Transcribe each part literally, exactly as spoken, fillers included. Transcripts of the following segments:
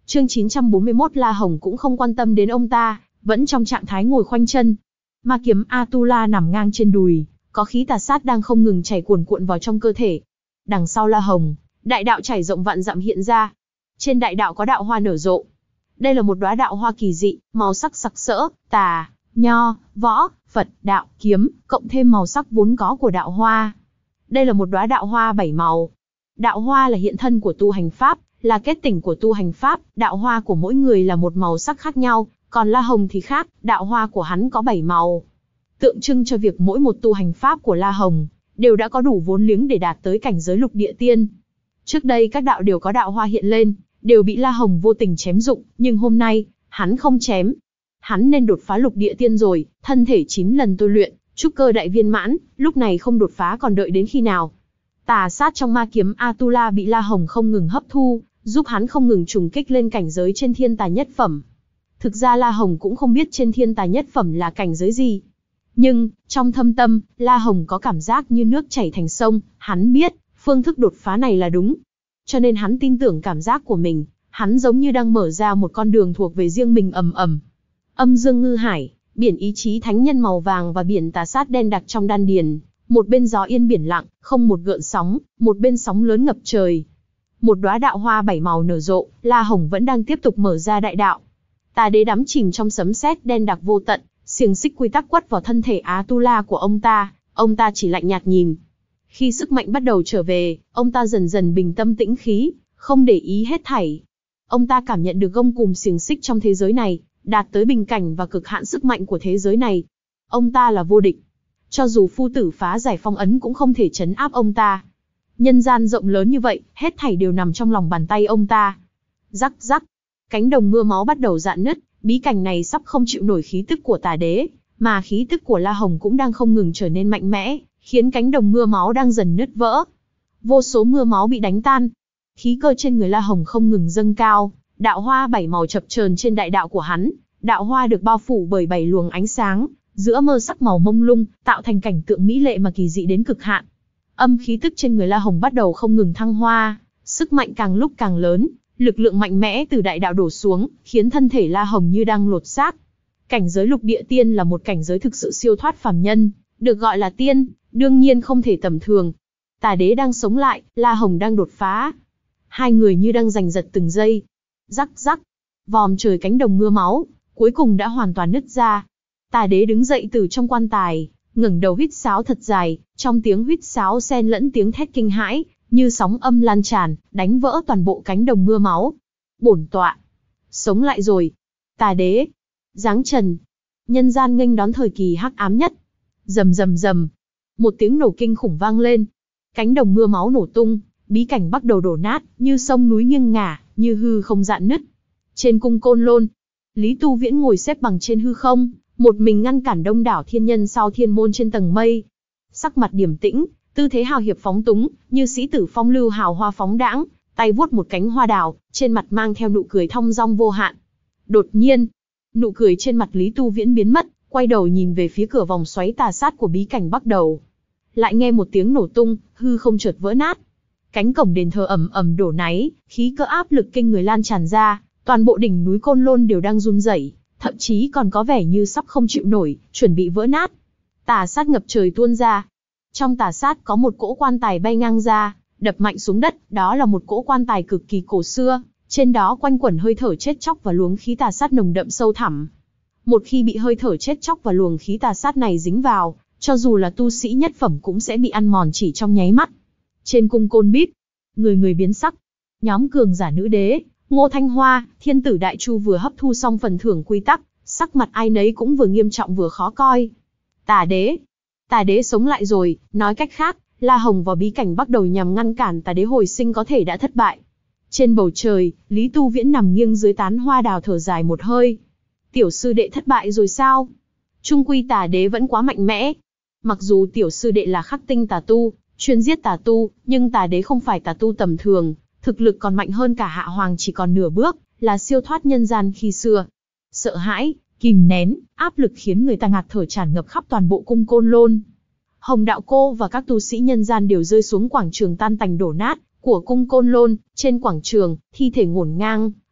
Chương chín trăm bốn mươi mốt La Hồng cũng không quan tâm đến ông ta, vẫn trong trạng thái ngồi khoanh chân. Ma kiếm Atula nằm ngang trên đùi, có khí tà sát đang không ngừng chảy cuồn cuộn vào trong cơ thể. Đằng sau La Hồng, đại đạo trải rộng vạn dặm hiện ra. Trên đại đạo có đạo hoa nở rộ. Đây là một đóa đạo hoa kỳ dị, màu sắc sặc sỡ, tà, nho, võ, Phật, đạo, kiếm, cộng thêm màu sắc vốn có của đạo hoa. Đây là một đóa đạo hoa bảy màu. Đạo hoa là hiện thân của tu hành pháp, là kết tỉnh của tu hành pháp, đạo hoa của mỗi người là một màu sắc khác nhau, còn La Hồng thì khác, đạo hoa của hắn có bảy màu. Tượng trưng cho việc mỗi một tu hành pháp của La Hồng đều đã có đủ vốn liếng để đạt tới cảnh giới lục địa tiên. Trước đây các đạo đều có đạo hoa hiện lên, đều bị La Hồng vô tình chém dụng, nhưng hôm nay, hắn không chém. Hắn nên đột phá lục địa tiên rồi, thân thể chín lần tôi luyện, trúc cơ đại viên mãn, lúc này không đột phá còn đợi đến khi nào? Tà sát trong ma kiếm Atula bị La Hồng không ngừng hấp thu, giúp hắn không ngừng trùng kích lên cảnh giới trên thiên tà nhất phẩm. Thực ra La Hồng cũng không biết trên thiên tà nhất phẩm là cảnh giới gì. Nhưng, trong thâm tâm, La Hồng có cảm giác như nước chảy thành sông, hắn biết, phương thức đột phá này là đúng. Cho nên hắn tin tưởng cảm giác của mình, hắn giống như đang mở ra một con đường thuộc về riêng mình ầm ầm. Âm dương ngư hải, biển ý chí thánh nhân màu vàng và biển tà sát đen đặc trong đan điền. Một bên gió yên biển lặng, không một gợn sóng, một bên sóng lớn ngập trời. Một đóa đạo hoa bảy màu nở rộ, La Hồng vẫn đang tiếp tục mở ra đại đạo. Tà đế đắm chìm trong sấm sét đen đặc vô tận, xiềng xích quy tắc quất vào thân thể Atula của ông ta, ông ta chỉ lạnh nhạt nhìn. Khi sức mạnh bắt đầu trở về, ông ta dần dần bình tâm tĩnh khí, không để ý hết thảy. Ông ta cảm nhận được gông cùm xiềng xích trong thế giới này, đạt tới bình cảnh và cực hạn sức mạnh của thế giới này. Ông ta là vô địch. Cho dù phu tử phá giải phong ấn cũng không thể trấn áp ông ta. Nhân gian rộng lớn như vậy, hết thảy đều nằm trong lòng bàn tay ông ta. Rắc rắc, cánh đồng mưa máu bắt đầu rạn nứt, bí cảnh này sắp không chịu nổi khí tức của tà đế, mà khí tức của La Hồng cũng đang không ngừng trở nên mạnh mẽ, khiến cánh đồng mưa máu đang dần nứt vỡ. Vô số mưa máu bị đánh tan. Khí cơ trên người La Hồng không ngừng dâng cao, đạo hoa bảy màu chập chờn trên đại đạo của hắn, đạo hoa được bao phủ bởi bảy luồng ánh sáng, giữa mơ sắc màu mông lung, tạo thành cảnh tượng mỹ lệ mà kỳ dị đến cực hạn. Âm khí tức trên người La Hồng bắt đầu không ngừng thăng hoa, sức mạnh càng lúc càng lớn, lực lượng mạnh mẽ từ đại đạo đổ xuống, khiến thân thể La Hồng như đang lột xác. Cảnh giới lục địa tiên là một cảnh giới thực sự siêu thoát phàm nhân, được gọi là tiên, đương nhiên không thể tầm thường. Tà đế đang sống lại, La Hồng đang đột phá. Hai người như đang giành giật từng giây. Rắc rắc, vòm trời cánh đồng mưa máu, cuối cùng đã hoàn toàn nứt ra. Tà đế đứng dậy từ trong quan tài, ngẩng đầu huýt sáo thật dài, trong tiếng huýt sáo xen lẫn tiếng thét kinh hãi, như sóng âm lan tràn, đánh vỡ toàn bộ cánh đồng mưa máu. Bổn tọa, sống lại rồi. Tà đế, giáng trần. Nhân gian nghênh đón thời kỳ hắc ám nhất. Rầm rầm rầm, một tiếng nổ kinh khủng vang lên. Cánh đồng mưa máu nổ tung, bí cảnh bắt đầu đổ nát, như sông núi nghiêng ngả, như hư không rạn nứt. Trên cung Côn Lôn, Lý Tu Viễn ngồi xếp bằng trên hư không, một mình ngăn cản đông đảo thiên nhân sau thiên môn trên tầng mây. Sắc mặt điềm tĩnh, tư thế hào hiệp phóng túng, như sĩ tử phong lưu hào hoa phóng đãng, tay vuốt một cánh hoa đào, trên mặt mang theo nụ cười thong dong vô hạn. Đột nhiên, nụ cười trên mặt Lý Tu Viễn biến mất, quay đầu nhìn về phía cửa vòng xoáy tà sát của bí cảnh bắt đầu. Lại nghe một tiếng nổ tung, hư không chợt vỡ nát. Cánh cổng đền thờ ầm ầm đổ náy, khí cơ áp lực kinh người lan tràn ra, toàn bộ đỉnh núi Côn Lôn đều đang run rẩy, thậm chí còn có vẻ như sắp không chịu nổi, chuẩn bị vỡ nát. Tà sát ngập trời tuôn ra. Trong tà sát có một cỗ quan tài bay ngang ra, đập mạnh xuống đất, đó là một cỗ quan tài cực kỳ cổ xưa, trên đó quanh quẩn hơi thở chết chóc và luồng khí tà sát nồng đậm sâu thẳm. Một khi bị hơi thở chết chóc và luồng khí tà sát này dính vào, cho dù là tu sĩ nhất phẩm cũng sẽ bị ăn mòn chỉ trong nháy mắt. Trên cung Côn Bít, người người biến sắc. Nhóm cường giả nữ đế, Ngô Thanh Hoa, Thiên tử Đại Chu vừa hấp thu xong phần thưởng quy tắc, sắc mặt ai nấy cũng vừa nghiêm trọng vừa khó coi. Tà đế, tà đế sống lại rồi, nói cách khác, La Hồng vào bí cảnh bắt đầu nhằm ngăn cản tà đế hồi sinh có thể đã thất bại. Trên bầu trời, Lý Tu Viễn nằm nghiêng dưới tán hoa đào thở dài một hơi. Tiểu sư đệ thất bại rồi sao? Trung quy tà đế vẫn quá mạnh mẽ. Mặc dù tiểu sư đệ là khắc tinh tà tu, chuyên giết tà tu, nhưng tà đế không phải tà tu tầm thường, thực lực còn mạnh hơn cả Hạ Hoàng chỉ còn nửa bước, là siêu thoát nhân gian khi xưa. Sợ hãi, kìm nén, áp lực khiến người ta ngạt thở tràn ngập khắp toàn bộ cung Côn Lôn. Hồng Đạo Cô và các tu sĩ nhân gian đều rơi xuống quảng trường tan tành đổ nát của cung Côn Lôn. Trên quảng trường, thi thể ngổn ngang,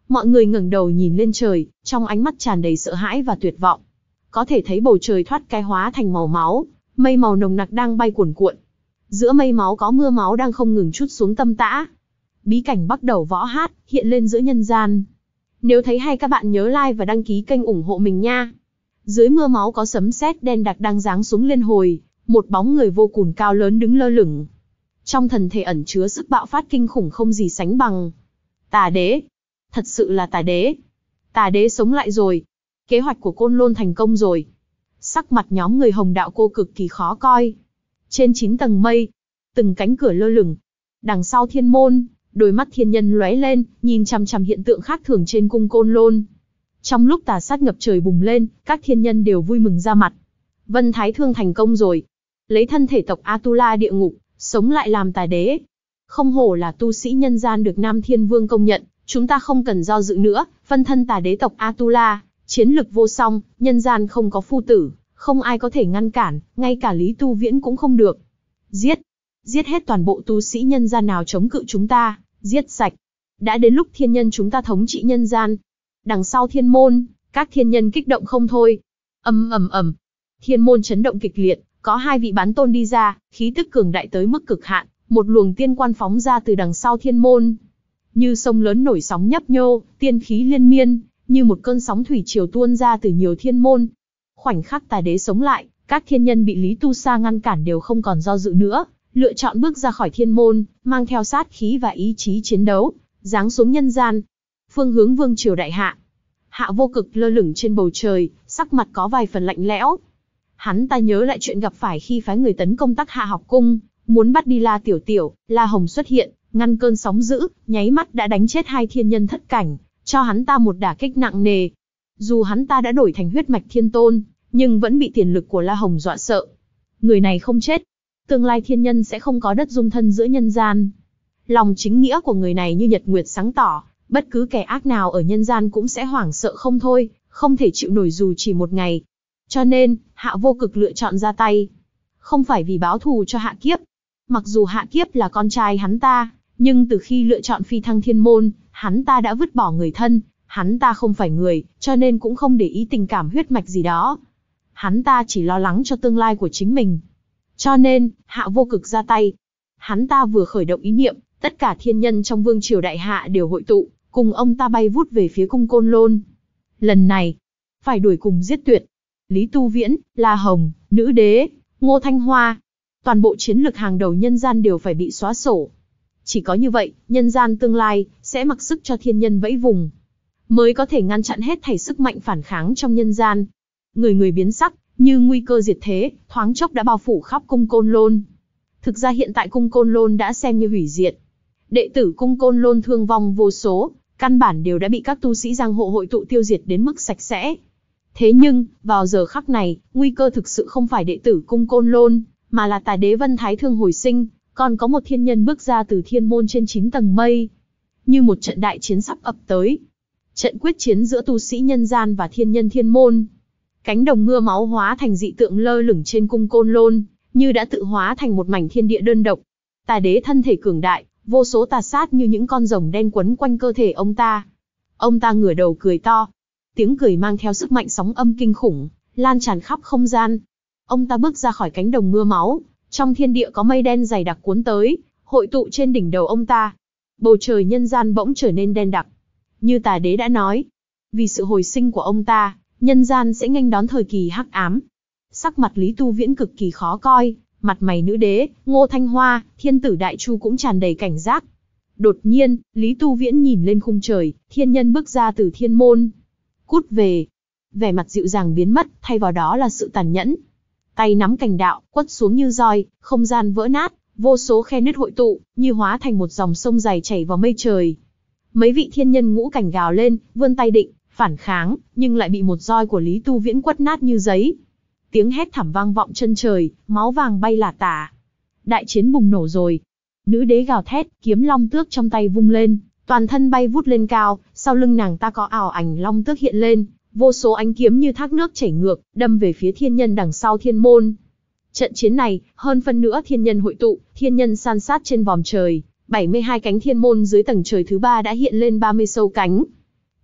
Mọi người ngẩng đầu nhìn lên trời, trong ánh mắt tràn đầy sợ hãi và tuyệt vọng. Có thể thấy bầu trời thoát cái hóa thành màu máu, mây màu nồng nặc đang bay cuồn cuộn. Giữa mây máu có mưa máu đang không ngừng trút xuống tăm tã. Bí cảnh Bắc Đầu Võ Hát hiện lên giữa nhân gian. Nếu thấy hay các bạn nhớ like và đăng ký kênh ủng hộ mình nha. Dưới mưa máu có sấm sét đen đặc đang giáng xuống liên hồi, một bóng người vô cùng cao lớn đứng lơ lửng. Trong thần thể ẩn chứa sức bạo phát kinh khủng không gì sánh bằng. Tà đế. Thật sự là tà đế. Tà đế sống lại rồi. Kế hoạch của Côn Lôn thành công rồi. Sắc mặt nhóm người Hồng Đạo Cô cực kỳ khó coi. Trên chín tầng mây, từng cánh cửa lơ lửng. Đằng sau thiên môn, đôi mắt thiên nhân lóe lên, nhìn chằm chằm hiện tượng khác thường trên cung Côn Lôn. Trong lúc tà sát ngập trời bùng lên, các thiên nhân đều vui mừng ra mặt. Vân Thái Thương thành công rồi. Lấy thân thể tộc Atula địa ngục, sống lại làm tà đế. Không hổ là tu sĩ nhân gian được Nam Thiên Vương công nhận, chúng ta không cần do dự nữa, phân thân tà đế tộc Atula, chiến lực vô song, nhân gian không có phu tử, không ai có thể ngăn cản, ngay cả Lý Tu Viễn cũng không được. Giết! Giết hết toàn bộ tu sĩ nhân gian nào chống cự chúng ta, giết sạch. Đã đến lúc thiên nhân chúng ta thống trị nhân gian. Đằng sau thiên môn, các thiên nhân kích động không thôi. Ầm ầm ầm. Thiên môn chấn động kịch liệt, có hai vị bán tôn đi ra, khí tức cường đại tới mức cực hạn, một luồng tiên quan phóng ra từ đằng sau thiên môn. Như sông lớn nổi sóng nhấp nhô, tiên khí liên miên, như một cơn sóng thủy triều tuôn ra từ nhiều thiên môn. Khoảnh khắc tà đế sống lại, các thiên nhân bị Lý Tu Sa ngăn cản đều không còn do dự nữa, lựa chọn bước ra khỏi thiên môn, mang theo sát khí và ý chí chiến đấu, giáng xuống nhân gian. Phương hướng vương triều đại hạ. Hạ Vô Cực lơ lửng trên bầu trời, sắc mặt có vài phần lạnh lẽo. Hắn ta nhớ lại chuyện gặp phải khi phái người tấn công Tắc Hạ học cung, muốn bắt đi La Tiểu Tiểu, La Hồng xuất hiện, ngăn cơn sóng dữ, nháy mắt đã đánh chết hai thiên nhân thất cảnh, cho hắn ta một đả kích nặng nề. Dù hắn ta đã đổi thành huyết mạch thiên tôn, nhưng vẫn bị tiền lực của La Hồng dọa sợ. Người này không chết, tương lai thiên nhân sẽ không có đất dung thân giữa nhân gian. Lòng chính nghĩa của người này như nhật nguyệt sáng tỏ, bất cứ kẻ ác nào ở nhân gian cũng sẽ hoảng sợ không thôi, không thể chịu nổi dù chỉ một ngày. Cho nên, Hạ Vô Cực lựa chọn ra tay. Không phải vì báo thù cho Hạ Kiếp. Mặc dù Hạ Kiếp là con trai hắn ta, nhưng từ khi lựa chọn phi thăng thiên môn, hắn ta đã vứt bỏ người thân. Hắn ta không phải người, cho nên cũng không để ý tình cảm huyết mạch gì đó. Hắn ta chỉ lo lắng cho tương lai của chính mình. Cho nên, Hạ Vô Cực ra tay. Hắn ta vừa khởi động ý niệm, tất cả thiên nhân trong vương triều đại hạ đều hội tụ, cùng ông ta bay vút về phía cung Côn Lôn. Lần này, phải đuổi cùng giết tuyệt. Lý Tu Viễn, La Hồng, Nữ Đế, Ngô Thanh Hoa. Toàn bộ chiến lực hàng đầu nhân gian đều phải bị xóa sổ. Chỉ có như vậy, nhân gian tương lai, sẽ mặc sức cho thiên nhân vẫy vùng. Mới có thể ngăn chặn hết thảy sức mạnh phản kháng trong nhân gian. Người người biến sắc, như nguy cơ diệt thế, thoáng chốc đã bao phủ khắp cung Côn Lôn. Thực ra hiện tại cung Côn Lôn đã xem như hủy diệt. Đệ tử cung Côn Lôn thương vong vô số, căn bản đều đã bị các tu sĩ giang hộ hội tụ tiêu diệt đến mức sạch sẽ. Thế nhưng, vào giờ khắc này, nguy cơ thực sự không phải đệ tử cung Côn Lôn, mà là tà đế Vân Thái Thương hồi sinh, còn có một thiên nhân bước ra từ thiên môn trên chín tầng mây. Như một trận đại chiến sắp ập tới. Trận quyết chiến giữa tu sĩ nhân gian và thiên nhân thiên môn. Cánh đồng mưa máu hóa thành dị tượng lơ lửng trên cung Côn Lôn, như đã tự hóa thành một mảnh thiên địa đơn độc. Tà đế thân thể cường đại, vô số tà sát như những con rồng đen quấn quanh cơ thể ông ta. Ông ta ngửa đầu cười to. Tiếng cười mang theo sức mạnh sóng âm kinh khủng, lan tràn khắp không gian. Ông ta bước ra khỏi cánh đồng mưa máu, trong thiên địa có mây đen dày đặc cuốn tới, hội tụ trên đỉnh đầu ông ta. Bầu trời nhân gian bỗng trở nên đen đặc. Như tà đế đã nói, vì sự hồi sinh của ông ta, nhân gian sẽ nghênh đón thời kỳ hắc ám. Sắc mặt Lý Tu Viễn cực kỳ khó coi, mặt mày Nữ Đế, Ngô Thanh Hoa, Thiên Tử Đại Chu cũng tràn đầy cảnh giác. Đột nhiên, Lý Tu Viễn nhìn lên khung trời, thiên nhân bước ra từ thiên môn. Cút về. Vẻ mặt dịu dàng biến mất, thay vào đó là sự tàn nhẫn. Tay nắm cành đạo, quất xuống như roi, không gian vỡ nát, vô số khe nứt hội tụ, như hóa thành một dòng sông dài chảy vào mây trời. Mấy vị thiên nhân ngũ cảnh gào lên, vươn tay định phản kháng, nhưng lại bị một roi của Lý Tu Viễn quất nát như giấy. Tiếng hét thảm vang vọng chân trời, máu vàng bay lả tả. Đại chiến bùng nổ rồi. Nữ đế gào thét, kiếm long tước trong tay vung lên, toàn thân bay vút lên cao, sau lưng nàng ta có ảo ảnh long tước hiện lên, vô số ánh kiếm như thác nước chảy ngược, đâm về phía thiên nhân đằng sau thiên môn. Trận chiến này, hơn phân nữa thiên nhân hội tụ, thiên nhân san sát trên vòm trời, bảy mươi hai cánh thiên môn dưới tầng trời thứ ba đã hiện lên ba mươi sâu cánh.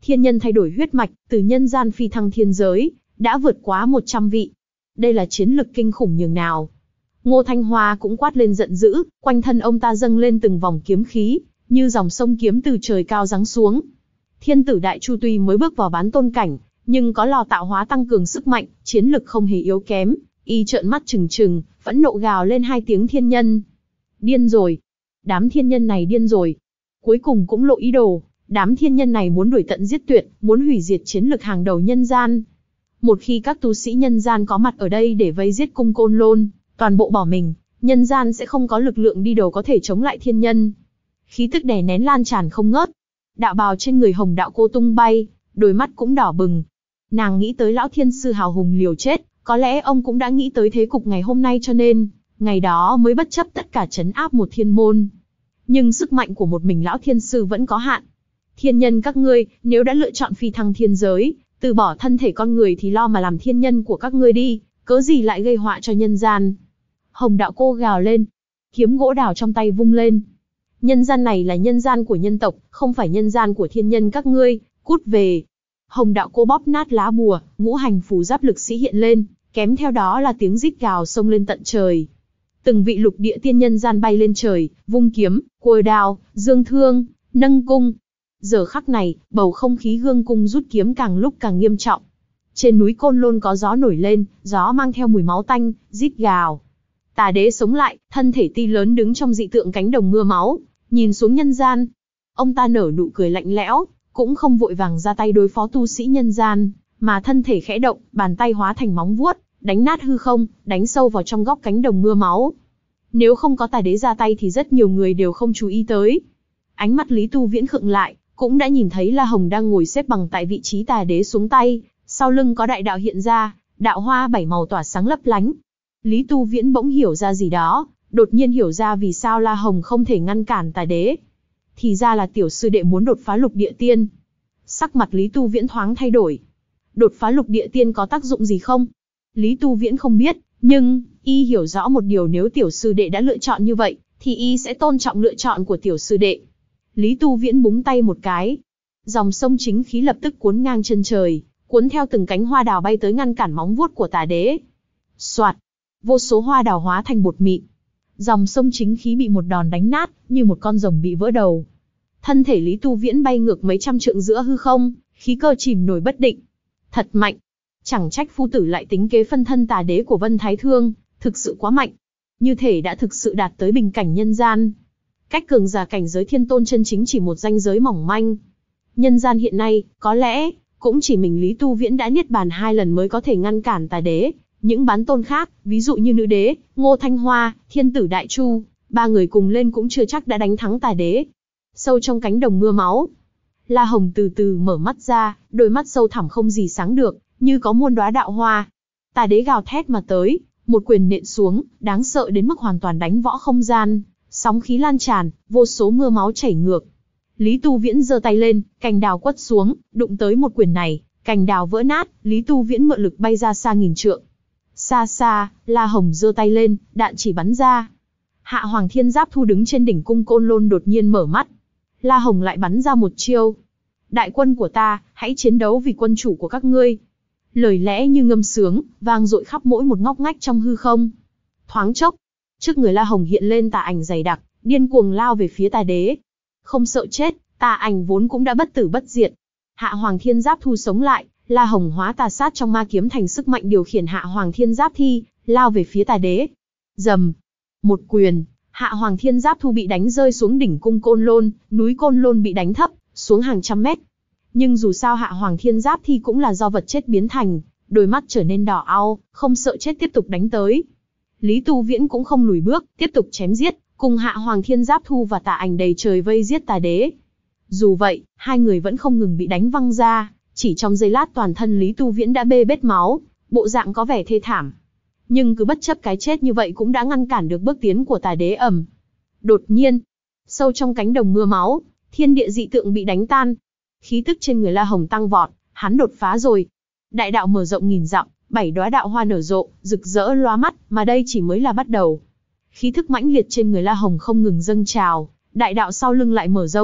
Thiên nhân thay đổi huyết mạch, từ nhân gian phi thăng thiên giới, đã vượt quá một trăm vị. Đây là chiến lực kinh khủng nhường nào. Ngô Thanh Hoa cũng quát lên giận dữ, quanh thân ông ta dâng lên từng vòng kiếm khí, như dòng sông kiếm từ trời cao giáng xuống. Thiên tử Đại Chu tuy mới bước vào bán tôn cảnh, nhưng có lò tạo hóa tăng cường sức mạnh, chiến lực không hề yếu kém. Y trợn mắt trừng trừng, phẫn nộ gào lên hai tiếng thiên nhân. Điên rồi. Đám thiên nhân này điên rồi. Cuối cùng cũng lộ ý đồ, đám thiên nhân này muốn đuổi tận giết tuyệt, muốn hủy diệt chiến lực hàng đầu nhân gian. Một khi các tu sĩ nhân gian có mặt ở đây để vây giết cung Côn Lôn, toàn bộ bỏ mình, nhân gian sẽ không có lực lượng đi đầu có thể chống lại thiên nhân. Khí tức đè nén lan tràn không ngớt. Đạo bào trên người Hồng Đạo Cô tung bay, đôi mắt cũng đỏ bừng. Nàng nghĩ tới lão thiên sư hào hùng liều chết, có lẽ ông cũng đã nghĩ tới thế cục ngày hôm nay cho nên, ngày đó mới bất chấp tất cả trấn áp một thiên môn. Nhưng sức mạnh của một mình lão thiên sư vẫn có hạn. Thiên nhân các ngươi, nếu đã lựa chọn phi thăng thiên giới, từ bỏ thân thể con người thì lo mà làm thiên nhân của các ngươi đi, cớ gì lại gây họa cho nhân gian. Hồng Đạo Cô gào lên, kiếm gỗ đào trong tay vung lên. Nhân gian này là nhân gian của nhân tộc, không phải nhân gian của thiên nhân các ngươi, cút về. Hồng Đạo Cô bóp nát lá bùa, ngũ hành phù giáp lực sĩ hiện lên, kém theo đó là tiếng rít gào xông lên tận trời. Từng vị lục địa tiên nhân gian bay lên trời, vung kiếm, cua đao, dương thương, nâng cung. Giờ khắc này, bầu không khí gương cung rút kiếm càng lúc càng nghiêm trọng. Trên núi Côn Lôn có gió nổi lên, gió mang theo mùi máu tanh, rít gào. Tà Đế sống lại, thân thể ti lớn đứng trong dị tượng cánh đồng mưa máu, nhìn xuống nhân gian. Ông ta nở nụ cười lạnh lẽo, cũng không vội vàng ra tay đối phó tu sĩ nhân gian, mà thân thể khẽ động, bàn tay hóa thành móng vuốt, đánh nát hư không, đánh sâu vào trong góc cánh đồng mưa máu. Nếu không có Tà Đế ra tay thì rất nhiều người đều không chú ý tới. Ánh mắt Lý Tu Viễn khựng lại, cũng đã nhìn thấy La Hồng đang ngồi xếp bằng tại vị trí Tà Đế xuống tay, sau lưng có đại đạo hiện ra, đạo hoa bảy màu tỏa sáng lấp lánh. Lý Tu Viễn bỗng hiểu ra gì đó, đột nhiên hiểu ra vì sao La Hồng không thể ngăn cản Tà Đế. Thì ra là tiểu sư đệ muốn đột phá lục địa tiên. Sắc mặt Lý Tu Viễn thoáng thay đổi. Đột phá lục địa tiên có tác dụng gì không? Lý Tu Viễn không biết, nhưng y hiểu rõ một điều, nếu tiểu sư đệ đã lựa chọn như vậy, thì y sẽ tôn trọng lựa chọn của tiểu sư đệ. Lý Tu Viễn búng tay một cái. Dòng sông chính khí lập tức cuốn ngang chân trời, cuốn theo từng cánh hoa đào bay tới ngăn cản móng vuốt của Tà Đế. Soạt, vô số hoa đào hóa thành bột mịn. Dòng sông chính khí bị một đòn đánh nát, như một con rồng bị vỡ đầu. Thân thể Lý Tu Viễn bay ngược mấy trăm trượng giữa hư không, khí cơ chìm nổi bất định. Thật mạnh. Chẳng trách phu tử lại tính kế phân thân Tà Đế của Vân Thái Thương, thực sự quá mạnh. Như thể đã thực sự đạt tới bình cảnh nhân gian. Cách cường giả cảnh giới thiên tôn chân chính chỉ một ranh giới mỏng manh. Nhân gian hiện nay, có lẽ, cũng chỉ mình Lý Tu Viễn đã niết bàn hai lần mới có thể ngăn cản Tà Đế. Những bán tôn khác, ví dụ như Nữ Đế, Ngô Thanh Hoa, Thiên tử Đại Chu, ba người cùng lên cũng chưa chắc đã đánh thắng Tà Đế. Sâu trong cánh đồng mưa máu, La Hồng từ từ mở mắt ra, đôi mắt sâu thẳm không gì sáng được, như có muôn đóa đạo hoa. Tà Đế gào thét mà tới, một quyền nện xuống, đáng sợ đến mức hoàn toàn đánh võ không gian, sóng khí lan tràn, vô số mưa máu chảy ngược. Lý Tu Viễn giơ tay lên, cành đào quất xuống, đụng tới một quyền này, cành đào vỡ nát, Lý Tu Viễn mượn lực bay ra xa nghìn trượng. Xa xa, La Hồng giơ tay lên, đạn chỉ bắn ra. Hạ Hoàng Thiên Giáp Thu đứng trên đỉnh cung Côn Lôn đột nhiên mở mắt. La Hồng lại bắn ra một chiêu. Đại quân của ta, hãy chiến đấu vì quân chủ của các ngươi. Lời lẽ như ngâm sướng, vang dội khắp mỗi một ngóc ngách trong hư không. Thoáng chốc, trước người La Hồng hiện lên tà ảnh dày đặc, điên cuồng lao về phía Tà Đế. Không sợ chết, tà ảnh vốn cũng đã bất tử bất diệt. Hạ Hoàng Thiên Giáp Thu sống lại, La Hồng hóa tà sát trong ma kiếm thành sức mạnh điều khiển Hạ Hoàng Thiên Giáp Thi, lao về phía Tà Đế. Rầm, một quyền, Hạ Hoàng Thiên Giáp Thu bị đánh rơi xuống đỉnh cung Côn Lôn, núi Côn Lôn bị đánh thấp, xuống hàng trăm mét. Nhưng dù sao Hạ Hoàng Thiên Giáp Thi cũng là do vật chết biến thành, đôi mắt trở nên đỏ au, không sợ chết tiếp tục đánh tới. Lý Tu Viễn cũng không lùi bước, tiếp tục chém giết, cùng Hạ Hoàng Thiên Giáp Thu và tà ảnh đầy trời vây giết Tà Đế. Dù vậy, hai người vẫn không ngừng bị đánh văng ra, chỉ trong giây lát toàn thân Lý Tu Viễn đã bê bết máu, bộ dạng có vẻ thê thảm. Nhưng cứ bất chấp cái chết như vậy cũng đã ngăn cản được bước tiến của Tà Đế ầm. Đột nhiên, sâu trong cánh đồng mưa máu, thiên địa dị tượng bị đánh tan. Khí tức trên người La Hồng tăng vọt, hắn đột phá rồi. Đại đạo mở rộng nghìn dặm, bảy đóa đạo hoa nở rộ, rực rỡ lóa mắt, mà đây chỉ mới là bắt đầu. Khí thức mãnh liệt trên người La Hồng không ngừng dâng trào, đại đạo sau lưng lại mở rộng,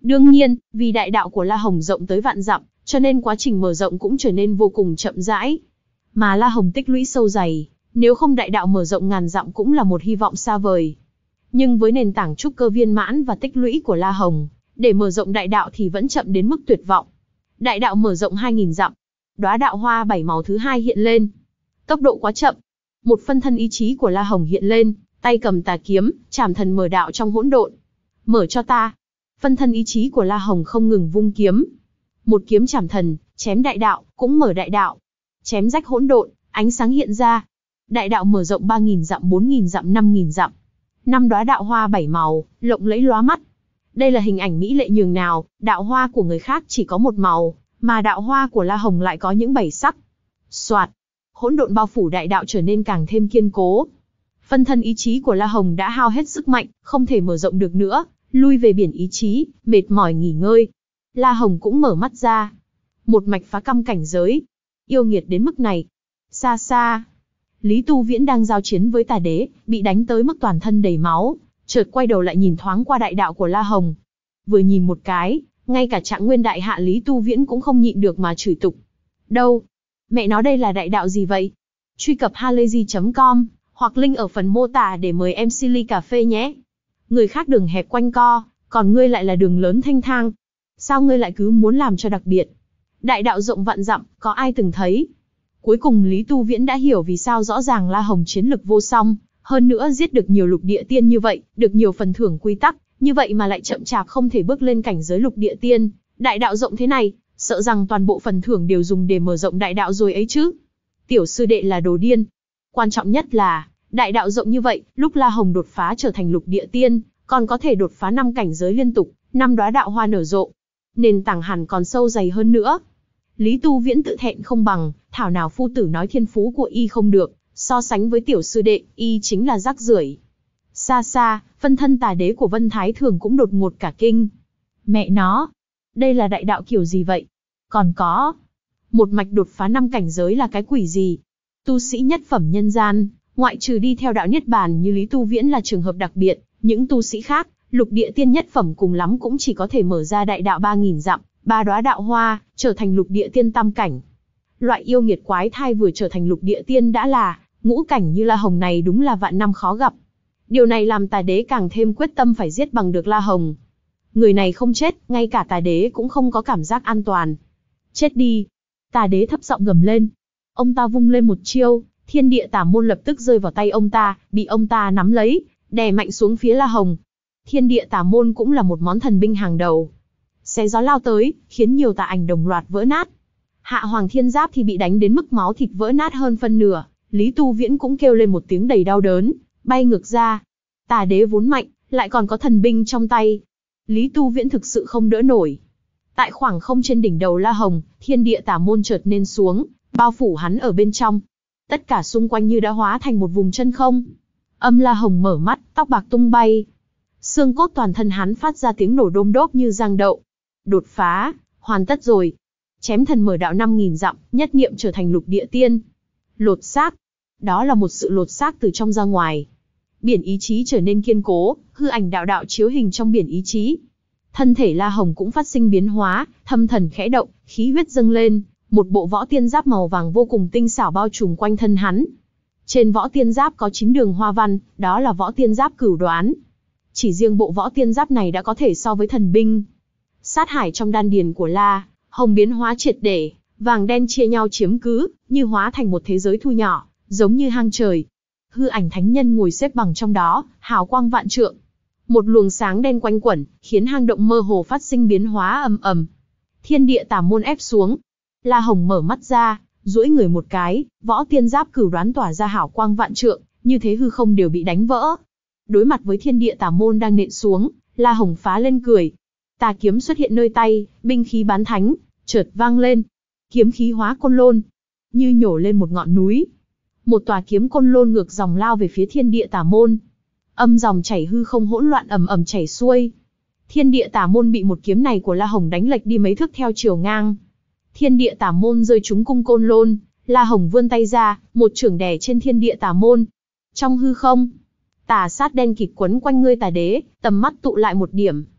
Đương nhiên, vì đại đạo của La Hồng rộng tới vạn dặm, cho nên quá trình mở rộng cũng trở nên vô cùng chậm rãi. Mà La Hồng tích lũy sâu dày, nếu không đại đạo mở rộng ngàn dặm cũng là một hy vọng xa vời. Nhưng với nền tảng trúc cơ viên mãn và tích lũy của La Hồng, để mở rộng đại đạo thì vẫn chậm đến mức tuyệt vọng. Đại đạo mở rộng hai nghìn dặm, đóa đạo hoa bảy màu thứ hai hiện lên. Tốc độ quá chậm. Một phân thân ý chí của La Hồng hiện lên, tay cầm tà kiếm, chảm thần mở đạo trong hỗn độn. Mở cho ta. Phân thân ý chí của La Hồng không ngừng vung kiếm. Một kiếm chảm thần, chém đại đạo, cũng mở đại đạo. Chém rách hỗn độn, ánh sáng hiện ra. Đại đạo mở rộng ba nghìn dặm, bốn nghìn dặm, năm nghìn dặm. Năm đóa đạo hoa bảy màu, lộng lẫy lóa mắt. Đây là hình ảnh mỹ lệ nhường nào, đạo hoa của người khác chỉ có một màu, mà đạo hoa của La Hồng lại có những bảy sắc. Soạt, hỗn độn bao phủ đại đạo trở nên càng thêm kiên cố. Phân thân ý chí của La Hồng đã hao hết sức mạnh, không thể mở rộng được nữa, lui về biển ý chí, mệt mỏi nghỉ ngơi. La Hồng cũng mở mắt ra. Một mạch phá căm cảnh giới. Yêu nghiệt đến mức này. Xa xa, Lý Tu Viễn đang giao chiến với tà đế, bị đánh tới mức toàn thân đầy máu, chợt quay đầu lại nhìn thoáng qua đại đạo của La Hồng. Vừa nhìn một cái, ngay cả Trạng Nguyên đại hạ Lý Tu Viễn cũng không nhịn được mà chửi tục. Đâu? Mẹ nó đây là đại đạo gì vậy? Truy cập halayzi chấm com, hoặc link ở phần mô tả để mời em xê ly cà phê nhé. Người khác đường hẹp quanh co, còn ngươi lại là đường lớn thanh thang. Sao ngươi lại cứ muốn làm cho đặc biệt? Đại đạo rộng vạn dặm, có ai từng thấy? Cuối cùng Lý Tu Viễn đã hiểu vì sao rõ ràng La Hồng chiến lực vô song, hơn nữa giết được nhiều lục địa tiên như vậy, được nhiều phần thưởng quy tắc, như vậy mà lại chậm chạp không thể bước lên cảnh giới lục địa tiên. Đại đạo rộng thế này, sợ rằng toàn bộ phần thưởng đều dùng để mở rộng đại đạo rồi ấy chứ. Tiểu sư đệ là đồ điên. Quan trọng nhất là, đại đạo rộng như vậy, lúc La Hồng đột phá trở thành lục địa tiên, còn có thể đột phá năm cảnh giới liên tục, năm đóa đạo hoa nở rộ. Nền tảng hẳn còn sâu dày hơn nữa. Lý Tu Viễn tự thẹn không bằng, thảo nào phu tử nói thiên phú của y không được, so sánh với tiểu sư đệ, y chính là rác rưởi. Xa xa, phân thân tà đế của Vân Thái Thường cũng đột ngột cả kinh. Mẹ nó, đây là đại đạo kiểu gì vậy? Còn có, một mạch đột phá năm cảnh giới là cái quỷ gì? Tu sĩ nhất phẩm nhân gian, ngoại trừ đi theo đạo niết bàn như Lý Tu Viễn là trường hợp đặc biệt, những tu sĩ khác, lục địa tiên nhất phẩm cùng lắm cũng chỉ có thể mở ra đại đạo ba nghìn dặm, ba đóa đạo hoa, trở thành lục địa tiên tam cảnh. Loại yêu nghiệt quái thai vừa trở thành lục địa tiên đã là ngũ cảnh như La Hồng này đúng là vạn năm khó gặp. Điều này làm tà đế càng thêm quyết tâm phải giết bằng được La Hồng. Người này không chết, ngay cả tà đế cũng không có cảm giác an toàn. Chết đi! Tà đế thấp giọng gầm lên. Ông ta vung lên một chiêu, thiên địa tà môn lập tức rơi vào tay ông ta, bị ông ta nắm lấy, đè mạnh xuống phía La Hồng. Thiên địa tà môn cũng là một món thần binh hàng đầu. Xé gió lao tới, khiến nhiều tà ảnh đồng loạt vỡ nát. Hạ Hoàng Thiên Giáp thì bị đánh đến mức máu thịt vỡ nát hơn phân nửa, Lý Tu Viễn cũng kêu lên một tiếng đầy đau đớn, bay ngược ra. Tà đế vốn mạnh, lại còn có thần binh trong tay. Lý Tu Viễn thực sự không đỡ nổi. Tại khoảng không trên đỉnh đầu La Hồng, thiên địa tà môn chợt nên xuống, bao phủ hắn ở bên trong. Tất cả xung quanh như đã hóa thành một vùng chân không. Âm La Hồng mở mắt, tóc bạc tung bay. Xương cốt toàn thân hắn phát ra tiếng nổ đôm đốp như giang đậu. Đột phá, hoàn tất rồi. Chém thần mở đạo năm nghìn dặm, nhất niệm trở thành lục địa tiên. Lột xác. Đó là một sự lột xác từ trong ra ngoài. Biển ý chí trở nên kiên cố, hư ảnh đạo đạo chiếu hình trong biển ý chí. Thân thể La Hồng cũng phát sinh biến hóa, thâm thần khẽ động, khí huyết dâng lên, một bộ võ tiên giáp màu vàng vô cùng tinh xảo bao trùm quanh thân hắn. Trên võ tiên giáp có chín đường hoa văn, đó là võ tiên giáp cửu đoán. Chỉ riêng bộ võ tiên giáp này đã có thể so với thần binh. Sát hải trong đan điền của La Hồng biến hóa triệt để, vàng đen chia nhau chiếm cứ, như hóa thành một thế giới thu nhỏ, giống như hang trời. Hư ảnh thánh nhân ngồi xếp bằng trong đó, hào quang vạn trượng. Một luồng sáng đen quanh quẩn, khiến hang động mơ hồ phát sinh biến hóa ầm ầm. Thiên địa tà môn ép xuống. La Hồng mở mắt ra, duỗi người một cái, võ tiên giáp cửu đoán tỏa ra hào quang vạn trượng, như thế hư không đều bị đánh vỡ. Đối mặt với thiên địa tà môn đang nện xuống, La Hồng phá lên cười. Tà kiếm xuất hiện nơi tay, binh khí bán thánh, chợt vang lên. Kiếm khí hóa côn lôn, như nhổ lên một ngọn núi. Một tòa kiếm côn lôn ngược dòng lao về phía thiên địa tà môn. Âm dòng chảy hư không hỗn loạn ầm ầm chảy xuôi. Thiên địa tà môn bị một kiếm này của La Hồng đánh lệch đi mấy thước theo chiều ngang. Thiên địa tà môn rơi trúng cung côn lôn, La Hồng vươn tay ra, một chưởng đè trên thiên địa tà môn. Trong hư không, tà sát đen kịt quấn quanh ngươi tà đế, tầm mắt tụ lại một điểm.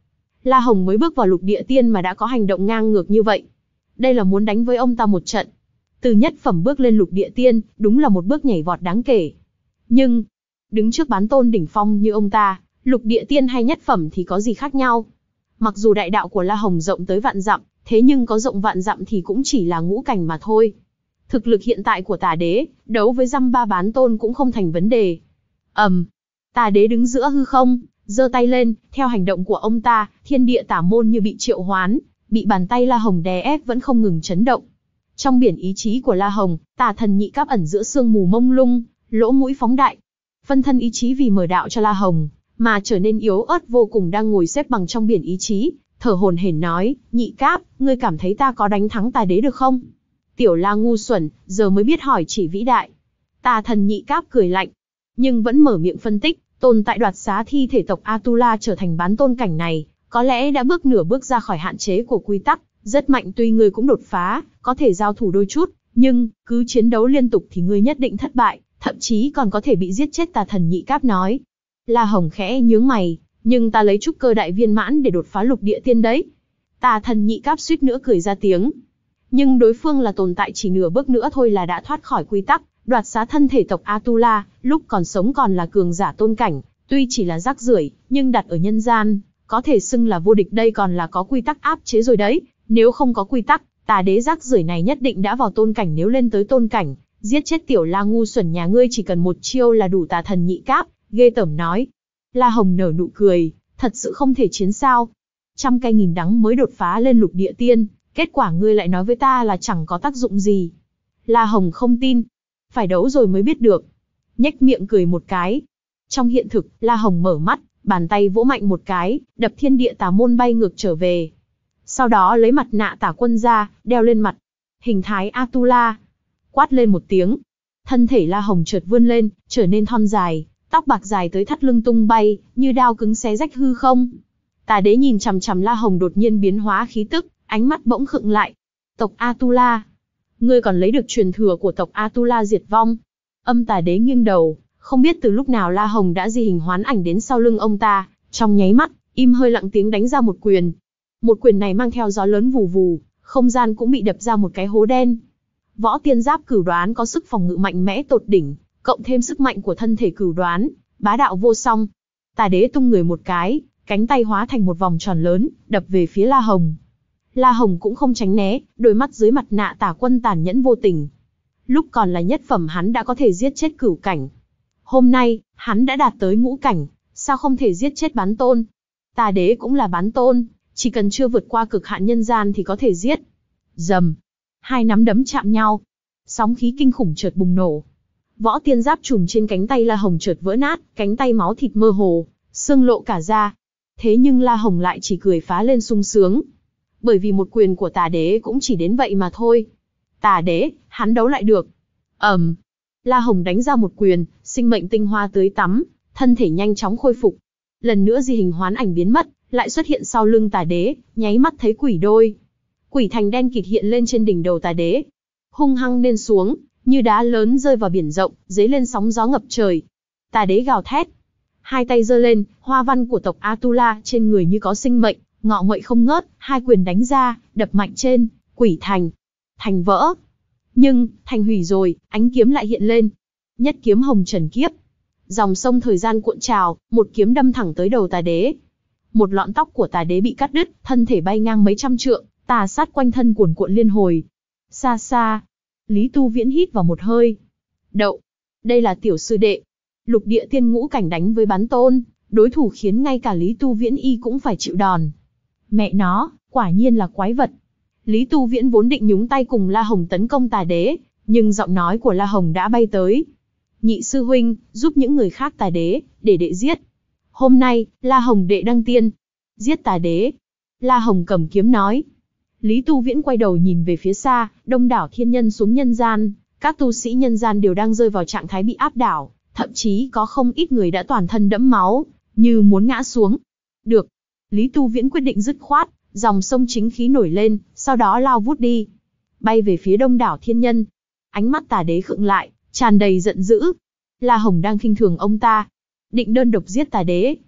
La Hồng mới bước vào lục địa tiên mà đã có hành động ngang ngược như vậy. Đây là muốn đánh với ông ta một trận. Từ nhất phẩm bước lên lục địa tiên, đúng là một bước nhảy vọt đáng kể. Nhưng, đứng trước bán tôn đỉnh phong như ông ta, lục địa tiên hay nhất phẩm thì có gì khác nhau? Mặc dù đại đạo của La Hồng rộng tới vạn dặm, thế nhưng có rộng vạn dặm thì cũng chỉ là ngũ cảnh mà thôi. Thực lực hiện tại của Tà Đế, đấu với dăm ba bán tôn cũng không thành vấn đề. ầm, um, Tà Đế đứng giữa hư không, giơ tay lên, theo hành động của ông ta, thiên địa tả môn như bị triệu hoán, bị bàn tay La Hồng đè ép vẫn không ngừng chấn động. Trong biển ý chí của La Hồng, Tà Thần Nhị Cáp ẩn giữa sương mù mông lung, lỗ mũi phóng đại. Phân thân ý chí vì mở đạo cho La Hồng, mà trở nên yếu ớt vô cùng đang ngồi xếp bằng trong biển ý chí, thở hổn hển nói, Nhị Cáp, ngươi cảm thấy ta có đánh thắng Tà Đế được không? Tiểu La ngu xuẩn, giờ mới biết hỏi chỉ vĩ đại. Tà Thần Nhị Cáp cười lạnh, nhưng vẫn mở miệng phân tích, tồn tại đoạt xá thi thể tộc Atula trở thành bán tôn cảnh này, có lẽ đã bước nửa bước ra khỏi hạn chế của quy tắc, rất mạnh tuy ngươi cũng đột phá, có thể giao thủ đôi chút, nhưng, cứ chiến đấu liên tục thì ngươi nhất định thất bại, thậm chí còn có thể bị giết chết. Tà Thần Nhị Cáp nói. La Hồng khẽ nhướng mày, nhưng ta lấy trúc cơ đại viên mãn để đột phá lục địa tiên đấy. Tà Thần Nhị Cáp suýt nữa cười ra tiếng. Nhưng đối phương là tồn tại chỉ nửa bước nữa thôi là đã thoát khỏi quy tắc, đoạt xá thân thể tộc Atula, lúc còn sống còn là cường giả tôn cảnh, tuy chỉ là rác rưởi, nhưng đặt ở nhân gian, có thể xưng là vô địch, đây còn là có quy tắc áp chế rồi đấy. Nếu không có quy tắc, Tà Đế rác rưởi này nhất định đã vào tôn cảnh, nếu lên tới tôn cảnh, giết chết tiểu La ngu xuẩn nhà ngươi chỉ cần một chiêu là đủ. Tà Thần Nhị Cáp ghê tởm nói. La Hồng nở nụ cười, thật sự không thể chiến sao? Trăm cây nghìn đắng mới đột phá lên lục địa tiên, kết quả ngươi lại nói với ta là chẳng có tác dụng gì. La Hồng không tin, phải đấu rồi mới biết được. Nhếch miệng cười một cái. Trong hiện thực, La Hồng mở mắt, bàn tay vỗ mạnh một cái, đập thiên địa tà môn bay ngược trở về. Sau đó lấy mặt nạ tả quân ra, đeo lên mặt. Hình thái Atula. Quát lên một tiếng. Thân thể La Hồng chợt vươn lên, trở nên thon dài, tóc bạc dài tới thắt lưng tung bay, như đao cứng xé rách hư không. Tà Đế nhìn chằm chằm La Hồng đột nhiên biến hóa khí tức, ánh mắt bỗng khựng lại. Tộc Atula. Ngươi còn lấy được truyền thừa của tộc Atula diệt vong. Âm Tà Đế nghiêng đầu, không biết từ lúc nào La Hồng đã di hình hoán ảnh đến sau lưng ông ta, trong nháy mắt, im hơi lặng tiếng đánh ra một quyền. Một quyền này mang theo gió lớn vù vù, không gian cũng bị đập ra một cái hố đen. Võ Tiên Giáp Cửu Đoán có sức phòng ngự mạnh mẽ tột đỉnh, cộng thêm sức mạnh của thân thể Cửu Đoán, bá đạo vô song. Tà Đế tung người một cái, cánh tay hóa thành một vòng tròn lớn, đập về phía La Hồng. La Hồng cũng không tránh né, đôi mắt dưới mặt nạ tả quân tàn nhẫn vô tình. Lúc còn là nhất phẩm hắn đã có thể giết chết cửu cảnh. Hôm nay, hắn đã đạt tới ngũ cảnh, sao không thể giết chết bán tôn? Tà Đế cũng là bán tôn, chỉ cần chưa vượt qua cực hạn nhân gian thì có thể giết. Rầm, hai nắm đấm chạm nhau, sóng khí kinh khủng chợt bùng nổ. Võ Tiên Giáp trùm trên cánh tay La Hồng chợt vỡ nát, cánh tay máu thịt mơ hồ, xương lộ cả ra. Thế nhưng La Hồng lại chỉ cười phá lên sung sướng. Bởi vì một quyền của Tà Đế cũng chỉ đến vậy mà thôi. Tà Đế, hắn đấu lại được. ầm, um, La Hồng đánh ra một quyền, sinh mệnh tinh hoa tưới tắm, thân thể nhanh chóng khôi phục. Lần nữa di hình hoán ảnh biến mất, lại xuất hiện sau lưng Tà Đế, nháy mắt thấy quỷ đôi. Quỷ thành đen kịt hiện lên trên đỉnh đầu Tà Đế, hung hăng lên xuống, như đá lớn rơi vào biển rộng, dấy lên sóng gió ngập trời. Tà Đế gào thét, hai tay giơ lên, hoa văn của tộc Atula trên người như có sinh mệnh, ngọ nguậy không ngớt, hai quyền đánh ra, đập mạnh trên quỷ thành. Thành vỡ. Nhưng, thành hủy rồi, ánh kiếm lại hiện lên. Nhất kiếm hồng trần kiếp. Dòng sông thời gian cuộn trào, một kiếm đâm thẳng tới đầu Tà Đế. Một lọn tóc của Tà Đế bị cắt đứt, thân thể bay ngang mấy trăm trượng, tà sát quanh thân cuồn cuộn liên hồi. Xa xa, Lý Tu Viễn hít vào một hơi. Đậu, đây là tiểu sư đệ. Lục địa tiên ngũ cảnh đánh với bán tôn, đối thủ khiến ngay cả Lý Tu Viễn y cũng phải chịu đòn. Mẹ nó, quả nhiên là quái vật. Lý Tu Viễn vốn định nhúng tay cùng La Hồng tấn công Tà Đế, nhưng giọng nói của La Hồng đã bay tới. Nhị sư huynh, giúp những người khác Tà Đế, để đệ giết. Hôm nay, La Hồng đệ đăng tiên. Giết Tà Đế. La Hồng cầm kiếm nói. Lý Tu Viễn quay đầu nhìn về phía xa, đông đảo thiên nhân xuống nhân gian. Các tu sĩ nhân gian đều đang rơi vào trạng thái bị áp đảo, thậm chí có không ít người đã toàn thân đẫm máu, như muốn ngã xuống. Được. Lý Tu Viễn quyết định dứt khoát, dòng sông chính khí nổi lên, sau đó lao vút đi. Bay về phía đông đảo thiên nhân. Ánh mắt Tà Đế khựng lại, tràn đầy giận dữ. La Hồng đang khinh thường ông ta. Định đơn độc giết Tà Đế.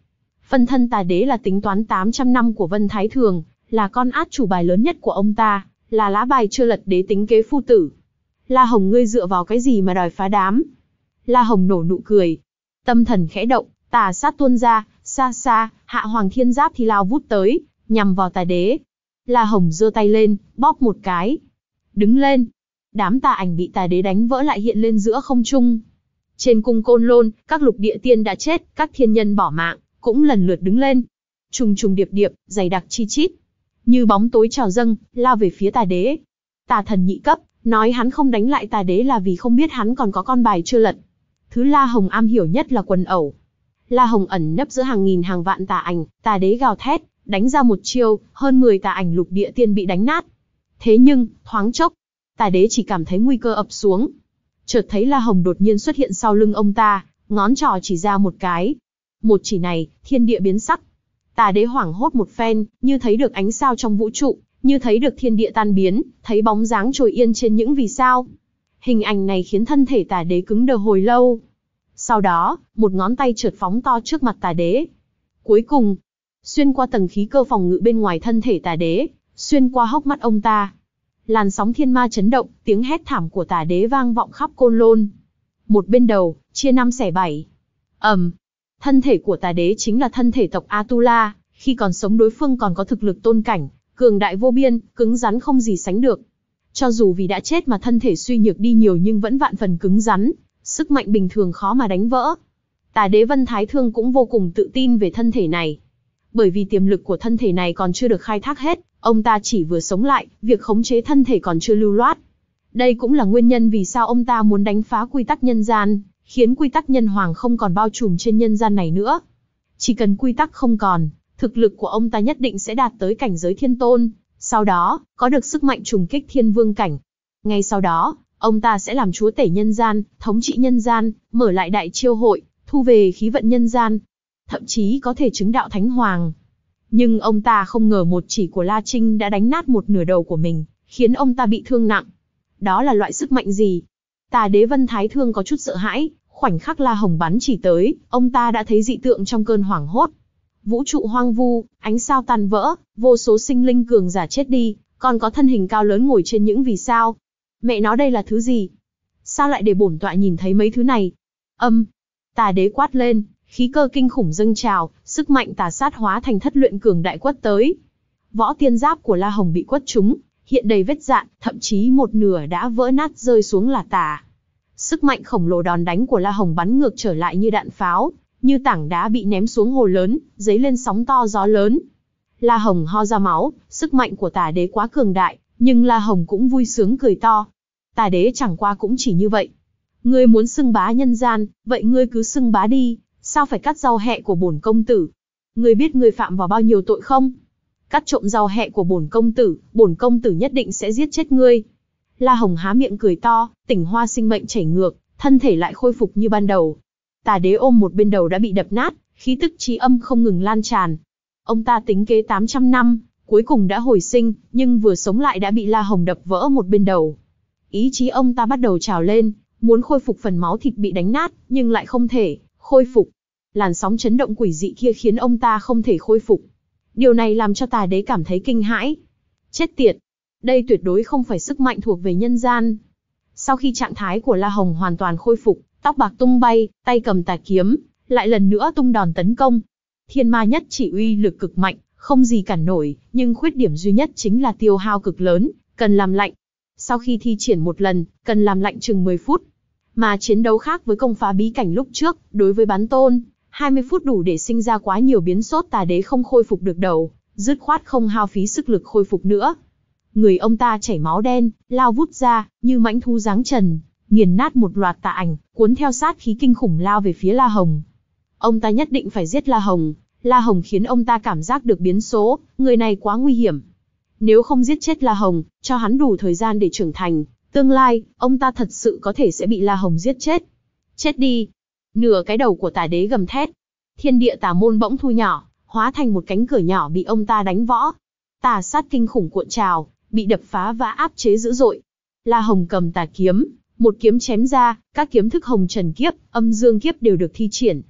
Phân thân tà đế là tính toán tám trăm năm của Vân Thái Thường, là con át chủ bài lớn nhất của ông ta, là lá bài chưa lật đế tính kế phu tử. La Hồng, ngươi dựa vào cái gì mà đòi phá đám? La Hồng nổ nụ cười. Tâm thần khẽ động, tà sát tuôn ra, xa xa, hạ hoàng thiên giáp thì lao vút tới, nhằm vào tà đế. La Hồng giơ tay lên, bóp một cái. Đứng lên. Đám tà ảnh bị tà đế đánh vỡ lại hiện lên giữa không trung. Trên cung Côn Lôn, các lục địa tiên đã chết, các thiên nhân bỏ mạng, cũng lần lượt đứng lên. Trùng trùng điệp điệp, dày đặc chi chít. Như bóng tối trào dâng, lao về phía tà đế. Tà thần nhị cấp, nói hắn không đánh lại tà đế là vì không biết hắn còn có con bài chưa lật. Thứ La Hồng am hiểu nhất là quần ẩu. La Hồng ẩn nấp giữa hàng nghìn hàng vạn tà ảnh, tà đế gào thét, đánh ra một chiêu, hơn mười tà ảnh lục địa tiên bị đánh nát. Thế nhưng, thoáng chốc, tà đế chỉ cảm thấy nguy cơ ập xuống. Chợt thấy La Hồng đột nhiên xuất hiện sau lưng ông ta, ngón trỏ chỉ ra một cái. Một chỉ này, thiên địa biến sắc. Tà đế hoảng hốt một phen, như thấy được ánh sao trong vũ trụ, như thấy được thiên địa tan biến, thấy bóng dáng trồi yên trên những vì sao. Hình ảnh này khiến thân thể tà đế cứng đờ hồi lâu. Sau đó, một ngón tay chợt phóng to trước mặt tà đế. Cuối cùng, xuyên qua tầng khí cơ phòng ngự bên ngoài thân thể tà đế, xuyên qua hốc mắt ông ta. Làn sóng thiên ma chấn động, tiếng hét thảm của tà đế vang vọng khắp Côn Lôn. Một bên đầu, chia năm xẻ bảy. ầm, um, thân thể của tà đế chính là thân thể tộc Atula, khi còn sống đối phương còn có thực lực tôn cảnh, cường đại vô biên, cứng rắn không gì sánh được. Cho dù vì đã chết mà thân thể suy nhược đi nhiều nhưng vẫn vạn phần cứng rắn, sức mạnh bình thường khó mà đánh vỡ. Tà đế Vân Thái Thương cũng vô cùng tự tin về thân thể này. Bởi vì tiềm lực của thân thể này còn chưa được khai thác hết, ông ta chỉ vừa sống lại, việc khống chế thân thể còn chưa lưu loát. Đây cũng là nguyên nhân vì sao ông ta muốn đánh phá quy tắc nhân gian, khiến quy tắc nhân hoàng không còn bao trùm trên nhân gian này nữa. Chỉ cần quy tắc không còn, thực lực của ông ta nhất định sẽ đạt tới cảnh giới thiên tôn, sau đó, có được sức mạnh trùng kích thiên vương cảnh. Ngay sau đó, ông ta sẽ làm chúa tể nhân gian, thống trị nhân gian, mở lại đại chiêu hội, thu về khí vận nhân gian. Thậm chí có thể chứng đạo thánh hoàng. Nhưng ông ta không ngờ một chỉ của La Trinh đã đánh nát một nửa đầu của mình, khiến ông ta bị thương nặng. Đó là loại sức mạnh gì? Tà đế Vân Thái Thương có chút sợ hãi, khoảnh khắc La Hồng bắn chỉ tới, ông ta đã thấy dị tượng trong cơn hoảng hốt. Vũ trụ hoang vu, ánh sao tan vỡ, vô số sinh linh cường giả chết đi, còn có thân hình cao lớn ngồi trên những vì sao. Mẹ nó, đây là thứ gì? Sao lại để bổn tọa nhìn thấy mấy thứ này? Âm, tà đế quát lên, khí cơ kinh khủng dâng trào, sức mạnh tà sát hóa thành thất luyện cường đại quất tới. Võ tiên giáp của La Hồng bị quất trúng, hiện đầy vết rạn, thậm chí một nửa đã vỡ nát rơi xuống là tả. Sức mạnh khổng lồ đòn đánh của La Hồng bắn ngược trở lại như đạn pháo, như tảng đá bị ném xuống hồ lớn, dấy lên sóng to gió lớn. La Hồng ho ra máu, sức mạnh của tà đế quá cường đại, nhưng La Hồng cũng vui sướng cười to. Tà đế chẳng qua cũng chỉ như vậy. Ngươi muốn xưng bá nhân gian, vậy ngươi cứ xưng bá đi, sao phải cắt rau hẹ của bổn công tử? Ngươi biết ngươi phạm vào bao nhiêu tội không? Cắt trộm rau hẹ của bổn công tử, bổn công tử nhất định sẽ giết chết ngươi. La Hồng há miệng cười to, tỉnh hoa sinh mệnh chảy ngược, thân thể lại khôi phục như ban đầu. Tà đế ôm một bên đầu đã bị đập nát, khí tức trí âm không ngừng lan tràn. Ông ta tính kế tám trăm năm, cuối cùng đã hồi sinh, nhưng vừa sống lại đã bị La Hồng đập vỡ một bên đầu. Ý chí ông ta bắt đầu trào lên, muốn khôi phục phần máu thịt bị đánh nát, nhưng lại không thể khôi phục. Làn sóng chấn động quỷ dị kia khiến ông ta không thể khôi phục. Điều này làm cho tà đế cảm thấy kinh hãi. Chết tiệt! Đây tuyệt đối không phải sức mạnh thuộc về nhân gian. Sau khi trạng thái của La Hồng hoàn toàn khôi phục, tóc bạc tung bay, tay cầm tà kiếm, lại lần nữa tung đòn tấn công. Thiên ma nhất chỉ uy lực cực mạnh, không gì cản nổi, nhưng khuyết điểm duy nhất chính là tiêu hao cực lớn, cần làm lạnh. Sau khi thi triển một lần, cần làm lạnh chừng mười phút. Mà chiến đấu khác với công phá bí cảnh lúc trước, đối với bán tôn, hai mươi phút đủ để sinh ra quá nhiều biến sốt. Tà đế không khôi phục được đầu, dứt khoát không hao phí sức lực khôi phục nữa. Người ông ta chảy máu đen, lao vút ra, như mãnh thú giáng trần, nghiền nát một loạt tà ảnh, cuốn theo sát khí kinh khủng lao về phía La Hồng. Ông ta nhất định phải giết La Hồng. La Hồng khiến ông ta cảm giác được biến số, người này quá nguy hiểm. Nếu không giết chết La Hồng, cho hắn đủ thời gian để trưởng thành, tương lai, ông ta thật sự có thể sẽ bị La Hồng giết chết. Chết đi! Nửa cái đầu của tà đế gầm thét. Thiên địa tà môn bỗng thu nhỏ, hóa thành một cánh cửa nhỏ bị ông ta đánh võ. Tà sát kinh khủng cuộn trào, bị đập phá và áp chế dữ dội. La Hồng cầm tà kiếm, một kiếm chém ra, các kiếm thức hồng trần kiếp, âm dương kiếp đều được thi triển.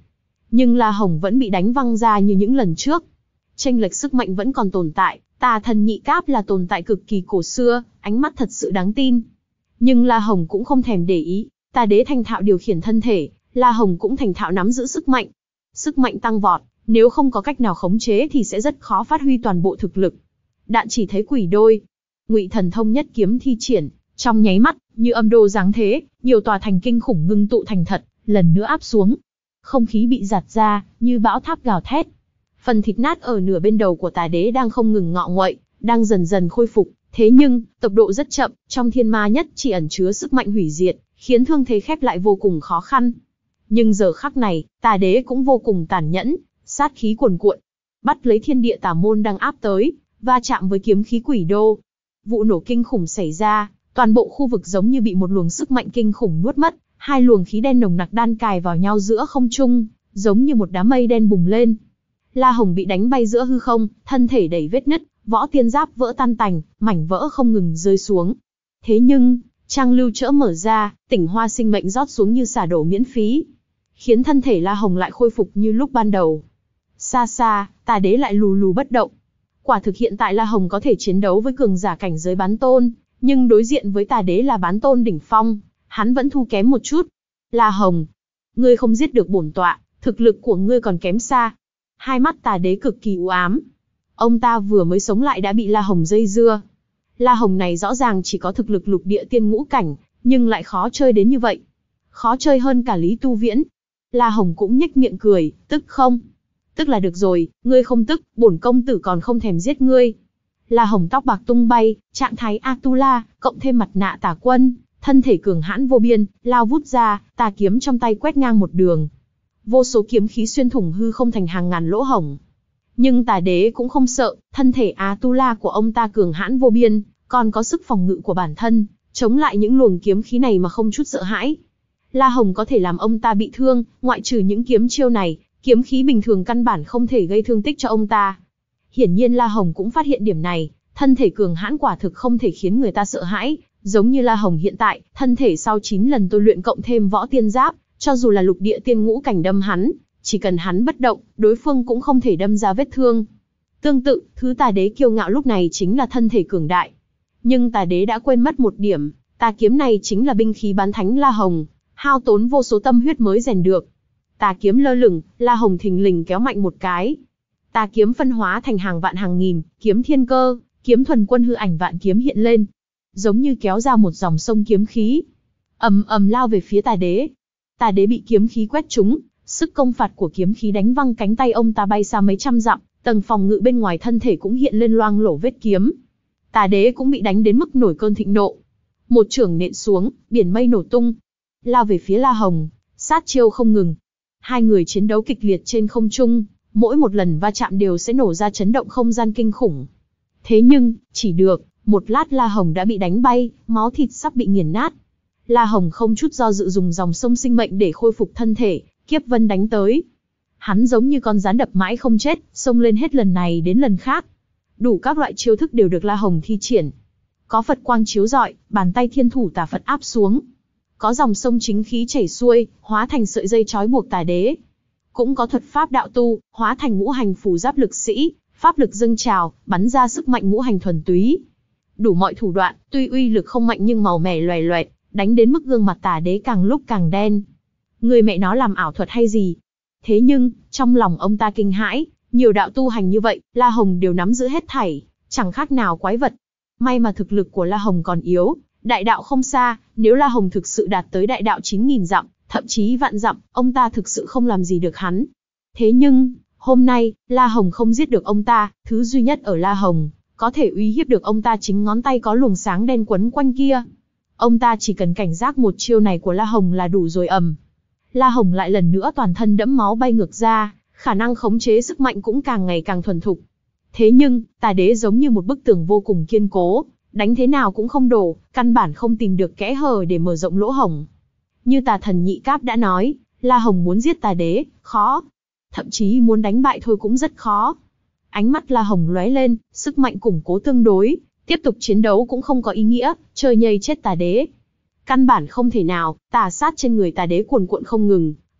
Nhưng La Hồng vẫn bị đánh văng ra như những lần trước. Chênh lệch sức mạnh vẫn còn tồn tại, tà thần nhị cáp là tồn tại cực kỳ cổ xưa, ánh mắt thật sự đáng tin. Nhưng La Hồng cũng không thèm để ý, tà đế thành thạo điều khiển thân thể, La Hồng cũng thành thạo nắm giữ sức mạnh. Sức mạnh tăng vọt, nếu không có cách nào khống chế thì sẽ rất khó phát huy toàn bộ thực lực. Đạn chỉ thấy quỷ đôi. Ngụy Thần Thông nhất kiếm thi triển, trong nháy mắt, như âm đô giáng thế, nhiều tòa thành kinh khủng ngưng tụ thành thật, lần nữa áp xuống. Không khí bị giạt ra, như bão tháp gào thét. Phần thịt nát ở nửa bên đầu của tà đế đang không ngừng ngọ nguậy, đang dần dần khôi phục. Thế nhưng, tốc độ rất chậm, trong thiên ma nhất chỉ ẩn chứa sức mạnh hủy diệt, khiến thương thế khép lại vô cùng khó khăn. Nhưng giờ khắc này, tà đế cũng vô cùng tàn nhẫn, sát khí cuồn cuộn, bắt lấy thiên địa tà môn đang áp tới, va chạm với kiếm khí quỷ đô. Vụ nổ kinh khủng xảy ra, toàn bộ khu vực giống như bị một luồng sức mạnh kinh khủng nuốt mất, hai luồng khí đen nồng nặc đan cài vào nhau giữa không trung, giống như một đám mây đen bùng lên. La Hồng bị đánh bay giữa hư không, thân thể đầy vết nứt, võ tiên giáp vỡ tan tành, mảnh vỡ không ngừng rơi xuống. Thế nhưng, trang lưu chữa mở ra, tỉnh hoa sinh mệnh rót xuống như xả đổ miễn phí, khiến thân thể La Hồng lại khôi phục như lúc ban đầu. Xa xa, tà đế lại lù lù bất động. Quả thực hiện tại La Hồng có thể chiến đấu với cường giả cảnh giới bán tôn, nhưng đối diện với tà đế là bán tôn đỉnh phong, hắn vẫn thu kém một chút. La Hồng, ngươi không giết được bổn tọa, thực lực của ngươi còn kém xa. Hai mắt tà đế cực kỳ u ám. Ông ta vừa mới sống lại đã bị La Hồng dây dưa. La Hồng này rõ ràng chỉ có thực lực lục địa tiên ngũ cảnh, nhưng lại khó chơi đến như vậy. Khó chơi hơn cả Lý Tu Viễn. La Hồng cũng nhếch miệng cười, tức không? Tức là được rồi, ngươi không tức, bổn công tử còn không thèm giết ngươi. La Hồng tóc bạc tung bay, trạng thái Atula, cộng thêm mặt nạ tà quân, thân thể cường hãn vô biên, lao vút ra, tà kiếm trong tay quét ngang một đường. Vô số kiếm khí xuyên thủng hư không thành hàng ngàn lỗ hổng. Nhưng tà đế cũng không sợ, thân thể Atula của ông ta cường hãn vô biên, còn có sức phòng ngự của bản thân, chống lại những luồng kiếm khí này mà không chút sợ hãi. La Hồng có thể làm ông ta bị thương, ngoại trừ những kiếm chiêu này, kiếm khí bình thường căn bản không thể gây thương tích cho ông ta. Hiển nhiên La Hồng cũng phát hiện điểm này, thân thể cường hãn quả thực không thể khiến người ta sợ hãi, giống như La Hồng hiện tại, thân thể sau chín lần tôi luyện cộng thêm võ tiên giáp, cho dù là lục địa tiên ngũ cảnh đâm hắn, chỉ cần hắn bất động, đối phương cũng không thể đâm ra vết thương. Tương tự, thứ tà đế kiêu ngạo lúc này chính là thân thể cường đại. Nhưng tà đế đã quên mất một điểm, tà kiếm này chính là binh khí bán thánh La Hồng, hao tốn vô số tâm huyết mới rèn được. Tà kiếm lơ lửng, La Hồng thình lình kéo mạnh một cái. Tà kiếm phân hóa thành hàng vạn hàng nghìn, kiếm thiên cơ, kiếm thuần quân hư ảnh vạn kiếm hiện lên, giống như kéo ra một dòng sông kiếm khí, ầm ầm lao về phía tà đế. Tà đế bị kiếm khí quét trúng, sức công phạt của kiếm khí đánh văng cánh tay ông ta bay xa mấy trăm dặm, tầng phòng ngự bên ngoài thân thể cũng hiện lên loang lổ vết kiếm. Tà đế cũng bị đánh đến mức nổi cơn thịnh nộ. Một chưởng nện xuống, biển mây nổ tung, lao về phía La Hồng, sát chiêu không ngừng. Hai người chiến đấu kịch liệt trên không trung, mỗi một lần va chạm đều sẽ nổ ra chấn động không gian kinh khủng. Thế nhưng, chỉ được một lát La Hồng đã bị đánh bay, máu thịt sắp bị nghiền nát. La Hồng không chút do dự dùng dòng sông sinh mệnh để khôi phục thân thể, kiếp vân đánh tới. Hắn giống như con gián đập mãi không chết, xông lên hết lần này đến lần khác. Đủ các loại chiêu thức đều được La Hồng thi triển. Có Phật quang chiếu rọi, bàn tay thiên thủ tà Phật áp xuống. Có dòng sông chính khí chảy xuôi, hóa thành sợi dây trói buộc tà đế. Cũng có thuật pháp đạo tu, hóa thành ngũ hành phù giáp lực sĩ, pháp lực dâng trào, bắn ra sức mạnh ngũ hành thuần túy. Đủ mọi thủ đoạn, tuy uy lực không mạnh nhưng màu mẻ loè loẹt, đánh đến mức gương mặt tà đế càng lúc càng đen. Người mẹ nó làm ảo thuật hay gì? Thế nhưng, trong lòng ông ta kinh hãi, nhiều đạo tu hành như vậy, La Hồng đều nắm giữ hết thảy, chẳng khác nào quái vật. May mà thực lực của La Hồng còn yếu, đại đạo không xa, nếu La Hồng thực sự đạt tới đại đạo chín nghìn dặm, thậm chí vạn dặm, ông ta thực sự không làm gì được hắn. Thế nhưng, hôm nay, La Hồng không giết được ông ta, thứ duy nhất ở La Hồng, có thể uy hiếp được ông ta chính ngón tay có luồng sáng đen quấn quanh kia. Ông ta chỉ cần cảnh giác một chiêu này của La Hồng là đủ rồi. Ầm. La Hồng lại lần nữa toàn thân đẫm máu bay ngược ra, khả năng khống chế sức mạnh cũng càng ngày càng thuần thục. Thế nhưng, tà đế giống như một bức tường vô cùng kiên cố, đánh thế nào cũng không đổ, căn bản không tìm được kẽ hở để mở rộng lỗ hổng. Như tà thần nhị cáp đã nói, La Hồng muốn giết tà đế, khó. Thậm chí muốn đánh bại thôi cũng rất khó. Ánh mắt La Hồng lóe lên, sức mạnh củng cố tương đối, tiếp tục chiến đấu cũng không có ý nghĩa, chơi nhây chết tà đế. Căn bản không thể nào, tà sát trên người tà đế cuồn cuộn không ngừng,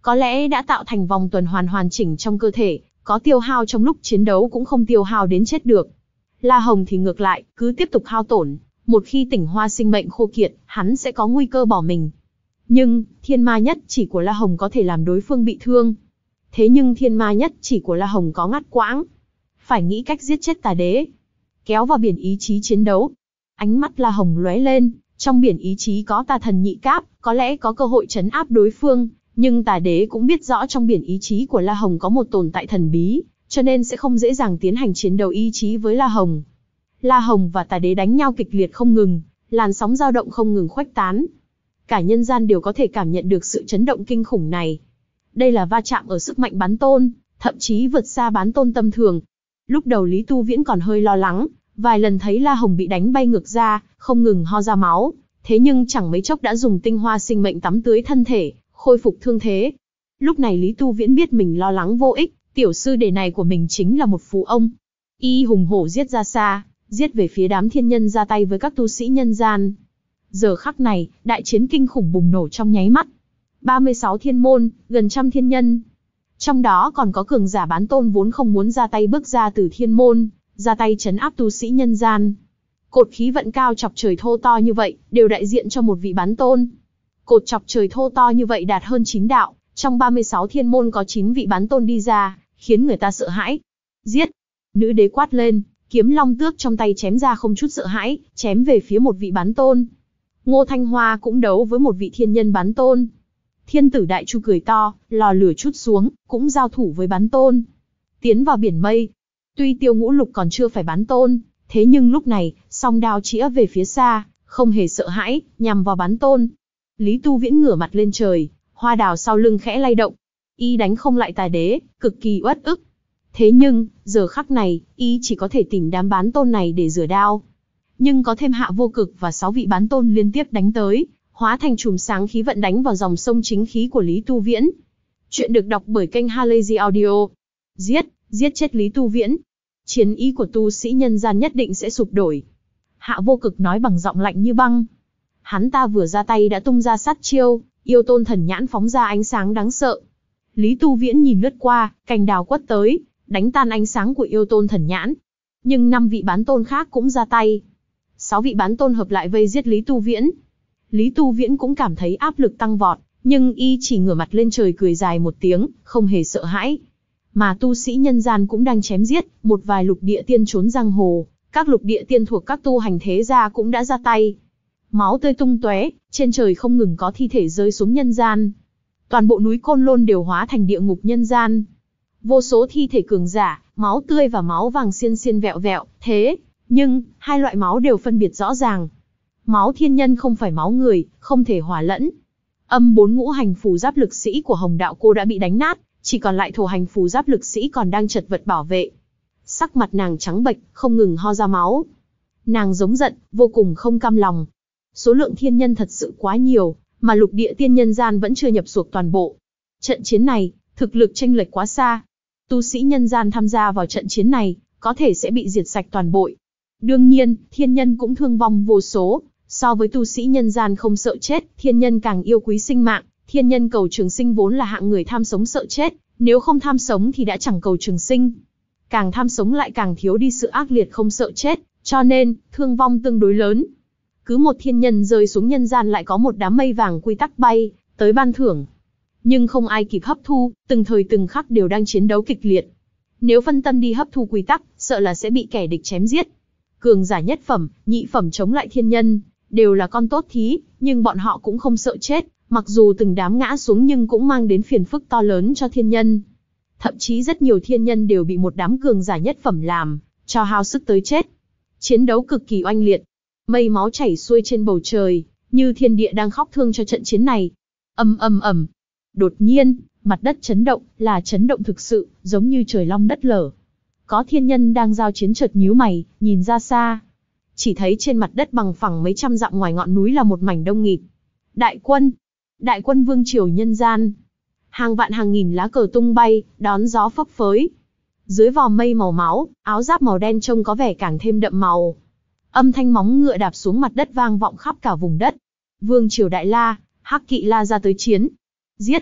có lẽ đã tạo thành vòng tuần hoàn hoàn chỉnh trong cơ thể, có tiêu hao trong lúc chiến đấu cũng không tiêu hao đến chết được. La Hồng thì ngược lại, cứ tiếp tục hao tổn, một khi tỉnh hoa sinh mệnh khô kiệt, hắn sẽ có nguy cơ bỏ mình. Nhưng, thiên ma nhất chỉ của La Hồng có thể làm đối phương bị thương. Thế nhưng thiên ma nhất chỉ của La Hồng có ngắt quãng. Phải nghĩ cách giết chết tà đế. Kéo vào biển ý chí chiến đấu. Ánh mắt La Hồng lóe lên, trong biển ý chí có tà thần nhị cáp, có lẽ có cơ hội trấn áp đối phương. Nhưng tà đế cũng biết rõ trong biển ý chí của La Hồng có một tồn tại thần bí, cho nên sẽ không dễ dàng tiến hành chiến đấu ý chí với La Hồng. La Hồng và tà đế đánh nhau kịch liệt không ngừng, làn sóng dao động không ngừng khuếch tán. Cả nhân gian đều có thể cảm nhận được sự chấn động kinh khủng này. Đây là va chạm ở sức mạnh bán tôn, thậm chí vượt xa bán tôn tâm thường. Lúc đầu Lý Tu Viễn còn hơi lo lắng, vài lần thấy La Hồng bị đánh bay ngược ra, không ngừng ho ra máu, thế nhưng chẳng mấy chốc đã dùng tinh hoa sinh mệnh tắm tưới thân thể, khôi phục thương thế. Lúc này Lý Tu Viễn biết mình lo lắng vô ích, tiểu sư đệ này của mình chính là một phù ông. Y hùng hổ giết ra xa, giết về phía đám thiên nhân, ra tay với các tu sĩ nhân gian. Giờ khắc này, đại chiến kinh khủng bùng nổ trong nháy mắt. ba mươi sáu thiên môn, gần trăm thiên nhân. Trong đó còn có cường giả bán tôn vốn không muốn ra tay bước ra từ thiên môn, ra tay trấn áp tu sĩ nhân gian. Cột khí vận cao chọc trời thô to như vậy, đều đại diện cho một vị bán tôn. Cột chọc trời thô to như vậy đạt hơn chín đạo, trong ba mươi sáu thiên môn có chín vị bán tôn đi ra, khiến người ta sợ hãi. Giết! Nữ đế quát lên, kiếm long tước trong tay chém ra không chút sợ hãi, chém về phía một vị bán tôn. Ngô Thanh Hoa cũng đấu với một vị thiên nhân bán tôn. Thiên tử Đại Chu cười to, lò lửa trút xuống, cũng giao thủ với bán tôn. Tiến vào biển mây. Tuy Tiêu Ngũ Lục còn chưa phải bán tôn, thế nhưng lúc này, song đao chĩa về phía xa, không hề sợ hãi, nhằm vào bán tôn. Lý Tu Viễn ngửa mặt lên trời, hoa đào sau lưng khẽ lay động. Y đánh không lại tà đế, cực kỳ uất ức. Thế nhưng, giờ khắc này, y chỉ có thể tìm đám bán tôn này để rửa đao. Nhưng có thêm Hạ Vô Cực và sáu vị bán tôn liên tiếp đánh tới, hóa thành chùm sáng khí vận đánh vào dòng sông chính khí của Lý Tu Viễn. Chuyện được đọc bởi kênh Halazy Audio. Giết, giết chết Lý Tu Viễn. Chiến ý của tu sĩ nhân gian nhất định sẽ sụp đổi. Hạ Vô Cực nói bằng giọng lạnh như băng. Hắn ta vừa ra tay đã tung ra sát chiêu, yêu tôn thần nhãn phóng ra ánh sáng đáng sợ. Lý Tu Viễn nhìn lướt qua, cành đào quất tới, đánh tan ánh sáng của yêu tôn thần nhãn. Nhưng năm vị bán tôn khác cũng ra tay. Sáu vị bán tôn hợp lại vây giết Lý Tu Viễn. Lý Tu Viễn cũng cảm thấy áp lực tăng vọt, nhưng y chỉ ngửa mặt lên trời cười dài một tiếng, không hề sợ hãi. Mà tu sĩ nhân gian cũng đang chém giết, một vài lục địa tiên trốn giang hồ, các lục địa tiên thuộc các tu hành thế gia cũng đã ra tay. Máu tươi tung tóe, trên trời không ngừng có thi thể rơi xuống nhân gian. Toàn bộ núi Côn Lôn đều hóa thành địa ngục nhân gian. Vô số thi thể cường giả, máu tươi và máu vàng xiên xiên vẹo vẹo, thế nhưng hai loại máu đều phân biệt rõ ràng. Máu thiên nhân không phải máu người, không thể hòa lẫn. Âm bốn ngũ hành phù giáp lực sĩ của Hồng Đạo Cô đã bị đánh nát, chỉ còn lại thổ hành phù giáp lực sĩ còn đang chật vật bảo vệ. Sắc mặt nàng trắng bệch, không ngừng ho ra máu. Nàng giống giận, vô cùng không cam lòng. Số lượng thiên nhân thật sự quá nhiều, mà lục địa tiên nhân gian vẫn chưa nhập suộc toàn bộ. Trận chiến này, thực lực chênh lệch quá xa. Tu sĩ nhân gian tham gia vào trận chiến này, có thể sẽ bị diệt sạch toàn bộ. Đương nhiên, thiên nhân cũng thương vong vô số. So với tu sĩ nhân gian không sợ chết, thiên nhân càng yêu quý sinh mạng. Thiên nhân cầu trường sinh vốn là hạng người tham sống sợ chết, nếu không tham sống thì đã chẳng cầu trường sinh. Càng tham sống lại càng thiếu đi sự ác liệt không sợ chết, cho nên, thương vong tương đối lớn. Cứ một thiên nhân rơi xuống nhân gian lại có một đám mây vàng quy tắc bay, tới ban thưởng. Nhưng không ai kịp hấp thu, từng thời từng khắc đều đang chiến đấu kịch liệt. Nếu phân tâm đi hấp thu quy tắc, sợ là sẽ bị kẻ địch chém giết. Cường giả nhất phẩm, nhị phẩm chống lại thiên nhân, đều là con tốt thí, nhưng bọn họ cũng không sợ chết, mặc dù từng đám ngã xuống nhưng cũng mang đến phiền phức to lớn cho thiên nhân. Thậm chí rất nhiều thiên nhân đều bị một đám cường giả nhất phẩm làm cho hao sức tới chết. Chiến đấu cực kỳ oanh liệt, mây máu chảy xuôi trên bầu trời, như thiên địa đang khóc thương cho trận chiến này. Ầm ầm ầm. Đột nhiên, mặt đất chấn động, là chấn động thực sự, giống như trời long đất lở. Có thiên nhân đang giao chiến chợt nhíu mày, nhìn ra xa. Chỉ thấy trên mặt đất bằng phẳng mấy trăm dặm ngoài ngọn núi là một mảnh đông nghịt. Đại quân! Đại quân vương triều nhân gian! Hàng vạn hàng nghìn lá cờ tung bay, đón gió phấp phới. Dưới vòm mây màu máu, áo giáp màu đen trông có vẻ càng thêm đậm màu. Âm thanh móng ngựa đạp xuống mặt đất vang vọng khắp cả vùng đất. Vương triều Đại La, Hắc Kỵ La ra tới chiến. Giết!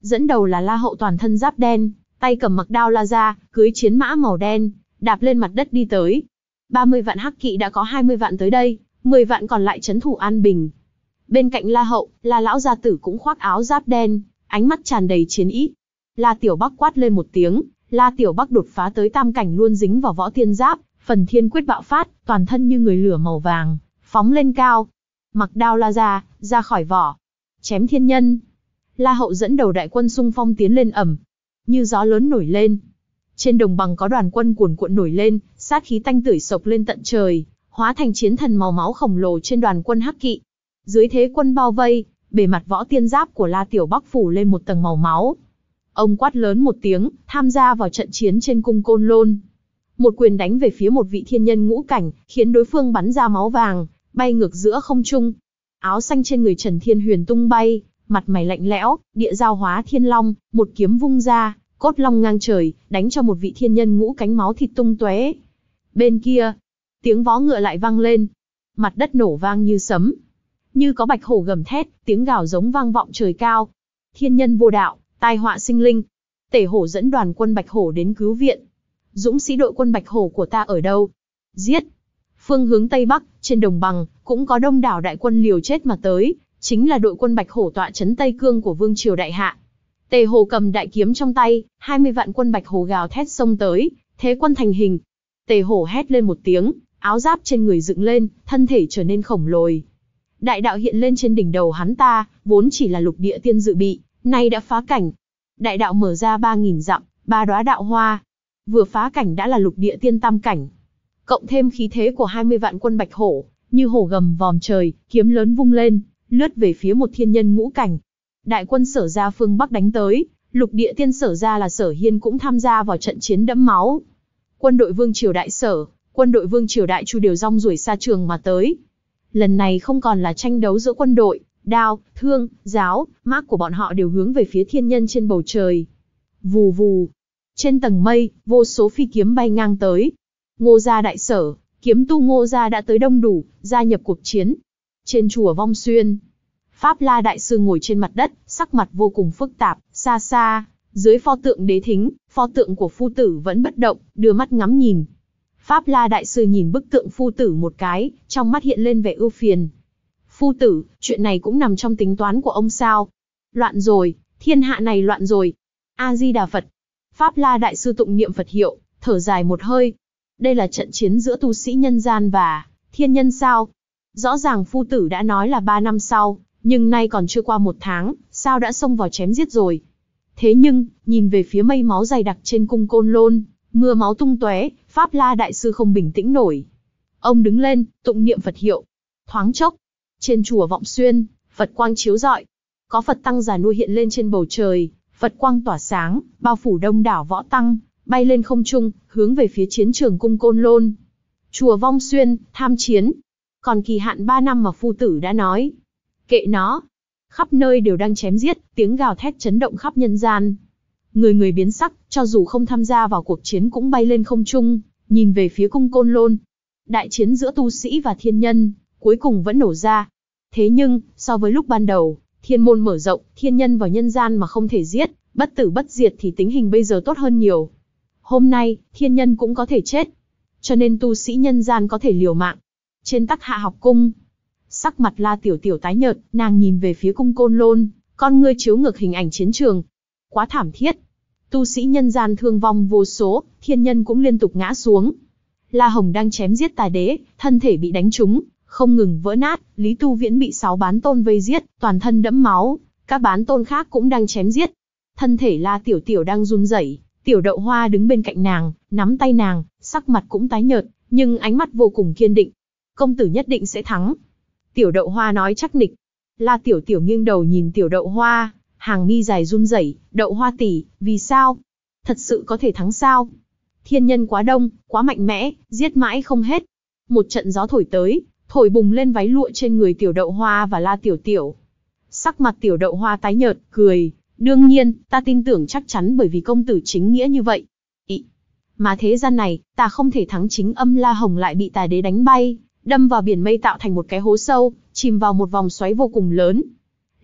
Dẫn đầu là La Hậu toàn thân giáp đen, tay cầm mặc đao la ra, cưỡi chiến mã màu đen, đạp lên mặt đất đi tới. ba mươi vạn hắc kỵ đã có hai mươi vạn tới đây, mười vạn còn lại trấn thủ an bình. Bên cạnh La Hậu, La lão gia tử cũng khoác áo giáp đen, ánh mắt tràn đầy chiến ý. La Tiểu Bắc quát lên một tiếng, La Tiểu Bắc đột phá tới tam cảnh luôn dính vào võ tiên giáp, phần thiên quyết bạo phát, toàn thân như người lửa màu vàng, phóng lên cao. Mặc đao la ra, ra khỏi vỏ. Chém thiên nhân. La Hậu dẫn đầu đại quân xung phong tiến lên ầm, như gió lớn nổi lên. Trên đồng bằng có đoàn quân cuồn cuộn nổi lên, sát khí tanh tưởi sộc lên tận trời, hóa thành chiến thần màu máu khổng lồ trên đoàn quân hắc kỵ. Dưới thế quân bao vây, bề mặt võ tiên giáp của La Tiểu Bắc phủ lên một tầng màu máu. Ông quát lớn một tiếng, tham gia vào trận chiến trên cung Côn Lôn. Một quyền đánh về phía một vị thiên nhân ngũ cảnh, khiến đối phương bắn ra máu vàng, bay ngược giữa không trung. Áo xanh trên người Trần Thiên Huyền tung bay, mặt mày lạnh lẽo, địa giao hóa thiên long, một kiếm vung ra, cốt long ngang trời, đánh cho một vị thiên nhân ngũ cánh máu thịt tung tóe. Bên kia, tiếng vó ngựa lại vang lên, mặt đất nổ vang như sấm, như có bạch hổ gầm thét, tiếng gào giống vang vọng trời cao. Thiên nhân vô đạo, tai họa sinh linh. Tể Hổ dẫn đoàn quân Bạch Hổ đến cứu viện. Dũng sĩ đội quân Bạch Hổ của ta ở đâu? Giết! Phương hướng Tây Bắc, trên đồng bằng, cũng có đông đảo đại quân liều chết mà tới, chính là đội quân Bạch Hổ tọa trấn Tây Cương của Vương Triều Đại Hạ. Tề Hổ cầm đại kiếm trong tay, hai mươi vạn quân Bạch Hổ gào thét xông tới, thế quân thành hình. Tề Hổ hét lên một tiếng, áo giáp trên người dựng lên, thân thể trở nên khổng lồ. Đại đạo hiện lên trên đỉnh đầu hắn ta, vốn chỉ là lục địa tiên dự bị, nay đã phá cảnh. Đại đạo mở ra ba nghìn dặm, ba đóa đạo hoa. Vừa phá cảnh đã là lục địa tiên tam cảnh. Cộng thêm khí thế của hai mươi vạn quân Bạch Hổ, như hổ gầm vòm trời, kiếm lớn vung lên, lướt về phía một thiên nhân ngũ cảnh. Đại quân Sở Gia phương Bắc đánh tới, lục địa tiên Sở Gia là Sở Hiên cũng tham gia vào trận chiến đẫm máu. Quân đội Vương Triều Đại Sở, quân đội Vương Triều Đại Chu đều rong ruổi xa trường mà tới. Lần này không còn là tranh đấu giữa quân đội, đao, thương, giáo, mác của bọn họ đều hướng về phía thiên nhân trên bầu trời. Vù vù. Trên tầng mây, vô số phi kiếm bay ngang tới. Ngô gia Đại Sở, kiếm tu Ngô gia đã tới đông đủ, gia nhập cuộc chiến. Trên chùa Vong Xuyên, Pháp La Đại Sư ngồi trên mặt đất, sắc mặt vô cùng phức tạp, xa xa, dưới pho tượng Đế Thính, pho tượng của Phu Tử vẫn bất động, đưa mắt ngắm nhìn. Pháp La Đại Sư nhìn bức tượng Phu Tử một cái, trong mắt hiện lên vẻ ưu phiền. Phu Tử, chuyện này cũng nằm trong tính toán của ông sao? Loạn rồi, thiên hạ này loạn rồi. A-di-đà Phật. Pháp La Đại Sư tụng niệm Phật hiệu, thở dài một hơi. Đây là trận chiến giữa tu sĩ nhân gian và thiên nhân sao? Rõ ràng Phu Tử đã nói là ba năm sau, nhưng nay còn chưa qua một tháng, sao đã xông vào chém giết rồi? Thế nhưng, nhìn về phía mây máu dày đặc trên cung Côn Lôn, mưa máu tung tóe, Pháp La Đại Sư không bình tĩnh nổi. Ông đứng lên, tụng niệm Phật hiệu. Thoáng chốc, trên chùa Vọng Xuyên, Phật quang chiếu rọi. Có Phật tăng già nua hiện lên trên bầu trời, Phật quang tỏa sáng, bao phủ đông đảo võ tăng, bay lên không trung, hướng về phía chiến trường cung Côn Lôn. Chùa Vong Xuyên, tham chiến. Còn kỳ hạn ba năm mà Phu Tử đã nói. Kệ nó. Khắp nơi đều đang chém giết, tiếng gào thét chấn động khắp nhân gian. Người người biến sắc, cho dù không tham gia vào cuộc chiến cũng bay lên không trung, nhìn về phía cung Côn Lôn. Đại chiến giữa tu sĩ và thiên nhân, cuối cùng vẫn nổ ra. Thế nhưng, so với lúc ban đầu, thiên môn mở rộng, thiên nhân vào nhân gian mà không thể giết, bất tử bất diệt thì tình hình bây giờ tốt hơn nhiều. Hôm nay, thiên nhân cũng có thể chết. Cho nên tu sĩ nhân gian có thể liều mạng. Trên Tắc Hạ học cung, sắc mặt La Tiểu Tiểu tái nhợt, nàng nhìn về phía cung Côn Lôn, con ngươi chiếu ngược hình ảnh chiến trường. Quá thảm thiết. Tu sĩ nhân gian thương vong vô số, thiên nhân cũng liên tục ngã xuống. La Hồng đang chém giết tà đế, thân thể bị đánh trúng, không ngừng vỡ nát. Lý Tu Viễn bị sáu bán tôn vây giết, toàn thân đẫm máu. Các bán tôn khác cũng đang chém giết. Thân thể La Tiểu Tiểu đang run rẩy. Tiểu Đậu Hoa đứng bên cạnh nàng, nắm tay nàng, sắc mặt cũng tái nhợt, nhưng ánh mắt vô cùng kiên định. Công tử nhất định sẽ thắng. Tiểu Đậu Hoa nói chắc nịch. La Tiểu Tiểu nghiêng đầu nhìn Tiểu Đậu Hoa, hàng mi dài run rẩy. Đậu Hoa tỷ, vì sao? Thật sự có thể thắng sao? Thiên nhân quá đông, quá mạnh mẽ, giết mãi không hết. Một trận gió thổi tới, thổi bùng lên váy lụa trên người Tiểu Đậu Hoa và La Tiểu Tiểu. Sắc mặt Tiểu Đậu Hoa tái nhợt, cười. Đương nhiên, ta tin tưởng chắc chắn bởi vì công tử chính nghĩa như vậy. Ý. Mà thế gian này, ta không thể thắng. Chính âm La Hồng lại bị tà đế đánh bay, đâm vào biển mây tạo thành một cái hố sâu, chìm vào một vòng xoáy vô cùng lớn.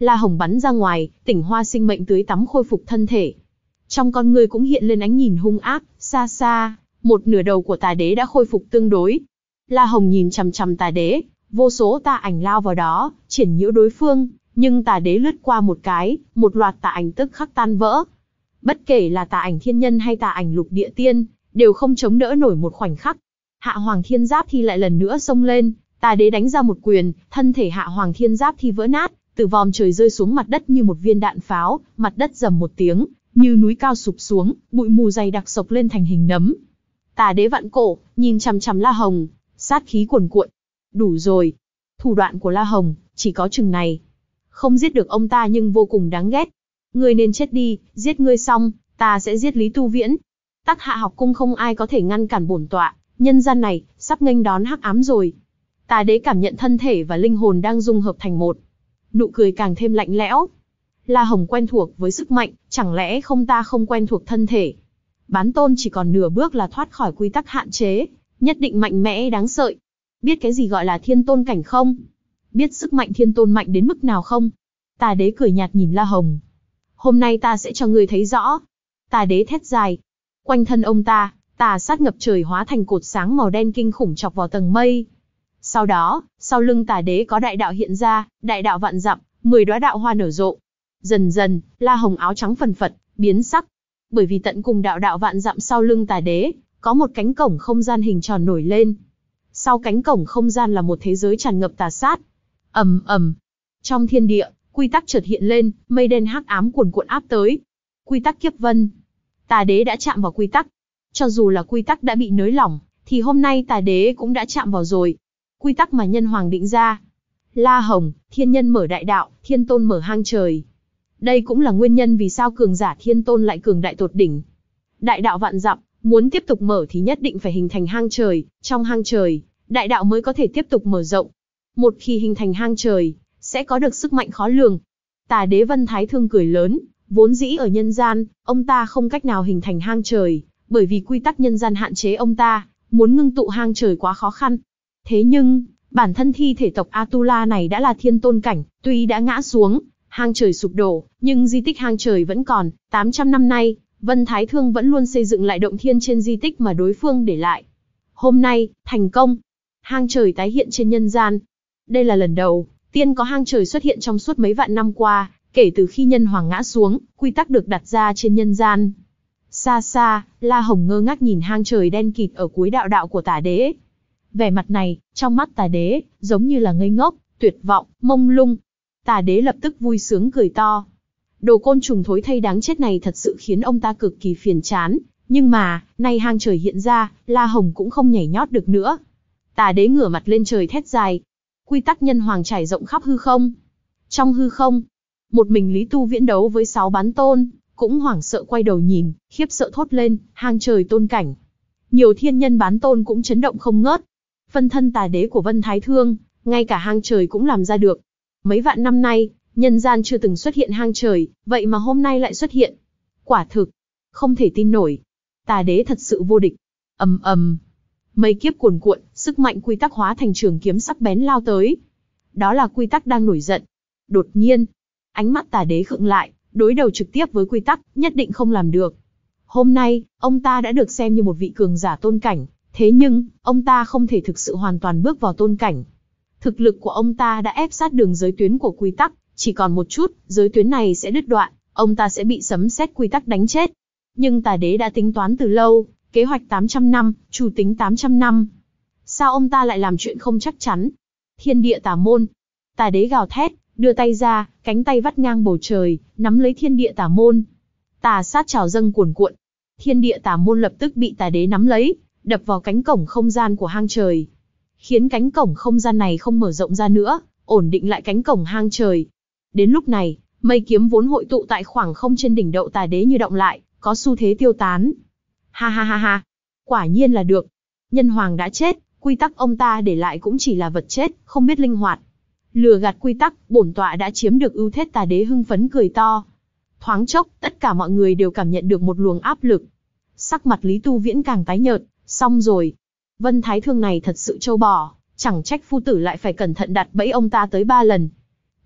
La Hồng bắn ra ngoài, tỉnh hoa sinh mệnh tưới tắm khôi phục thân thể. Trong con người cũng hiện lên ánh nhìn hung ác, xa xa, một nửa đầu của tà đế đã khôi phục tương đối. La Hồng nhìn chằm chằm tà đế, vô số tà ảnh lao vào đó, triển nhiễu đối phương, nhưng tà đế lướt qua một cái, một loạt tà ảnh tức khắc tan vỡ. Bất kể là tà ảnh thiên nhân hay tà ảnh lục địa tiên, đều không chống đỡ nổi một khoảnh khắc. Hạ Hoàng Thiên Giáp Thi lại lần nữa xông lên, tà đế đánh ra một quyền, thân thể Hạ Hoàng Thiên Giáp Thi vỡ nát, từ vòm trời rơi xuống mặt đất như một viên đạn pháo, mặt đất rầm một tiếng, như núi cao sụp xuống, bụi mù dày đặc sộc lên thành hình nấm. Tà đế vặn cổ, nhìn chằm chằm La Hồng, sát khí cuồn cuộn. Đủ rồi. Thủ đoạn của La Hồng, chỉ có chừng này. Không giết được ông ta nhưng vô cùng đáng ghét. Ngươi nên chết đi, giết ngươi xong, ta sẽ giết Lý Tu Viễn. Tắc Hạ học cung không ai có thể ngăn cản bổn tọa, nhân gian này, sắp nghênh đón hắc ám rồi. Tà đế cảm nhận thân thể và linh hồn đang dung hợp thành một. Nụ cười càng thêm lạnh lẽo. La Hồng quen thuộc với sức mạnh, chẳng lẽ không ta không quen thuộc thân thể? Bán tôn chỉ còn nửa bước là thoát khỏi quy tắc hạn chế, nhất định mạnh mẽ đáng sợ. Biết cái gì gọi là thiên tôn cảnh không? Biết sức mạnh thiên tôn mạnh đến mức nào không? Tà đế cười nhạt nhìn La Hồng. Hôm nay ta sẽ cho ngươi thấy rõ. Tà đế thét dài. Quanh thân ông ta, tà sát ngập trời hóa thành cột sáng màu đen kinh khủng chọc vào tầng mây. Sau đó, sau lưng tà đế có đại đạo hiện ra, đại đạo vạn dặm, mười đóa đạo hoa nở rộ. Dần dần, La Hồng áo trắng phần phật, biến sắc. Bởi vì tận cùng đạo đạo vạn dặm sau lưng tà đế, có một cánh cổng không gian hình tròn nổi lên. Sau cánh cổng không gian là một thế giới tràn ngập tà sát. Ầm ầm. Trong thiên địa, quy tắc chợt hiện lên, mây đen hắc ám cuồn cuộn áp tới. Quy tắc kiếp vân. Tà đế đã chạm vào quy tắc. Cho dù là quy tắc đã bị nới lỏng, thì hôm nay tà đế cũng đã chạm vào rồi. Quy tắc mà nhân hoàng định ra. La Hồng, thiên nhân mở đại đạo, thiên tôn mở hang trời. Đây cũng là nguyên nhân vì sao cường giả thiên tôn lại cường đại tột đỉnh. Đại đạo vạn dặm, muốn tiếp tục mở thì nhất định phải hình thành hang trời, trong hang trời, đại đạo mới có thể tiếp tục mở rộng. Một khi hình thành hang trời, sẽ có được sức mạnh khó lường. Tà đế Vân Thái Thương cười lớn, vốn dĩ ở nhân gian, ông ta không cách nào hình thành hang trời, bởi vì quy tắc nhân gian hạn chế ông ta, muốn ngưng tụ hang trời quá khó khăn. Thế nhưng, bản thân thi thể tộc Atula này đã là thiên tôn cảnh, tuy đã ngã xuống, hang trời sụp đổ, nhưng di tích hang trời vẫn còn. tám trăm năm nay, Vân Thái Thương vẫn luôn xây dựng lại động thiên trên di tích mà đối phương để lại. Hôm nay, thành công. Hang trời tái hiện trên nhân gian. Đây là lần đầu tiên có hang trời xuất hiện trong suốt mấy vạn năm qua, kể từ khi nhân hoàng ngã xuống, quy tắc được đặt ra trên nhân gian. Xa xa, La Hồng ngơ ngác nhìn hang trời đen kịt ở cuối đạo đạo của tà đế. Vẻ mặt này, trong mắt tà đế, giống như là ngây ngốc, tuyệt vọng, mông lung. Tà đế lập tức vui sướng cười to. Đồ côn trùng thối thay đáng chết này thật sự khiến ông ta cực kỳ phiền chán. Nhưng mà, nay hang trời hiện ra, La Hồng cũng không nhảy nhót được nữa. Tà đế ngửa mặt lên trời thét dài. Quy tắc nhân hoàng trải rộng khắp hư không. Trong hư không, một mình Lý Tu Viễn đấu với sáu bán tôn, cũng hoảng sợ quay đầu nhìn, khiếp sợ thốt lên, hang trời tôn cảnh. Nhiều thiên nhân bán tôn cũng chấn động không ngớt. Phân thân tà đế của Vân Thái Thương, ngay cả hang trời cũng làm ra được. Mấy vạn năm nay, nhân gian chưa từng xuất hiện hang trời, vậy mà hôm nay lại xuất hiện. Quả thực, không thể tin nổi. Tà đế thật sự vô địch. Ầm ầm. Mây kiếp cuồn cuộn, sức mạnh quy tắc hóa thành trường kiếm sắc bén lao tới. Đó là quy tắc đang nổi giận. Đột nhiên, ánh mắt tà đế khựng lại, đối đầu trực tiếp với quy tắc, nhất định không làm được. Hôm nay, ông ta đã được xem như một vị cường giả tôn cảnh, thế nhưng, ông ta không thể thực sự hoàn toàn bước vào tôn cảnh. Thực lực của ông ta đã ép sát đường giới tuyến của quy tắc, chỉ còn một chút, giới tuyến này sẽ đứt đoạn, ông ta sẽ bị sấm sét quy tắc đánh chết. Nhưng tà đế đã tính toán từ lâu, kế hoạch tám trăm năm, chủ tính tám trăm năm. Sao ông ta lại làm chuyện không chắc chắn? Thiên địa tà môn. Tà đế gào thét, đưa tay ra, cánh tay vắt ngang bầu trời, nắm lấy thiên địa tà môn. Tà sát trào dâng cuồn cuộn. Thiên địa tà môn lập tức bị tà đế nắm lấy, đập vào cánh cổng không gian của hang trời. Khiến cánh cổng không gian này không mở rộng ra nữa, ổn định lại cánh cổng hang trời. Đến lúc này, mây kiếm vốn hội tụ tại khoảng không trên đỉnh đậu tà đế như động lại, có xu thế tiêu tán. Ha ha ha ha, quả nhiên là được. Nhân hoàng đã chết, quy tắc ông ta để lại cũng chỉ là vật chết, không biết linh hoạt. Lừa gạt quy tắc, bổn tọa đã chiếm được ưu thế. Tà đế hưng phấn cười to. Thoáng chốc, tất cả mọi người đều cảm nhận được một luồng áp lực. Sắc mặt Lý Tu Viễn càng tái nhợt, xong rồi. Vân Thái Thương này thật sự trâu bò, chẳng trách phu tử lại phải cẩn thận đặt bẫy ông ta tới ba lần.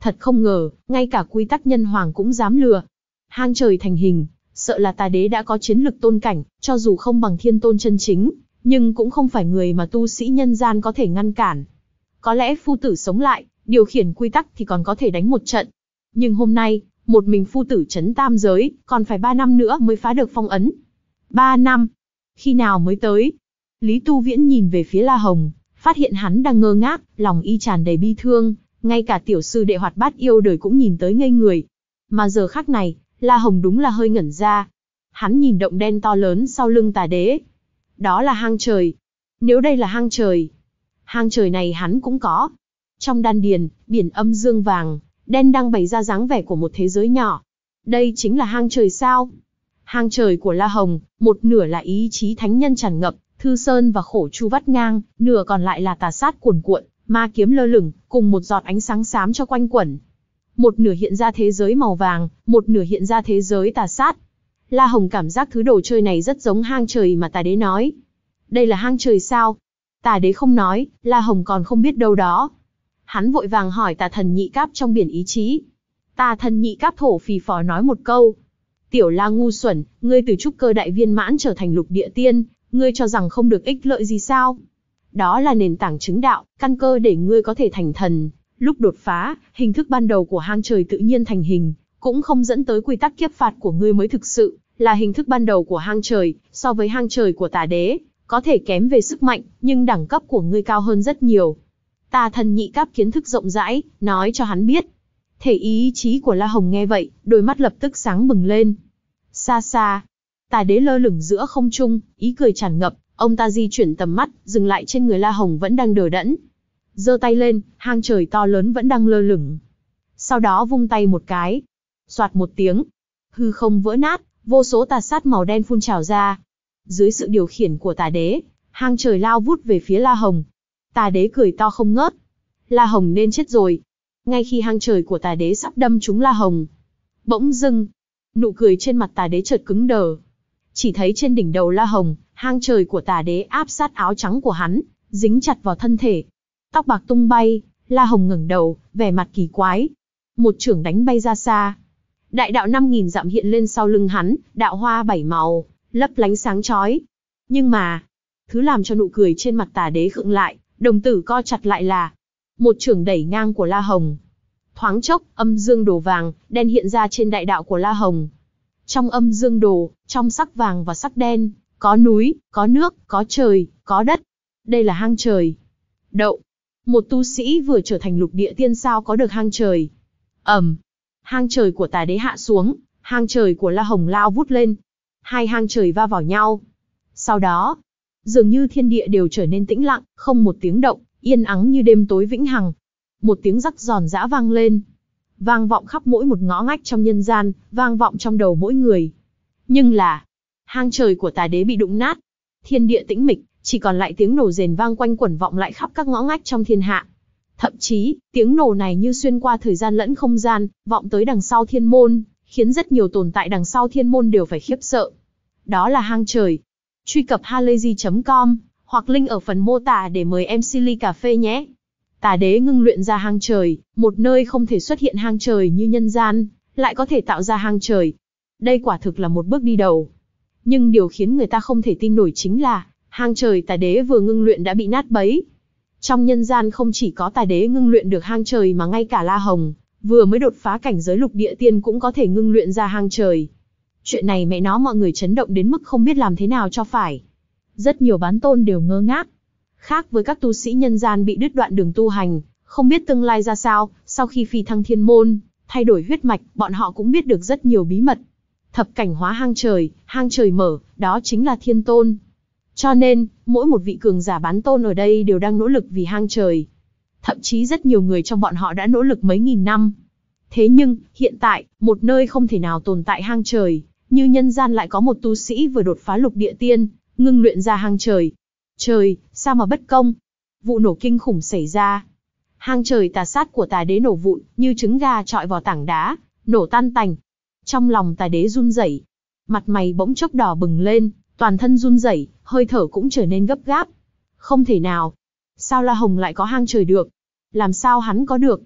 Thật không ngờ, ngay cả quy tắc nhân hoàng cũng dám lừa. Hang trời thành hình, sợ là tà đế đã có chiến lực tôn cảnh, cho dù không bằng thiên tôn chân chính, nhưng cũng không phải người mà tu sĩ nhân gian có thể ngăn cản. Có lẽ phu tử sống lại, điều khiển quy tắc thì còn có thể đánh một trận. Nhưng hôm nay, một mình phu tử trấn tam giới, còn phải ba năm nữa mới phá được phong ấn. Ba năm? Khi nào mới tới? Lý Tu Viễn nhìn về phía La Hồng, phát hiện hắn đang ngơ ngác, lòng y tràn đầy bi thương, ngay cả tiểu sư đệ hoạt bát yêu đời cũng nhìn tới ngây người. Mà giờ khắc này, La Hồng đúng là hơi ngẩn ra. Hắn nhìn động đen to lớn sau lưng tà đế. Đó là hang trời. Nếu đây là hang trời, hang trời này hắn cũng có. Trong đan điền, biển âm dương vàng, đen đang bày ra dáng vẻ của một thế giới nhỏ. Đây chính là hang trời sao? Hang trời của La Hồng, một nửa là ý chí thánh nhân tràn ngập, thư sơn và khổ chu vắt ngang, nửa còn lại là tà sát cuồn cuộn, ma kiếm lơ lửng, cùng một giọt ánh sáng xám cho quanh quẩn. Một nửa hiện ra thế giới màu vàng, một nửa hiện ra thế giới tà sát. La Hồng cảm giác thứ đồ chơi này rất giống hang trời mà tà đế nói. Đây là hang trời sao? Tà đế không nói, La Hồng còn không biết đâu đó. Hắn vội vàng hỏi tà thần nhị cáp trong biển ý chí. Tà thần nhị cáp thổ phì phò nói một câu. Tiểu La ngu xuẩn, ngươi từ trúc cơ đại viên mãn trở thành lục địa tiên, ngươi cho rằng không được ích lợi gì sao? Đó là nền tảng chứng đạo, căn cơ để ngươi có thể thành thần. Lúc đột phá, hình thức ban đầu của hang trời tự nhiên thành hình, cũng không dẫn tới quy tắc kiếp phạt của ngươi mới thực sự là hình thức ban đầu của hang trời. So với hang trời của tà đế, có thể kém về sức mạnh, nhưng đẳng cấp của ngươi cao hơn rất nhiều. Tà thần nhị cáp kiến thức rộng rãi, nói cho hắn biết. Thể ý chí của La Hồng nghe vậy, đôi mắt lập tức sáng bừng lên. Xa xa, tà đế lơ lửng giữa không trung, ý cười tràn ngập, ông ta di chuyển tầm mắt, dừng lại trên người La Hồng vẫn đang đờ đẫn. Giơ tay lên, hang trời to lớn vẫn đang lơ lửng. Sau đó vung tay một cái. Soạt một tiếng, hư không vỡ nát, vô số tà sát màu đen phun trào ra. Dưới sự điều khiển của tà đế, hang trời lao vút về phía La Hồng. Tà đế cười to không ngớt. La Hồng nên chết rồi. Ngay khi hang trời của tà đế sắp đâm trúng La Hồng, bỗng dưng, nụ cười trên mặt tà đế chợt cứng đờ. Chỉ thấy trên đỉnh đầu La Hồng, hang trời của tà đế áp sát áo trắng của hắn, dính chặt vào thân thể. Tóc bạc tung bay, La Hồng ngẩng đầu, vẻ mặt kỳ quái. Một chưởng đánh bay ra xa. Đại đạo năm nghìn dặm hiện lên sau lưng hắn, đạo hoa bảy màu, lấp lánh sáng chói. Nhưng mà, thứ làm cho nụ cười trên mặt tà đế khựng lại, đồng tử co chặt lại là một chưởng đẩy ngang của La Hồng. Thoáng chốc, âm dương đồ vàng, đen hiện ra trên đại đạo của La Hồng. Trong âm dương đồ, trong sắc vàng và sắc đen, có núi, có nước, có trời, có đất. Đây là hang trời. Đậu. Một tu sĩ vừa trở thành lục địa tiên sao có được hang trời. Ầm. Um, hang trời của tà đế hạ xuống, hang trời của La Hồng lao vút lên. Hai hang trời va vào nhau. Sau đó, dường như thiên địa đều trở nên tĩnh lặng, không một tiếng động, yên ắng như đêm tối vĩnh hằng. Một tiếng rắc giòn giã vang lên. Vang vọng khắp mỗi một ngõ ngách trong nhân gian, vang vọng trong đầu mỗi người. Nhưng là, hang trời của tà đế bị đụng nát. Thiên địa tĩnh mịch, chỉ còn lại tiếng nổ rền vang quanh quẩn vọng lại khắp các ngõ ngách trong thiên hạ. Thậm chí, tiếng nổ này như xuyên qua thời gian lẫn không gian, vọng tới đằng sau thiên môn, khiến rất nhiều tồn tại đằng sau thiên môn đều phải khiếp sợ. Đó là hang trời. Truy cập halayzi chấm com, hoặc link ở phần mô tả để mời em xê ly cà phê nhé. Tà đế ngưng luyện ra hang trời, một nơi không thể xuất hiện hang trời như nhân gian, lại có thể tạo ra hang trời. Đây quả thực là một bước đi đầu. Nhưng điều khiến người ta không thể tin nổi chính là, hang trời tà đế vừa ngưng luyện đã bị nát bấy. Trong nhân gian không chỉ có tà đế ngưng luyện được hang trời mà ngay cả La Hồng, vừa mới đột phá cảnh giới lục địa tiên cũng có thể ngưng luyện ra hang trời. Chuyện này mẹ nó mọi người chấn động đến mức không biết làm thế nào cho phải. Rất nhiều bán tôn đều ngơ ngác. Khác với các tu sĩ nhân gian bị đứt đoạn đường tu hành, không biết tương lai ra sao, sau khi phi thăng thiên môn, thay đổi huyết mạch, bọn họ cũng biết được rất nhiều bí mật. Thập cảnh hóa hang trời, hang trời mở, đó chính là thiên tôn. Cho nên, mỗi một vị cường giả bán tôn ở đây đều đang nỗ lực vì hang trời. Thậm chí rất nhiều người trong bọn họ đã nỗ lực mấy nghìn năm. Thế nhưng, hiện tại, một nơi không thể nào tồn tại hang trời, như nhân gian lại có một tu sĩ vừa đột phá lục địa tiên, ngưng luyện ra hang trời. Trời, sao mà bất công? Vụ nổ kinh khủng xảy ra. Hang trời tà sát của tà đế nổ vụn, như trứng gà trọi vào tảng đá, nổ tan tành. Trong lòng tà đế run rẩy, mặt mày bỗng chốc đỏ bừng lên, toàn thân run rẩy, hơi thở cũng trở nên gấp gáp. Không thể nào. Sao La Hồng lại có hang trời được? Làm sao hắn có được?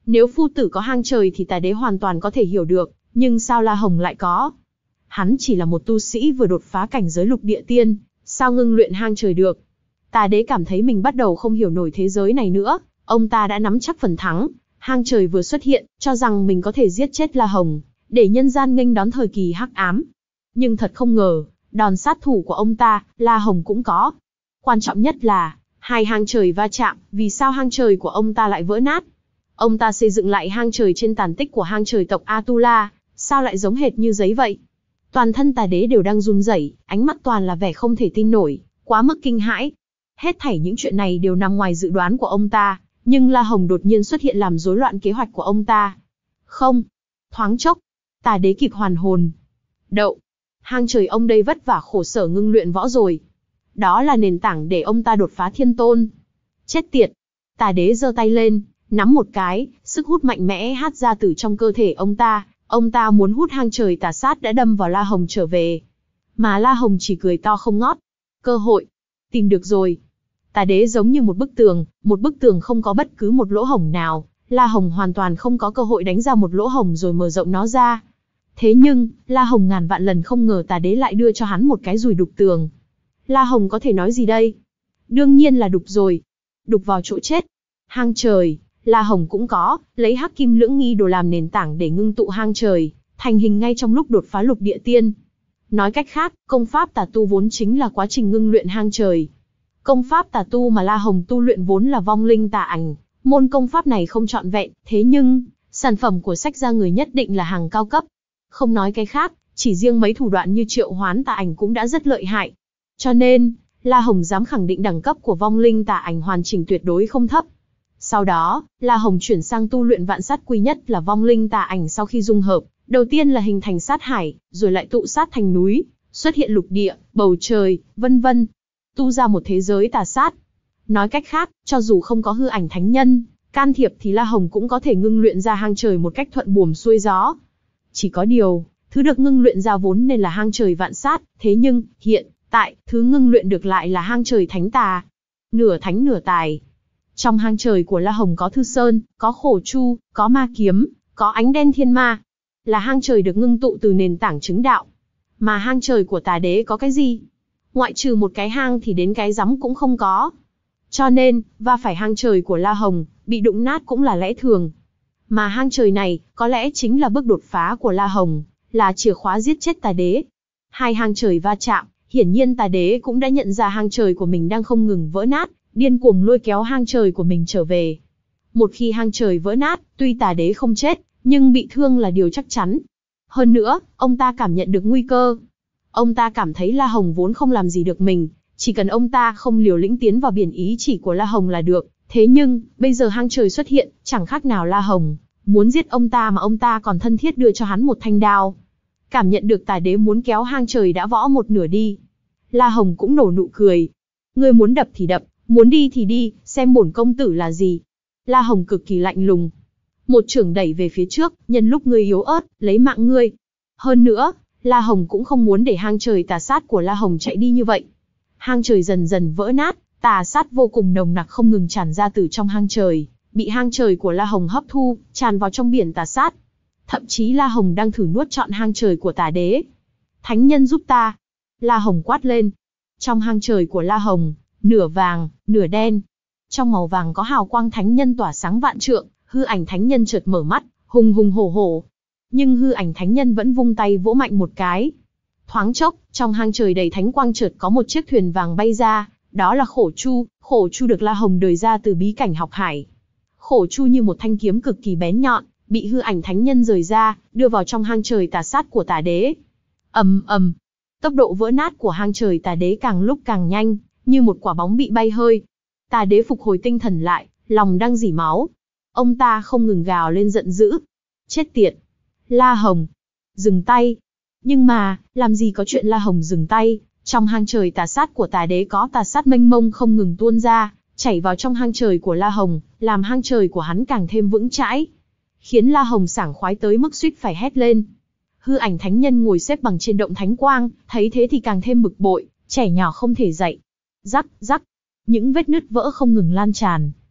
Nếu phu tử có hang trời thì tà đế hoàn toàn có thể hiểu được, nhưng sao La Hồng lại có? Hắn chỉ là một tu sĩ vừa đột phá cảnh giới lục địa tiên, sao ngưng luyện hang trời được? Tà đế cảm thấy mình bắt đầu không hiểu nổi thế giới này nữa, ông ta đã nắm chắc phần thắng, hang trời vừa xuất hiện, cho rằng mình có thể giết chết La Hồng, để nhân gian nghênh đón thời kỳ hắc ám. Nhưng thật không ngờ, đòn sát thủ của ông ta, La Hồng cũng có. Quan trọng nhất là, hai hang trời va chạm, vì sao hang trời của ông ta lại vỡ nát? Ông ta xây dựng lại hang trời trên tàn tích của hang trời tộc Atula, sao lại giống hệt như giấy vậy? Toàn thân tà đế đều đang run rẩy, ánh mắt toàn là vẻ không thể tin nổi, quá mức kinh hãi. Hết thảy những chuyện này đều nằm ngoài dự đoán của ông ta, nhưng La Hồng đột nhiên xuất hiện làm rối loạn kế hoạch của ông ta. Không, thoáng chốc, tà đế kịp hoàn hồn. Đậu, hang trời ông đây vất vả khổ sở ngưng luyện võ rồi. Đó là nền tảng để ông ta đột phá thiên tôn. Chết tiệt, tà đế giơ tay lên, nắm một cái, sức hút mạnh mẽ hát ra từ trong cơ thể ông ta. Ông ta muốn hút hang trời tà sát đã đâm vào La Hồng trở về. Mà La Hồng chỉ cười to không ngót. Cơ hội, tìm được rồi. Tà đế giống như một bức tường, một bức tường không có bất cứ một lỗ hổng nào. La Hồng hoàn toàn không có cơ hội đánh ra một lỗ hổng rồi mở rộng nó ra. Thế nhưng, La Hồng ngàn vạn lần không ngờ tà đế lại đưa cho hắn một cái dùi đục tường. La Hồng có thể nói gì đây? Đương nhiên là đục rồi. Đục vào chỗ chết. Hang trời, La Hồng cũng có, lấy hắc kim lưỡng nghi đồ làm nền tảng để ngưng tụ hang trời, thành hình ngay trong lúc đột phá lục địa tiên. Nói cách khác, công pháp tà tu vốn chính là quá trình ngưng luyện hang trời. Công pháp tà tu mà La Hồng tu luyện vốn là vong linh tà ảnh, môn công pháp này không trọn vẹn, thế nhưng, sản phẩm của sách ra người nhất định là hàng cao cấp. Không nói cái khác, chỉ riêng mấy thủ đoạn như triệu hoán tà ảnh cũng đã rất lợi hại. Cho nên, La Hồng dám khẳng định đẳng cấp của vong linh tà ảnh hoàn chỉnh tuyệt đối không thấp. Sau đó, La Hồng chuyển sang tu luyện vạn sát quy nhất là vong linh tà ảnh sau khi dung hợp, đầu tiên là hình thành sát hải, rồi lại tụ sát thành núi, xuất hiện lục địa, bầu trời, vân vân. Tu ra một thế giới tà sát. Nói cách khác, cho dù không có hư ảnh thánh nhân can thiệp thì La Hồng cũng có thể ngưng luyện ra hang trời một cách thuận buồm xuôi gió. Chỉ có điều, thứ được ngưng luyện ra vốn nên là hang trời vạn sát, thế nhưng, hiện tại, thứ ngưng luyện được lại là hang trời thánh tà. Nửa thánh nửa tài. Trong hang trời của La Hồng có Thư Sơn, có Khổ Chu, có Ma Kiếm, có Ánh Đen Thiên Ma. Là hang trời được ngưng tụ từ nền tảng chứng đạo. Mà hang trời của tà đế có cái gì? Ngoại trừ một cái hang thì đến cái rắm cũng không có. Cho nên, va phải hang trời của La Hồng, bị đụng nát cũng là lẽ thường. Mà hang trời này, có lẽ chính là bước đột phá của La Hồng, là chìa khóa giết chết tà đế. Hai hang trời va chạm, hiển nhiên tà đế cũng đã nhận ra hang trời của mình đang không ngừng vỡ nát, điên cuồng lôi kéo hang trời của mình trở về. Một khi hang trời vỡ nát, tuy tà đế không chết, nhưng bị thương là điều chắc chắn. Hơn nữa, ông ta cảm nhận được nguy cơ. Ông ta cảm thấy La Hồng vốn không làm gì được mình, chỉ cần ông ta không liều lĩnh tiến vào biển ý chỉ của La Hồng là được. Thế nhưng, bây giờ hang trời xuất hiện, chẳng khác nào La Hồng muốn giết ông ta mà ông ta còn thân thiết đưa cho hắn một thanh đao. Cảm nhận được tà đế muốn kéo hang trời đã võ một nửa đi. La Hồng cũng nở nụ cười. Ngươi muốn đập thì đập, muốn đi thì đi, xem bổn công tử là gì. La Hồng cực kỳ lạnh lùng. Một chưởng đẩy về phía trước, nhân lúc ngươi yếu ớt, lấy mạng ngươi. Hơn nữa, La Hồng cũng không muốn để hang trời tà sát của La Hồng chạy đi như vậy. Hang trời dần dần vỡ nát, tà sát vô cùng nồng nặc không ngừng tràn ra từ trong hang trời, bị hang trời của La Hồng hấp thu, tràn vào trong biển tà sát. Thậm chí La Hồng đang thử nuốt trọn hang trời của tà đế. Thánh nhân giúp ta. La Hồng quát lên. Trong hang trời của La Hồng, nửa vàng, nửa đen. Trong màu vàng có hào quang thánh nhân tỏa sáng vạn trượng, hư ảnh thánh nhân chợt mở mắt, hùng hùng hổ hổ. Nhưng hư ảnh thánh nhân vẫn vung tay vỗ mạnh một cái. Thoáng chốc, trong hang trời đầy thánh quang chợt có một chiếc thuyền vàng bay ra, đó là Khổ Chu. Khổ Chu được La Hồng đời ra từ bí cảnh học hải. Khổ Chu như một thanh kiếm cực kỳ bén nhọn, bị hư ảnh thánh nhân rời ra, đưa vào trong hang trời tà sát của tà đế. Ầm ầm, tốc độ vỡ nát của hang trời tà đế càng lúc càng nhanh, như một quả bóng bị bay hơi. Tà đế phục hồi tinh thần lại, lòng đang rỉ máu. Ông ta không ngừng gào lên giận dữ. Chết tiệt! La Hồng! Dừng tay! Nhưng mà, làm gì có chuyện La Hồng dừng tay, trong hang trời tà sát của tà đế có tà sát mênh mông không ngừng tuôn ra, chảy vào trong hang trời của La Hồng, làm hang trời của hắn càng thêm vững chãi. Khiến La Hồng sảng khoái tới mức suýt phải hét lên. Hư ảnh thánh nhân ngồi xếp bằng trên động thánh quang, thấy thế thì càng thêm bực bội, trẻ nhỏ không thể dậy. Rắc, rắc, những vết nứt vỡ không ngừng lan tràn.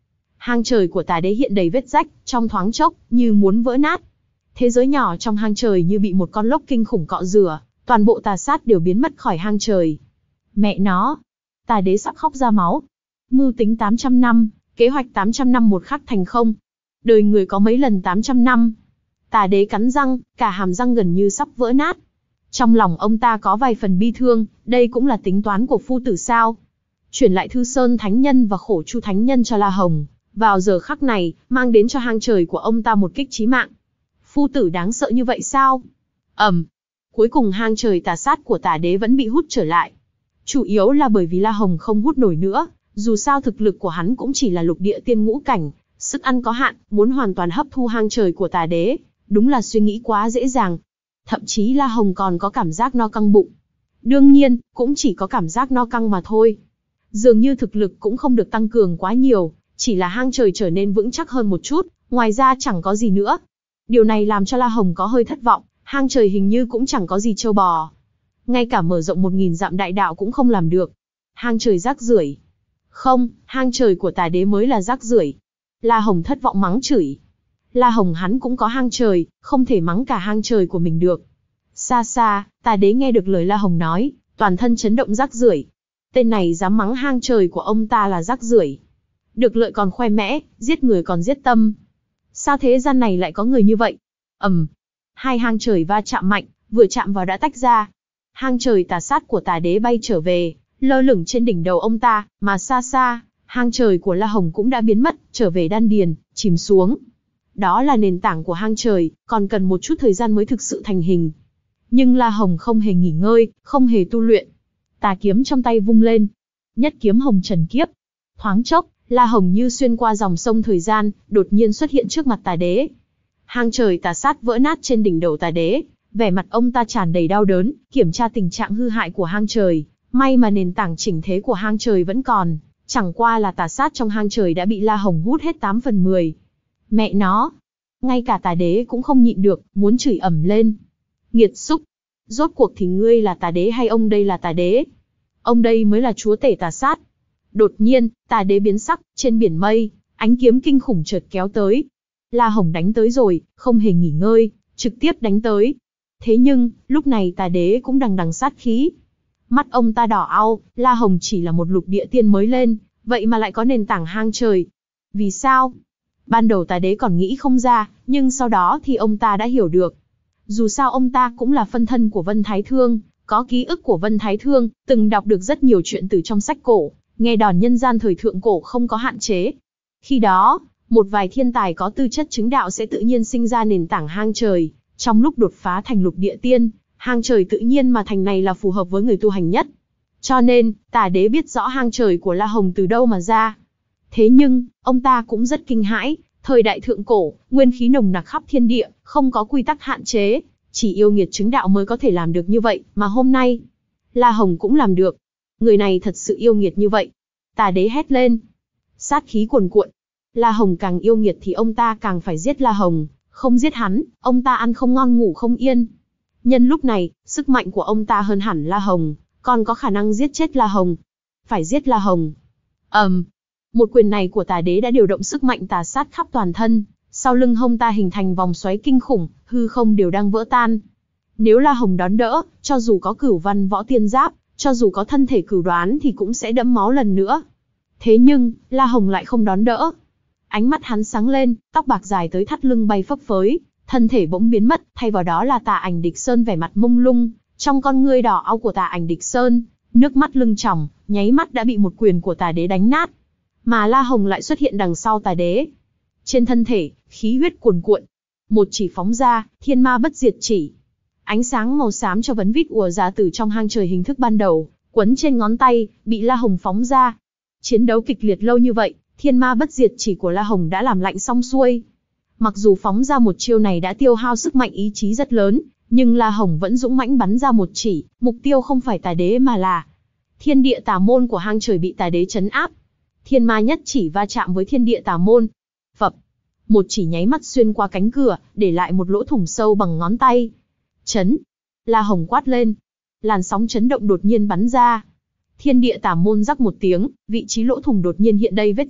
Hang trời của tà đế hiện đầy vết rách, trong thoáng chốc, như muốn vỡ nát. Thế giới nhỏ trong hang trời như bị một con lốc kinh khủng cọ rửa, toàn bộ tà sát đều biến mất khỏi hang trời. Mẹ nó! Tà đế sắp khóc ra máu. Mưu tính tám trăm năm, kế hoạch tám trăm năm một khắc thành không. Đời người có mấy lần tám trăm năm. Tà đế cắn răng, cả hàm răng gần như sắp vỡ nát. Trong lòng ông ta có vài phần bi thương, đây cũng là tính toán của phu tử sao. Chuyển lại Thư Sơn Thánh Nhân và Khổ Chu Thánh Nhân cho La Hồng, vào giờ khắc này, mang đến cho hang trời của ông ta một kích chí mạng. Phu tử đáng sợ như vậy sao? Ầm. Um, cuối cùng hang trời tà sát của tà đế vẫn bị hút trở lại. Chủ yếu là bởi vì La Hồng không hút nổi nữa, dù sao thực lực của hắn cũng chỉ là lục địa tiên ngũ cảnh, sức ăn có hạn, muốn hoàn toàn hấp thu hang trời của tà đế, đúng là suy nghĩ quá dễ dàng. Thậm chí La Hồng còn có cảm giác no căng bụng. Đương nhiên, cũng chỉ có cảm giác no căng mà thôi. Dường như thực lực cũng không được tăng cường quá nhiều, chỉ là hang trời trở nên vững chắc hơn một chút, ngoài ra chẳng có gì nữa. Điều này làm cho La Hồng có hơi thất vọng, hang trời hình như cũng chẳng có gì trâu bò. Ngay cả mở rộng một nghìn dặm đại đạo cũng không làm được. Hang trời rác rưởi. Không, hang trời của tà đế mới là rác rưởi. La Hồng thất vọng mắng chửi. La Hồng hắn cũng có hang trời, không thể mắng cả hang trời của mình được. Xa xa, tà đế nghe được lời La Hồng nói, toàn thân chấn động rác rưởi. Tên này dám mắng hang trời của ông ta là rác rưởi. Được lợi còn khoe mẽ, giết người còn giết tâm. Sao thế gian này lại có người như vậy? Ầm. Um, hai hang trời va chạm mạnh, vừa chạm vào đã tách ra. Hang trời tà sát của tà đế bay trở về, lơ lửng trên đỉnh đầu ông ta, mà xa xa, hang trời của La Hồng cũng đã biến mất, trở về đan điền, chìm xuống. Đó là nền tảng của hang trời, còn cần một chút thời gian mới thực sự thành hình. Nhưng La Hồng không hề nghỉ ngơi, không hề tu luyện. Tà kiếm trong tay vung lên. Nhất kiếm hồng trần kiếp. Thoáng chốc, La Hồng như xuyên qua dòng sông thời gian, đột nhiên xuất hiện trước mặt tà đế. Hang trời tà sát vỡ nát trên đỉnh đầu tà đế, vẻ mặt ông ta tràn đầy đau đớn, kiểm tra tình trạng hư hại của hang trời. May mà nền tảng chỉnh thế của hang trời vẫn còn, chẳng qua là tà sát trong hang trời đã bị La Hồng hút hết tám phần mười. Mẹ nó! Ngay cả tà đế cũng không nhịn được, muốn chửi ầm lên. Nghiệt xúc! Rốt cuộc thì ngươi là tà đế hay ông đây là tà đế? Ông đây mới là chúa tể tà sát. Đột nhiên, tà đế biến sắc, trên biển mây, ánh kiếm kinh khủng chợt kéo tới. La Hồng đánh tới rồi, không hề nghỉ ngơi, trực tiếp đánh tới. Thế nhưng, lúc này tà đế cũng đằng đằng sát khí. Mắt ông ta đỏ au, La Hồng chỉ là một lục địa tiên mới lên, vậy mà lại có nền tảng hang trời. Vì sao? Ban đầu tà đế còn nghĩ không ra, nhưng sau đó thì ông ta đã hiểu được. Dù sao ông ta cũng là phân thân của Vân Thái Thương, có ký ức của Vân Thái Thương, từng đọc được rất nhiều chuyện từ trong sách cổ, nghe đồn nhân gian thời thượng cổ không có hạn chế. Khi đó, một vài thiên tài có tư chất chứng đạo sẽ tự nhiên sinh ra nền tảng hang trời, trong lúc đột phá thành lục địa tiên, hang trời tự nhiên mà thành này là phù hợp với người tu hành nhất. Cho nên, tà đế biết rõ hang trời của La Hồng từ đâu mà ra. Thế nhưng, ông ta cũng rất kinh hãi, thời đại thượng cổ, nguyên khí nồng nặc khắp thiên địa, không có quy tắc hạn chế, chỉ yêu nghiệt chứng đạo mới có thể làm được như vậy, mà hôm nay, La Hồng cũng làm được. Người này thật sự yêu nghiệt như vậy. Tà đế hét lên. Sát khí cuồn cuộn. La Hồng càng yêu nghiệt thì ông ta càng phải giết La Hồng, không giết hắn, ông ta ăn không ngon ngủ không yên. Nhân lúc này, sức mạnh của ông ta hơn hẳn La Hồng, còn có khả năng giết chết La Hồng. Phải giết La Hồng. Ầm. Um, một quyền này của tà đế đã điều động sức mạnh tà sát khắp toàn thân, sau lưng hông ta hình thành vòng xoáy kinh khủng, hư không đều đang vỡ tan. Nếu La Hồng đón đỡ, cho dù có cửu văn võ tiên giáp, cho dù có thân thể cửu đoán thì cũng sẽ đẫm máu lần nữa. Thế nhưng, La Hồng lại không đón đỡ. Ánh mắt hắn sáng lên, tóc bạc dài tới thắt lưng bay phấp phới, thân thể bỗng biến mất, thay vào đó là Tà Ảnh Địch Sơn vẻ mặt mông lung, trong con ngươi đỏ au của Tà Ảnh Địch Sơn, nước mắt lưng tròng, nháy mắt đã bị một quyền của tà đế đánh nát. Mà La Hồng lại xuất hiện đằng sau tà đế. Trên thân thể, khí huyết cuồn cuộn. Một chỉ phóng ra, thiên ma bất diệt chỉ. Ánh sáng màu xám cho vấn vít ùa ra từ trong hang trời hình thức ban đầu, quấn trên ngón tay, bị La Hồng phóng ra. Chiến đấu kịch liệt lâu như vậy, thiên ma bất diệt chỉ của La Hồng đã làm lạnh xong xuôi. Mặc dù phóng ra một chiêu này đã tiêu hao sức mạnh ý chí rất lớn, nhưng La Hồng vẫn dũng mãnh bắn ra một chỉ, mục tiêu không phải tà đế mà là thiên địa tà môn của hang trời bị tà đế trấn áp. Thiên ma nhất chỉ va chạm với thiên địa tà môn. Phập, một chỉ nháy mắt xuyên qua cánh cửa, để lại một lỗ thủng sâu bằng ngón tay. Chấn! La Hồng quát lên. Làn sóng chấn động đột nhiên bắn ra. Thiên địa tà môn rắc một tiếng, vị trí lỗ thủng đột nhiên hiện đầy vết rạn,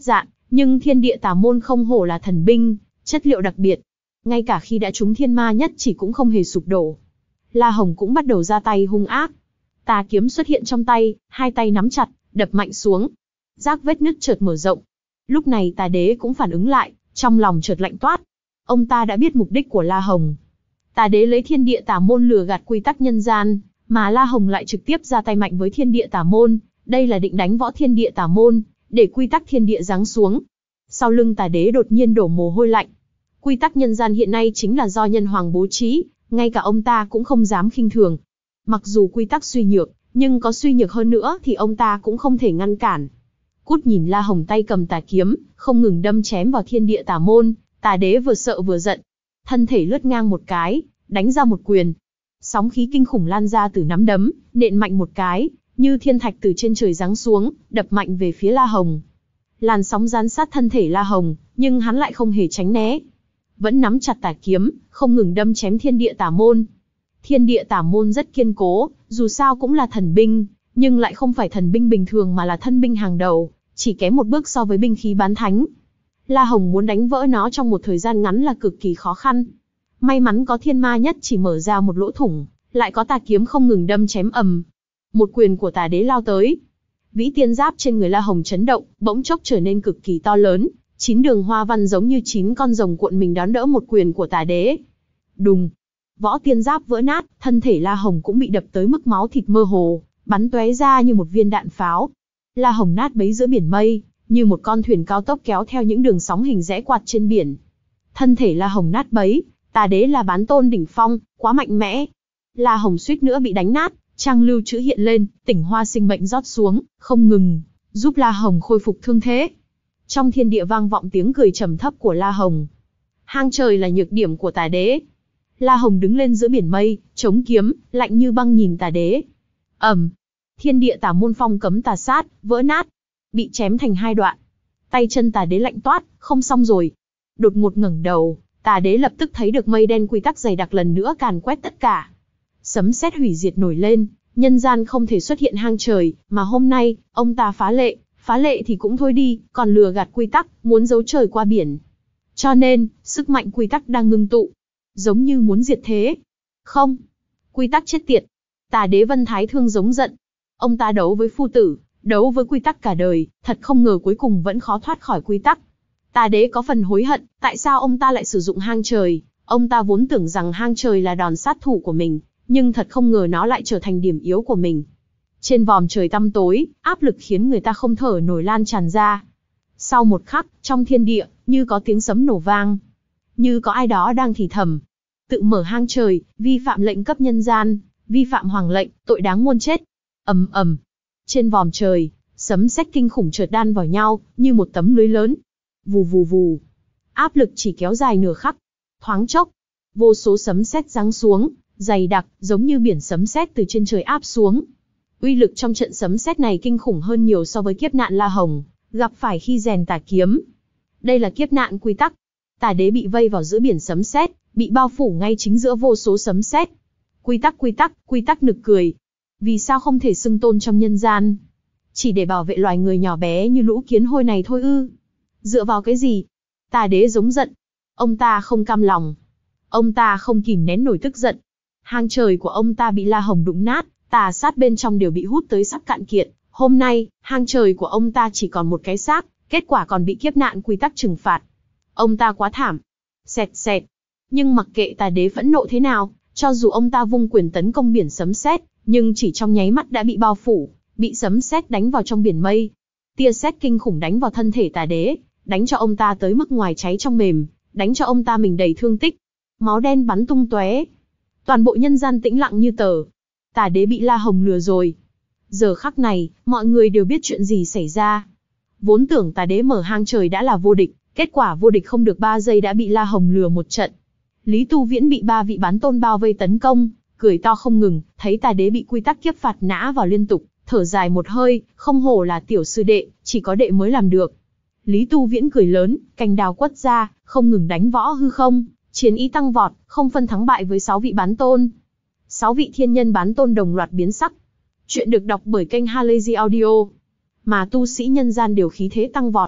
Nhưng thiên địa tà môn không hổ là thần binh, chất liệu đặc biệt. Ngay cả khi đã trúng thiên ma nhất chỉ cũng không hề sụp đổ. La Hồng cũng bắt đầu ra tay hung ác. Tà kiếm xuất hiện trong tay, hai tay nắm chặt, đập mạnh xuống. Rác vết nứt chợt mở rộng. Lúc này Tà Đế cũng phản ứng lại, trong lòng chợt lạnh toát. Ông ta đã biết mục đích của La Hồng. Tà Đế lấy thiên địa tà môn lừa gạt quy tắc nhân gian, mà La Hồng lại trực tiếp ra tay mạnh với thiên địa tà môn. Đây là định đánh võ thiên địa tà môn, để quy tắc thiên địa giáng xuống. Sau lưng Tà Đế đột nhiên đổ mồ hôi lạnh. Quy tắc nhân gian hiện nay chính là do nhân hoàng bố trí, ngay cả ông ta cũng không dám khinh thường. Mặc dù quy tắc suy nhược, nhưng có suy nhược hơn nữa thì ông ta cũng không thể ngăn cản. Cút nhìn La Hồng tay cầm tà kiếm, không ngừng đâm chém vào thiên địa tà môn. Tà Đế vừa sợ vừa giận, thân thể lướt ngang một cái, đánh ra một quyền. Sóng khí kinh khủng lan ra từ nắm đấm, nện mạnh một cái, như thiên thạch từ trên trời giáng xuống, đập mạnh về phía La Hồng. Làn sóng dán sát thân thể La Hồng, nhưng hắn lại không hề tránh né. Vẫn nắm chặt tà kiếm, không ngừng đâm chém thiên địa tà môn. Thiên địa tà môn rất kiên cố, dù sao cũng là thần binh, nhưng lại không phải thần binh bình thường mà là thân binh hàng đầu, chỉ kém một bước so với binh khí bán thánh. La Hồng muốn đánh vỡ nó trong một thời gian ngắn là cực kỳ khó khăn. May mắn có thiên ma nhất chỉ mở ra một lỗ thủng, lại có tà kiếm không ngừng đâm chém ầm. Một quyền của Tà Đế lao tới. Vĩ tiên giáp trên người La Hồng chấn động, bỗng chốc trở nên cực kỳ to lớn, chín đường hoa văn giống như chín con rồng cuộn mình đón đỡ một quyền của Tà Đế. Đùng, võ tiên giáp vỡ nát, thân thể La Hồng cũng bị đập tới mức máu thịt mơ hồ, bắn tóe ra như một viên đạn pháo. La Hồng nát bấy giữa biển mây, như một con thuyền cao tốc kéo theo những đường sóng hình rẽ quạt trên biển. Thân thể La Hồng nát bấy, Tà Đế là bán tôn đỉnh phong, quá mạnh mẽ. La Hồng suýt nữa bị đánh nát, trang lưu chữ hiện lên, tỉnh hoa sinh mệnh rót xuống, không ngừng, giúp La Hồng khôi phục thương thế. Trong thiên địa vang vọng tiếng cười trầm thấp của La Hồng. Hang trời là nhược điểm của Tà Đế. La Hồng đứng lên giữa biển mây, chống kiếm, lạnh như băng nhìn Tà Đế. Ầm, thiên địa tà môn phong cấm tà sát, vỡ nát, bị chém thành hai đoạn. Tay chân Tà Đế lạnh toát, không xong rồi. Đột ngột ngẩng đầu, Tà Đế lập tức thấy được mây đen quy tắc dày đặc lần nữa càn quét tất cả. Sấm sét hủy diệt nổi lên, nhân gian không thể xuất hiện hang trời, mà hôm nay, ông ta phá lệ, phá lệ thì cũng thôi đi, còn lừa gạt quy tắc, muốn giấu trời qua biển. Cho nên, sức mạnh quy tắc đang ngưng tụ, giống như muốn diệt thế. Không, quy tắc chết tiệt. Tà Đế Vân Thái Thương giống giận. Ông ta đấu với phu tử, đấu với quy tắc cả đời, thật không ngờ cuối cùng vẫn khó thoát khỏi quy tắc. Tà Đế có phần hối hận, tại sao ông ta lại sử dụng hang trời? Ông ta vốn tưởng rằng hang trời là đòn sát thủ của mình, nhưng thật không ngờ nó lại trở thành điểm yếu của mình. Trên vòm trời tăm tối, áp lực khiến người ta không thở nổi lan tràn ra. Sau một khắc, trong thiên địa, như có tiếng sấm nổ vang. Như có ai đó đang thì thầm. Tự mở hang trời, vi phạm lệnh cấp nhân gian, vi phạm hoàng lệnh, tội đáng muôn chết. Ầm ầm. Trên vòm trời, sấm sét kinh khủng chợt đan vào nhau, như một tấm lưới lớn. Vù vù vù. Áp lực chỉ kéo dài nửa khắc. Thoáng chốc, vô số sấm sét giáng xuống, dày đặc, giống như biển sấm sét từ trên trời áp xuống. Uy lực trong trận sấm sét này kinh khủng hơn nhiều so với kiếp nạn La Hồng gặp phải khi rèn tà kiếm. Đây là kiếp nạn quy tắc. Tà Đế bị vây vào giữa biển sấm sét, bị bao phủ ngay chính giữa vô số sấm sét. Quy tắc quy tắc, quy tắc nực cười. Vì sao không thể xưng tôn trong nhân gian? Chỉ để bảo vệ loài người nhỏ bé như lũ kiến hôi này thôi ư? Dựa vào cái gì? Tà Đế giống giận. Ông ta không cam lòng. Ông ta không kìm nén nổi tức giận. Hang trời của ông ta bị La Hồng đụng nát, tà sát bên trong đều bị hút tới sắp cạn kiệt. Hôm nay, hang trời của ông ta chỉ còn một cái xác, kết quả còn bị kiếp nạn quy tắc trừng phạt. Ông ta quá thảm. Xẹt xẹt. Nhưng mặc kệ Tà Đế phẫn nộ thế nào, cho dù ông ta vung quyền tấn công biển sấm sét, nhưng chỉ trong nháy mắt đã bị bao phủ, bị sấm sét đánh vào trong biển mây. Tia sét kinh khủng đánh vào thân thể Tà Đế, đánh cho ông ta tới mức ngoài cháy trong mềm, đánh cho ông ta mình đầy thương tích. Máu đen bắn tung tóe. Toàn bộ nhân gian tĩnh lặng như tờ. Tà Đế bị La Hồng lừa rồi. Giờ khắc này, mọi người đều biết chuyện gì xảy ra. Vốn tưởng Tà Đế mở hang trời đã là vô địch, kết quả vô địch không được ba giây đã bị La Hồng lừa một trận. Lý Tu Viễn bị ba vị bán tôn bao vây tấn công, cười to không ngừng, thấy Tà Đế bị quy tắc kiếp phạt nã vào liên tục, thở dài một hơi, không hổ là tiểu sư đệ, chỉ có đệ mới làm được. Lý Tu Viễn cười lớn, cành đào quất ra, không ngừng đánh võ hư không, chiến ý tăng vọt, không phân thắng bại với sáu vị bán tôn. Sáu vị thiên nhân bán tôn đồng loạt biến sắc. Chuyện được đọc bởi kênh Halazy Audio. Mà tu sĩ nhân gian đều khí thế tăng vọt.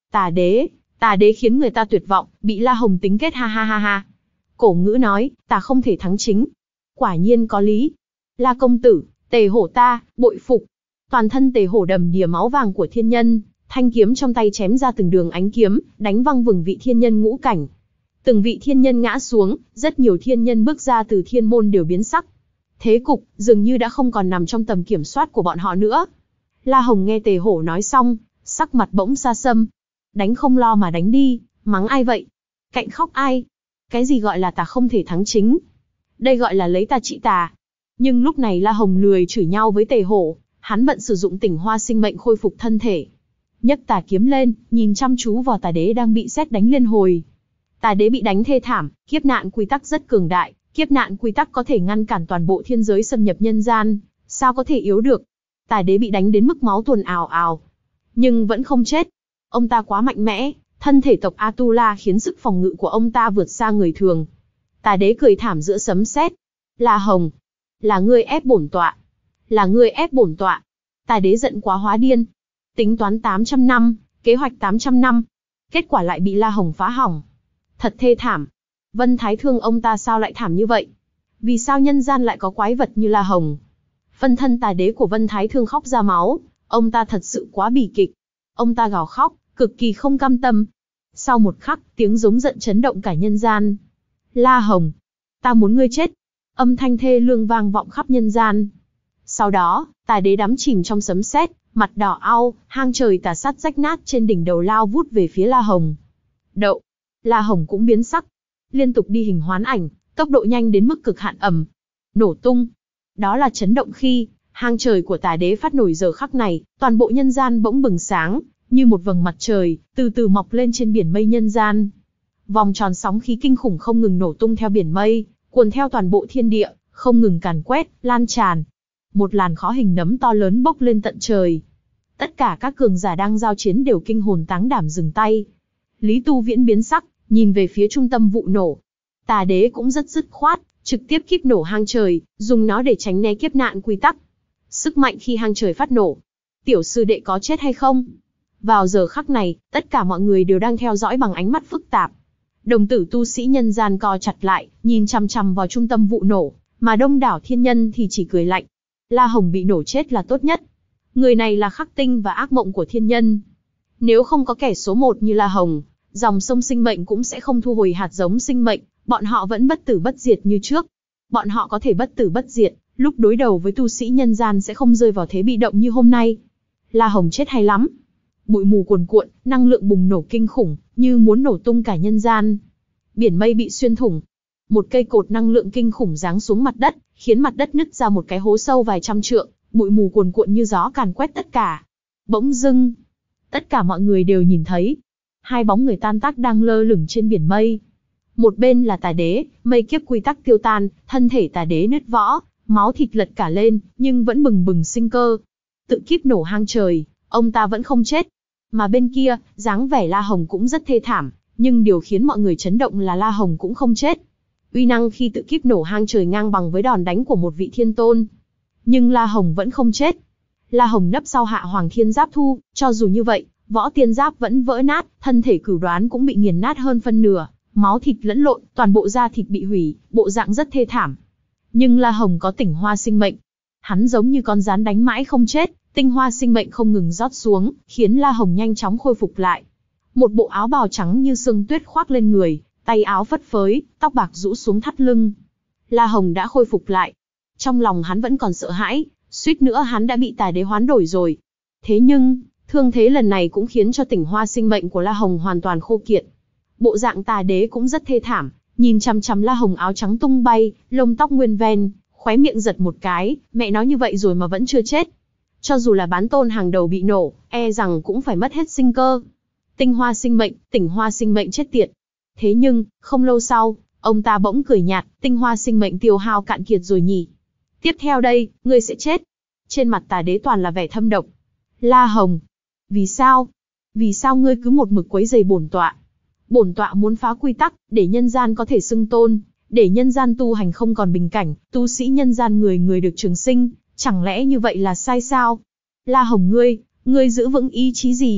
Tà đế, tà đế khiến người ta tuyệt vọng, bị La Hồng tính kết ha ha ha ha. Cổ ngữ nói, ta không thể thắng chính. Quả nhiên có lý. La công tử, Tề Hổ ta, bội phục. Toàn thân Tề Hổ đầm đìa máu vàng của thiên nhân, thanh kiếm trong tay chém ra từng đường ánh kiếm, đánh văng vừng vị thiên nhân ngũ cảnh. Từng vị thiên nhân ngã xuống, rất nhiều thiên nhân bước ra từ thiên môn đều biến sắc. Thế cục, dường như đã không còn nằm trong tầm kiểm soát của bọn họ nữa. La Hồng nghe Tề Hổ nói xong, sắc mặt bỗng xa sâm. Đánh không lo mà đánh đi, mắng ai vậy? Cạnh khóc ai? Cái gì gọi là ta không thể thắng chính? Đây gọi là lấy tà trị tà. Nhưng lúc này La Hồng lười chửi nhau với Tề Hổ, hắn bận sử dụng tỉnh hoa sinh mệnh khôi phục thân thể. Nhấc tà kiếm lên, nhìn chăm chú vào tà đế đang bị sét đánh liên hồi. Tà đế bị đánh thê thảm, kiếp nạn quy tắc rất cường đại, kiếp nạn quy tắc có thể ngăn cản toàn bộ thiên giới xâm nhập nhân gian, sao có thể yếu được? Tà đế bị đánh đến mức máu tuôn ào ào, nhưng vẫn không chết. Ông ta quá mạnh mẽ, thân thể tộc Atula khiến sức phòng ngự của ông ta vượt xa người thường. Tà đế cười thảm giữa sấm sét. La Hồng, là ngươi ép bổn tọa, là ngươi ép bổn tọa. Tà đế giận quá hóa điên. Tính toán tám trăm năm, kế hoạch tám trăm năm, kết quả lại bị La Hồng phá hỏng. Thật thê thảm. Vân Thái Thương ông ta sao lại thảm như vậy? Vì sao nhân gian lại có quái vật như La Hồng? Phân thân tà đế của Vân Thái Thương khóc ra máu, ông ta thật sự quá bi kịch. Ông ta gào khóc, cực kỳ không cam tâm. Sau một khắc, tiếng giống giận chấn động cả nhân gian. La Hồng, ta muốn ngươi chết. Âm thanh thê lương vang vọng khắp nhân gian. Sau đó, tà đế đắm chìm trong sấm sét, mặt đỏ au, hang trời tà sát rách nát trên đỉnh đầu lao vút về phía La Hồng. Đậu, La Hồng cũng biến sắc, liên tục đi hình hoán ảnh, tốc độ nhanh đến mức cực hạn ầm, nổ tung. Đó là chấn động khi hang trời của tà đế phát nổi giờ khắc này, toàn bộ nhân gian bỗng bừng sáng, như một vầng mặt trời, từ từ mọc lên trên biển mây nhân gian. Vòng tròn sóng khí kinh khủng không ngừng nổ tung theo biển mây, cuồn theo toàn bộ thiên địa, không ngừng càn quét, lan tràn. Một làn khói hình nấm to lớn bốc lên tận trời. Tất cả các cường giả đang giao chiến đều kinh hồn táng đảm dừng tay. Lý Tu Viễn biến sắc, nhìn về phía trung tâm vụ nổ. Tà đế cũng rất dứt khoát, trực tiếp kíp nổ hang trời, dùng nó để tránh né kiếp nạn quy tắc. Sức mạnh khi hang trời phát nổ. Tiểu sư đệ có chết hay không? Vào giờ khắc này, tất cả mọi người đều đang theo dõi bằng ánh mắt phức tạp. Đồng tử tu sĩ nhân gian co chặt lại, nhìn chằm chằm vào trung tâm vụ nổ, mà đông đảo thiên nhân thì chỉ cười lạnh. La Hồng bị nổ chết là tốt nhất. Người này là khắc tinh và ác mộng của thiên nhân. Nếu không có kẻ số một như La Hồng, dòng sông sinh mệnh cũng sẽ không thu hồi hạt giống sinh mệnh, bọn họ vẫn bất tử bất diệt như trước. Bọn họ có thể bất tử bất diệt, lúc đối đầu với tu sĩ nhân gian sẽ không rơi vào thế bị động như hôm nay. La Hồng chết hay lắm. Bụi mù cuồn cuộn, năng lượng bùng nổ kinh khủng, như muốn nổ tung cả nhân gian. Biển mây bị xuyên thủng. Một cây cột năng lượng kinh khủng giáng xuống mặt đất, khiến mặt đất nứt ra một cái hố sâu vài trăm trượng, bụi mù cuồn cuộn như gió càn quét tất cả. Bỗng dưng, tất cả mọi người đều nhìn thấy hai bóng người tan tác đang lơ lửng trên biển mây. Một bên là tà đế, mây kiếp quy tắc tiêu tan, thân thể tà đế nứt võ, máu thịt lật cả lên, nhưng vẫn bừng bừng sinh cơ. Tự kíp nổ hang trời, ông ta vẫn không chết. Mà bên kia, dáng vẻ La Hồng cũng rất thê thảm, nhưng điều khiến mọi người chấn động là La Hồng cũng không chết. Uy năng khi tự kíp nổ hang trời ngang bằng với đòn đánh của một vị thiên tôn. Nhưng La Hồng vẫn không chết. La Hồng nấp sau hạ hoàng thiên giáp thu, cho dù như vậy, võ tiên giáp vẫn vỡ nát, thân thể cửu đoán cũng bị nghiền nát hơn phân nửa, máu thịt lẫn lộn, toàn bộ da thịt bị hủy, bộ dạng rất thê thảm. Nhưng La Hồng có tỉnh hoa sinh mệnh. Hắn giống như con rắn đánh mãi không chết, tinh hoa sinh mệnh không ngừng rót xuống, khiến La Hồng nhanh chóng khôi phục lại. Một bộ áo bào trắng như sương tuyết khoác lên người, tay áo phất phới, tóc bạc rũ xuống thắt lưng. La Hồng đã khôi phục lại. Trong lòng hắn vẫn còn sợ hãi, suýt nữa hắn đã bị tà đế hoán đổi rồi. Thế nhưng, thương thế lần này cũng khiến cho tỉnh hoa sinh mệnh của La Hồng hoàn toàn khô kiệt. Bộ dạng tà đế cũng rất thê thảm, nhìn chằm chằm La Hồng áo trắng tung bay, lông tóc nguyên ven, khóe miệng giật một cái, mẹ nói như vậy rồi mà vẫn chưa chết. Cho dù là bán tôn hàng đầu bị nổ, e rằng cũng phải mất hết sinh cơ. Tinh hoa sinh mệnh, tỉnh hoa sinh mệnh chết tiệt. Thế nhưng, không lâu sau, ông ta bỗng cười nhạt, tinh hoa sinh mệnh tiêu hao cạn kiệt rồi nhỉ. Tiếp theo đây, ngươi sẽ chết. Trên mặt tà đế toàn là vẻ thâm độc. La Hồng, vì sao? Vì sao ngươi cứ một mực quấy rầy bổn tọa? Bổn tọa muốn phá quy tắc, để nhân gian có thể xưng tôn, để nhân gian tu hành không còn bình cảnh, tu sĩ nhân gian người người được trường sinh, chẳng lẽ như vậy là sai sao? La Hồng ngươi, ngươi giữ vững ý chí gì?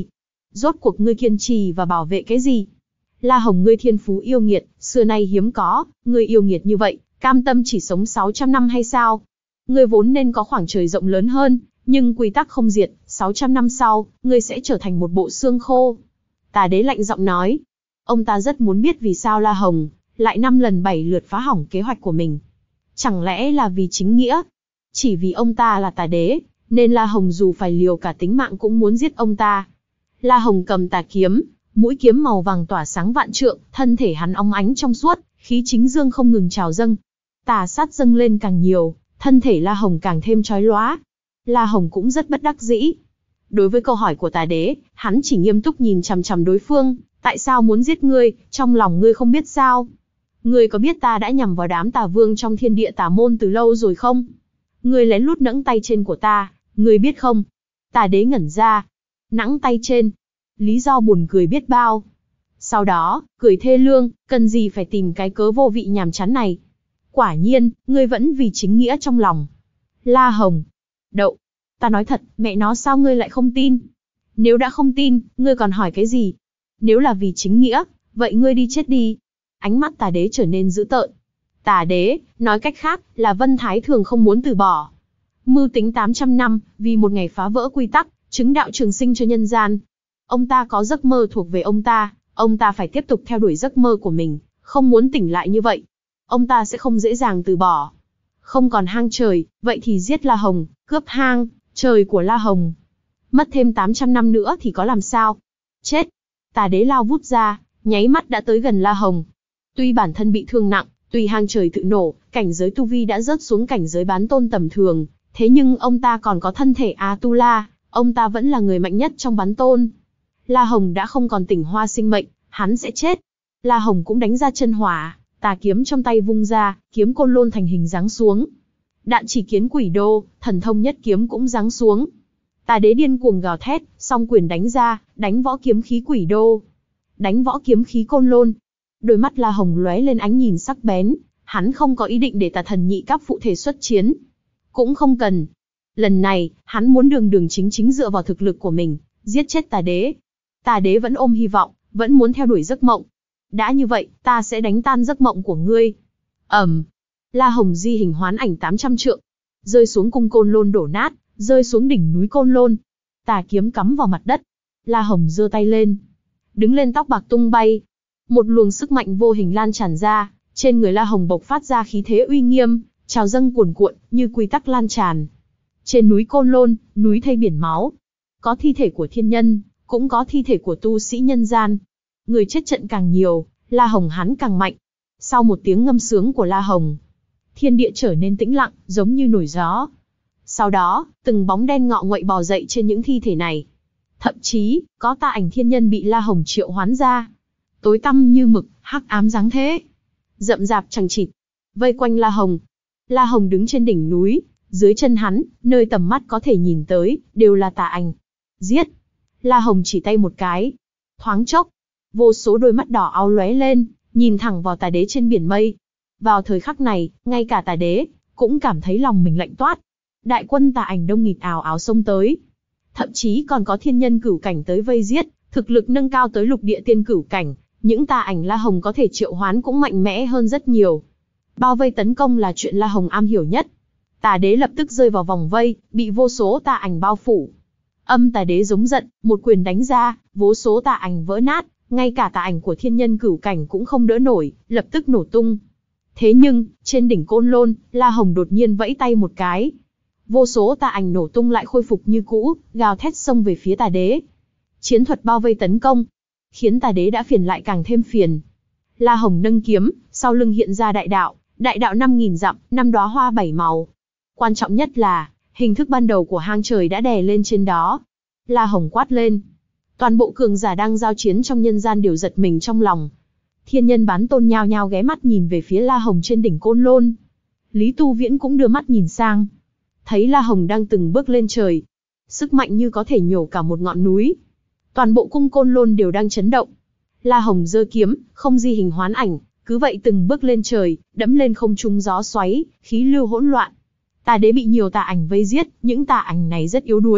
Rốt cuộc ngươi kiên trì và bảo vệ cái gì? La Hồng, ngươi thiên phú yêu nghiệt, xưa nay hiếm có, ngươi yêu nghiệt như vậy, cam tâm chỉ sống sáu trăm năm hay sao? Ngươi vốn nên có khoảng trời rộng lớn hơn, nhưng quy tắc không diệt, sáu trăm năm sau, ngươi sẽ trở thành một bộ xương khô. Tà đế lạnh giọng nói. Ông ta rất muốn biết vì sao La Hồng lại năm lần bảy lượt phá hỏng kế hoạch của mình. Chẳng lẽ là vì chính nghĩa? Chỉ vì ông ta là tà đế, nên La Hồng dù phải liều cả tính mạng cũng muốn giết ông ta. La Hồng cầm tà kiếm, mũi kiếm màu vàng tỏa sáng vạn trượng, thân thể hắn óng ánh trong suốt, khí chính dương không ngừng trào dâng. Tà sát dâng lên càng nhiều, thân thể La Hồng càng thêm chói lóa. La Hồng cũng rất bất đắc dĩ. Đối với câu hỏi của tà đế, hắn chỉ nghiêm túc nhìn chằm chằm đối phương. Tại sao muốn giết ngươi, trong lòng ngươi không biết sao? Ngươi có biết ta đã nhằm vào đám tà vương trong thiên địa tà môn từ lâu rồi không? Ngươi lén lút nẫng tay trên của ta, ngươi biết không? Tà đế ngẩn ra. Nẫng tay trên. Lý do buồn cười biết bao. Sau đó, cười thê lương, cần gì phải tìm cái cớ vô vị nhàm chán này. Quả nhiên, ngươi vẫn vì chính nghĩa trong lòng. La Hồng. Đậu. Ta nói thật, mẹ nó sao ngươi lại không tin? Nếu đã không tin, ngươi còn hỏi cái gì? Nếu là vì chính nghĩa, vậy ngươi đi chết đi. Ánh mắt tà đế trở nên dữ tợn. Tà đế, nói cách khác, là Vân Thái Thường không muốn từ bỏ. Mưu tính tám trăm năm, vì một ngày phá vỡ quy tắc, chứng đạo trường sinh cho nhân gian. Ông ta có giấc mơ thuộc về ông ta, ông ta phải tiếp tục theo đuổi giấc mơ của mình, không muốn tỉnh lại như vậy. Ông ta sẽ không dễ dàng từ bỏ. Không còn hang trời, vậy thì giết La Hồng, cướp hang trời của La Hồng. Mất thêm tám trăm năm nữa thì có làm sao? Chết! Tà đế lao vút ra, nháy mắt đã tới gần La Hồng. Tuy bản thân bị thương nặng, tuy hang trời tự nổ, cảnh giới tu vi đã rớt xuống cảnh giới bán tôn tầm thường, thế nhưng ông ta còn có thân thể Atula, ông ta vẫn là người mạnh nhất trong bán tôn. La Hồng đã không còn tỉnh hoa sinh mệnh, hắn sẽ chết. La Hồng cũng đánh ra chân hỏa, tà kiếm trong tay vung ra, kiếm côn lôn thành hình giáng xuống. Đạn chỉ kiến quỷ đô, thần thông nhất kiếm cũng giáng xuống. Tà đế điên cuồng gào thét, song quyền đánh ra, đánh võ kiếm khí quỷ đô, đánh võ kiếm khí côn lôn. Đôi mắt La Hồng lóe lên ánh nhìn sắc bén, hắn không có ý định để tà thần nhị các phụ thể xuất chiến. Cũng không cần. Lần này, hắn muốn đường đường chính chính dựa vào thực lực của mình, giết chết tà đế. Tà đế vẫn ôm hy vọng, vẫn muốn theo đuổi giấc mộng. Đã như vậy, ta sẽ đánh tan giấc mộng của ngươi. Ầm. Um, La Hồng di hình hoán ảnh tám trăm trượng, rơi xuống cung côn lôn đổ nát, rơi xuống đỉnh núi côn lôn. Tà kiếm cắm vào mặt đất. La Hồng giơ tay lên, đứng lên tóc bạc tung bay. Một luồng sức mạnh vô hình lan tràn ra, trên người La Hồng bộc phát ra khí thế uy nghiêm, trào dâng cuồn cuộn, như quy tắc lan tràn. Trên núi Côn Lôn, núi thây biển máu, có thi thể của thiên nhân, cũng có thi thể của tu sĩ nhân gian. Người chết trận càng nhiều, La Hồng hắn càng mạnh. Sau một tiếng ngâm sướng của La Hồng, thiên địa trở nên tĩnh lặng, giống như nổi gió. Sau đó, từng bóng đen ngọ nguậy bò dậy trên những thi thể này. Thậm chí, có tà ảnh thiên nhân bị La Hồng triệu hoán ra. Tối tăm như mực, hắc ám dáng thế. Rậm rạp chằng chịt, vây quanh La Hồng. La Hồng đứng trên đỉnh núi, dưới chân hắn, nơi tầm mắt có thể nhìn tới, đều là tà ảnh. Giết! La Hồng chỉ tay một cái. Thoáng chốc, vô số đôi mắt đỏ ao lóe lên, nhìn thẳng vào tà đế trên biển mây. Vào thời khắc này, ngay cả tà đế cũng cảm thấy lòng mình lạnh toát. Đại quân tà ảnh đông nghịt ào ào xông tới. Thậm chí còn có thiên nhân cửu cảnh tới vây giết, thực lực nâng cao tới lục địa tiên cửu cảnh. Những tà ảnh La Hồng có thể triệu hoán cũng mạnh mẽ hơn rất nhiều. Bao vây tấn công là chuyện La Hồng am hiểu nhất. Tà đế lập tức rơi vào vòng vây, bị vô số tà ảnh bao phủ. Âm tà đế giống giận, một quyền đánh ra, vô số tà ảnh vỡ nát, ngay cả tà ảnh của thiên nhân cửu cảnh cũng không đỡ nổi, lập tức nổ tung. Thế nhưng, trên đỉnh Côn Lôn, La Hồng đột nhiên vẫy tay một cái. Vô số tà ảnh nổ tung lại khôi phục như cũ, gào thét xông về phía tà đế. Chiến thuật bao vây tấn công, khiến tà đế đã phiền lại càng thêm phiền. La Hồng nâng kiếm, sau lưng hiện ra đại đạo, đại đạo năm nghìn dặm, năm đóa hoa bảy màu. Quan trọng nhất là, hình thức ban đầu của hang trời đã đè lên trên đó. La Hồng quát lên. Toàn bộ cường giả đang giao chiến trong nhân gian đều giật mình trong lòng. Thiên nhân bán tôn nhao nhao ghé mắt nhìn về phía La Hồng trên đỉnh Côn Lôn. Lý Tu Viễn cũng đưa mắt nhìn sang. Thấy La Hồng đang từng bước lên trời. Sức mạnh như có thể nhổ cả một ngọn núi. Toàn bộ cung Côn Lôn đều đang chấn động. La Hồng giơ kiếm, không di hình hoán ảnh, cứ vậy từng bước lên trời, đẫm lên không trung gió xoáy, khí lưu hỗn loạn. Tà đế bị nhiều tà ảnh vây giết, những tà ảnh này rất yếu đuối,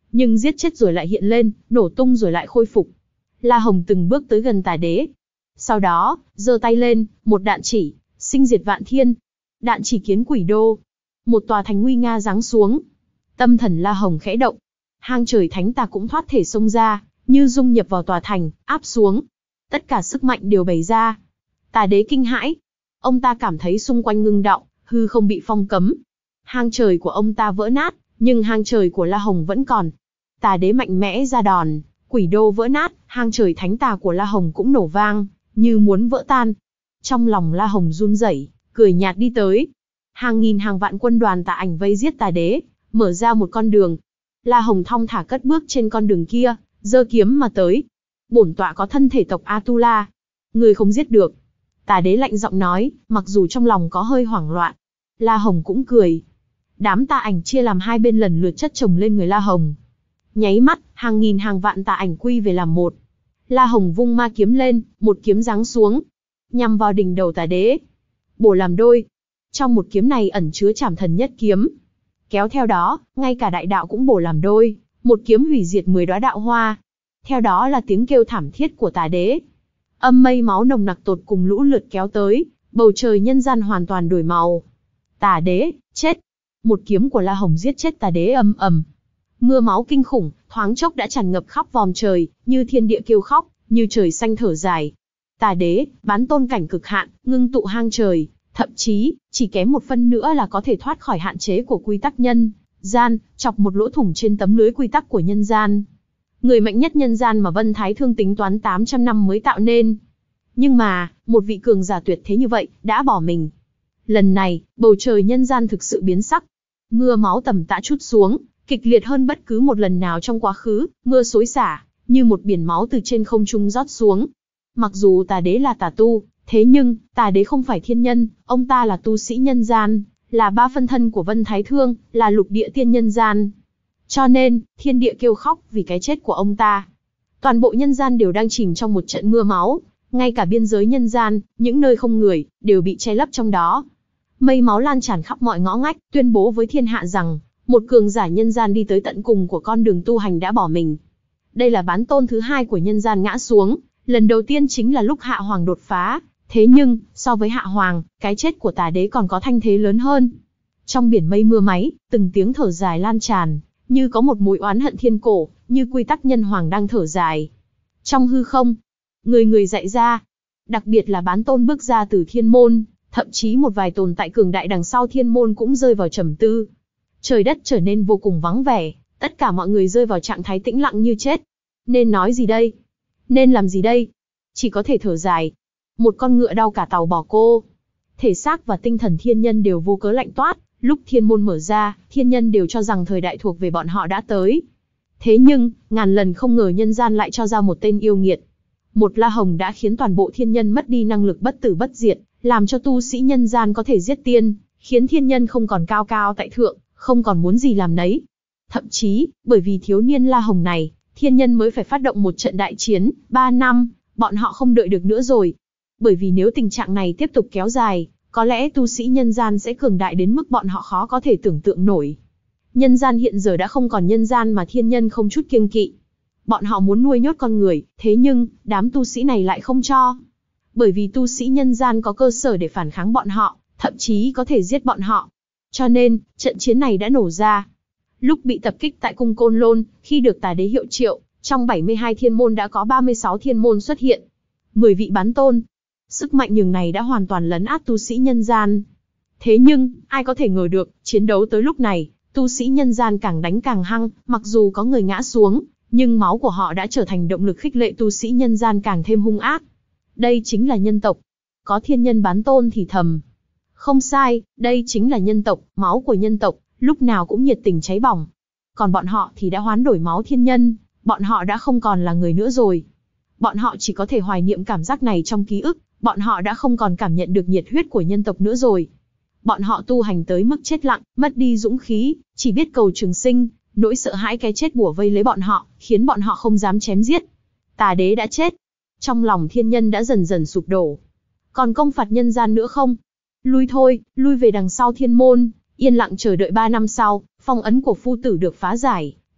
nhưng giết chết rồi lại hiện lên, nổ tung rồi lại khôi phục. La Hồng từng bước tới gần Tà Đế. Sau đó, giơ tay lên, một đạn chỉ, sinh diệt vạn thiên. Đạn chỉ kiến quỷ đô. Một tòa thành nguy nga giáng xuống. Tâm thần La Hồng khẽ động. Hang trời thánh tà cũng thoát thể xông ra, như dung nhập vào tòa thành, áp xuống. Tất cả sức mạnh đều bày ra. Tà Đế kinh hãi. Ông ta cảm thấy xung quanh ngưng đọng, hư không bị phong cấm. Hang trời của ông ta vỡ nát, nhưng hang trời của La Hồng vẫn còn. Tà Đế mạnh mẽ ra đòn, quỷ đô vỡ nát, hang trời thánh tà của La Hồng cũng nổ vang, như muốn vỡ tan. Trong lòng La Hồng run rẩy, cười nhạt đi tới. Hàng nghìn hàng vạn quân đoàn tà ảnh vây giết Tà Đế, mở ra một con đường. La Hồng thong thả cất bước trên con đường kia, giơ kiếm mà tới. Bổn tọa có thân thể tộc Atula, người không giết được. Tà Đế lạnh giọng nói, mặc dù trong lòng có hơi hoảng loạn. La Hồng cũng cười. Đám tà ảnh chia làm hai bên lần lượt chất chồng lên người La Hồng. Nháy mắt, hàng nghìn hàng vạn tà ảnh quy về làm một. La Hồng vung ma kiếm lên, một kiếm giáng xuống, nhằm vào đỉnh đầu Tà Đế. Bổ làm đôi. Trong một kiếm này ẩn chứa trảm thần nhất kiếm. Kéo theo đó, ngay cả đại đạo cũng bổ làm đôi, một kiếm hủy diệt mười đóa đạo hoa. Theo đó là tiếng kêu thảm thiết của Tà Đế. Âm mây máu nồng nặc tột cùng lũ lượt kéo tới, bầu trời nhân gian hoàn toàn đổi màu. Tà Đế, chết. Một kiếm của La Hồng giết chết Tà Đế ầm ầm. Mưa máu kinh khủng, thoáng chốc đã tràn ngập khắp vòm trời, như thiên địa kêu khóc, như trời xanh thở dài. Tà Đế, bán tôn cảnh cực hạn, ngưng tụ hang trời, thậm chí, chỉ kém một phân nữa là có thể thoát khỏi hạn chế của quy tắc nhân gian, chọc một lỗ thủng trên tấm lưới quy tắc của nhân gian. Người mạnh nhất nhân gian mà Vân Thái Thương tính toán tám trăm năm mới tạo nên. Nhưng mà, một vị cường giả tuyệt thế như vậy, đã bỏ mình. Lần này, bầu trời nhân gian thực sự biến sắc. Mưa máu tầm tã trút xuống, kịch liệt hơn bất cứ một lần nào trong quá khứ, mưa xối xả, như một biển máu từ trên không trung rót xuống. Mặc dù Tà Đế là tà tu, thế nhưng, Tà Đế không phải thiên nhân, ông ta là tu sĩ nhân gian, là ba phân thân của Vân Thái Thương, là lục địa tiên nhân gian. Cho nên, thiên địa kêu khóc vì cái chết của ông ta. Toàn bộ nhân gian đều đang chìm trong một trận mưa máu, ngay cả biên giới nhân gian, những nơi không người, đều bị che lấp trong đó. Mây máu lan tràn khắp mọi ngõ ngách, tuyên bố với thiên hạ rằng, một cường giả nhân gian đi tới tận cùng của con đường tu hành đã bỏ mình. Đây là bán tôn thứ hai của nhân gian ngã xuống, lần đầu tiên chính là lúc Hạ Hoàng đột phá, thế nhưng, so với Hạ Hoàng, cái chết của Tà Đế còn có thanh thế lớn hơn. Trong biển mây mưa máy, từng tiếng thở dài lan tràn, như có một mối oán hận thiên cổ, như quy tắc nhân hoàng đang thở dài. Trong hư không, người người dạy ra, đặc biệt là bán tôn bước ra từ thiên môn, thậm chí một vài tồn tại cường đại đằng sau thiên môn cũng rơi vào trầm tư. Trời đất trở nên vô cùng vắng vẻ, tất cả mọi người rơi vào trạng thái tĩnh lặng như chết. Nên nói gì đây? Nên làm gì đây? Chỉ có thể thở dài. Một con ngựa đau cả tàu bỏ cô. Thể xác và tinh thần thiên nhân đều vô cớ lạnh toát, lúc thiên môn mở ra, thiên nhân đều cho rằng thời đại thuộc về bọn họ đã tới. Thế nhưng, ngàn lần không ngờ nhân gian lại cho ra một tên yêu nghiệt. Một La Hồng đã khiến toàn bộ thiên nhân mất đi năng lực bất tử bất diệt, làm cho tu sĩ nhân gian có thể giết tiên, khiến thiên nhân không còn cao cao tại thượng, không còn muốn gì làm nấy. Thậm chí, bởi vì thiếu niên La Hồng này, thiên nhân mới phải phát động một trận đại chiến, ba năm, bọn họ không đợi được nữa rồi. Bởi vì nếu tình trạng này tiếp tục kéo dài, có lẽ tu sĩ nhân gian sẽ cường đại đến mức bọn họ khó có thể tưởng tượng nổi. Nhân gian hiện giờ đã không còn nhân gian mà thiên nhân không chút kiêng kỵ. Bọn họ muốn nuôi nhốt con người, thế nhưng, đám tu sĩ này lại không cho. Bởi vì tu sĩ nhân gian có cơ sở để phản kháng bọn họ, thậm chí có thể giết bọn họ. Cho nên, trận chiến này đã nổ ra. Lúc bị tập kích tại cung Côn Lôn, khi được Tà Đế hiệu triệu, trong bảy mươi hai thiên môn đã có ba mươi sáu thiên môn xuất hiện. mười vị bán tôn. Sức mạnh nhường này đã hoàn toàn lấn át tu sĩ nhân gian. Thế nhưng, ai có thể ngờ được, chiến đấu tới lúc này, tu sĩ nhân gian càng đánh càng hăng, mặc dù có người ngã xuống, nhưng máu của họ đã trở thành động lực khích lệ tu sĩ nhân gian càng thêm hung ác. Đây chính là nhân tộc. Có thiên nhân bán tôn thì thầm. Không sai, đây chính là nhân tộc, máu của nhân tộc, lúc nào cũng nhiệt tình cháy bỏng. Còn bọn họ thì đã hoán đổi máu thiên nhân, bọn họ đã không còn là người nữa rồi. Bọn họ chỉ có thể hoài niệm cảm giác này trong ký ức, bọn họ đã không còn cảm nhận được nhiệt huyết của nhân tộc nữa rồi. Bọn họ tu hành tới mức chết lặng, mất đi dũng khí, chỉ biết cầu trường sinh, nỗi sợ hãi cái chết bủa vây lấy bọn họ, khiến bọn họ không dám chém giết. Tà Đế đã chết. Trong lòng thiên nhân đã dần dần sụp đổ. Còn công phạt nhân gian nữa không? Lui thôi, lui về đằng sau thiên môn, yên lặng chờ đợi ba năm sau, phong ấn của phu tử được phá giải,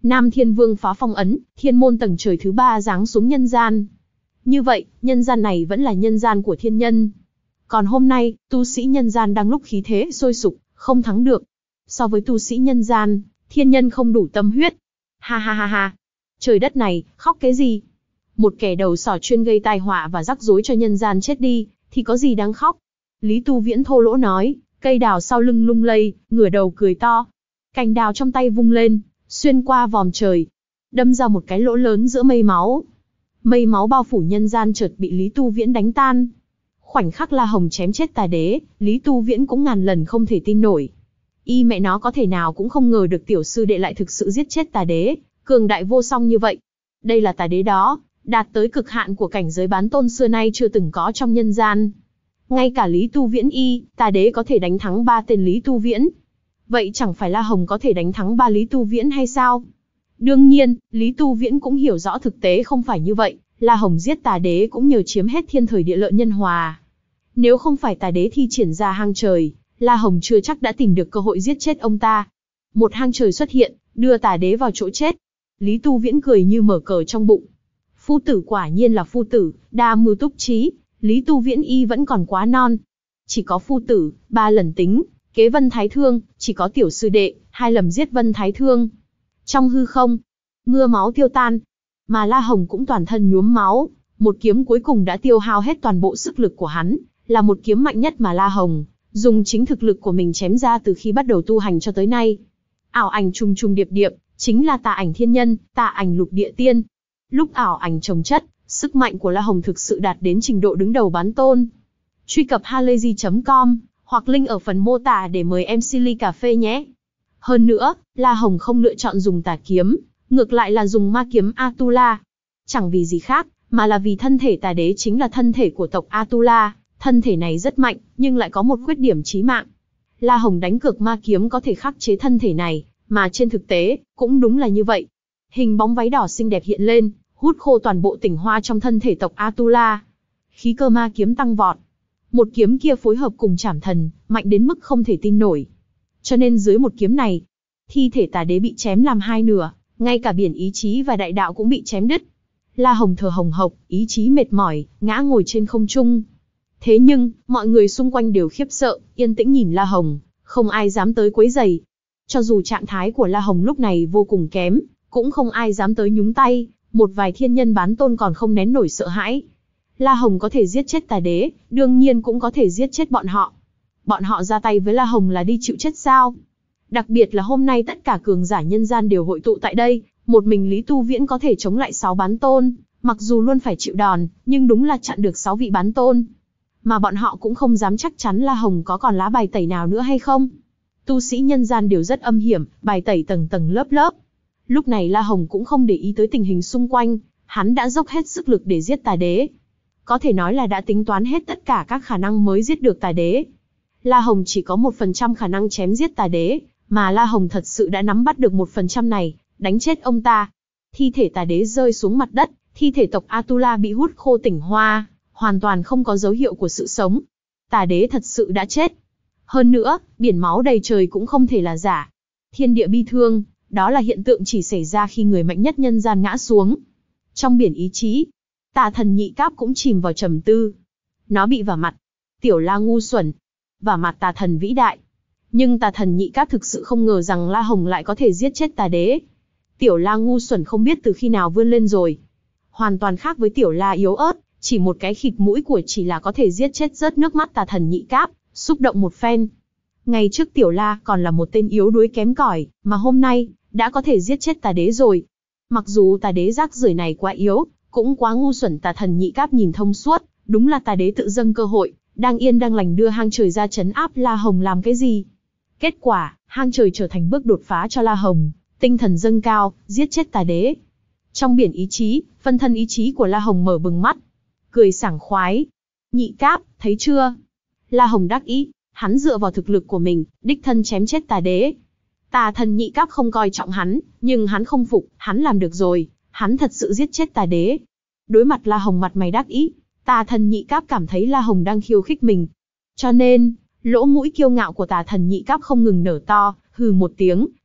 Nam Thiên Vương phá phong ấn, thiên môn tầng trời thứ ba giáng xuống nhân gian. Như vậy, nhân gian này vẫn là nhân gian của thiên nhân. Còn hôm nay, tu sĩ nhân gian đang lúc khí thế sôi sục, không thắng được. So với tu sĩ nhân gian, thiên nhân không đủ tâm huyết. Ha ha ha ha. Trời đất này, khóc cái gì? Một kẻ đầu sỏ chuyên gây tai họa và rắc rối cho nhân gian chết đi, thì có gì đáng khóc? Lý Tu Viễn thô lỗ nói, cây đào sau lưng lung lay, ngửa đầu cười to. Cành đào trong tay vung lên, xuyên qua vòm trời, đâm ra một cái lỗ lớn giữa mây máu. Mây máu bao phủ nhân gian chợt bị Lý Tu Viễn đánh tan. Khoảnh khắc La Hồng chém chết Tà Đế, Lý Tu Viễn cũng ngàn lần không thể tin nổi. Y mẹ nó có thể nào cũng không ngờ được tiểu sư đệ lại thực sự giết chết Tà Đế, cường đại vô song như vậy. Đây là Tà Đế đó, đạt tới cực hạn của cảnh giới bán tôn xưa nay chưa từng có trong nhân gian. Ngay cả Lý Tu Viễn y, Tà Đế có thể đánh thắng ba tên Lý Tu Viễn. Vậy chẳng phải La Hồng có thể đánh thắng ba Lý Tu Viễn hay sao? Đương nhiên, Lý Tu Viễn cũng hiểu rõ thực tế không phải như vậy, La Hồng giết Tà Đế cũng nhờ chiếm hết thiên thời địa lợi nhân hòa. Nếu không phải Tà Đế thi triển ra hang trời, La Hồng chưa chắc đã tìm được cơ hội giết chết ông ta. Một hang trời xuất hiện, đưa Tà Đế vào chỗ chết. Lý Tu Viễn cười như mở cờ trong bụng. Phu tử quả nhiên là phu tử, đa mưu túc trí, Lý Tu Viễn y vẫn còn quá non. Chỉ có phu tử, ba lần tính, kế Vân Thái Thương, chỉ có tiểu sư đệ, hai lầm giết Vân Thái Thương. Trong hư không, mưa máu tiêu tan, mà La Hồng cũng toàn thân nhuốm máu, một kiếm cuối cùng đã tiêu hao hết toàn bộ sức lực của hắn, là một kiếm mạnh nhất mà La Hồng dùng chính thực lực của mình chém ra từ khi bắt đầu tu hành cho tới nay. Ảo ảnh trùng trùng điệp điệp, chính là tà ảnh thiên nhân, tà ảnh lục địa tiên. Lúc ảo ảnh chồng chất, sức mạnh của La Hồng thực sự đạt đến trình độ đứng đầu bán tôn. Truy cập halayzi chấm com hoặc link ở phần mô tả để mời em xê ly cà phê nhé. Hơn nữa, La Hồng không lựa chọn dùng tà kiếm, ngược lại là dùng ma kiếm Atula. Chẳng vì gì khác, mà là vì thân thể Tà Đế chính là thân thể của tộc Atula. Thân thể này rất mạnh, nhưng lại có một khuyết điểm chí mạng. La Hồng đánh cược ma kiếm có thể khắc chế thân thể này, mà trên thực tế, cũng đúng là như vậy. Hình bóng váy đỏ xinh đẹp hiện lên, hút khô toàn bộ tinh hoa trong thân thể tộc Atula. Khí cơ ma kiếm tăng vọt. Một kiếm kia phối hợp cùng Trảm Thần, mạnh đến mức không thể tin nổi. Cho nên dưới một kiếm này, thi thể Tà Đế bị chém làm hai nửa, ngay cả biển ý chí và đại đạo cũng bị chém đứt. La Hồng thở hồng hộc, ý chí mệt mỏi, ngã ngồi trên không trung. Thế nhưng, mọi người xung quanh đều khiếp sợ, yên tĩnh nhìn La Hồng, không ai dám tới quấy rầy. Cho dù trạng thái của La Hồng lúc này vô cùng kém, cũng không ai dám tới nhúng tay, một vài thiên nhân bán tôn còn không nén nổi sợ hãi. La Hồng có thể giết chết Tà Đế, đương nhiên cũng có thể giết chết bọn họ. Bọn họ ra tay với La Hồng là đi chịu chết sao? Đặc biệt là hôm nay tất cả cường giả nhân gian đều hội tụ tại đây, một mình Lý Tu Viễn có thể chống lại sáu bán tôn, mặc dù luôn phải chịu đòn, nhưng đúng là chặn được sáu vị bán tôn. Mà bọn họ cũng không dám chắc chắn La Hồng có còn lá bài tẩy nào nữa hay không. Tu sĩ nhân gian đều rất âm hiểm, bài tẩy tầng tầng lớp lớp. Lúc này La Hồng cũng không để ý tới tình hình xung quanh, hắn đã dốc hết sức lực để giết Tà Đế. Có thể nói là đã tính toán hết tất cả các khả năng mới giết được Tà Đế. La Hồng chỉ có một phần trăm khả năng chém giết Tà Đế, mà La Hồng thật sự đã nắm bắt được một phần trăm này, đánh chết ông ta. Thi thể Tà Đế rơi xuống mặt đất, thi thể tộc Atula bị hút khô tinh hoa, hoàn toàn không có dấu hiệu của sự sống. Tà Đế thật sự đã chết. Hơn nữa, biển máu đầy trời cũng không thể là giả. Thiên địa bi thương, đó là hiện tượng chỉ xảy ra khi người mạnh nhất nhân gian ngã xuống. Trong biển ý chí, Tà Thần Nhị Cáp cũng chìm vào trầm tư. Nó bị vả mặt. Tiểu La ngu xuẩn. Vả mặt Tà Thần vĩ đại. Nhưng Tà Thần Nhị Cáp thực sự không ngờ rằng La Hồng lại có thể giết chết Tà Đế. Tiểu La ngu xuẩn không biết từ khi nào vươn lên rồi. Hoàn toàn khác với Tiểu La yếu ớt, chỉ một cái khịt mũi của chỉ là có thể giết chết rớt nước mắt Tà Thần Nhị Cáp, xúc động một phen. Ngày trước Tiểu La còn là một tên yếu đuối kém cỏi, mà hôm nay, đã có thể giết chết Tà Đế rồi. Mặc dù Tà Đế rác rưởi này quá yếu, cũng quá ngu xuẩn, Tà Thần Nhị Cáp nhìn thông suốt, đúng là Tà Đế tự dâng cơ hội, đang yên đang lành đưa hang trời ra trấn áp La Hồng làm cái gì. Kết quả, hang trời trở thành bước đột phá cho La Hồng, tinh thần dâng cao, giết chết Tà Đế. Trong biển ý chí, phân thân ý chí của La Hồng mở bừng mắt, cười sảng khoái. Nhị Cáp, thấy chưa? La Hồng đắc ý, hắn dựa vào thực lực của mình, đích thân chém chết Tà Đế. Tà Thần Nhị Cáp không coi trọng hắn, nhưng hắn không phục, hắn làm được rồi, hắn thật sự giết chết Tà Đế. Đối mặt La Hồng mặt mày đắc ý, Tà Thần Nhị Cáp cảm thấy La Hồng đang khiêu khích mình. Cho nên, lỗ mũi kiêu ngạo của Tà Thần Nhị Cáp không ngừng nở to, hừ một tiếng,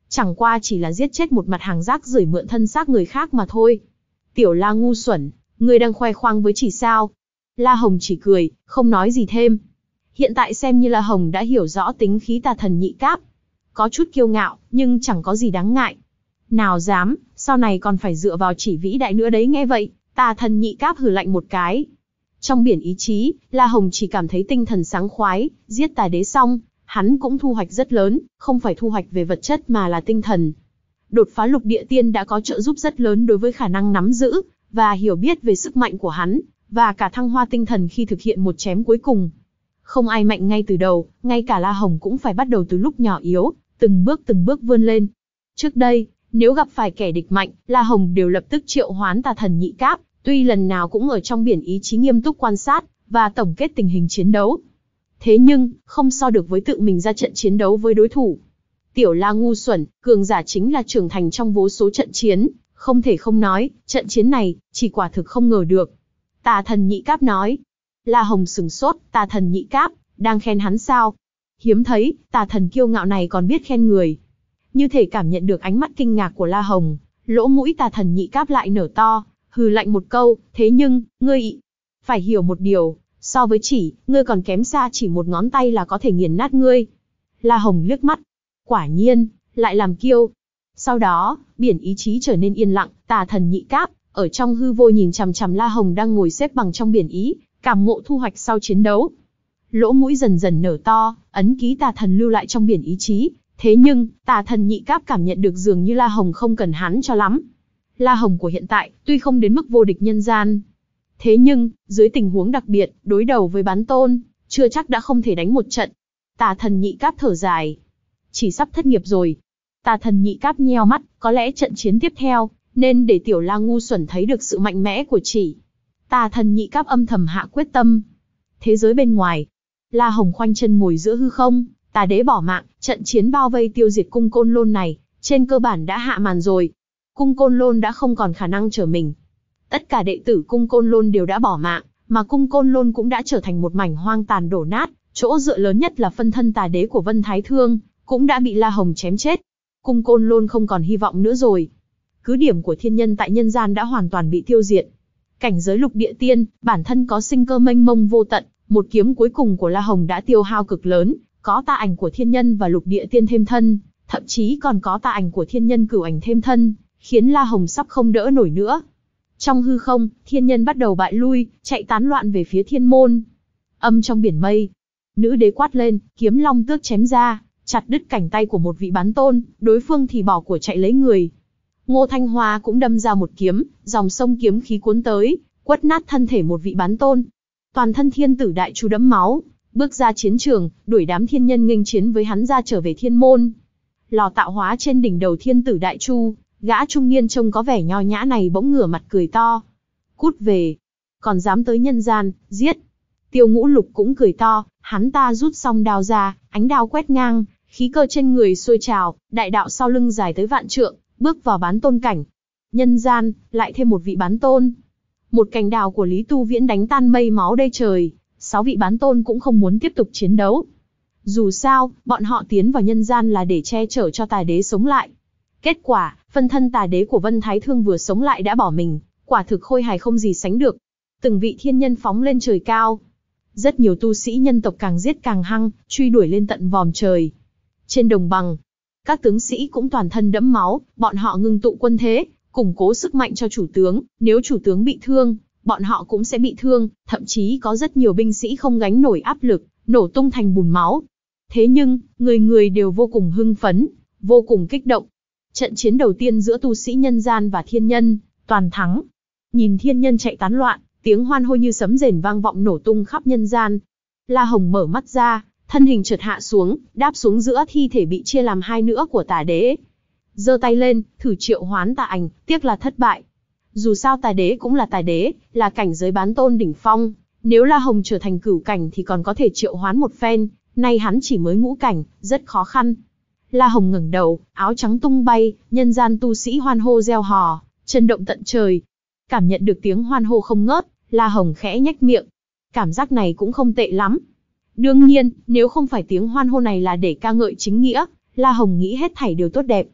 Chẳng qua chỉ là giết chết một mặt hàng rác rưởi mượn thân xác người khác mà thôi. Tiểu La ngu xuẩn, ngươi đang khoe khoang với chỉ sao? La Hồng chỉ cười, không nói gì thêm. Hiện tại xem như La Hồng đã hiểu rõ tính khí tà thần nhị cáp. Có chút kiêu ngạo, nhưng chẳng có gì đáng ngại. Nào dám, sau này còn phải dựa vào chỉ vĩ đại nữa đấy. Nghe vậy, tà thần nhị cáp hừ lạnh một cái. Trong biển ý chí, La Hồng chỉ cảm thấy tinh thần sáng khoái, giết tà đế xong, hắn cũng thu hoạch rất lớn, không phải thu hoạch về vật chất mà là tinh thần. Đột phá lục địa tiên đã có trợ giúp rất lớn đối với khả năng nắm giữ, và hiểu biết về sức mạnh của hắn, và cả thăng hoa tinh thần khi thực hiện một chém cuối cùng. Không ai mạnh ngay từ đầu, ngay cả La Hồng cũng phải bắt đầu từ lúc nhỏ yếu, từng bước từng bước vươn lên. Trước đây, nếu gặp phải kẻ địch mạnh, La Hồng đều lập tức triệu hoán tà thần nhị cáp, tuy lần nào cũng ở trong biển ý chí nghiêm túc quan sát, và tổng kết tình hình chiến đấu. Thế nhưng, không so được với tự mình ra trận chiến đấu với đối thủ. Tiểu La ngu xuẩn, cường giả chính là trưởng thành trong vô số trận chiến, không thể không nói, trận chiến này, chỉ quả thực không ngờ được. Tà thần nhị cáp nói. La Hồng sừng sốt, tà thần nhị cáp, đang khen hắn sao? Hiếm thấy, tà thần kiêu ngạo này còn biết khen người. Như thể cảm nhận được ánh mắt kinh ngạc của La Hồng, lỗ mũi tà thần nhị cáp lại nở to, hừ lạnh một câu, thế nhưng, ngươi phải hiểu một điều, so với chỉ, ngươi còn kém xa chỉ một ngón tay là có thể nghiền nát ngươi. La Hồng liếc mắt, quả nhiên, lại làm kiêu. Sau đó, biển ý chí trở nên yên lặng, tà thần nhị cáp, ở trong hư vô nhìn chằm chằm La Hồng đang ngồi xếp bằng trong biển ý, cảm ngộ thu hoạch sau chiến đấu. Lỗ mũi dần dần nở to, ấn ký tà thần lưu lại trong biển ý chí. Thế nhưng, tà thần nhị cáp cảm nhận được dường như La Hồng không cần hắn cho lắm. La Hồng của hiện tại, tuy không đến mức vô địch nhân gian. Thế nhưng, dưới tình huống đặc biệt, đối đầu với bán tôn, chưa chắc đã không thể đánh một trận. Tà thần nhị cáp thở dài. Chỉ sắp thất nghiệp rồi. Tà thần nhị cáp nheo mắt, có lẽ trận chiến tiếp theo, nên để tiểu La ngu xuẩn thấy được sự mạnh mẽ của chỉ. Tà thần nhị cáp âm thầm hạ quyết tâm. Thế giới bên ngoài, La Hồng khoanh chân ngồi giữa hư không, tà đế bỏ mạng, trận chiến bao vây tiêu diệt cung Côn Lôn này, trên cơ bản đã hạ màn rồi. Cung Côn Lôn đã không còn khả năng trở mình. Tất cả đệ tử cung Côn Lôn đều đã bỏ mạng, mà cung Côn Lôn cũng đã trở thành một mảnh hoang tàn đổ nát, chỗ dựa lớn nhất là phân thân tà đế của Vân Thái Thương, cũng đã bị La Hồng chém chết. Cung Côn Lôn không còn hy vọng nữa rồi. Cứ điểm của thiên nhân tại nhân gian đã hoàn toàn bị tiêu diệt. Cảnh giới lục địa tiên, bản thân có sinh cơ mênh mông vô tận, một kiếm cuối cùng của La Hồng đã tiêu hao cực lớn, có tà ảnh của thiên nhân và lục địa tiên thêm thân, thậm chí còn có tà ảnh của thiên nhân cửu ảnh thêm thân, khiến La Hồng sắp không đỡ nổi nữa. Trong hư không, thiên nhân bắt đầu bại lui, chạy tán loạn về phía thiên môn. Âm trong biển mây, nữ đế quát lên, kiếm long tước chém ra, chặt đứt cánh tay của một vị bán tôn, đối phương thì bỏ của chạy lấy người. Ngô Thanh Hoa cũng đâm ra một kiếm, dòng sông kiếm khí cuốn tới, quất nát thân thể một vị bán tôn. Toàn thân thiên tử đại chu đẫm máu, bước ra chiến trường, đuổi đám thiên nhân nghênh chiến với hắn ra trở về thiên môn. Lò tạo hóa trên đỉnh đầu thiên tử đại chu, gã trung niên trông có vẻ nho nhã này bỗng ngửa mặt cười to. Cút về, còn dám tới nhân gian, giết. Tiêu Ngũ Lục cũng cười to, hắn ta rút xong đao ra, ánh đao quét ngang, khí cơ trên người sôi trào, đại đạo sau lưng dài tới vạn trượng, bước vào bán tôn cảnh. Nhân gian, lại thêm một vị bán tôn. Một cành đào của Lý Tu Viễn đánh tan mây máu đầy trời, sáu vị bán tôn cũng không muốn tiếp tục chiến đấu. Dù sao, bọn họ tiến vào nhân gian là để che chở cho tà đế sống lại. Kết quả, phân thân tà đế của Vân Thái Thương vừa sống lại đã bỏ mình, quả thực khôi hài không gì sánh được. Từng vị thiên nhân phóng lên trời cao. Rất nhiều tu sĩ nhân tộc càng giết càng hăng, truy đuổi lên tận vòm trời. Trên đồng bằng, các tướng sĩ cũng toàn thân đẫm máu, bọn họ ngưng tụ quân thế, củng cố sức mạnh cho chủ tướng, nếu chủ tướng bị thương, bọn họ cũng sẽ bị thương, thậm chí có rất nhiều binh sĩ không gánh nổi áp lực, nổ tung thành bùn máu. Thế nhưng, người người đều vô cùng hưng phấn, vô cùng kích động. Trận chiến đầu tiên giữa tu sĩ nhân gian và thiên nhân, toàn thắng. Nhìn thiên nhân chạy tán loạn, tiếng hoan hô như sấm rền vang vọng nổ tung khắp nhân gian. La Hồng mở mắt ra, thân hình chợt hạ xuống, đáp xuống giữa thi thể bị chia làm hai nữa của tà đế. Giơ tay lên, thử triệu hoán tà ảnh, tiếc là thất bại. Dù sao tà đế cũng là tà đế, là cảnh giới bán tôn đỉnh phong. Nếu La Hồng trở thành cửu cảnh thì còn có thể triệu hoán một phen, nay hắn chỉ mới ngũ cảnh, rất khó khăn. La Hồng ngẩng đầu, áo trắng tung bay, nhân gian tu sĩ hoan hô reo hò, chấn động tận trời. Cảm nhận được tiếng hoan hô không ngớt, La Hồng khẽ nhếch miệng. Cảm giác này cũng không tệ lắm. Đương nhiên, nếu không phải tiếng hoan hô này là để ca ngợi chính nghĩa, La Hồng nghĩ hết thảy đều tốt đẹp.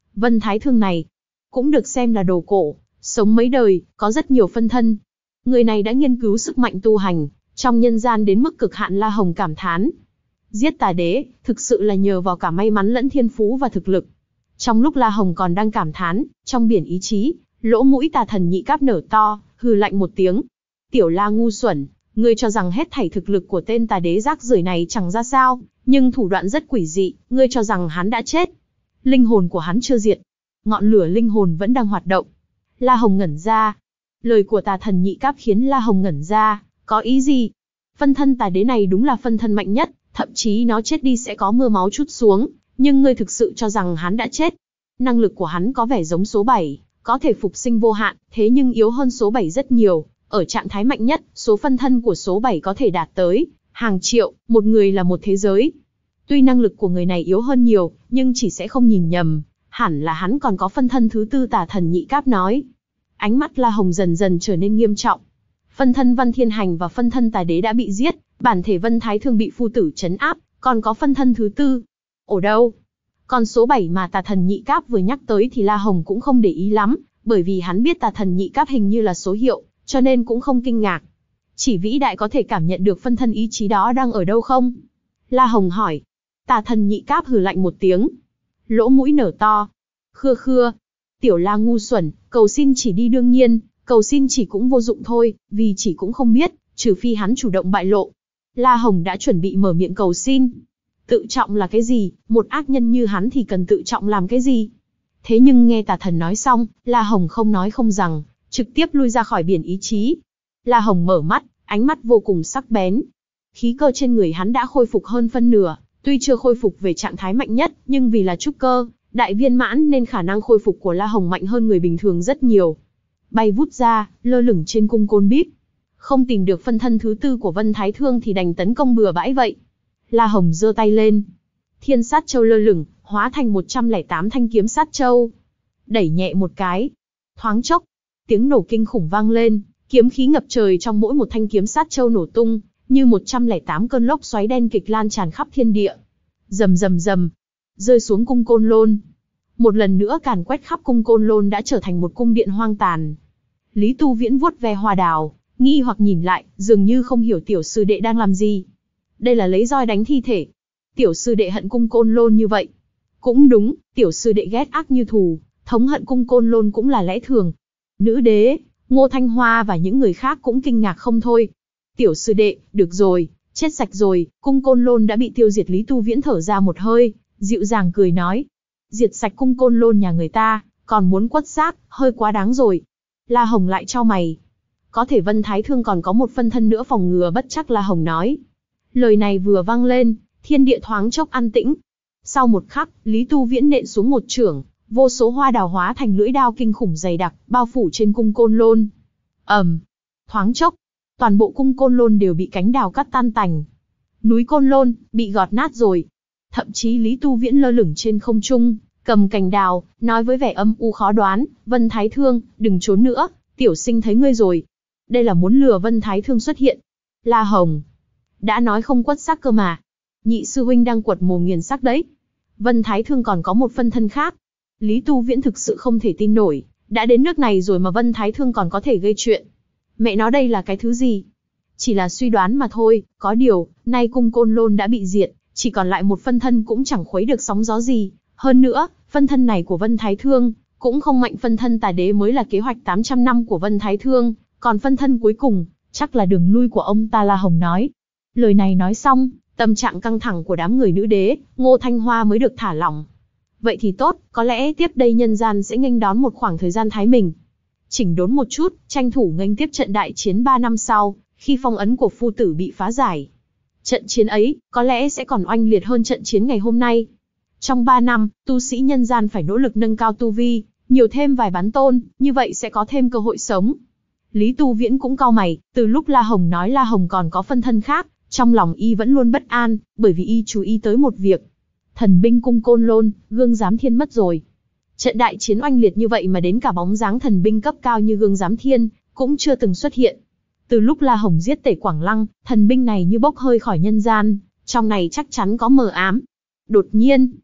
Vân Thái Thương này cũng được xem là đồ cổ, sống mấy đời, có rất nhiều phân thân. Người này đã nghiên cứu sức mạnh tu hành trong nhân gian đến mức cực hạn. La Hồng cảm thán. Giết tà đế, thực sự là nhờ vào cả may mắn lẫn thiên phú và thực lực. Trong lúc La Hồng còn đang cảm thán, trong biển ý chí, lỗ mũi tà thần nhị cáp nở to, hừ lạnh một tiếng. Tiểu La ngu xuẩn, ngươi cho rằng hết thảy thực lực của tên tà đế rác rưởi này chẳng ra sao, nhưng thủ đoạn rất quỷ dị, ngươi cho rằng hắn đã chết. Linh hồn của hắn chưa diệt, ngọn lửa linh hồn vẫn đang hoạt động. La Hồng ngẩn ra. Lời của tà thần nhị cáp khiến La Hồng ngẩn ra, có ý gì? Phân thân tà đế này đúng là phân thân mạnh nhất, thậm chí nó chết đi sẽ có mưa máu trút xuống, nhưng ngươi thực sự cho rằng hắn đã chết. Năng lực của hắn có vẻ giống số bảy, có thể phục sinh vô hạn, thế nhưng yếu hơn số bảy rất nhiều. Ở trạng thái mạnh nhất, số phân thân của số bảy có thể đạt tới hàng triệu, một người là một thế giới. Tuy năng lực của người này yếu hơn nhiều, nhưng chỉ sẽ không nhìn nhầm, hẳn là hắn còn có phân thân thứ tư. Tà thần nhị cáp nói. Ánh mắt La Hồng dần dần trở nên nghiêm trọng. Phân thân Văn Thiên Hành và phân thân tà đế đã bị giết, bản thể Vân Thái Thương bị phu tử trấn áp, còn có phân thân thứ tư. Ở đâu? Còn số bảy mà tà thần nhị cáp vừa nhắc tới thì La Hồng cũng không để ý lắm, bởi vì hắn biết tà thần nhị cáp hình như là số hiệu, cho nên cũng không kinh ngạc. Chỉ vĩ đại có thể cảm nhận được phân thân ý chí đó đang ở đâu không? La Hồng hỏi. Tà thần nhị cáp hừ lạnh một tiếng. Lỗ mũi nở to. Khưa khưa. Tiểu La ngu xuẩn, cầu xin chỉ đi đương nhiên, cầu xin chỉ cũng vô dụng thôi, vì chỉ cũng không biết, trừ phi hắn chủ động bại lộ. La Hồng đã chuẩn bị mở miệng cầu xin. Tự trọng là cái gì? Một ác nhân như hắn thì cần tự trọng làm cái gì? Thế nhưng nghe tà thần nói xong, La Hồng không nói không rằng, trực tiếp lui ra khỏi biển ý chí. La Hồng mở mắt, ánh mắt vô cùng sắc bén. Khí cơ trên người hắn đã khôi phục hơn phân nửa, tuy chưa khôi phục về trạng thái mạnh nhất, nhưng vì là trúc cơ, đại viên mãn nên khả năng khôi phục của La Hồng mạnh hơn người bình thường rất nhiều. Bay vút ra, lơ lửng trên cung côn bíp. Không tìm được phân thân thứ tư của Vân Thái Thương thì đành tấn công bừa bãi vậy. La Hồng giơ tay lên. Thiên sát châu lơ lửng, hóa thành một trăm lẻ tám thanh kiếm sát châu. Đẩy nhẹ một cái. Thoáng chốc, tiếng nổ kinh khủng vang lên, kiếm khí ngập trời trong mỗi một thanh kiếm sát châu nổ tung, như một trăm lẻ tám cơn lốc xoáy đen kịch lan tràn khắp thiên địa. Rầm rầm rầm, rơi xuống cung Côn Lôn. Một lần nữa càn quét khắp cung Côn Lôn đã trở thành một cung điện hoang tàn. Lý Tu Viễn vuốt ve hoa đào, nghi hoặc nhìn lại, dường như không hiểu tiểu sư đệ đang làm gì. Đây là lấy roi đánh thi thể. Tiểu sư đệ hận cung Côn Lôn như vậy. Cũng đúng, tiểu sư đệ ghét ác như thù, thống hận cung Côn Lôn cũng là lẽ thường. Nữ đế, Ngô Thanh Hoa và những người khác cũng kinh ngạc không thôi. Tiểu sư đệ, được rồi, chết sạch rồi, cung Côn Lôn đã bị tiêu diệt. Lý Tu Viễn thở ra một hơi, dịu dàng cười nói. Diệt sạch cung Côn Lôn nhà người ta, còn muốn quất xác, hơi quá đáng rồi. La Hồng lại chau mày. Có thể Vân Thái Thương còn có một phân thân nữa phòng ngừa bất chắc. La Hồng nói. Lời này vừa vang lên, thiên địa thoáng chốc an tĩnh. Sau một khắc, Lý Tu Viễn nện xuống một chưởng, vô số hoa đào hóa thành lưỡi đao kinh khủng dày đặc, bao phủ trên cung Côn Lôn. ầm, um, thoáng chốc, toàn bộ cung Côn Lôn đều bị cánh đào cắt tan tành. Núi Côn Lôn bị gọt nát rồi. Thậm chí Lý Tu Viễn lơ lửng trên không trung, cầm cành đào, nói với vẻ âm u khó đoán, Vân Thái Thương, đừng trốn nữa, tiểu sinh thấy ngươi rồi. Đây là muốn lừa Vân Thái Thương xuất hiện. La Hồng, đã nói không quất xác cơ mà. Nhị sư huynh đang quật mồm nghiền xác đấy. Vân Thái Thương còn có một phân thân khác. Lý Tu Viễn thực sự không thể tin nổi, đã đến nước này rồi mà Vân Thái Thương còn có thể gây chuyện. Mẹ nó đây là cái thứ gì? Chỉ là suy đoán mà thôi, có điều, nay cung Côn Lôn đã bị diệt, chỉ còn lại một phân thân cũng chẳng khuấy được sóng gió gì. Hơn nữa, phân thân này của Vân Thái Thương cũng không mạnh. Phân thân tà đế mới là kế hoạch tám trăm năm của Vân Thái Thương, còn phân thân cuối cùng, chắc là đường lui của ông ta. La Hồng nói. Lời này nói xong, tâm trạng căng thẳng của đám người nữ đế, Ngô Thanh Hoa mới được thả lỏng. Vậy thì tốt, có lẽ tiếp đây nhân gian sẽ nghênh đón một khoảng thời gian thái bình. Chỉnh đốn một chút, tranh thủ nghênh tiếp trận đại chiến ba năm sau, khi phong ấn của phu tử bị phá giải. Trận chiến ấy, có lẽ sẽ còn oanh liệt hơn trận chiến ngày hôm nay. Trong ba năm, tu sĩ nhân gian phải nỗ lực nâng cao tu vi, nhiều thêm vài bán tôn, như vậy sẽ có thêm cơ hội sống. Lý Tu Viễn cũng cau mày, từ lúc La Hồng nói La Hồng còn có phân thân khác, trong lòng y vẫn luôn bất an, bởi vì y chú ý tới một việc. Thần binh cung Côn Lôn, Gương Giám Thiên mất rồi. Trận đại chiến oanh liệt như vậy mà đến cả bóng dáng thần binh cấp cao như Gương Giám Thiên cũng chưa từng xuất hiện. Từ lúc La Hồng giết Tể Quảng Lăng, thần binh này như bốc hơi khỏi nhân gian, trong này chắc chắn có mờ ám. Đột nhiên,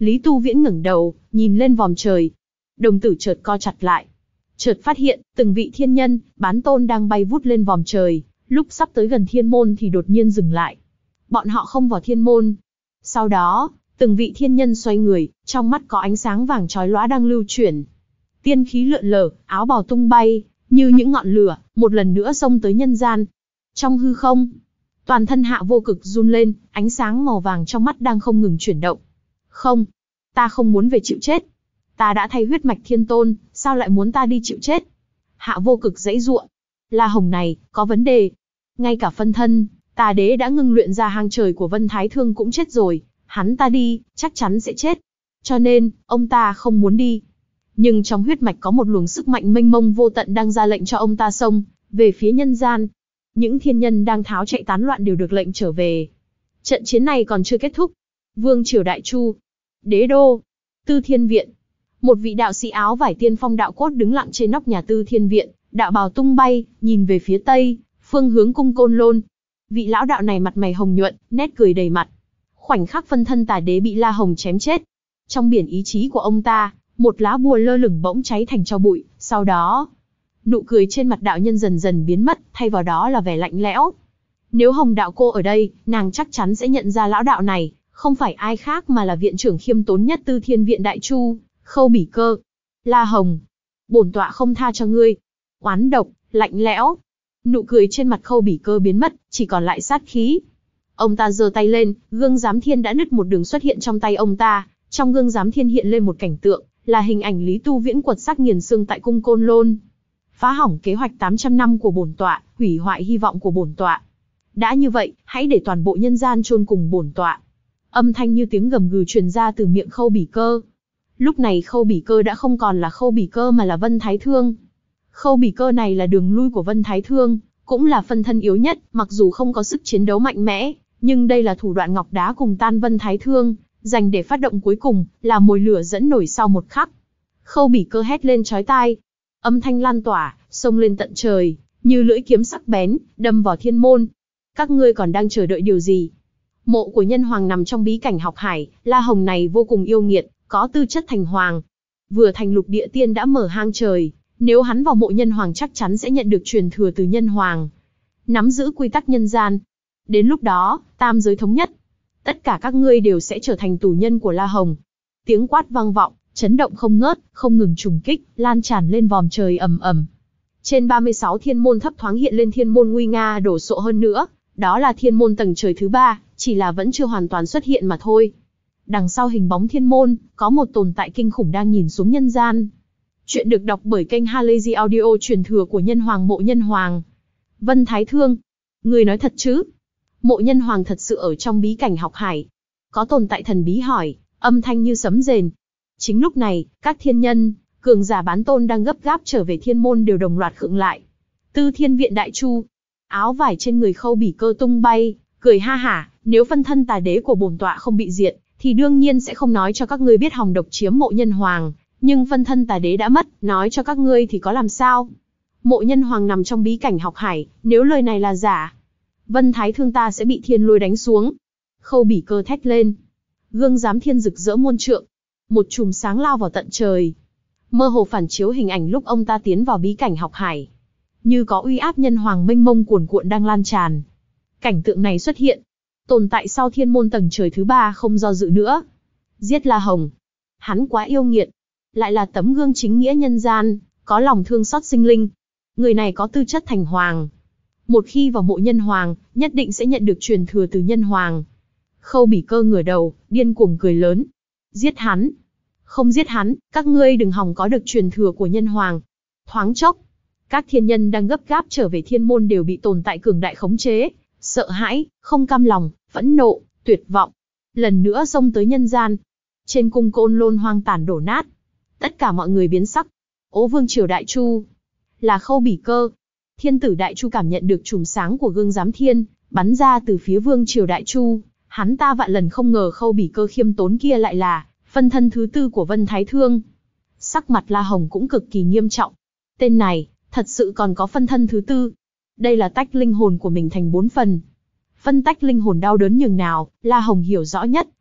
Lý Tu Viễn ngẩng đầu, nhìn lên vòm trời. Đồng tử chợt co chặt lại. Chợt phát hiện, từng vị thiên nhân, bán tôn đang bay vút lên vòm trời, lúc sắp tới gần thiên môn thì đột nhiên dừng lại. Bọn họ không vào thiên môn. Sau đó, từng vị thiên nhân xoay người, trong mắt có ánh sáng vàng chói lóa đang lưu chuyển. Tiên khí lượn lờ, áo bào tung bay, như những ngọn lửa, một lần nữa xông tới nhân gian. Trong hư không, toàn thân Hạ Vô Cực run lên, ánh sáng màu vàng trong mắt đang không ngừng chuyển động. Không, ta không muốn về chịu chết. Ta đã thay huyết mạch thiên tôn, sao lại muốn ta đi chịu chết? Hạ Vô Cực giãy giụa. La Hồng này, có vấn đề. Ngay cả phân thân, Tà Đế đã ngưng luyện ra hang trời của Vân Thái Thương cũng chết rồi, hắn ta đi, chắc chắn sẽ chết. Cho nên, ông ta không muốn đi. Nhưng trong huyết mạch có một luồng sức mạnh mênh mông vô tận đang ra lệnh cho ông ta xông về phía nhân gian. Những thiên nhân đang tháo chạy tán loạn đều được lệnh trở về. Trận chiến này còn chưa kết thúc. Vương triều Đại Chu, Đế đô, Tư Thiên Viện. Một vị đạo sĩ áo vải tiên phong đạo cốt đứng lặng trên nóc nhà Tư Thiên Viện, đạo bào tung bay, nhìn về phía tây, phương hướng cung Côn Lôn. Vị lão đạo này mặt mày hồng nhuận, nét cười đầy mặt. Khoảnh khắc phân thân Tà Đế bị La Hồng chém chết, trong biển ý chí của ông ta, một lá bùa lơ lửng bỗng cháy thành tro bụi, sau đó, nụ cười trên mặt đạo nhân dần dần biến mất, thay vào đó là vẻ lạnh lẽo. Nếu Hồng đạo cô ở đây, nàng chắc chắn sẽ nhận ra lão đạo này, không phải ai khác mà là viện trưởng khiêm tốn nhất Tư Thiên Viện Đại Chu, Khâu Bỉ Cơ. La Hồng, bổn tọa không tha cho ngươi. Oán độc, lạnh lẽo. Nụ cười trên mặt Khâu Bỉ Cơ biến mất, chỉ còn lại sát khí. Ông ta giơ tay lên, gương giám thiên đã nứt một đường xuất hiện trong tay ông ta. Trong gương giám thiên hiện lên một cảnh tượng, là hình ảnh Lý Tu Viễn quật xác nghiền xương tại cung Côn Lôn. Phá hỏng kế hoạch tám trăm năm của bổn tọa, hủy hoại hy vọng của bổn tọa. Đã như vậy, hãy để toàn bộ nhân gian chôn cùng bổn tọa. Âm thanh như tiếng gầm gừ truyền ra từ miệng Khâu Bỉ Cơ. Lúc này Khâu Bỉ Cơ đã không còn là Khâu Bỉ Cơ mà là Vân Thái Thương. Khâu Bỉ Cơ này là đường lui của Vân Thái Thương, cũng là phân thân yếu nhất, mặc dù không có sức chiến đấu mạnh mẽ, nhưng đây là thủ đoạn ngọc đá cùng tan Vân Thái Thương, dành để phát động cuối cùng, là mồi lửa dẫn nổi sau một khắc. Khâu Bỉ Cơ hét lên chói tai, âm thanh lan tỏa, xông lên tận trời, như lưỡi kiếm sắc bén, đâm vào thiên môn. Các ngươi còn đang chờ đợi điều gì? Mộ của nhân hoàng nằm trong bí cảnh học hải, La Hồng này vô cùng yêu nghiệt, có tư chất thành hoàng. Vừa thành lục địa tiên đã mở hang trời, nếu hắn vào mộ nhân hoàng chắc chắn sẽ nhận được truyền thừa từ nhân hoàng. Nắm giữ quy tắc nhân gian. Đến lúc đó, tam giới thống nhất. Tất cả các ngươi đều sẽ trở thành tù nhân của La Hồng. Tiếng quát vang vọng, chấn động không ngớt, không ngừng trùng kích, lan tràn lên vòm trời ầm ầm. Trên ba mươi sáu thiên môn thấp thoáng hiện lên thiên môn nguy nga đổ sộ hơn nữa, đó là thiên môn tầng trời thứ ba, chỉ là vẫn chưa hoàn toàn xuất hiện mà thôi. Đằng sau hình bóng thiên môn, có một tồn tại kinh khủng đang nhìn xuống nhân gian. Chuyện được đọc bởi kênh Halazy Audio, truyền thừa của nhân hoàng mộ nhân hoàng. Vân Thái Thương, người nói thật chứ? Mộ nhân hoàng thật sự ở trong bí cảnh học hải? Có tồn tại thần bí hỏi, âm thanh như sấm rền. Chính lúc này, các thiên nhân, cường giả bán tôn đang gấp gáp trở về thiên môn đều đồng loạt khựng lại. Tư Thiên Viện Đại Chu, áo vải trên người Khâu Bỉ Cơ tung bay, cười ha hả, nếu phân thân Tà Đế của bổn tọa không bị diệt, thì đương nhiên sẽ không nói cho các ngươi biết Hồng độc chiếm mộ nhân hoàng, nhưng phân thân Tà Đế đã mất, nói cho các ngươi thì có làm sao? Mộ nhân hoàng nằm trong bí cảnh học hải, nếu lời này là giả, Vân Thái Thương ta sẽ bị thiên lôi đánh xuống. Khâu Bỉ Cơ thét lên. Gương giám thiên rực rỡ muôn trượng, một chùm sáng lao vào tận trời, mơ hồ phản chiếu hình ảnh lúc ông ta tiến vào bí cảnh học hải, như có uy áp nhân hoàng mênh mông cuồn cuộn đang lan tràn. Cảnh tượng này xuất hiện, tồn tại sau thiên môn tầng trời thứ ba không do dự nữa. Giết La Hồng. Hắn quá yêu nghiệt, lại là tấm gương chính nghĩa nhân gian, có lòng thương xót sinh linh. Người này có tư chất thành hoàng. Một khi vào mộ nhân hoàng, nhất định sẽ nhận được truyền thừa từ nhân hoàng. Khâu Bỉ Cơ ngửa đầu, điên cuồng cười lớn. Giết hắn. Không giết hắn, các ngươi đừng hòng có được truyền thừa của nhân hoàng. Thoáng chốc, các thiên nhân đang gấp gáp trở về thiên môn đều bị tồn tại cường đại khống chế, sợ hãi, không cam lòng, phẫn nộ, tuyệt vọng. Lần nữa xông tới nhân gian. Trên cung Côn Lôn hoang tàn đổ nát. Tất cả mọi người biến sắc. Ố Vương triều Đại Chu, là Khâu Bỉ Cơ. Thiên tử Đại Chu cảm nhận được chùm sáng của gương giám thiên, bắn ra từ phía Vương triều Đại Chu. Hắn ta vạn lần không ngờ Khâu Bỉ Cơ khiêm tốn kia lại là phân thân thứ tư của Vân Thái Thương. Sắc mặt La Hồng cũng cực kỳ nghiêm trọng. Tên này, thật sự còn có phân thân thứ tư. Đây là tách linh hồn của mình thành bốn phần. Phân tách linh hồn đau đớn nhường nào, La Hồng hiểu rõ nhất,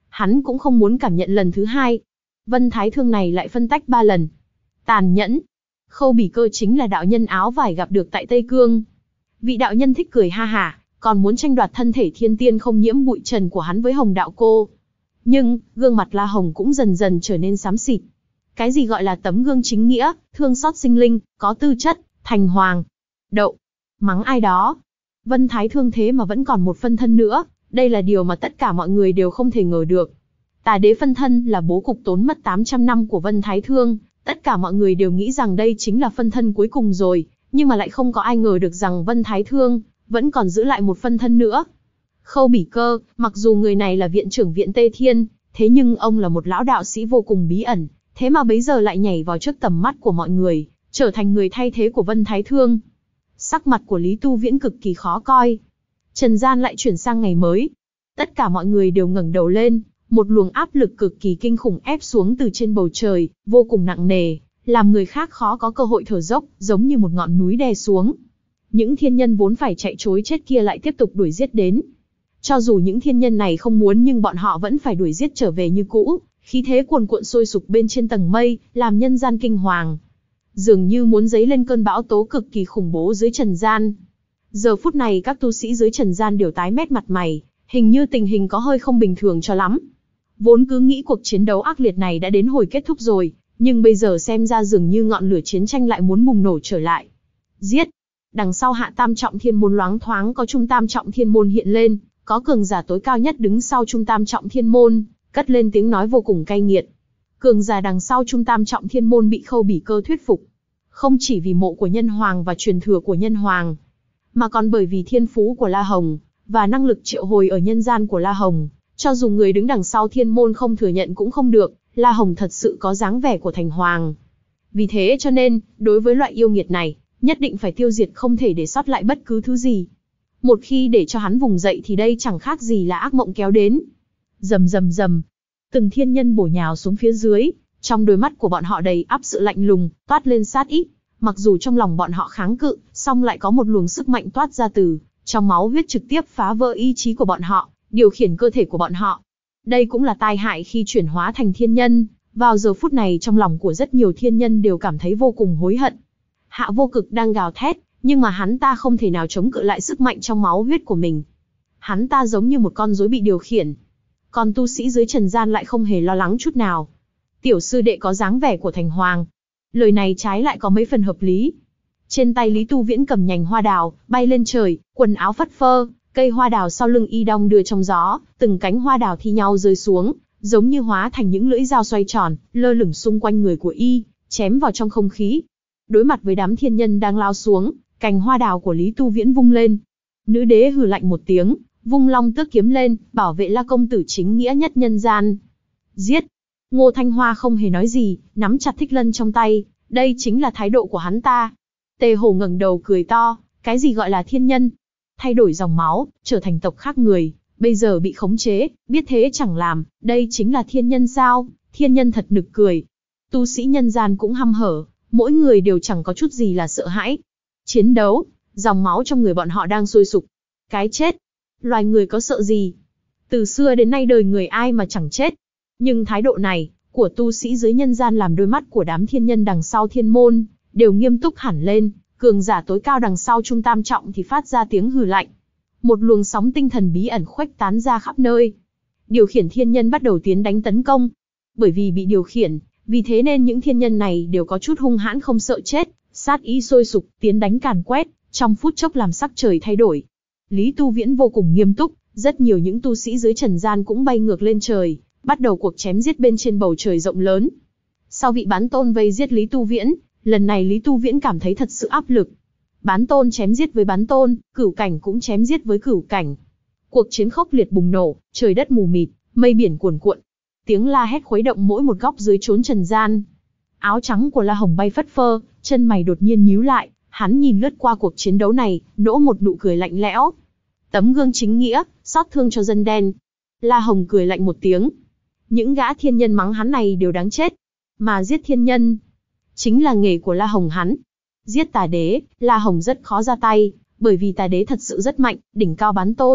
hắn cũng không muốn cảm nhận lần thứ hai. Vân Thái Thương này lại phân tách ba lần. Tàn nhẫn. Khâu Bỉ Cơ chính là đạo nhân áo vải gặp được tại Tây Cương. Vị đạo nhân thích cười ha hả, còn muốn tranh đoạt thân thể thiên tiên không nhiễm bụi trần của hắn với Hồng đạo cô. Nhưng, gương mặt La Hồng cũng dần dần trở nên xám xịt. Cái gì gọi là tấm gương chính nghĩa, thương xót sinh linh, có tư chất, thành hoàng. Đậu. Mắng ai đó. Vân Thái Thương thế mà vẫn còn một phân thân nữa, đây là điều mà tất cả mọi người đều không thể ngờ được. Tà đế phân thân là bố cục tốn mất tám trăm năm của Vân Thái Thương, tất cả mọi người đều nghĩ rằng đây chính là phân thân cuối cùng rồi, nhưng mà lại không có ai ngờ được rằng Vân Thái Thương vẫn còn giữ lại một phân thân nữa. Khâu Bỉ Cơ, mặc dù người này là viện trưởng viện Tê Thiên, thế nhưng ông là một lão đạo sĩ vô cùng bí ẩn, thế mà bấy giờ lại nhảy vào trước tầm mắt của mọi người, trở thành người thay thế của Vân Thái Thương. Sắc mặt của Lý Tu Viễn cực kỳ khó coi. Trần gian lại chuyển sang ngày mới. Tất cả mọi người đều ngẩng đầu lên, một luồng áp lực cực kỳ kinh khủng ép xuống từ trên bầu trời, vô cùng nặng nề, làm người khác khó có cơ hội thở dốc, giống như một ngọn núi đè xuống. Những thiên nhân vốn phải chạy trối chết kia lại tiếp tục đuổi giết đến. Cho dù những thiên nhân này không muốn nhưng bọn họ vẫn phải đuổi giết trở về như cũ, khí thế cuồn cuộn sôi sục bên trên tầng mây, làm nhân gian kinh hoàng. Dường như muốn dấy lên cơn bão tố cực kỳ khủng bố dưới trần gian. Giờ phút này các tu sĩ dưới trần gian đều tái mét mặt mày, hình như tình hình có hơi không bình thường cho lắm. Vốn cứ nghĩ cuộc chiến đấu ác liệt này đã đến hồi kết thúc rồi, nhưng bây giờ xem ra dường như ngọn lửa chiến tranh lại muốn bùng nổ trở lại. Giết! Đằng sau Hạ Tam Trọng Thiên Môn loáng thoáng có Trung Tam Trọng Thiên Môn hiện lên, có cường giả tối cao nhất đứng sau Trung Tam Trọng Thiên Môn, cất lên tiếng nói vô cùng cay nghiệt. Cường giả đằng sau Trung Tam Trọng Thiên Môn bị Khâu Bỉ Cơ thuyết phục. Không chỉ vì mộ của Nhân Hoàng và truyền thừa của Nhân Hoàng, mà còn bởi vì thiên phú của La Hồng, và năng lực triệu hồi ở nhân gian của La Hồng. Cho dù người đứng đằng sau Thiên Môn không thừa nhận cũng không được, La Hồng thật sự có dáng vẻ của thành hoàng. Vì thế cho nên, đối với loại yêu nghiệt này, nhất định phải tiêu diệt không thể để sót lại bất cứ thứ gì. Một khi để cho hắn vùng dậy thì đây chẳng khác gì là ác mộng kéo đến. Rầm rầm rầm, từng thiên nhân bổ nhào xuống phía dưới, trong đôi mắt của bọn họ đầy ắp sự lạnh lùng, toát lên sát ý. Mặc dù trong lòng bọn họ kháng cự, song lại có một luồng sức mạnh toát ra từ trong máu huyết trực tiếp phá vỡ ý chí của bọn họ, điều khiển cơ thể của bọn họ. Đây cũng là tai hại khi chuyển hóa thành thiên nhân. Vào giờ phút này trong lòng của rất nhiều thiên nhân đều cảm thấy vô cùng hối hận. Hạ Vô Cực đang gào thét, nhưng mà hắn ta không thể nào chống cự lại sức mạnh trong máu huyết của mình. Hắn ta giống như một con rối bị điều khiển. Còn tu sĩ dưới trần gian lại không hề lo lắng chút nào. Tiểu sư đệ có dáng vẻ của thành hoàng. Lời này trái lại có mấy phần hợp lý. Trên tay Lý Tu Viễn cầm nhành hoa đào, bay lên trời, quần áo phất phơ, cây hoa đào sau lưng y đong đưa trong gió, từng cánh hoa đào thi nhau rơi xuống, giống như hóa thành những lưỡi dao xoay tròn, lơ lửng xung quanh người của y, chém vào trong không khí. Đối mặt với đám thiên nhân đang lao xuống, cành hoa đào của Lý Tu Viễn vung lên. Nữ đế hừ lạnh một tiếng, vung long tước kiếm lên, bảo vệ La công tử chính nghĩa nhất nhân gian. Giết! Ngô Thanh Hoa không hề nói gì, nắm chặt thích lân trong tay, đây chính là thái độ của hắn ta. Tề Hổ ngẩng đầu cười to, cái gì gọi là thiên nhân? Thay đổi dòng máu, trở thành tộc khác người, bây giờ bị khống chế, biết thế chẳng làm, đây chính là thiên nhân sao? Thiên nhân thật nực cười. Tu sĩ nhân gian cũng hăm hở, mỗi người đều chẳng có chút gì là sợ hãi. Chiến đấu, dòng máu trong người bọn họ đang sôi sục. Cái chết, loài người có sợ gì? Từ xưa đến nay đời người ai mà chẳng chết. Nhưng thái độ này, của tu sĩ dưới nhân gian làm đôi mắt của đám thiên nhân đằng sau thiên môn, đều nghiêm túc hẳn lên, cường giả tối cao đằng sau Trung Tam Trọng thì phát ra tiếng hừ lạnh. Một luồng sóng tinh thần bí ẩn khuếch tán ra khắp nơi. Điều khiển thiên nhân bắt đầu tiến đánh tấn công. Bởi vì bị điều khiển, vì thế nên những thiên nhân này đều có chút hung hãn không sợ chết, sát ý sôi sục, tiến đánh càn quét, trong phút chốc làm sắc trời thay đổi. Lý Tu Viễn vô cùng nghiêm túc, rất nhiều những tu sĩ dưới trần gian cũng bay ngược lên trời, bắt đầu cuộc chém giết bên trên bầu trời rộng lớn. Sau vị bán tôn vây giết Lý Tu Viễn, lần này Lý Tu Viễn cảm thấy thật sự áp lực. Bán tôn chém giết với bán tôn, cửu cảnh cũng chém giết với cửu cảnh. Cuộc chiến khốc liệt bùng nổ, trời đất mù mịt, mây biển cuồn cuộn. Tiếng la hét khuấy động mỗi một góc dưới chốn trần gian. Áo trắng của La Hồng bay phất phơ, chân mày đột nhiên nhíu lại, hắn nhìn lướt qua cuộc chiến đấu này, nỗ một nụ cười lạnh lẽo. Tấm gương chính nghĩa, xót thương cho dân đen. La Hồng cười lạnh một tiếng. Những gã thiên nhân mắng hắn này đều đáng chết. Mà giết thiên nhân, chính là nghề của La Hồng hắn. Giết tà đế, La Hồng rất khó ra tay, bởi vì tà đế thật sự rất mạnh, đỉnh cao bán tôn,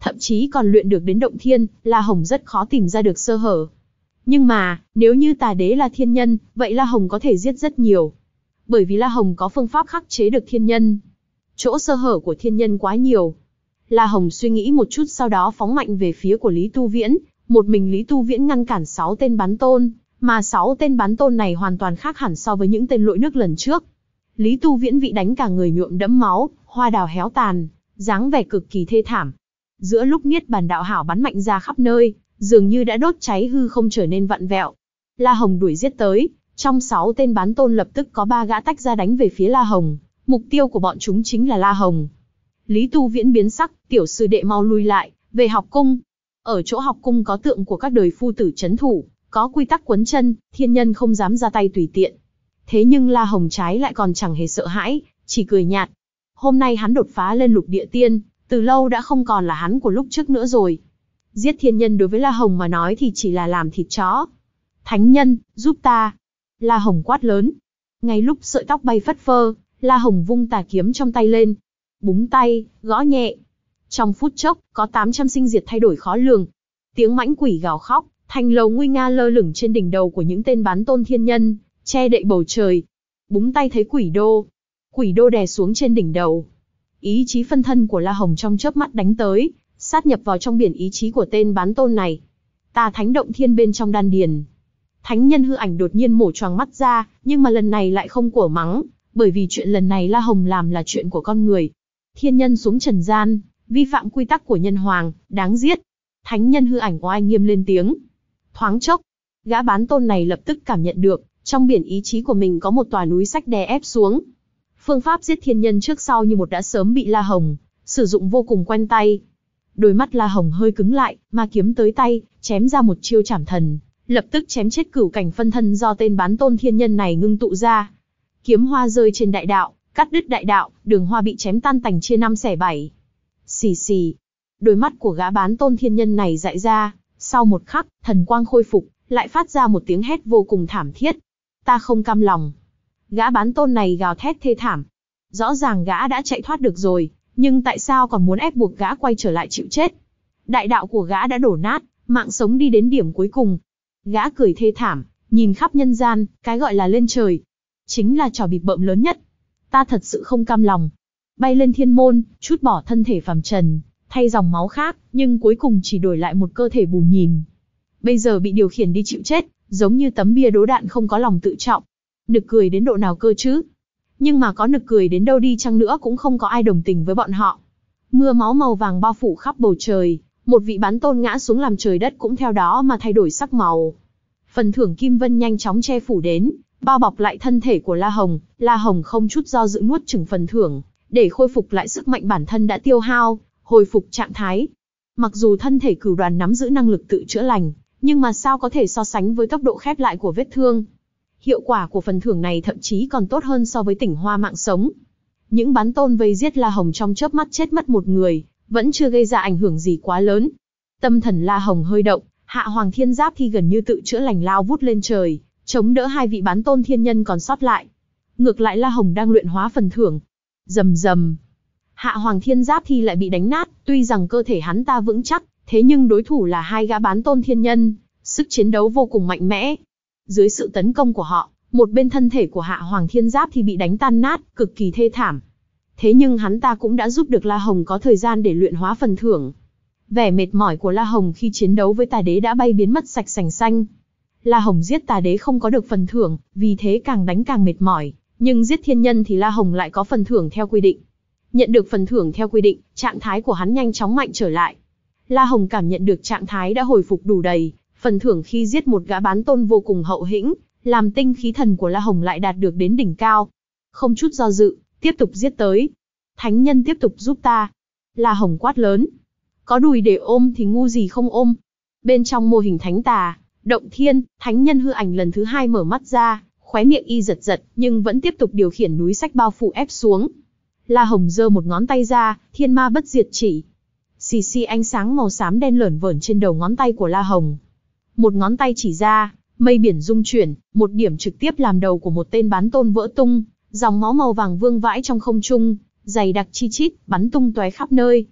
thậm chí còn luyện được đến động thiên, La Hồng rất khó tìm ra được sơ hở. Nhưng mà, nếu như tà đế là thiên nhân, vậy La Hồng có thể giết rất nhiều. Bởi vì La Hồng có phương pháp khắc chế được thiên nhân. Chỗ sơ hở của thiên nhân quá nhiều. La Hồng suy nghĩ một chút sau đó phóng mạnh về phía của Lý Tu Viễn, một mình Lý Tu Viễn ngăn cản sáu tên bán tôn, mà sáu tên bán tôn này hoàn toàn khác hẳn so với những tên lội nước lần trước. Lý Tu Viễn bị đánh cả người nhuộm đẫm máu, hoa đào héo tàn, dáng vẻ cực kỳ thê thảm. Giữa lúc Niết Bàn đạo hảo bắn mạnh ra khắp nơi, dường như đã đốt cháy hư không trở nên vặn vẹo. La Hồng đuổi giết tới, trong sáu tên bán tôn lập tức có ba gã tách ra đánh về phía La Hồng, mục tiêu của bọn chúng chính là La Hồng. Lý Tu Viễn biến sắc, tiểu sư đệ mau lui lại, về học cung. Ở chỗ học cung có tượng của các đời phu tử trấn thủ, có quy tắc quấn chân, thiên nhân không dám ra tay tùy tiện. Thế nhưng La Hồng trái lại còn chẳng hề sợ hãi, chỉ cười nhạt. Hôm nay hắn đột phá lên lục địa tiên, từ lâu đã không còn là hắn của lúc trước nữa rồi. Giết thiên nhân đối với La Hồng mà nói thì chỉ là làm thịt chó. Thánh nhân, giúp ta. La Hồng quát lớn. Ngay lúc sợi tóc bay phất phơ, La Hồng vung tà kiếm trong tay lên. Búng tay, gõ nhẹ. Trong phút chốc, có tám trăm sinh diệt thay đổi khó lường. Tiếng mãnh quỷ gào khóc, thành lầu nguy nga lơ lửng trên đỉnh đầu của những tên bán tôn thiên nhân, che đậy bầu trời. Búng tay thấy quỷ đô. Quỷ đô đè xuống trên đỉnh đầu. Ý chí phân thân của La Hồng trong chớp mắt đánh tới, sát nhập vào trong biển ý chí của tên bán tôn này. Tà thánh động thiên bên trong đan điền. Thánh nhân hư ảnh đột nhiên mổ choàng mắt ra, nhưng mà lần này lại không của mắng, bởi vì chuyện lần này La Hồng làm là chuyện của con người. Thiên nhân xuống trần gian, vi phạm quy tắc của nhân hoàng, đáng giết. Thánh nhân hư ảnh oai nghiêm lên tiếng. Thoáng chốc, gã bán tôn này lập tức cảm nhận được, trong biển ý chí của mình có một tòa núi sách đè ép xuống. Phương pháp giết thiên nhân trước sau như một đã sớm bị La Hồng sử dụng vô cùng quen tay. Đôi mắt La Hồng hơi cứng lại, ma kiếm tới tay, chém ra một chiêu trảm thần, lập tức chém chết cửu cảnh phân thân do tên bán tôn thiên nhân này ngưng tụ ra. Kiếm hoa rơi trên đại đạo, cắt đứt đại đạo, đường hoa bị chém tan tành chia năm xẻ bảy. Xì xì. Đôi mắt của gã bán tôn thiên nhân này dại ra, sau một khắc, thần quang khôi phục, lại phát ra một tiếng hét vô cùng thảm thiết. Ta không cam lòng. Gã bán tôn này gào thét thê thảm. Rõ ràng gã đã chạy thoát được rồi, nhưng tại sao còn muốn ép buộc gã quay trở lại chịu chết? Đại đạo của gã đã đổ nát, mạng sống đi đến điểm cuối cùng. Gã cười thê thảm, nhìn khắp nhân gian, cái gọi là lên trời, chính là trò bịp bợm lớn nhất. Ta thật sự không cam lòng. Bay lên thiên môn, trút bỏ thân thể phàm trần, thay dòng máu khác, nhưng cuối cùng chỉ đổi lại một cơ thể bù nhìn. Bây giờ bị điều khiển đi chịu chết, giống như tấm bia đố đạn không có lòng tự trọng. Nực cười đến độ nào cơ chứ? Nhưng mà có nực cười đến đâu đi chăng nữa cũng không có ai đồng tình với bọn họ. Mưa máu màu vàng bao phủ khắp bầu trời, một vị bán tôn ngã xuống làm trời đất cũng theo đó mà thay đổi sắc màu. Phần thưởng kim vân nhanh chóng che phủ đến, bao bọc lại thân thể của La Hồng. La Hồng không chút do dự nuốt chửng phần thưởng, để khôi phục lại sức mạnh bản thân đã tiêu hao, hồi phục trạng thái. Mặc dù thân thể cửu đoàn nắm giữ năng lực tự chữa lành, nhưng mà sao có thể so sánh với tốc độ khép lại của vết thương. Hiệu quả của phần thưởng này thậm chí còn tốt hơn so với tỉnh hoa mạng sống. Những bán tôn vây giết La Hồng trong chớp mắt chết mất một người, vẫn chưa gây ra ảnh hưởng gì quá lớn. Tâm thần La Hồng hơi động, Hạ Hoàng Thiên Giáp thì gần như tự chữa lành lao vút lên trời, chống đỡ hai vị bán tôn thiên nhân còn sót lại. Ngược lại La Hồng đang luyện hóa phần thưởng. Rầm rầm. Hạ Hoàng Thiên Giáp thì lại bị đánh nát, tuy rằng cơ thể hắn ta vững chắc, thế nhưng đối thủ là hai gã bán tôn thiên nhân, sức chiến đấu vô cùng mạnh mẽ. Dưới sự tấn công của họ, một bên thân thể của Hạ Hoàng Thiên Giáp thì bị đánh tan nát, cực kỳ thê thảm. Thế nhưng hắn ta cũng đã giúp được La Hồng có thời gian để luyện hóa phần thưởng. Vẻ mệt mỏi của La Hồng khi chiến đấu với tà đế đã bay biến mất sạch sành xanh. La Hồng giết tà đế không có được phần thưởng, vì thế càng đánh càng mệt mỏi, nhưng giết thiên nhân thì La Hồng lại có phần thưởng theo quy định. Nhận được phần thưởng theo quy định, trạng thái của hắn nhanh chóng mạnh trở lại. La Hồng cảm nhận được trạng thái đã hồi phục đủ đầy, phần thưởng khi giết một gã bán tôn vô cùng hậu hĩnh, làm tinh khí thần của La Hồng lại đạt được đến đỉnh cao. Không chút do dự, tiếp tục giết tới. Thánh nhân tiếp tục giúp ta. La Hồng quát lớn. Có đùi để ôm thì ngu gì không ôm. Bên trong mô hình thánh tà, động thiên, thánh nhân hư ảnh lần thứ hai mở mắt ra, khóe miệng y giật giật, nhưng vẫn tiếp tục điều khiển núi sách bao phủ ép xuống. La Hồng giơ một ngón tay ra, thiên ma bất diệt chỉ. Xì xì ánh sáng màu xám đen lởn vởn trên đầu ngón tay của La Hồng. Một ngón tay chỉ ra, mây biển rung chuyển, một điểm trực tiếp làm đầu của một tên bán tôn vỡ tung, dòng máu màu vàng vương vãi trong không trung, dày đặc chi chít, bắn tung tóe khắp nơi.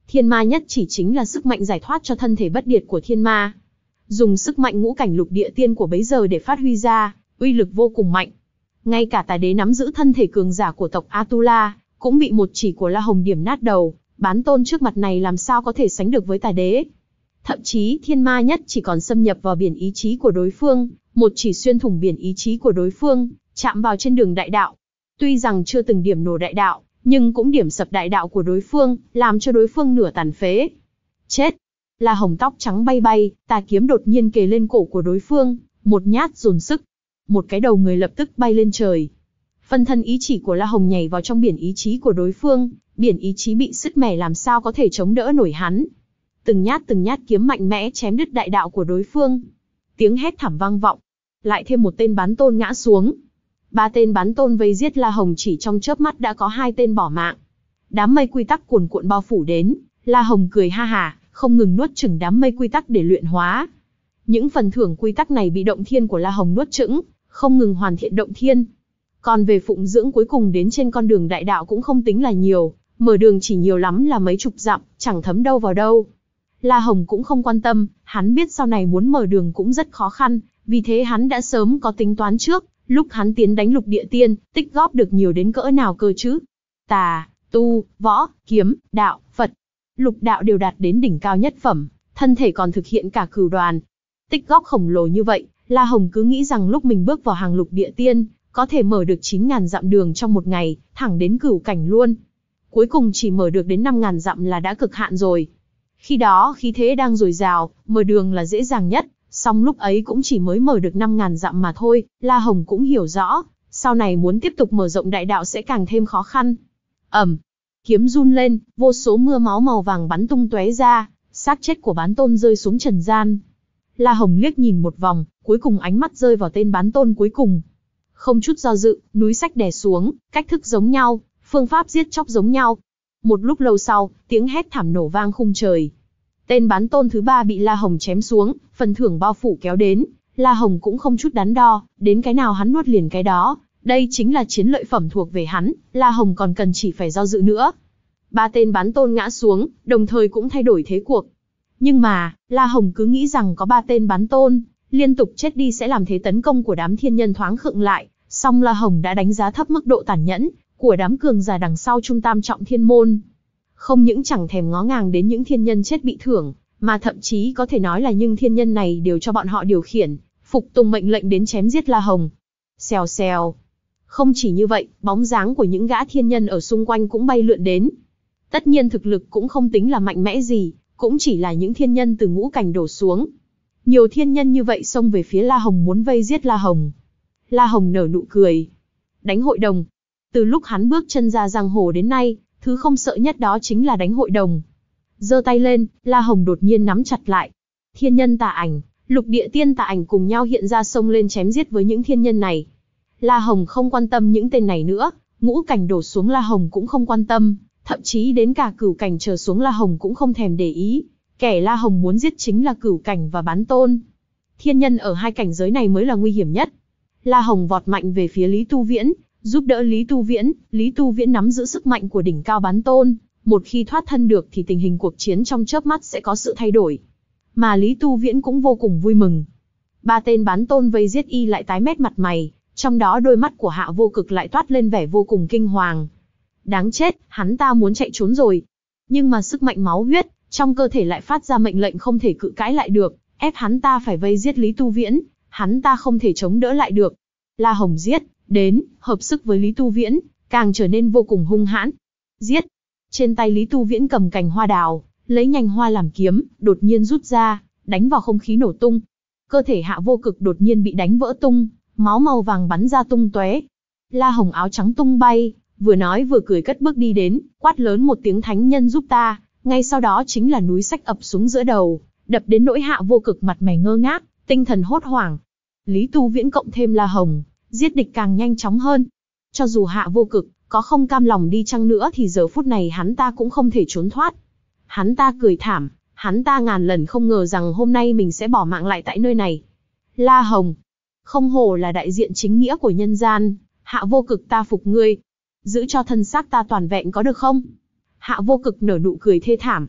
Thiên ma nhất chỉ chính là sức mạnh giải thoát cho thân thể bất diệt của thiên ma. Dùng sức mạnh ngũ cảnh lục địa tiên của bấy giờ để phát huy ra, uy lực vô cùng mạnh. Ngay cả tà đế nắm giữ thân thể cường giả của tộc Atula, cũng bị một chỉ của La Hồng điểm nát đầu, bán tôn trước mặt này làm sao có thể sánh được với tà đế. Thậm chí thiên ma nhất chỉ còn xâm nhập vào biển ý chí của đối phương, một chỉ xuyên thủng biển ý chí của đối phương, chạm vào trên đường đại đạo. Tuy rằng chưa từng điểm nổ đại đạo, nhưng cũng điểm sập đại đạo của đối phương, làm cho đối phương nửa tàn phế. Chết! La Hồng tóc trắng bay bay, tà kiếm đột nhiên kề lên cổ của đối phương, một nhát dồn sức. Một cái đầu người lập tức bay lên trời. Phân thân ý chỉ của La Hồng nhảy vào trong biển ý chí của đối phương, biển ý chí bị sứt mẻ làm sao có thể chống đỡ nổi hắn. Từng nhát từng nhát kiếm mạnh mẽ chém đứt đại đạo của đối phương. Tiếng hét thảm vang vọng. Lại thêm một tên bán tôn ngã xuống. Ba tên bán tôn vây giết La Hồng chỉ trong chớp mắt đã có hai tên bỏ mạng. Đám mây quy tắc cuồn cuộn bao phủ đến, La Hồng cười ha hả, không ngừng nuốt chửng đám mây quy tắc để luyện hóa. Những phần thưởng quy tắc này bị động thiên của La Hồng nuốt chửng, không ngừng hoàn thiện động thiên. Còn về phụng dưỡng cuối cùng đến trên con đường đại đạo cũng không tính là nhiều, mở đường chỉ nhiều lắm là mấy chục dặm, chẳng thấm đâu vào đâu. La Hồng cũng không quan tâm, hắn biết sau này muốn mở đường cũng rất khó khăn, vì thế hắn đã sớm có tính toán trước, lúc hắn tiến đánh lục địa tiên, tích góp được nhiều đến cỡ nào cơ chứ. Tà, tu, võ, kiếm, đạo, Phật. Lục đạo đều đạt đến đỉnh cao nhất phẩm, thân thể còn thực hiện cả cửu đoàn. Tích góp khổng lồ như vậy, La Hồng cứ nghĩ rằng lúc mình bước vào hàng lục địa tiên, có thể mở được chín ngàn dặm đường trong một ngày, thẳng đến cửu cảnh luôn. Cuối cùng chỉ mở được đến năm ngàn dặm là đã cực hạn rồi. Khi đó khí thế đang dồi dào, mở đường là dễ dàng nhất, song lúc ấy cũng chỉ mới mở được năm ngàn dặm mà thôi. La Hồng cũng hiểu rõ, sau này muốn tiếp tục mở rộng đại đạo sẽ càng thêm khó khăn. Ầm, kiếm run lên, vô số mưa máu màu vàng bắn tung tóe ra, xác chết của bán tôn rơi xuống trần gian. La Hồng liếc nhìn một vòng, cuối cùng ánh mắt rơi vào tên bán tôn cuối cùng. Không chút do dự, núi sách đè xuống, cách thức giống nhau, phương pháp giết chóc giống nhau. Một lúc lâu sau, tiếng hét thảm nổ vang khung trời. Tên bán tôn thứ ba bị La Hồng chém xuống, phần thưởng bao phủ kéo đến, La Hồng cũng không chút đắn đo, đến cái nào hắn nuốt liền cái đó. Đây chính là chiến lợi phẩm thuộc về hắn, La Hồng còn cần chỉ phải do dự nữa. Ba tên bán tôn ngã xuống, đồng thời cũng thay đổi thế cuộc. Nhưng mà, La Hồng cứ nghĩ rằng có ba tên bán tôn, liên tục chết đi sẽ làm thế tấn công của đám thiên nhân thoáng khựng lại, song La Hồng đã đánh giá thấp mức độ tàn nhẫn của đám cường giả đằng sau trung tam trọng thiên môn. Không những chẳng thèm ngó ngàng đến những thiên nhân chết bị thưởng, mà thậm chí có thể nói là những thiên nhân này đều cho bọn họ điều khiển, phục tùng mệnh lệnh đến chém giết La Hồng. Xèo xèo. Không chỉ như vậy, bóng dáng của những gã thiên nhân ở xung quanh cũng bay lượn đến. Tất nhiên thực lực cũng không tính là mạnh mẽ gì, cũng chỉ là những thiên nhân từ ngũ cảnh đổ xuống. Nhiều thiên nhân như vậy xông về phía La Hồng muốn vây giết La Hồng. La Hồng nở nụ cười. Đánh hội đồng. Từ lúc hắn bước chân ra giang hồ đến nay, thứ không sợ nhất đó chính là đánh hội đồng. Giơ tay lên, La Hồng đột nhiên nắm chặt lại. Thiên nhân tà ảnh, lục địa tiên tà ảnh cùng nhau hiện ra xông lên chém giết với những thiên nhân này. La Hồng không quan tâm những tên này nữa, ngũ cảnh đổ xuống La Hồng cũng không quan tâm, thậm chí đến cả cửu cảnh trở xuống La Hồng cũng không thèm để ý. Kẻ La Hồng muốn giết chính là cửu cảnh và bán tôn. Thiên nhân ở hai cảnh giới này mới là nguy hiểm nhất. La Hồng vọt mạnh về phía Lý Tu Viễn, giúp đỡ Lý Tu Viễn. Lý Tu Viễn nắm giữ sức mạnh của đỉnh cao bán tôn, một khi thoát thân được thì tình hình cuộc chiến trong chớp mắt sẽ có sự thay đổi. Mà Lý Tu Viễn cũng vô cùng vui mừng. Ba tên bán tôn vây giết y lại tái mét mặt mày, trong đó đôi mắt của Hạ Vô Cực lại toát lên vẻ vô cùng kinh hoàng. Đáng chết, hắn ta muốn chạy trốn rồi. Nhưng mà sức mạnh máu huyết trong cơ thể lại phát ra mệnh lệnh không thể cự cãi lại được, ép hắn ta phải vây giết Lý Tu Viễn, hắn ta không thể chống đỡ lại được. La Hồng giết đến, hợp sức với Lý Tu Viễn, càng trở nên vô cùng hung hãn. Giết! Trên tay Lý Tu Viễn cầm cành hoa đào, lấy nhành hoa làm kiếm, đột nhiên rút ra, đánh vào không khí nổ tung. Cơ thể Hạ Vô Cực đột nhiên bị đánh vỡ tung, máu màu vàng bắn ra tung tóe. La Hồng áo trắng tung bay, vừa nói vừa cười cất bước đi đến, quát lớn một tiếng thánh nhân giúp ta, ngay sau đó chính là núi sách ập xuống giữa đầu, đập đến nỗi Hạ Vô Cực mặt mày ngơ ngác, tinh thần hốt hoảng. Lý Tu Viễn cộng thêm La Hồng, giết địch càng nhanh chóng hơn. Cho dù Hạ Vô Cực có không cam lòng đi chăng nữa thì giờ phút này hắn ta cũng không thể trốn thoát. Hắn ta cười thảm, hắn ta ngàn lần không ngờ rằng hôm nay mình sẽ bỏ mạng lại tại nơi này. La Hồng, không hổ là đại diện chính nghĩa của nhân gian, Hạ Vô Cực ta phục ngươi. Giữ cho thân xác ta toàn vẹn có được không? Hạ Vô Cực nở nụ cười thê thảm,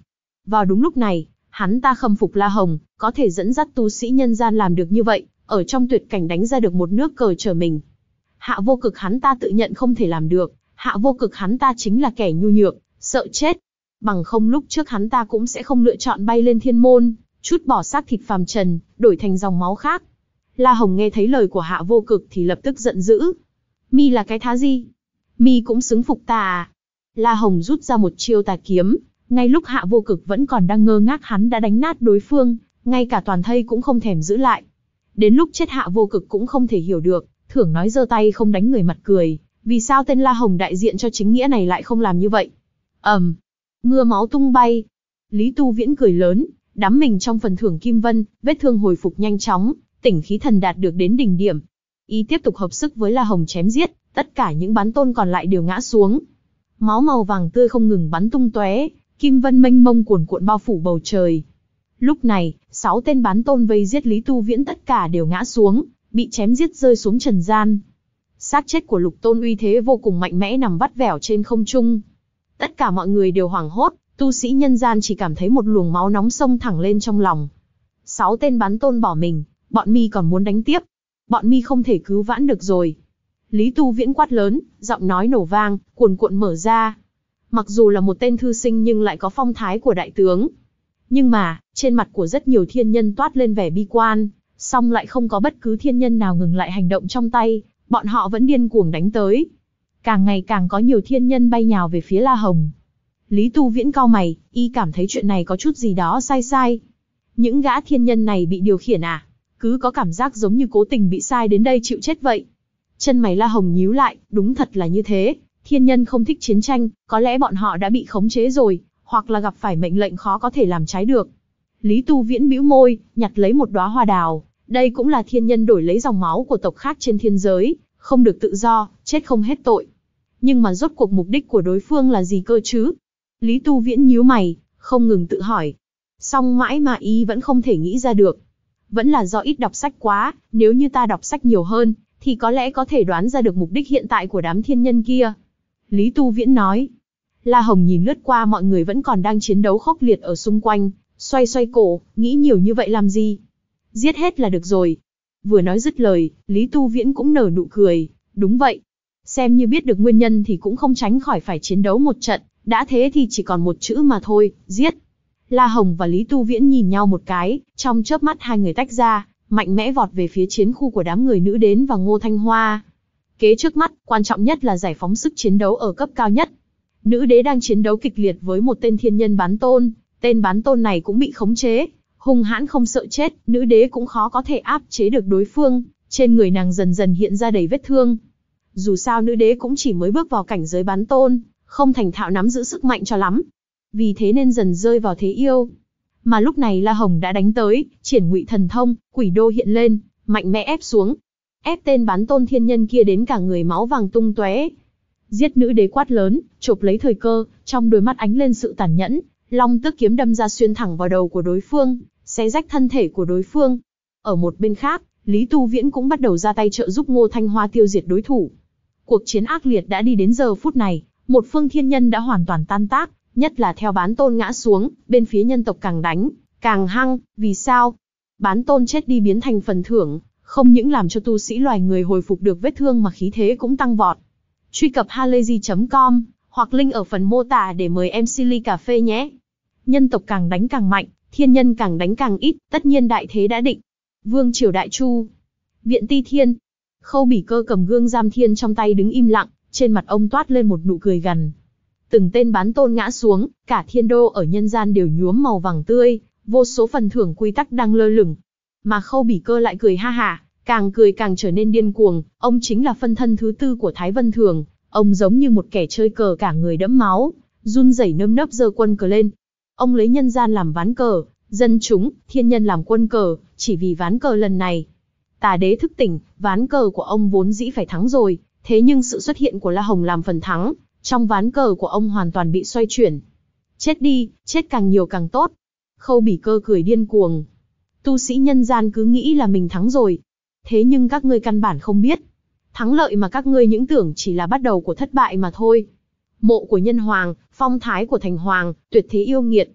Vào đúng lúc này, hắn ta khâm phục La Hồng, có thể dẫn dắt tu sĩ nhân gian làm được như vậy, ở trong tuyệt cảnh đánh ra được một nước cờ trở mình. Hạ Vô Cực hắn ta tự nhận không thể làm được, Hạ Vô Cực hắn ta chính là kẻ nhu nhược, sợ chết. Bằng không lúc trước hắn ta cũng sẽ không lựa chọn bay lên thiên môn, chút bỏ xác thịt phàm trần, đổi thành dòng máu khác. La Hồng nghe thấy lời của Hạ Vô Cực thì lập tức giận dữ. Mi là cái thá gì? Mi cũng xứng phục ta à? La Hồng rút ra một chiêu tà kiếm, ngay lúc Hạ Vô Cực vẫn còn đang ngơ ngác hắn đã đánh nát đối phương, ngay cả toàn thây cũng không thèm giữ lại. Đến lúc chết Hạ Vô Cực cũng không thể hiểu được, thường nói giơ tay không đánh người mặt cười, vì sao tên La Hồng đại diện cho chính nghĩa này lại không làm như vậy? ầm, um, mưa máu tung bay. Lý Tu Viễn cười lớn, đắm mình trong phần thưởng kim vân, vết thương hồi phục nhanh chóng, tỉnh khí thần đạt được đến đỉnh điểm. Y tiếp tục hợp sức với La Hồng chém giết, tất cả những bán tôn còn lại đều ngã xuống. Máu màu vàng tươi không ngừng bắn tung tóe, kim vân mênh mông cuồn cuộn bao phủ bầu trời. Lúc này, sáu tên bán tôn vây giết Lý Tu Viễn tất cả đều ngã xuống, bị chém giết rơi xuống trần gian. Xác chết của Lục Tôn uy thế vô cùng mạnh mẽ nằm vắt vẻo trên không trung. Tất cả mọi người đều hoảng hốt, tu sĩ nhân gian chỉ cảm thấy một luồng máu nóng xông thẳng lên trong lòng. Sáu tên bán tôn bỏ mình, bọn mi còn muốn đánh tiếp. Bọn mi không thể cứu vãn được rồi. Lý Tu Viễn quát lớn, giọng nói nổ vang, cuồn cuộn mở ra. Mặc dù là một tên thư sinh nhưng lại có phong thái của đại tướng. Nhưng mà, trên mặt của rất nhiều thiên nhân toát lên vẻ bi quan, song lại không có bất cứ thiên nhân nào ngừng lại hành động trong tay, bọn họ vẫn điên cuồng đánh tới. Càng ngày càng có nhiều thiên nhân bay nhào về phía La Hồng. Lý Tu Viễn cau mày, y cảm thấy chuyện này có chút gì đó sai sai. Những gã thiên nhân này bị điều khiển à? Cứ có cảm giác giống như cố tình bị sai đến đây chịu chết vậy. Chân mày La Hồng nhíu lại, đúng thật là như thế. Thiên nhân không thích chiến tranh, có lẽ bọn họ đã bị khống chế rồi, hoặc là gặp phải mệnh lệnh khó có thể làm trái được. Lý Tu Viễn bĩu môi, nhặt lấy một đóa hoa đào. Đây cũng là thiên nhân đổi lấy dòng máu của tộc khác trên thiên giới, không được tự do, chết không hết tội. Nhưng mà rốt cuộc mục đích của đối phương là gì cơ chứ? Lý Tu Viễn nhíu mày, không ngừng tự hỏi. Song mãi mà y vẫn không thể nghĩ ra được. Vẫn là do ít đọc sách quá, nếu như ta đọc sách nhiều hơn, thì có lẽ có thể đoán ra được mục đích hiện tại của đám thiên nhân kia. Lý Tu Viễn nói. La Hồng nhìn lướt qua mọi người vẫn còn đang chiến đấu khốc liệt ở xung quanh, xoay xoay cổ, nghĩ nhiều như vậy làm gì? Giết hết là được rồi. Vừa nói dứt lời, Lý Tu Viễn cũng nở nụ cười, đúng vậy. Xem như biết được nguyên nhân thì cũng không tránh khỏi phải chiến đấu một trận, đã thế thì chỉ còn một chữ mà thôi, giết. La Hồng và Lý Tu Viễn nhìn nhau một cái, trong chớp mắt hai người tách ra, mạnh mẽ vọt về phía chiến khu của đám người nữ đến và Ngô Thanh Hoa. Kế trước mắt, quan trọng nhất là giải phóng sức chiến đấu ở cấp cao nhất. Nữ đế đang chiến đấu kịch liệt với một tên thiên nhân bán tôn, tên bán tôn này cũng bị khống chế, hung hãn không sợ chết, nữ đế cũng khó có thể áp chế được đối phương, trên người nàng dần dần hiện ra đầy vết thương. Dù sao nữ đế cũng chỉ mới bước vào cảnh giới bán tôn, không thành thạo nắm giữ sức mạnh cho lắm. Vì thế nên dần rơi vào thế yêu. Mà lúc này La Hồng đã đánh tới, triển ngụy thần thông, quỷ đô hiện lên, mạnh mẽ ép xuống. Ép tên bán tôn thiên nhân kia đến cả người máu vàng tung tóe. Giết nữ đế quát lớn, chộp lấy thời cơ, trong đôi mắt ánh lên sự tàn nhẫn, long tước kiếm đâm ra xuyên thẳng vào đầu của đối phương, xé rách thân thể của đối phương. Ở một bên khác, Lý Tu Viễn cũng bắt đầu ra tay trợ giúp Ngô Thanh Hoa tiêu diệt đối thủ. Cuộc chiến ác liệt đã đi đến giờ phút này, một phương thiên nhân đã hoàn toàn tan tác, nhất là theo bán tôn ngã xuống, bên phía nhân tộc càng đánh, càng hăng, vì sao? Bán tôn chết đi biến thành phần thưởng, không những làm cho tu sĩ loài người hồi phục được vết thương mà khí thế cũng tăng vọt. Truy cập halayzi chấm com, hoặc link ở phần mô tả để mời em xê ly cà phê nhé. Nhân tộc càng đánh càng mạnh, thiên nhân càng đánh càng ít, tất nhiên đại thế đã định. Vương triều Đại Chu, Viện Ti Thiên, Khâu Bỉ Cơ cầm gương giam thiên trong tay đứng im lặng, trên mặt ông toát lên một nụ cười gằn. Từng tên bán tôn ngã xuống, cả thiên đô ở nhân gian đều nhuốm màu vàng tươi, vô số phần thưởng quy tắc đang lơ lửng. Mà Khâu Bỉ Cơ lại cười ha hả, càng cười càng trở nên điên cuồng, ông chính là phân thân thứ tư của Thái Vân Thường, ông giống như một kẻ chơi cờ cả người đẫm máu, run rẩy nơm nớp giơ quân cờ lên. Ông lấy nhân gian làm ván cờ, dân chúng, thiên nhân làm quân cờ, chỉ vì ván cờ lần này. Tà đế thức tỉnh, ván cờ của ông vốn dĩ phải thắng rồi, thế nhưng sự xuất hiện của La Hồng làm phần thắng, trong ván cờ của ông hoàn toàn bị xoay chuyển. Chết đi, chết càng nhiều càng tốt. Khâu Bỉ Cơ cười điên cuồng. Tu sĩ nhân gian cứ nghĩ là mình thắng rồi. Thế nhưng các ngươi căn bản không biết. Thắng lợi mà các ngươi những tưởng chỉ là bắt đầu của thất bại mà thôi. Mộ của nhân hoàng, phong thái của thành hoàng, tuyệt thế yêu nghiệt.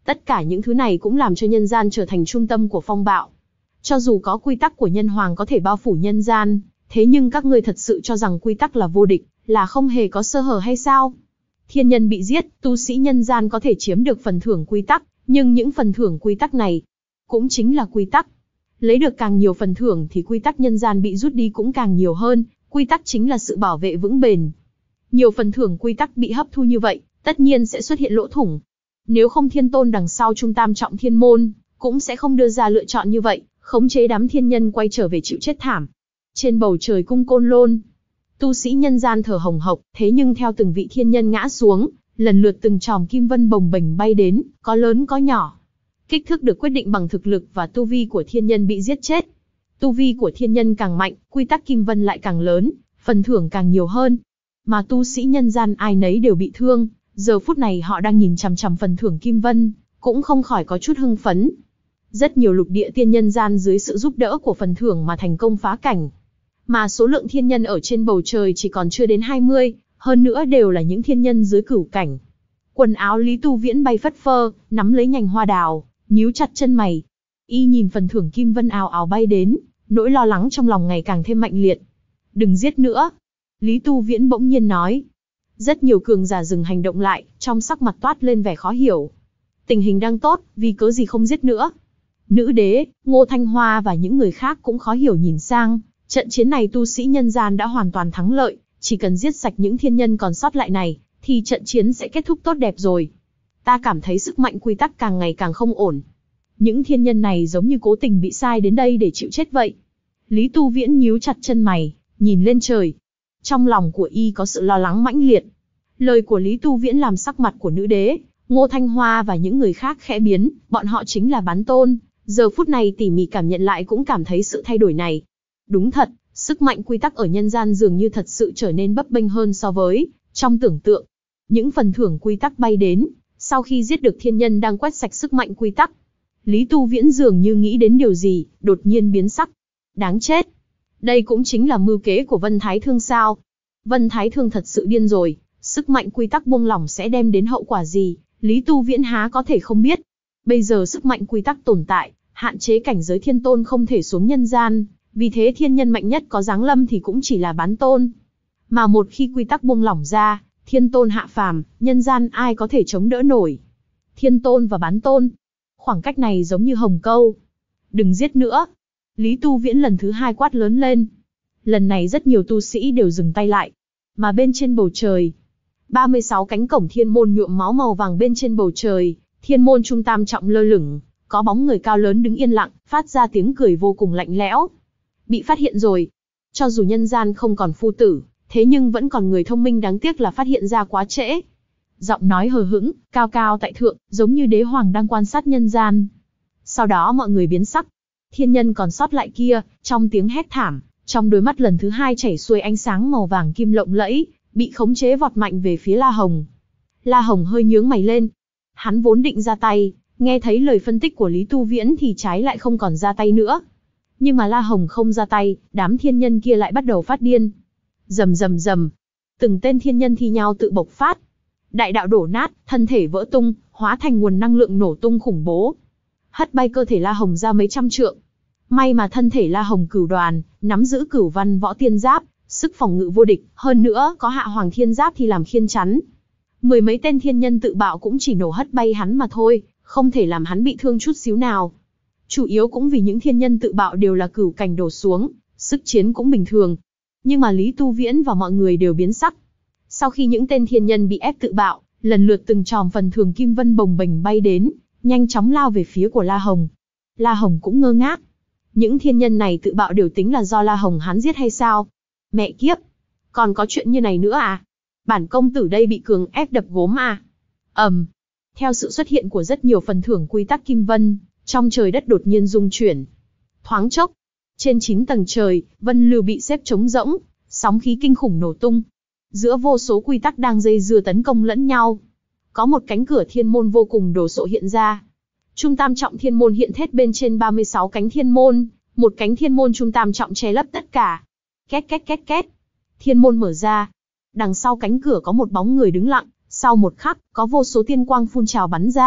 Tất cả những thứ này cũng làm cho nhân gian trở thành trung tâm của phong bạo. Cho dù có quy tắc của nhân hoàng có thể bao phủ nhân gian, thế nhưng các ngươi thật sự cho rằng quy tắc là vô địch, là không hề có sơ hở hay sao? Thiên nhân bị giết, tu sĩ nhân gian có thể chiếm được phần thưởng quy tắc, nhưng những phần thưởng quy tắc này cũng chính là quy tắc. Lấy được càng nhiều phần thưởng thì quy tắc nhân gian bị rút đi cũng càng nhiều hơn, quy tắc chính là sự bảo vệ vững bền. Nhiều phần thưởng quy tắc bị hấp thu như vậy, tất nhiên sẽ xuất hiện lỗ thủng. Nếu không Thiên Tôn đằng sau Trung Tam Trọng Thiên Môn, cũng sẽ không đưa ra lựa chọn như vậy, khống chế đám thiên nhân quay trở về chịu chết thảm. Trên bầu trời cung Côn Lôn, tu sĩ nhân gian thở hồng hộc, thế nhưng theo từng vị thiên nhân ngã xuống, lần lượt từng chòm kim vân bồng bềnh bay đến, có lớn có nhỏ. Kích thước được quyết định bằng thực lực và tu vi của thiên nhân bị giết chết. Tu vi của thiên nhân càng mạnh, quy tắc kim vân lại càng lớn, phần thưởng càng nhiều hơn. Mà tu sĩ nhân gian ai nấy đều bị thương, giờ phút này họ đang nhìn chằm chằm phần thưởng kim vân, cũng không khỏi có chút hưng phấn. Rất nhiều lục địa tiên nhân gian dưới sự giúp đỡ của phần thưởng mà thành công phá cảnh. Mà số lượng thiên nhân ở trên bầu trời chỉ còn chưa đến hai mươi, hơn nữa đều là những thiên nhân dưới cửu cảnh. Quần áo Lý Tu Viễn bay phất phơ, nắm lấy nhành hoa đào, nhíu chặt chân mày. Y nhìn phần thưởng kim vân ào ào bay đến, nỗi lo lắng trong lòng ngày càng thêm mạnh liệt. Đừng giết nữa. Lý Tu Viễn bỗng nhiên nói. Rất nhiều cường giả dừng hành động lại, trong sắc mặt toát lên vẻ khó hiểu. Tình hình đang tốt, vì cớ gì không giết nữa? Nữ đế, Ngô Thanh Hoa và những người khác cũng khó hiểu nhìn sang. Trận chiến này tu sĩ nhân gian đã hoàn toàn thắng lợi, chỉ cần giết sạch những thiên nhân còn sót lại này, thì trận chiến sẽ kết thúc tốt đẹp rồi. Ta cảm thấy sức mạnh quy tắc càng ngày càng không ổn. Những thiên nhân này giống như cố tình bị sai đến đây để chịu chết vậy. Lý Tu Viễn nhíu chặt chân mày, nhìn lên trời. Trong lòng của y có sự lo lắng mãnh liệt. Lời của Lý Tu Viễn làm sắc mặt của nữ đế, Ngô Thanh Hoa và những người khác khẽ biến, bọn họ chính là bán tôn. Giờ phút này tỉ mỉ cảm nhận lại cũng cảm thấy sự thay đổi này. Đúng thật, sức mạnh quy tắc ở nhân gian dường như thật sự trở nên bấp bênh hơn so với trong tưởng tượng. Những phần thưởng quy tắc bay đến, sau khi giết được thiên nhân đang quét sạch sức mạnh quy tắc. Lý Tu Viễn dường như nghĩ đến điều gì, đột nhiên biến sắc. Đáng chết! Đây cũng chính là mưu kế của Vân Thái Thương sao? Vân Thái Thương thật sự điên rồi, sức mạnh quy tắc buông lỏng sẽ đem đến hậu quả gì, Lý Tu Viễn há có thể không biết. Bây giờ sức mạnh quy tắc tồn tại, hạn chế cảnh giới thiên tôn không thể xuống nhân gian, vì thế thiên nhân mạnh nhất có giáng lâm thì cũng chỉ là bán tôn. Mà một khi quy tắc buông lỏng ra, thiên tôn hạ phàm, nhân gian ai có thể chống đỡ nổi? Thiên tôn và bán tôn, khoảng cách này giống như hồng câu. Đừng giết nữa! Lý Tu Viễn lần thứ hai quát lớn lên. Lần này rất nhiều tu sĩ đều dừng tay lại. Mà bên trên bầu trời, ba mươi sáu cánh cổng thiên môn nhuộm máu màu vàng bên trên bầu trời, thiên môn trung tam trọng lơ lửng, có bóng người cao lớn đứng yên lặng, phát ra tiếng cười vô cùng lạnh lẽo. Bị phát hiện rồi. Cho dù nhân gian không còn phu tử, thế nhưng vẫn còn người thông minh, đáng tiếc là phát hiện ra quá trễ. Giọng nói hờ hững, cao cao tại thượng, giống như đế hoàng đang quan sát nhân gian. Sau đó mọi người biến sắc. Thiên nhân còn sót lại kia, trong tiếng hét thảm, trong đôi mắt lần thứ hai chảy xuôi ánh sáng màu vàng kim lộng lẫy, bị khống chế vọt mạnh về phía La Hồng. La Hồng hơi nhướng mày lên. Hắn vốn định ra tay, nghe thấy lời phân tích của Lý Tu Viễn thì trái lại không còn ra tay nữa. Nhưng mà La Hồng không ra tay, đám thiên nhân kia lại bắt đầu phát điên. Rầm rầm rầm, từng tên thiên nhân thi nhau tự bộc phát. Đại đạo đổ nát, thân thể vỡ tung, hóa thành nguồn năng lượng nổ tung khủng bố. Hất bay cơ thể La Hồng ra mấy trăm trượng. May mà thân thể La Hồng cửu đoàn, nắm giữ cửu văn võ tiên giáp, sức phòng ngự vô địch, hơn nữa có hạ hoàng thiên giáp thì làm khiên chắn. Mười mấy tên thiên nhân tự bạo cũng chỉ nổ hất bay hắn mà thôi, không thể làm hắn bị thương chút xíu nào. Chủ yếu cũng vì những thiên nhân tự bạo đều là cửu cảnh đổ xuống, sức chiến cũng bình thường. Nhưng mà Lý Tu Viễn và mọi người đều biến sắc. Sau khi những tên thiên nhân bị ép tự bạo, lần lượt từng chòm phần thưởng kim vân bồng bềnh bay đến, nhanh chóng lao về phía của La Hồng. La Hồng cũng ngơ ngác. Những thiên nhân này tự bạo đều tính là do La Hồng hắn giết hay sao? Mẹ kiếp! Còn có chuyện như này nữa à? Bản công tử đây bị cường ép đập gốm à? Ầm! Um, theo sự xuất hiện của rất nhiều phần thưởng quy tắc kim vân, trong trời đất đột nhiên rung chuyển. Thoáng chốc, trên chín tầng trời, vân lưu bị xếp trống rỗng, sóng khí kinh khủng nổ tung. Giữa vô số quy tắc đang dây dưa tấn công lẫn nhau, có một cánh cửa thiên môn vô cùng đồ sộ hiện ra. Trung tam trọng thiên môn hiện hết bên trên ba mươi sáu cánh thiên môn, một cánh thiên môn trung tam trọng che lấp tất cả. Két két két két. Thiên môn mở ra. Đằng sau cánh cửa có một bóng người đứng lặng, sau một khắc, có vô số tiên quang phun trào bắn ra,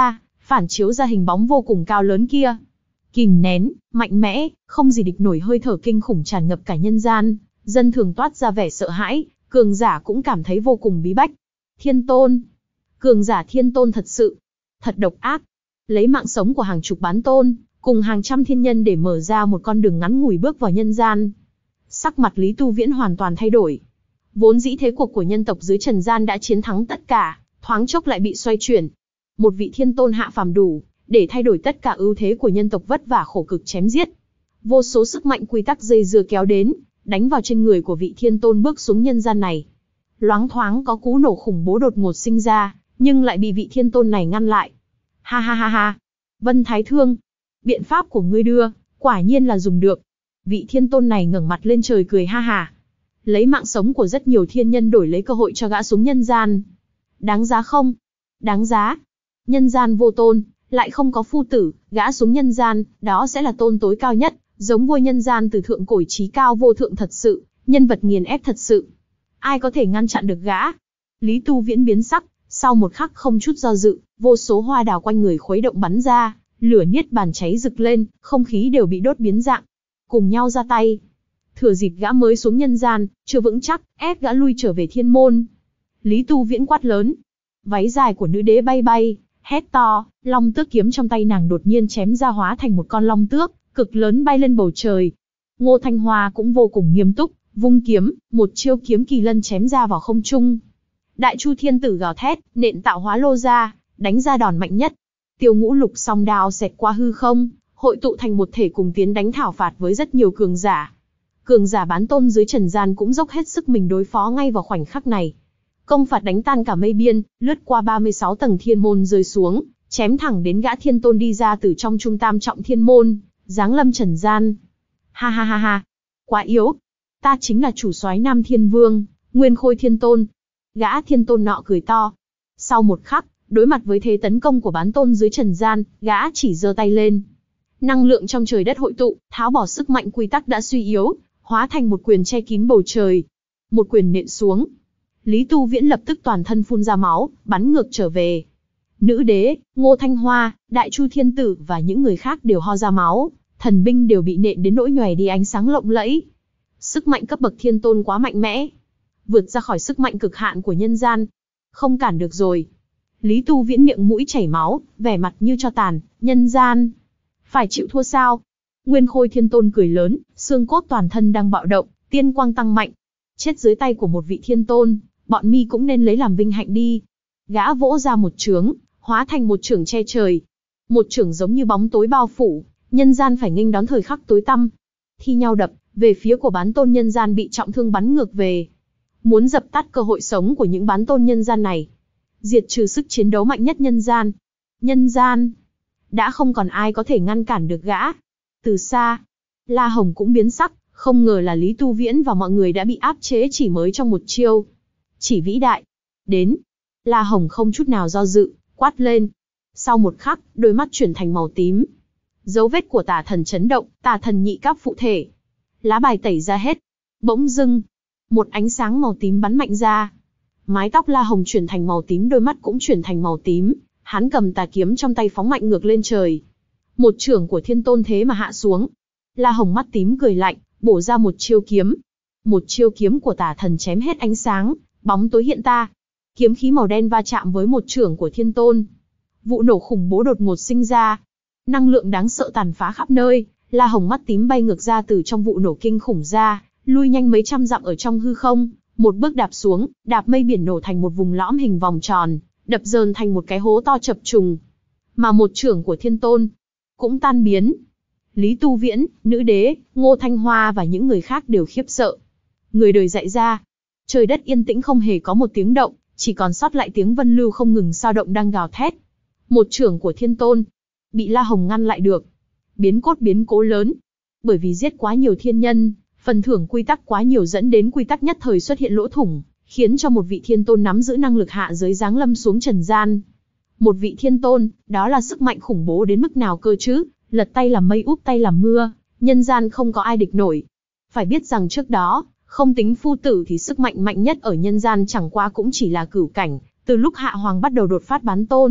phản chiếu ra hình bóng vô cùng cao lớn kia. Kìm nén, mạnh mẽ, không gì địch nổi hơi thở kinh khủng tràn ngập cả nhân gian, dân thường toát ra vẻ sợ hãi, cường giả cũng cảm thấy vô cùng bí bách. Thiên tôn, cường giả thiên tôn thật sự, thật độc ác, lấy mạng sống của hàng chục bán tôn, cùng hàng trăm thiên nhân để mở ra một con đường ngắn ngủi bước vào nhân gian. Sắc mặt Lý Tu Viễn hoàn toàn thay đổi. Vốn dĩ thế cuộc của nhân tộc dưới trần gian đã chiến thắng tất cả, thoáng chốc lại bị xoay chuyển. Một vị thiên tôn hạ phàm đủ để thay đổi tất cả ưu thế của nhân tộc vất vả khổ cực chém giết. Vô số sức mạnh quy tắc dây dưa kéo đến, đánh vào trên người của vị thiên tôn bước xuống nhân gian này. Loáng thoáng có cú nổ khủng bố đột ngột sinh ra, nhưng lại bị vị thiên tôn này ngăn lại. Ha ha ha ha, Vân Thái Thương, biện pháp của ngươi đưa, quả nhiên là dùng được. Vị thiên tôn này ngẩng mặt lên trời cười ha ha. Lấy mạng sống của rất nhiều thiên nhân đổi lấy cơ hội cho gã xuống nhân gian. Đáng giá không? Đáng giá. Nhân gian vô tôn, lại không có phu tử, gã xuống nhân gian, đó sẽ là tôn tối cao nhất, giống vua nhân gian từ thượng cổ chí cao vô thượng thật sự, nhân vật nghiền ép thật sự. Ai có thể ngăn chặn được gã? Lý Tu Viễn biến sắc, sau một khắc không chút do dự, vô số hoa đào quanh người khuấy động bắn ra, lửa niết bàn cháy rực lên, không khí đều bị đốt biến dạng. Cùng nhau ra tay. Thừa dịp gã mới xuống nhân gian, chưa vững chắc, ép gã lui trở về thiên môn. Lý Tu Viễn quát lớn. Váy dài của nữ đế bay bay, hét to, long tước kiếm trong tay nàng đột nhiên chém ra hóa thành một con long tước, cực lớn bay lên bầu trời. Ngô Thanh Hoa cũng vô cùng nghiêm túc, vung kiếm, một chiêu kiếm kỳ lân chém ra vào không trung. Đại Chu Thiên Tử gào thét, nện tạo hóa lô ra, đánh ra đòn mạnh nhất. Tiêu Ngũ Lục song đao xẹt qua hư không, hội tụ thành một thể cùng tiến đánh thảo phạt với rất nhiều cường giả. Cường giả bán tôn dưới trần gian cũng dốc hết sức mình đối phó ngay vào khoảnh khắc này. Công phạt đánh tan cả mây biên, lướt qua ba mươi sáu tầng thiên môn rơi xuống, chém thẳng đến gã thiên tôn đi ra từ trong trung tam trọng thiên môn, giáng lâm trần gian. Ha ha ha ha, quá yếu. Ta chính là chủ soái Nam Thiên Vương, Nguyên Khôi Thiên Tôn. Gã thiên tôn nọ cười to. Sau một khắc, đối mặt với thế tấn công của bán tôn dưới trần gian, gã chỉ giơ tay lên. Năng lượng trong trời đất hội tụ, tháo bỏ sức mạnh quy tắc đã suy yếu, hóa thành một quyền che kín bầu trời. Một quyền nện xuống. Lý Tu Viễn lập tức toàn thân phun ra máu, bắn ngược trở về. Nữ đế, Ngô Thanh Hoa, Đại Chu Thiên Tử và những người khác đều ho ra máu, thần binh đều bị nện đến nỗi nhòe đi ánh sáng lộng lẫy. Sức mạnh cấp bậc thiên tôn quá mạnh mẽ, vượt ra khỏi sức mạnh cực hạn của nhân gian. Không cản được rồi. Lý Tu Viễn miệng mũi chảy máu, vẻ mặt như tro tàn, nhân gian. Phải chịu thua sao? Nguyên Khôi Thiên Tôn cười lớn, xương cốt toàn thân đang bạo động, tiên quang tăng mạnh. Chết dưới tay của một vị thiên tôn, bọn mi cũng nên lấy làm vinh hạnh đi. Gã vỗ ra một chưởng, hóa thành một chưởng che trời. Một chưởng giống như bóng tối bao phủ, nhân gian phải nghênh đón thời khắc tối tăm. Thi nhau đập, về phía của bán tôn nhân gian bị trọng thương bắn ngược về. Muốn dập tắt cơ hội sống của những bán tôn nhân gian này. Diệt trừ sức chiến đấu mạnh nhất nhân gian. Nhân gian. Đã không còn ai có thể ngăn cản được gã. Từ xa, La Hồng cũng biến sắc, không ngờ là Lý Tu Viễn và mọi người đã bị áp chế chỉ mới trong một chiêu. Chỉ vĩ đại. Đến. La Hồng không chút nào do dự, quát lên. Sau một khắc, đôi mắt chuyển thành màu tím. Dấu vết của tà thần chấn động, tà thần nhị cấp phụ thể. Lá bài tẩy ra hết. Bỗng dưng, một ánh sáng màu tím bắn mạnh ra. Mái tóc La Hồng chuyển thành màu tím, đôi mắt cũng chuyển thành màu tím. Hắn cầm tà kiếm trong tay phóng mạnh ngược lên trời. Một chưởng của thiên tôn thế mà hạ xuống. La Hồng mắt tím cười lạnh, bổ ra một chiêu kiếm. Một chiêu kiếm của tà thần chém hết ánh sáng, bóng tối hiện ta. Kiếm khí màu đen va chạm với một chưởng của thiên tôn. Vụ nổ khủng bố đột ngột sinh ra. Năng lượng đáng sợ tàn phá khắp nơi. La Hồng mắt tím bay ngược ra từ trong vụ nổ kinh khủng ra, lui nhanh mấy trăm dặm ở trong hư không, một bước đạp xuống, đạp mây biển nổ thành một vùng lõm hình vòng tròn, đập dờn thành một cái hố to chập trùng. Mà một chưởng của thiên tôn cũng tan biến. Lý Tu Viễn, nữ đế, Ngô Thanh Hoa và những người khác đều khiếp sợ. Người đời dạy ra, trời đất yên tĩnh không hề có một tiếng động, chỉ còn sót lại tiếng vân lưu không ngừng dao động đang gào thét. Một chưởng của thiên tôn bị La Hồng ngăn lại được. Biến cốt biến cố lớn. Bởi vì giết quá nhiều thiên nhân, phần thưởng quy tắc quá nhiều dẫn đến quy tắc nhất thời xuất hiện lỗ thủng, khiến cho một vị thiên tôn nắm giữ năng lực hạ giới giáng lâm xuống trần gian. Một vị thiên tôn, đó là sức mạnh khủng bố đến mức nào cơ chứ, lật tay làm mây úp tay làm mưa, nhân gian không có ai địch nổi. Phải biết rằng trước đó, không tính phu tử thì sức mạnh mạnh nhất ở nhân gian chẳng qua cũng chỉ là cửu cảnh, từ lúc Hạ Hoàng bắt đầu đột phát bán tôn,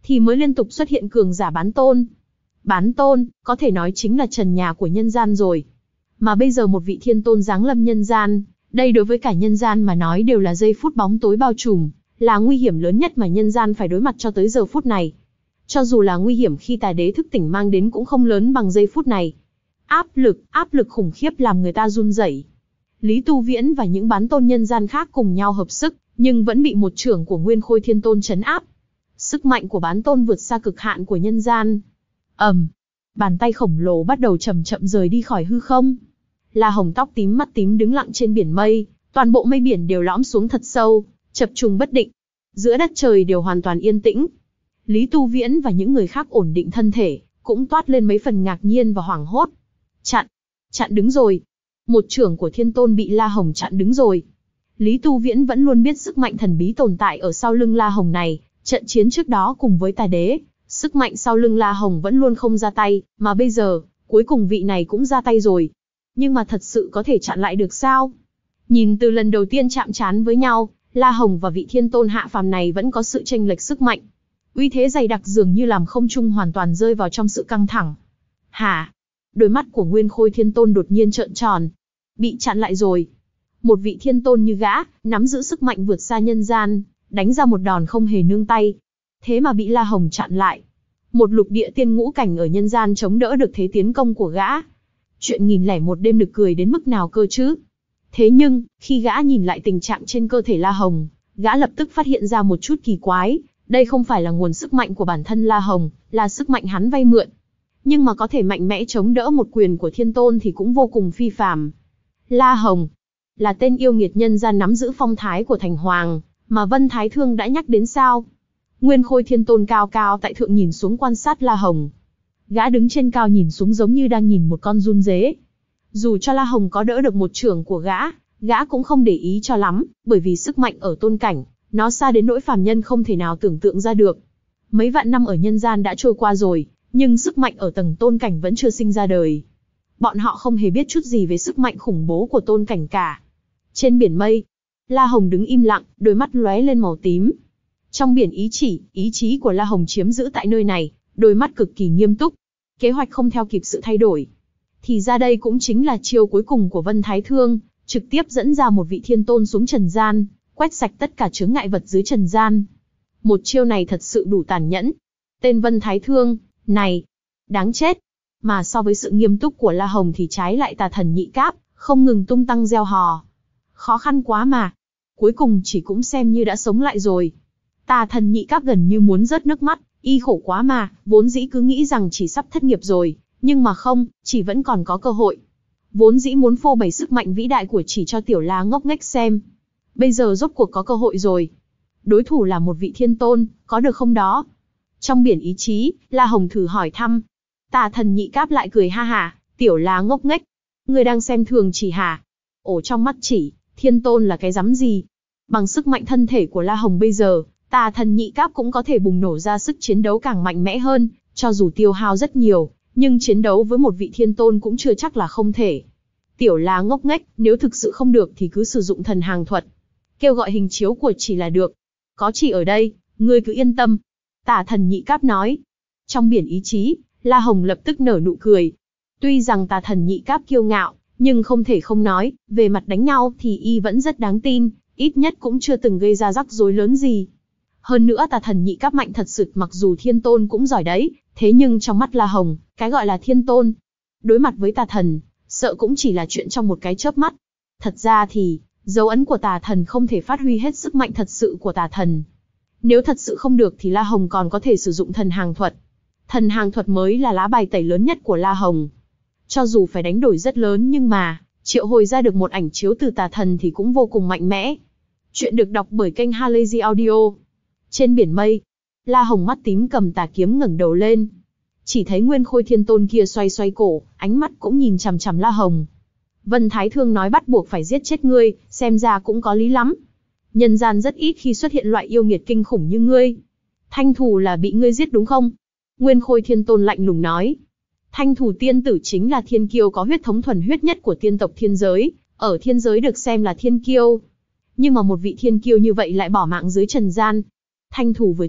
thì mới liên tục xuất hiện cường giả bán tôn. Bán tôn, có thể nói chính là trần nhà của nhân gian rồi. Mà bây giờ một vị thiên tôn giáng lâm nhân gian, đây đối với cả nhân gian mà nói đều là giây phút bóng tối bao trùm, là nguy hiểm lớn nhất mà nhân gian phải đối mặt cho tới giờ phút này. Cho dù là nguy hiểm khi tà đế thức tỉnh mang đến cũng không lớn bằng giây phút này. Áp lực, áp lực khủng khiếp làm người ta run rẩy. Lý Tu Viễn và những bán tôn nhân gian khác cùng nhau hợp sức, nhưng vẫn bị một chưởng của Nguyên Khôi Thiên Tôn trấn áp. Sức mạnh của bán tôn vượt xa cực hạn của nhân gian. ầm, um, bàn tay khổng lồ bắt đầu chậm chậm rời đi khỏi hư không. La Hồng tóc tím mắt tím đứng lặng trên biển mây, toàn bộ mây biển đều lõm xuống thật sâu, chập trùng bất định. Giữa đất trời đều hoàn toàn yên tĩnh. Lý Tu Viễn và những người khác ổn định thân thể, cũng toát lên mấy phần ngạc nhiên và hoảng hốt. Chặn, chặn đứng rồi. Một chưởng của Thiên Tôn bị La Hồng chặn đứng rồi. Lý Tu Viễn vẫn luôn biết sức mạnh thần bí tồn tại ở sau lưng La Hồng này, trận chiến trước đó cùng với tà đế, sức mạnh sau lưng La Hồng vẫn luôn không ra tay, mà bây giờ, cuối cùng vị này cũng ra tay rồi. Nhưng mà thật sự có thể chặn lại được sao? Nhìn từ lần đầu tiên chạm trán với nhau, La Hồng và vị Thiên Tôn hạ phàm này vẫn có sự chênh lệch sức mạnh. Uy thế dày đặc dường như làm không trung hoàn toàn rơi vào trong sự căng thẳng. Hả? Đôi mắt của Nguyên Khôi Thiên Tôn đột nhiên trợn tròn. Bị chặn lại rồi. Một vị Thiên Tôn như gã, nắm giữ sức mạnh vượt xa nhân gian, đánh ra một đòn không hề nương tay. Thế mà bị La Hồng chặn lại. Một lục địa tiên ngũ cảnh ở nhân gian chống đỡ được thế tiến công của gã. Chuyện nghìn lẻ một đêm nực cười đến mức nào cơ chứ? Thế nhưng, khi gã nhìn lại tình trạng trên cơ thể La Hồng, gã lập tức phát hiện ra một chút kỳ quái. Đây không phải là nguồn sức mạnh của bản thân La Hồng, là sức mạnh hắn vay mượn. Nhưng mà có thể mạnh mẽ chống đỡ một quyền của Thiên Tôn thì cũng vô cùng phi phàm. La Hồng là tên yêu nghiệt nhân gian nắm giữ phong thái của thành hoàng, mà Vân Thái Thương đã nhắc đến sao? Nguyên Khôi Thiên Tôn cao cao tại thượng nhìn xuống quan sát La Hồng. Gã đứng trên cao nhìn xuống giống như đang nhìn một con giun dế. Dù cho La Hồng có đỡ được một chưởng của gã, gã cũng không để ý cho lắm, bởi vì sức mạnh ở tôn cảnh, nó xa đến nỗi phàm nhân không thể nào tưởng tượng ra được. Mấy vạn năm ở nhân gian đã trôi qua rồi, nhưng sức mạnh ở tầng tôn cảnh vẫn chưa sinh ra đời. Bọn họ không hề biết chút gì về sức mạnh khủng bố của tôn cảnh cả. Trên biển mây, La Hồng đứng im lặng, đôi mắt lóe lên màu tím. Trong biển ý chỉ, ý chí của La Hồng chiếm giữ tại nơi này, đôi mắt cực kỳ nghiêm túc. Kế hoạch không theo kịp sự thay đổi. Thì ra đây cũng chính là chiêu cuối cùng của Vân Thái Thương, trực tiếp dẫn ra một vị Thiên Tôn xuống trần gian, quét sạch tất cả chướng ngại vật dưới trần gian. Một chiêu này thật sự đủ tàn nhẫn. Tên Vân Thái Thương này, đáng chết. Mà so với sự nghiêm túc của La Hồng thì trái lại Tà Thần Nhị Cáp, không ngừng tung tăng reo hò. Khó khăn quá mà. Cuối cùng chỉ cũng xem như đã sống lại rồi. Tà Thần Nhị Cáp gần như muốn rớt nước mắt, y khổ quá mà, vốn dĩ cứ nghĩ rằng chỉ sắp thất nghiệp rồi, nhưng mà không, chỉ vẫn còn có cơ hội. Vốn dĩ muốn phô bày sức mạnh vĩ đại của chỉ cho tiểu lá ngốc nghếch xem. Bây giờ rốt cuộc có cơ hội rồi. Đối thủ là một vị Thiên Tôn, có được không đó? Trong biển ý chí, La Hồng thử hỏi thăm. Tà Thần Nhị Cáp lại cười ha hả, tiểu lá ngốc nghếch. Người đang xem thường chỉ hả? Ổ trong mắt chỉ, Thiên Tôn là cái rắm gì? Bằng sức mạnh thân thể của La Hồng bây giờ, Tà Thần Nhị Cáp cũng có thể bùng nổ ra sức chiến đấu càng mạnh mẽ hơn, cho dù tiêu hao rất nhiều, nhưng chiến đấu với một vị Thiên Tôn cũng chưa chắc là không thể. Tiểu lá ngốc nghếch, nếu thực sự không được thì cứ sử dụng thần hàng thuật. Kêu gọi hình chiếu của chỉ là được. Có chỉ ở đây, ngươi cứ yên tâm. Tà Thần Nhị Cáp nói. Trong biển ý chí, La Hồng lập tức nở nụ cười. Tuy rằng Tà Thần Nhị Cáp kiêu ngạo, nhưng không thể không nói, về mặt đánh nhau thì y vẫn rất đáng tin, ít nhất cũng chưa từng gây ra rắc rối lớn gì. Hơn nữa Tà Thần Nhị Cáp mạnh thật sự, mặc dù Thiên Tôn cũng giỏi đấy, thế nhưng trong mắt La Hồng, cái gọi là Thiên Tôn, đối mặt với Tà Thần, sợ cũng chỉ là chuyện trong một cái chớp mắt. Thật ra thì, dấu ấn của Tà Thần không thể phát huy hết sức mạnh thật sự của Tà Thần. Nếu thật sự không được thì La Hồng còn có thể sử dụng thần hàng thuật. Thần hàng thuật mới là lá bài tẩy lớn nhất của La Hồng. Cho dù phải đánh đổi rất lớn nhưng mà, triệu hồi ra được một ảnh chiếu từ Tà Thần thì cũng vô cùng mạnh mẽ. Chuyện được đọc bởi kênh Halazy Audio. Trên biển mây, La Hồng mắt tím cầm tà kiếm ngẩng đầu lên. Chỉ thấy Nguyên Khôi Thiên Tôn kia xoay xoay cổ, ánh mắt cũng nhìn chằm chằm La Hồng. Vân Thái Thương nói bắt buộc phải giết chết ngươi, xem ra cũng có lý lắm. Nhân gian rất ít khi xuất hiện loại yêu nghiệt kinh khủng như ngươi. Thanh Thù là bị ngươi giết đúng không? Nguyên Khôi Thiên Tôn lạnh lùng nói. Thanh Thù tiên tử chính là thiên kiêu có huyết thống thuần huyết nhất của tiên tộc thiên giới, ở thiên giới được xem là thiên kiêu. Nhưng mà một vị thiên kiêu như vậy lại bỏ mạng dưới trần gian. Thanh Thù vừa chết,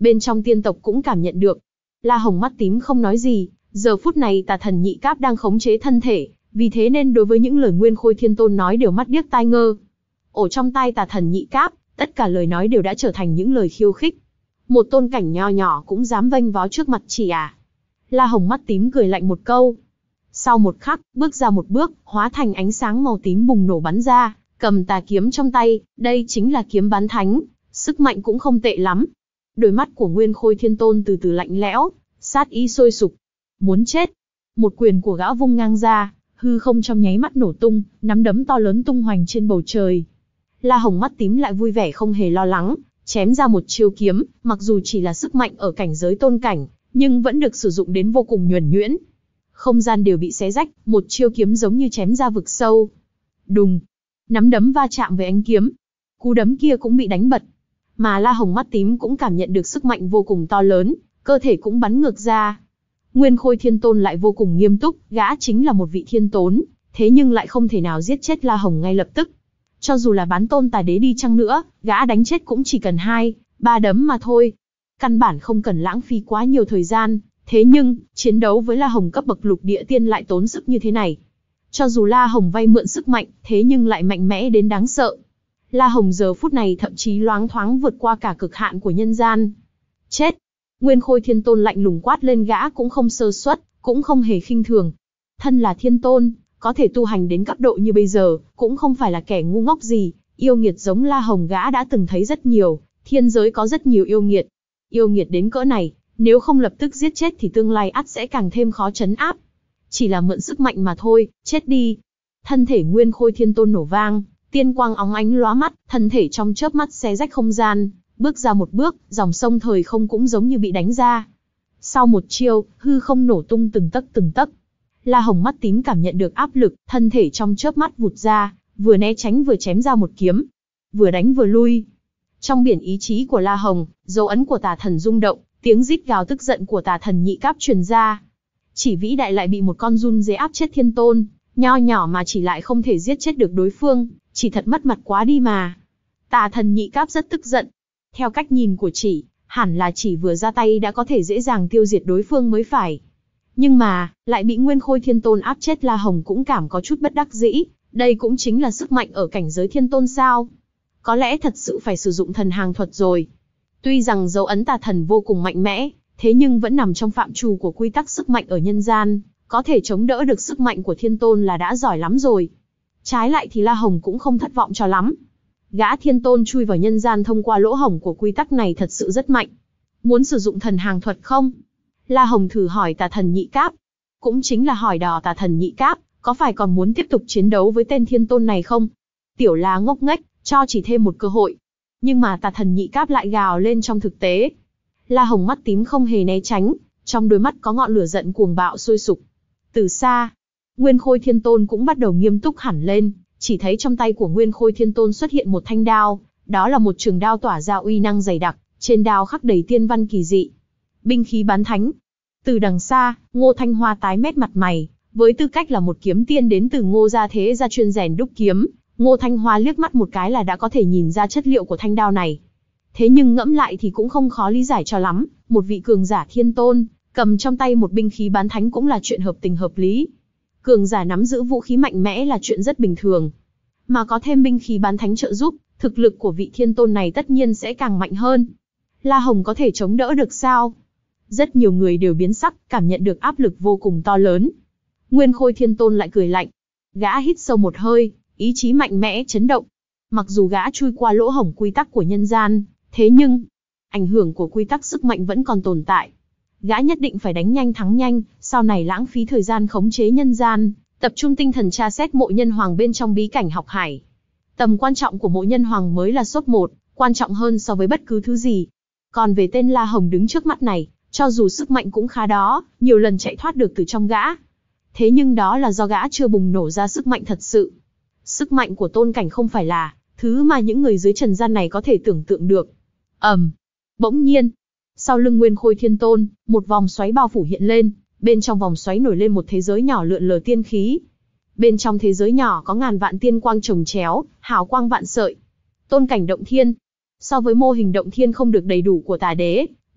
Bên trong tiên tộc cũng cảm nhận được. La Hồng mắt tím không nói gì, giờ phút này Tà Thần Nhị Cáp đang khống chế thân thể, vì thế nên đối với những lời Nguyên Khôi Thiên Tôn nói đều mắt điếc tai ngơ. Ở trong tai Tà Thần Nhị Cáp, tất cả lời nói đều đã trở thành những lời khiêu khích. Một tôn cảnh nho nhỏ cũng dám vênh váo trước mặt chỉ à? La Hồng mắt tím cười lạnh một câu. Sau một khắc, bước ra một bước, hóa thành ánh sáng màu tím bùng nổ bắn ra, cầm tà kiếm trong tay, đây chính là kiếm bán thánh, sức mạnh cũng không tệ lắm. Đôi mắt của Nguyên Khôi Thiên Tôn từ từ lạnh lẽo, sát ý sôi sục. Muốn chết. Một quyền của gã vung ngang ra, hư không trong nháy mắt nổ tung, nắm đấm to lớn tung hoành trên bầu trời. La Hồng mắt tím lại vui vẻ không hề lo lắng, chém ra một chiêu kiếm, mặc dù chỉ là sức mạnh ở cảnh giới tôn cảnh, nhưng vẫn được sử dụng đến vô cùng nhuần nhuyễn. Không gian đều bị xé rách, một chiêu kiếm giống như chém ra vực sâu. Đùng, nắm đấm va chạm với ánh kiếm. Cú đấm kia cũng bị đánh bật. Mà La Hồng mắt tím cũng cảm nhận được sức mạnh vô cùng to lớn, cơ thể cũng bắn ngược ra. Nguyên Khôi Thiên Tôn lại vô cùng nghiêm túc, gã chính là một vị thiên tốn, thế nhưng lại không thể nào giết chết La Hồng ngay lập tức. Cho dù là bán tôn tà đế đi chăng nữa, gã đánh chết cũng chỉ cần hai, ba đấm mà thôi. Căn bản không cần lãng phí quá nhiều thời gian, thế nhưng, chiến đấu với La Hồng cấp bậc lục địa tiên lại tốn sức như thế này. Cho dù La Hồng vay mượn sức mạnh, thế nhưng lại mạnh mẽ đến đáng sợ. La Hồng giờ phút này thậm chí loáng thoáng vượt qua cả cực hạn của nhân gian. Chết! Nguyên Khôi Thiên Tôn lạnh lùng quát lên, gã cũng không sơ suất, cũng không hề khinh thường. Thân là thiên tôn, có thể tu hành đến cấp độ như bây giờ, cũng không phải là kẻ ngu ngốc gì. Yêu nghiệt giống La Hồng gã đã từng thấy rất nhiều, thiên giới có rất nhiều yêu nghiệt. Yêu nghiệt đến cỡ này, nếu không lập tức giết chết thì tương lai ắt sẽ càng thêm khó trấn áp. Chỉ là mượn sức mạnh mà thôi, chết đi. Thân thể Nguyên Khôi Thiên Tôn nổ vang, tiên quang óng ánh lóa mắt, thân thể trong chớp mắt xé rách không gian, bước ra một bước, dòng sông thời không cũng giống như bị đánh ra. Sau một chiêu, hư không nổ tung từng tấc từng tấc. La Hồng mắt tím cảm nhận được áp lực, thân thể trong chớp mắt vụt ra, vừa né tránh vừa chém ra một kiếm, vừa đánh vừa lui. Trong biển ý chí của La Hồng, dấu ấn của Tà Thần rung động, tiếng rít gào tức giận của Tà Thần Nhị Cáp truyền ra. Chỉ vĩ đại lại bị một con run dế áp chết thiên tôn, nho nhỏ mà chỉ lại không thể giết chết được đối phương, chỉ thật mất mặt quá đi mà. Tà Thần Nhị Cáp rất tức giận. Theo cách nhìn của chỉ, hẳn là chỉ vừa ra tay đã có thể dễ dàng tiêu diệt đối phương mới phải. Nhưng mà, lại bị Nguyên Khôi Thiên Tôn áp chết, La Hồng cũng cảm có chút bất đắc dĩ, đây cũng chính là sức mạnh ở cảnh giới thiên tôn sao? Có lẽ thật sự phải sử dụng thần hàng thuật rồi. Tuy rằng dấu ấn tà thần vô cùng mạnh mẽ, thế nhưng vẫn nằm trong phạm trù của quy tắc sức mạnh ở nhân gian, có thể chống đỡ được sức mạnh của thiên tôn là đã giỏi lắm rồi. Trái lại thì La Hồng cũng không thất vọng cho lắm. Gã thiên tôn chui vào nhân gian thông qua lỗ hổng của quy tắc này thật sự rất mạnh. Muốn sử dụng thần hàng thuật không? La Hồng thử hỏi Tà Thần Nhị Cáp. Cũng chính là hỏi đò Tà Thần Nhị Cáp, có phải còn muốn tiếp tục chiến đấu với tên thiên tôn này không? Tiểu La ngốc nghếch, cho chỉ thêm một cơ hội. Nhưng mà Tà Thần Nhị Cáp lại gào lên trong thực tế. La Hồng mắt tím không hề né tránh, trong đôi mắt có ngọn lửa giận cuồng bạo sôi sục. Từ xa, Nguyên Khôi Thiên Tôn cũng bắt đầu nghiêm túc hẳn lên, chỉ thấy trong tay của Nguyên Khôi Thiên Tôn xuất hiện một thanh đao, đó là một trường đao tỏa ra uy năng dày đặc, trên đao khắc đầy tiên văn kỳ dị. Binh khí bán thánh. Từ đằng xa, Ngô Thanh Hoa tái mét mặt mày, với tư cách là một kiếm tiên đến từ Ngô gia thế gia chuyên rèn đúc kiếm, Ngô Thanh Hoa liếc mắt một cái là đã có thể nhìn ra chất liệu của thanh đao này. Thế nhưng ngẫm lại thì cũng không khó lý giải cho lắm, một vị cường giả thiên tôn, cầm trong tay một binh khí bán thánh cũng là chuyện hợp tình hợp lý. Cường giả nắm giữ vũ khí mạnh mẽ là chuyện rất bình thường. Mà có thêm binh khí bán thánh trợ giúp, thực lực của vị thiên tôn này tất nhiên sẽ càng mạnh hơn. La Hồng có thể chống đỡ được sao? Rất nhiều người đều biến sắc, cảm nhận được áp lực vô cùng to lớn. Nguyên Khôi Thiên Tôn lại cười lạnh. Gã hít sâu một hơi, ý chí mạnh mẽ chấn động. Mặc dù gã chui qua lỗ hổng quy tắc của nhân gian, thế nhưng, ảnh hưởng của quy tắc sức mạnh vẫn còn tồn tại. Gã nhất định phải đánh nhanh thắng nhanh, sau này lãng phí thời gian khống chế nhân gian, tập trung tinh thần tra xét mộ nhân hoàng bên trong bí cảnh học hải. Tầm quan trọng của mộ nhân hoàng mới là số một, quan trọng hơn so với bất cứ thứ gì. Còn về tên La Hồng đứng trước mắt này, cho dù sức mạnh cũng khá đó, nhiều lần chạy thoát được từ trong gã. Thế nhưng đó là do gã chưa bùng nổ ra sức mạnh thật sự. Sức mạnh của tôn cảnh không phải là thứ mà những người dưới trần gian này có thể tưởng tượng được. ầm, um, bỗng nhiên, sau lưng Nguyên Khôi Thiên Tôn, một vòng xoáy bao phủ hiện lên, bên trong vòng xoáy nổi lên một thế giới nhỏ lượn lờ tiên khí. Bên trong thế giới nhỏ có ngàn vạn tiên quang chồng chéo, hào quang vạn sợi. Tôn cảnh động thiên. So với mô hình động thiên không được đầy đủ của tà đế,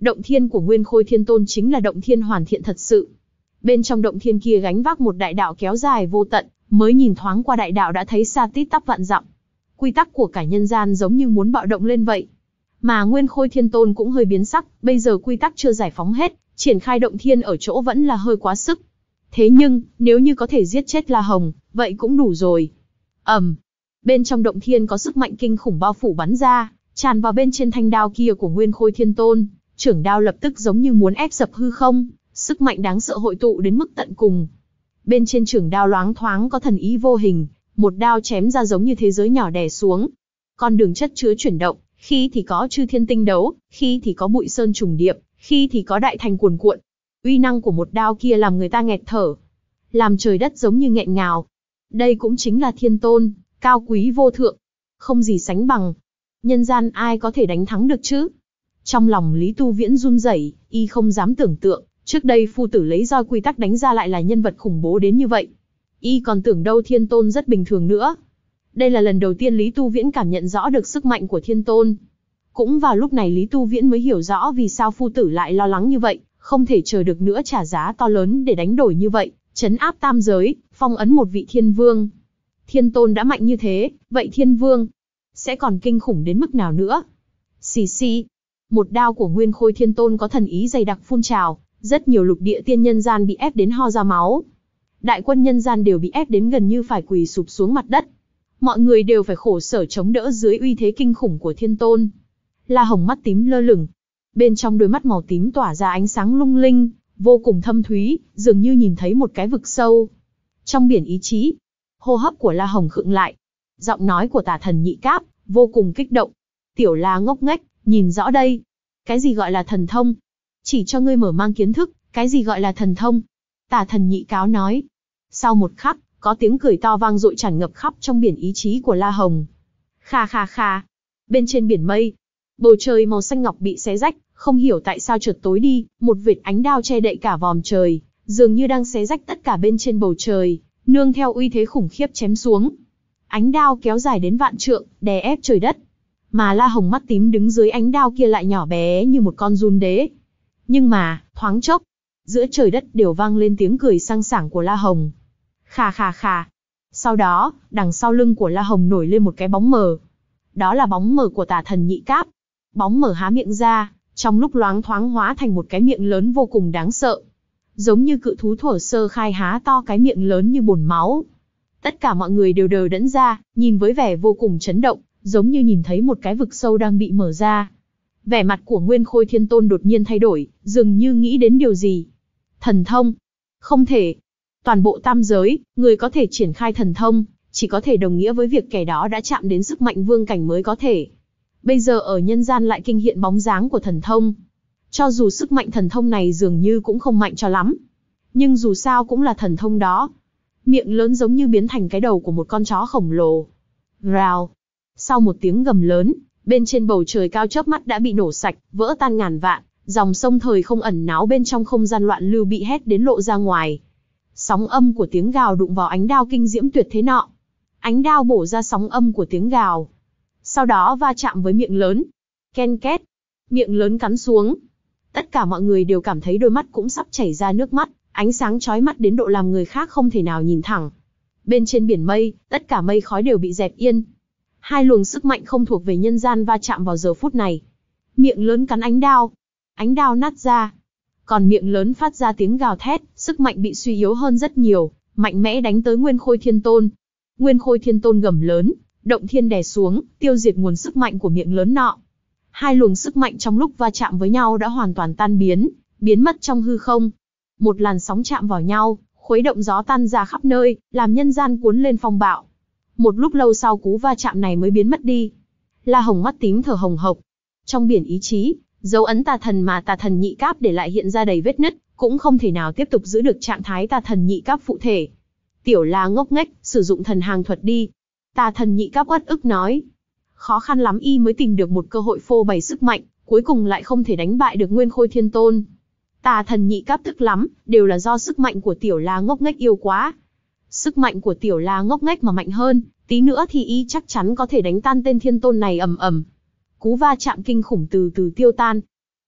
Động thiên của Nguyên Khôi Thiên Tôn chính là động thiên hoàn thiện thật sự. Bên trong động thiên kia gánh vác một đại đạo kéo dài vô tận, mới nhìn thoáng qua đại đạo đã thấy xa tít tắp vạn dặm. Quy tắc của cả nhân gian giống như muốn bạo động lên vậy. Mà Nguyên Khôi Thiên Tôn cũng hơi biến sắc, bây giờ quy tắc chưa giải phóng hết, triển khai động thiên ở chỗ vẫn là hơi quá sức. Thế nhưng, nếu như có thể giết chết La Hồng, vậy cũng đủ rồi. ầm, um, bên trong động thiên có sức mạnh kinh khủng bao phủ bắn ra, tràn vào bên trên thanh đao kia của Nguyên Khôi Thiên Tôn, chưởng đao lập tức giống như muốn ép sập hư không, sức mạnh đáng sợ hội tụ đến mức tận cùng. Bên trên chưởng đao loáng thoáng có thần ý vô hình, một đao chém ra giống như thế giới nhỏ đè xuống. Con đường chất chứa chuyển động, khi thì có chư thiên tinh đấu, khi thì có bụi sơn trùng điệp, khi thì có đại thành cuồn cuộn. Uy năng của một đao kia làm người ta nghẹt thở, làm trời đất giống như nghẹn ngào. Đây cũng chính là Thiên Tôn, cao quý vô thượng, không gì sánh bằng. Nhân gian ai có thể đánh thắng được chứ? Trong lòng Lý Tu Viễn run rẩy, y không dám tưởng tượng, trước đây phu tử lấy roi quy tắc đánh ra lại là nhân vật khủng bố đến như vậy. Y còn tưởng đâu Thiên Tôn rất bình thường nữa. Đây là lần đầu tiên Lý Tu Viễn cảm nhận rõ được sức mạnh của Thiên Tôn. Cũng vào lúc này Lý Tu Viễn mới hiểu rõ vì sao phu tử lại lo lắng như vậy, không thể chờ được nữa trả giá to lớn để đánh đổi như vậy, trấn áp tam giới, phong ấn một vị thiên vương. Thiên Tôn đã mạnh như thế, vậy thiên vương sẽ còn kinh khủng đến mức nào nữa? Xì xì, một đao của Nguyên Khôi Thiên Tôn có thần ý dày đặc phun trào, rất nhiều lục địa tiên nhân gian bị ép đến ho ra máu. Đại quân nhân gian đều bị ép đến gần như phải quỳ sụp xuống mặt đất. Mọi người đều phải khổ sở chống đỡ dưới uy thế kinh khủng của Thiên Tôn. La Hồng mắt tím lơ lửng, bên trong đôi mắt màu tím tỏa ra ánh sáng lung linh, vô cùng thâm thúy, dường như nhìn thấy một cái vực sâu. Trong biển ý chí, hô hấp của La Hồng khựng lại. Giọng nói của Tả Thần Nhị Cáp vô cùng kích động. Tiểu La ngốc nghếch, nhìn rõ đây. Cái gì gọi là thần thông? Chỉ cho ngươi mở mang kiến thức, cái gì gọi là thần thông? Tả Thần Nhị Cáo nói. Sau một khắc, có tiếng cười to vang dội tràn ngập khắp trong biển ý chí của La Hồng. Kha kha kha. Bên trên biển mây, bầu trời màu xanh ngọc bị xé rách, không hiểu tại sao chợt tối đi, một vệt ánh đao che đậy cả vòm trời, dường như đang xé rách tất cả bên trên bầu trời, nương theo uy thế khủng khiếp chém xuống. Ánh đao kéo dài đến vạn trượng, đè ép trời đất. Mà La Hồng mắt tím đứng dưới ánh đao kia lại nhỏ bé như một con giun đế. Nhưng mà, thoáng chốc, giữa trời đất đều vang lên tiếng cười sang sảng của La Hồng. Khà khà khà. Sau đó, đằng sau lưng của La Hồng nổi lên một cái bóng mờ. Đó là bóng mờ của Tả Thần Nhị Cáp. Bóng mờ há miệng ra, trong lúc loáng thoáng hóa thành một cái miệng lớn vô cùng đáng sợ. Giống như cự thú thuở sơ khai há to cái miệng lớn như bồn máu. Tất cả mọi người đều đờ đẫn ra, nhìn với vẻ vô cùng chấn động, giống như nhìn thấy một cái vực sâu đang bị mở ra. Vẻ mặt của Nguyên Khôi Thiên Tôn đột nhiên thay đổi, dường như nghĩ đến điều gì. Thần thông? Không thể. Toàn bộ tam giới, người có thể triển khai thần thông, chỉ có thể đồng nghĩa với việc kẻ đó đã chạm đến sức mạnh vương cảnh mới có thể. Bây giờ ở nhân gian lại kinh hiện bóng dáng của thần thông. Cho dù sức mạnh thần thông này dường như cũng không mạnh cho lắm. Nhưng dù sao cũng là thần thông đó. Miệng lớn giống như biến thành cái đầu của một con chó khổng lồ. Rào. Sau một tiếng gầm lớn, bên trên bầu trời cao chớp mắt đã bị nổ sạch, vỡ tan ngàn vạn. Dòng sông thời không ẩn náu bên trong không gian loạn lưu bị hét đến lộ ra ngoài. Sóng âm của tiếng gào đụng vào ánh đao kinh diễm tuyệt thế nọ. Ánh đao bổ ra sóng âm của tiếng gào. Sau đó va chạm với miệng lớn. Ken két. Miệng lớn cắn xuống. Tất cả mọi người đều cảm thấy đôi mắt cũng sắp chảy ra nước mắt, ánh sáng chói mắt đến độ làm người khác không thể nào nhìn thẳng. Bên trên biển mây, tất cả mây khói đều bị dẹp yên. Hai luồng sức mạnh không thuộc về nhân gian va chạm vào giờ phút này. Miệng lớn cắn ánh đao. Ánh đao nát ra. Còn miệng lớn phát ra tiếng gào thét, sức mạnh bị suy yếu hơn rất nhiều, mạnh mẽ đánh tới Nguyên Khôi Thiên Tôn. Nguyên Khôi Thiên Tôn gầm lớn, động thiên đè xuống, tiêu diệt nguồn sức mạnh của miệng lớn nọ. Hai luồng sức mạnh trong lúc va chạm với nhau đã hoàn toàn tan biến, biến mất trong hư không. Một làn sóng chạm vào nhau, khuấy động gió tan ra khắp nơi, làm nhân gian cuốn lên phong bạo. Một lúc lâu sau cú va chạm này mới biến mất đi. La Hồng mắt tím thở hồng hộc. Trong biển ý chí, dấu ấn Tà Thần mà Tà Thần Nhị Cáp để lại hiện ra đầy vết nứt, cũng không thể nào tiếp tục giữ được trạng thái Tà Thần Nhị Cáp phụ thể. Tiểu La ngốc nghếch, sử dụng thần hàng thuật đi. Tà Thần Nhị Cáp uất ức nói. Khó khăn lắm y mới tìm được một cơ hội phô bày sức mạnh, cuối cùng lại không thể đánh bại được Nguyên Khôi Thiên Tôn. Tà Thần Nhị Cáp tức lắm, đều là do sức mạnh của Tiểu La ngốc nghếch yêu quá. Sức mạnh của Tiểu La ngốc nghếch mà mạnh hơn, tí nữa thì y chắc chắn có thể đánh tan tên Thiên Tôn này ầm ầm. Cú va chạm kinh khủng từ từ tiêu tan.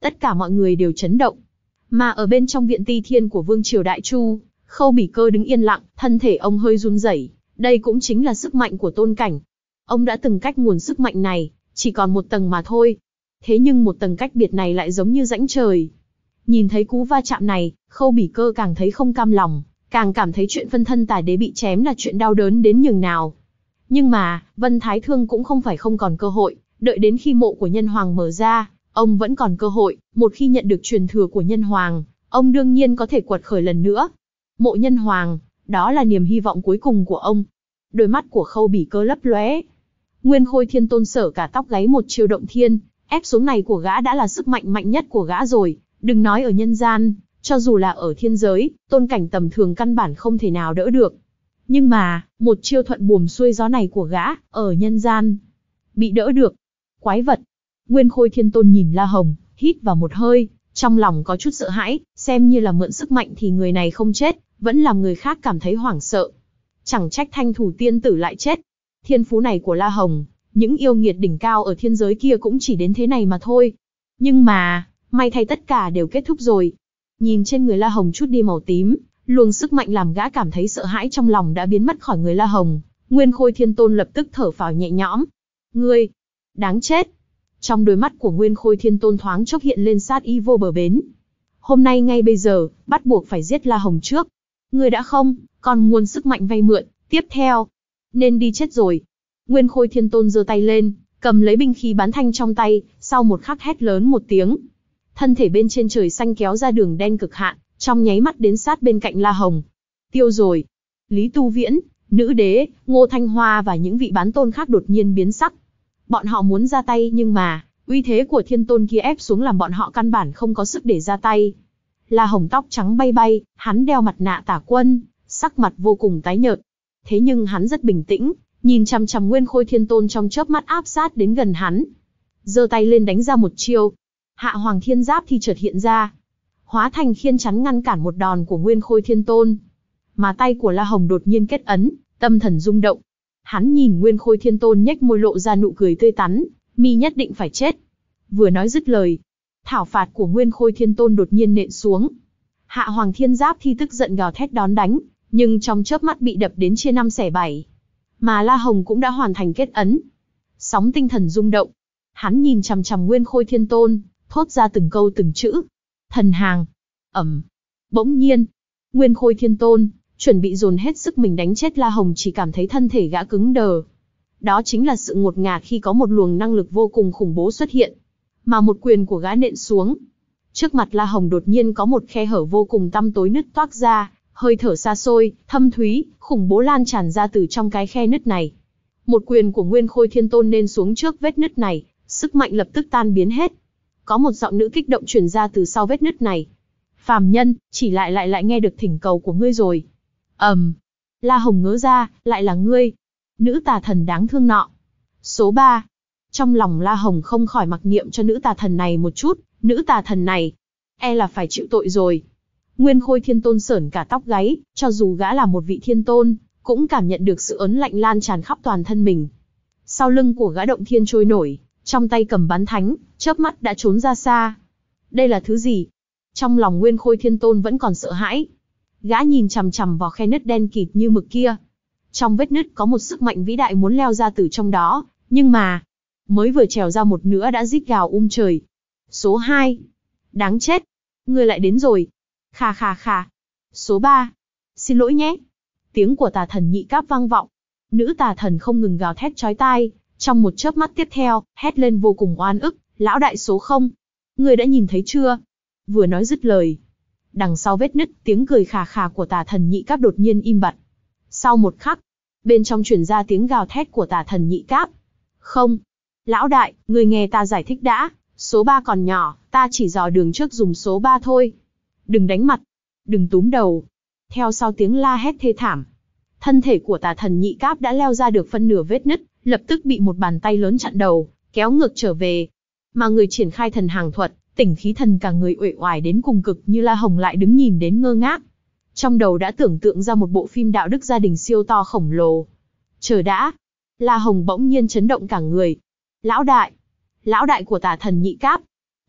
tất cả mọi người đều chấn động. Mà ở bên trong viện Ti Thiên của Vương Triều Đại Chu, Khâu Bỉ Cơ đứng yên lặng, thân thể ông hơi run rẩy. Đây cũng chính là sức mạnh của tôn cảnh. Ông đã từng cách nguồn sức mạnh này, chỉ còn một tầng mà thôi. Thế nhưng một tầng cách biệt này lại giống như rãnh trời. Nhìn thấy cú va chạm này, Khâu Bỉ Cơ càng thấy không cam lòng, càng cảm thấy chuyện phân thân tà đế bị chém là chuyện đau đớn đến nhường nào. Nhưng mà, Vân Thái Thương cũng không phải không còn cơ hội, đợi đến khi mộ của Nhân Hoàng mở ra, ông vẫn còn cơ hội, một khi nhận được truyền thừa của Nhân Hoàng, ông đương nhiên có thể quật khởi lần nữa. Mộ Nhân Hoàng, đó là niềm hy vọng cuối cùng của ông. Đôi mắt của Khâu Bỉ Cơ lấp lóe. Nguyên Khôi Thiên Tôn sở cả tóc gáy một chiêu động thiên, ép xuống này của gã đã là sức mạnh mạnh nhất của gã rồi, đừng nói ở nhân gian, cho dù là ở thiên giới, tôn cảnh tầm thường căn bản không thể nào đỡ được. Nhưng mà, một chiêu thuận buồm xuôi gió này của gã, ở nhân gian, bị đỡ được. Quái vật. Nguyên Khôi Thiên Tôn nhìn La Hồng, hít vào một hơi, trong lòng có chút sợ hãi, xem như là mượn sức mạnh thì người này không chết, vẫn làm người khác cảm thấy hoảng sợ. Chẳng trách Thanh Thủ tiên tử lại chết. Thiên phú này của La Hồng, những yêu nghiệt đỉnh cao ở thiên giới kia cũng chỉ đến thế này mà thôi. Nhưng mà, may thay tất cả đều kết thúc rồi. Nhìn trên người La Hồng chút đi màu tím, luồng sức mạnh làm gã cảm thấy sợ hãi trong lòng đã biến mất khỏi người La Hồng. Nguyên Khôi Thiên Tôn lập tức thở phào nhẹ nhõm. Ngươi, đáng chết. Trong đôi mắt của Nguyên Khôi Thiên Tôn thoáng chốc hiện lên sát ý vô bờ bến. Hôm nay ngay bây giờ, bắt buộc phải giết La Hồng trước. Ngươi đã không, còn nguồn sức mạnh vay mượn, tiếp theo, nên đi chết rồi. Nguyên Khôi Thiên Tôn giơ tay lên, cầm lấy binh khí bán thanh trong tay, sau một khắc hét lớn một tiếng. Thân thể bên trên trời xanh kéo ra đường đen cực hạn, trong nháy mắt đến sát bên cạnh La Hồng. Tiêu rồi. Lý Tu Viễn, Nữ Đế, Ngô Thanh Hoa và những vị bán tôn khác đột nhiên biến sắc. Bọn họ muốn ra tay nhưng mà, uy thế của thiên tôn kia ép xuống làm bọn họ căn bản không có sức để ra tay. La Hồng tóc trắng bay bay, hắn đeo mặt nạ tả quân, sắc mặt vô cùng tái nhợt. Thế nhưng hắn rất bình tĩnh, nhìn chằm chằm Nguyên Khôi Thiên Tôn trong chớp mắt áp sát đến gần hắn. Giơ tay lên đánh ra một chiêu. Hạ Hoàng Thiên Giáp thì chợt hiện ra, hóa thành khiên chắn ngăn cản một đòn của Nguyên Khôi Thiên Tôn. Mà tay của La Hồng đột nhiên kết ấn, tâm thần rung động. Hắn nhìn Nguyên Khôi Thiên Tôn nhếch môi lộ ra nụ cười tươi tắn, mi nhất định phải chết. Vừa nói dứt lời, thảo phạt của Nguyên Khôi Thiên Tôn đột nhiên nện xuống. Hạ Hoàng Thiên Giáp thì tức giận gào thét đón đánh, nhưng trong chớp mắt bị đập đến chia năm xẻ bảy. Mà La Hồng cũng đã hoàn thành kết ấn. Sóng tinh thần rung động. Hắn nhìn chằm chằm Nguyên Khôi Thiên Tôn, thốt ra từng câu từng chữ. Thần hàng. Ẩm. Bỗng nhiên, Nguyên Khôi Thiên Tôn chuẩn bị dồn hết sức mình đánh chết La Hồng, chỉ cảm thấy thân thể gã cứng đờ. Đó chính là sự ngột ngạt khi có một luồng năng lực vô cùng khủng bố xuất hiện. Mà một quyền của gã nện xuống. Trước mặt La Hồng đột nhiên có một khe hở vô cùng tăm tối nứt toác ra, hơi thở xa xôi, thâm thúy, khủng bố lan tràn ra từ trong cái khe nứt này. Một quyền của Nguyên Khôi Thiên Tôn nện xuống trước vết nứt này, sức mạnh lập tức tan biến hết. Có một giọng nữ kích động truyền ra từ sau vết nứt này. Phàm nhân, chỉ lại lại lại nghe được thỉnh cầu của ngươi rồi. Ầm. Um, La Hồng ngớ ra, lại là ngươi. Nữ tà thần đáng thương nọ. Số ba. Trong lòng La Hồng không khỏi mặc niệm cho nữ tà thần này một chút, nữ tà thần này, e là phải chịu tội rồi. Nguyên Khôi Thiên Tôn sởn cả tóc gáy, cho dù gã là một vị thiên tôn, cũng cảm nhận được sự ớn lạnh lan tràn khắp toàn thân mình. Sau lưng của gã động thiên trôi nổi, trong tay cầm bán thánh, chớp mắt đã trốn ra xa. Đây là thứ gì? Trong lòng Nguyên Khôi Thiên Tôn vẫn còn sợ hãi. Gã nhìn chằm chằm vào khe nứt đen kịt như mực kia. Trong vết nứt có một sức mạnh vĩ đại muốn leo ra từ trong đó, nhưng mà, mới vừa trèo ra một nửa đã rít gào um trời. Số hai. Đáng chết. Ngươi lại đến rồi. Khà khà khà. Số ba. Xin lỗi nhé. Tiếng của tà thần nhị cáp vang vọng. Nữ tà thần không ngừng gào thét chói tai. Trong một chớp mắt tiếp theo, hét lên vô cùng oan ức. Lão đại số không. Ngươi đã nhìn thấy chưa? Vừa nói dứt lời, đằng sau vết nứt, tiếng cười khà khà của tà thần nhị cáp đột nhiên im bặt. Sau một khắc, bên trong truyền ra tiếng gào thét của tà thần nhị cáp. Không. Lão đại, ngươi nghe ta giải thích đã. Số ba còn nhỏ, ta chỉ dò đường trước dùng số ba thôi. Đừng đánh mặt. Đừng túm đầu. Theo sau tiếng la hét thê thảm, thân thể của tà thần nhị cáp đã leo ra được phân nửa vết nứt, lập tức bị một bàn tay lớn chặn đầu, kéo ngược trở về. Mà người triển khai thần hàng thuật, tỉnh khí thần cả người uể oải đến cùng cực như La Hồng lại đứng nhìn đến ngơ ngác. Trong đầu đã tưởng tượng ra một bộ phim đạo đức gia đình siêu to khổng lồ. Chờ đã. La Hồng bỗng nhiên chấn động cả người. Lão đại. Lão đại của tà thần nhị cáp.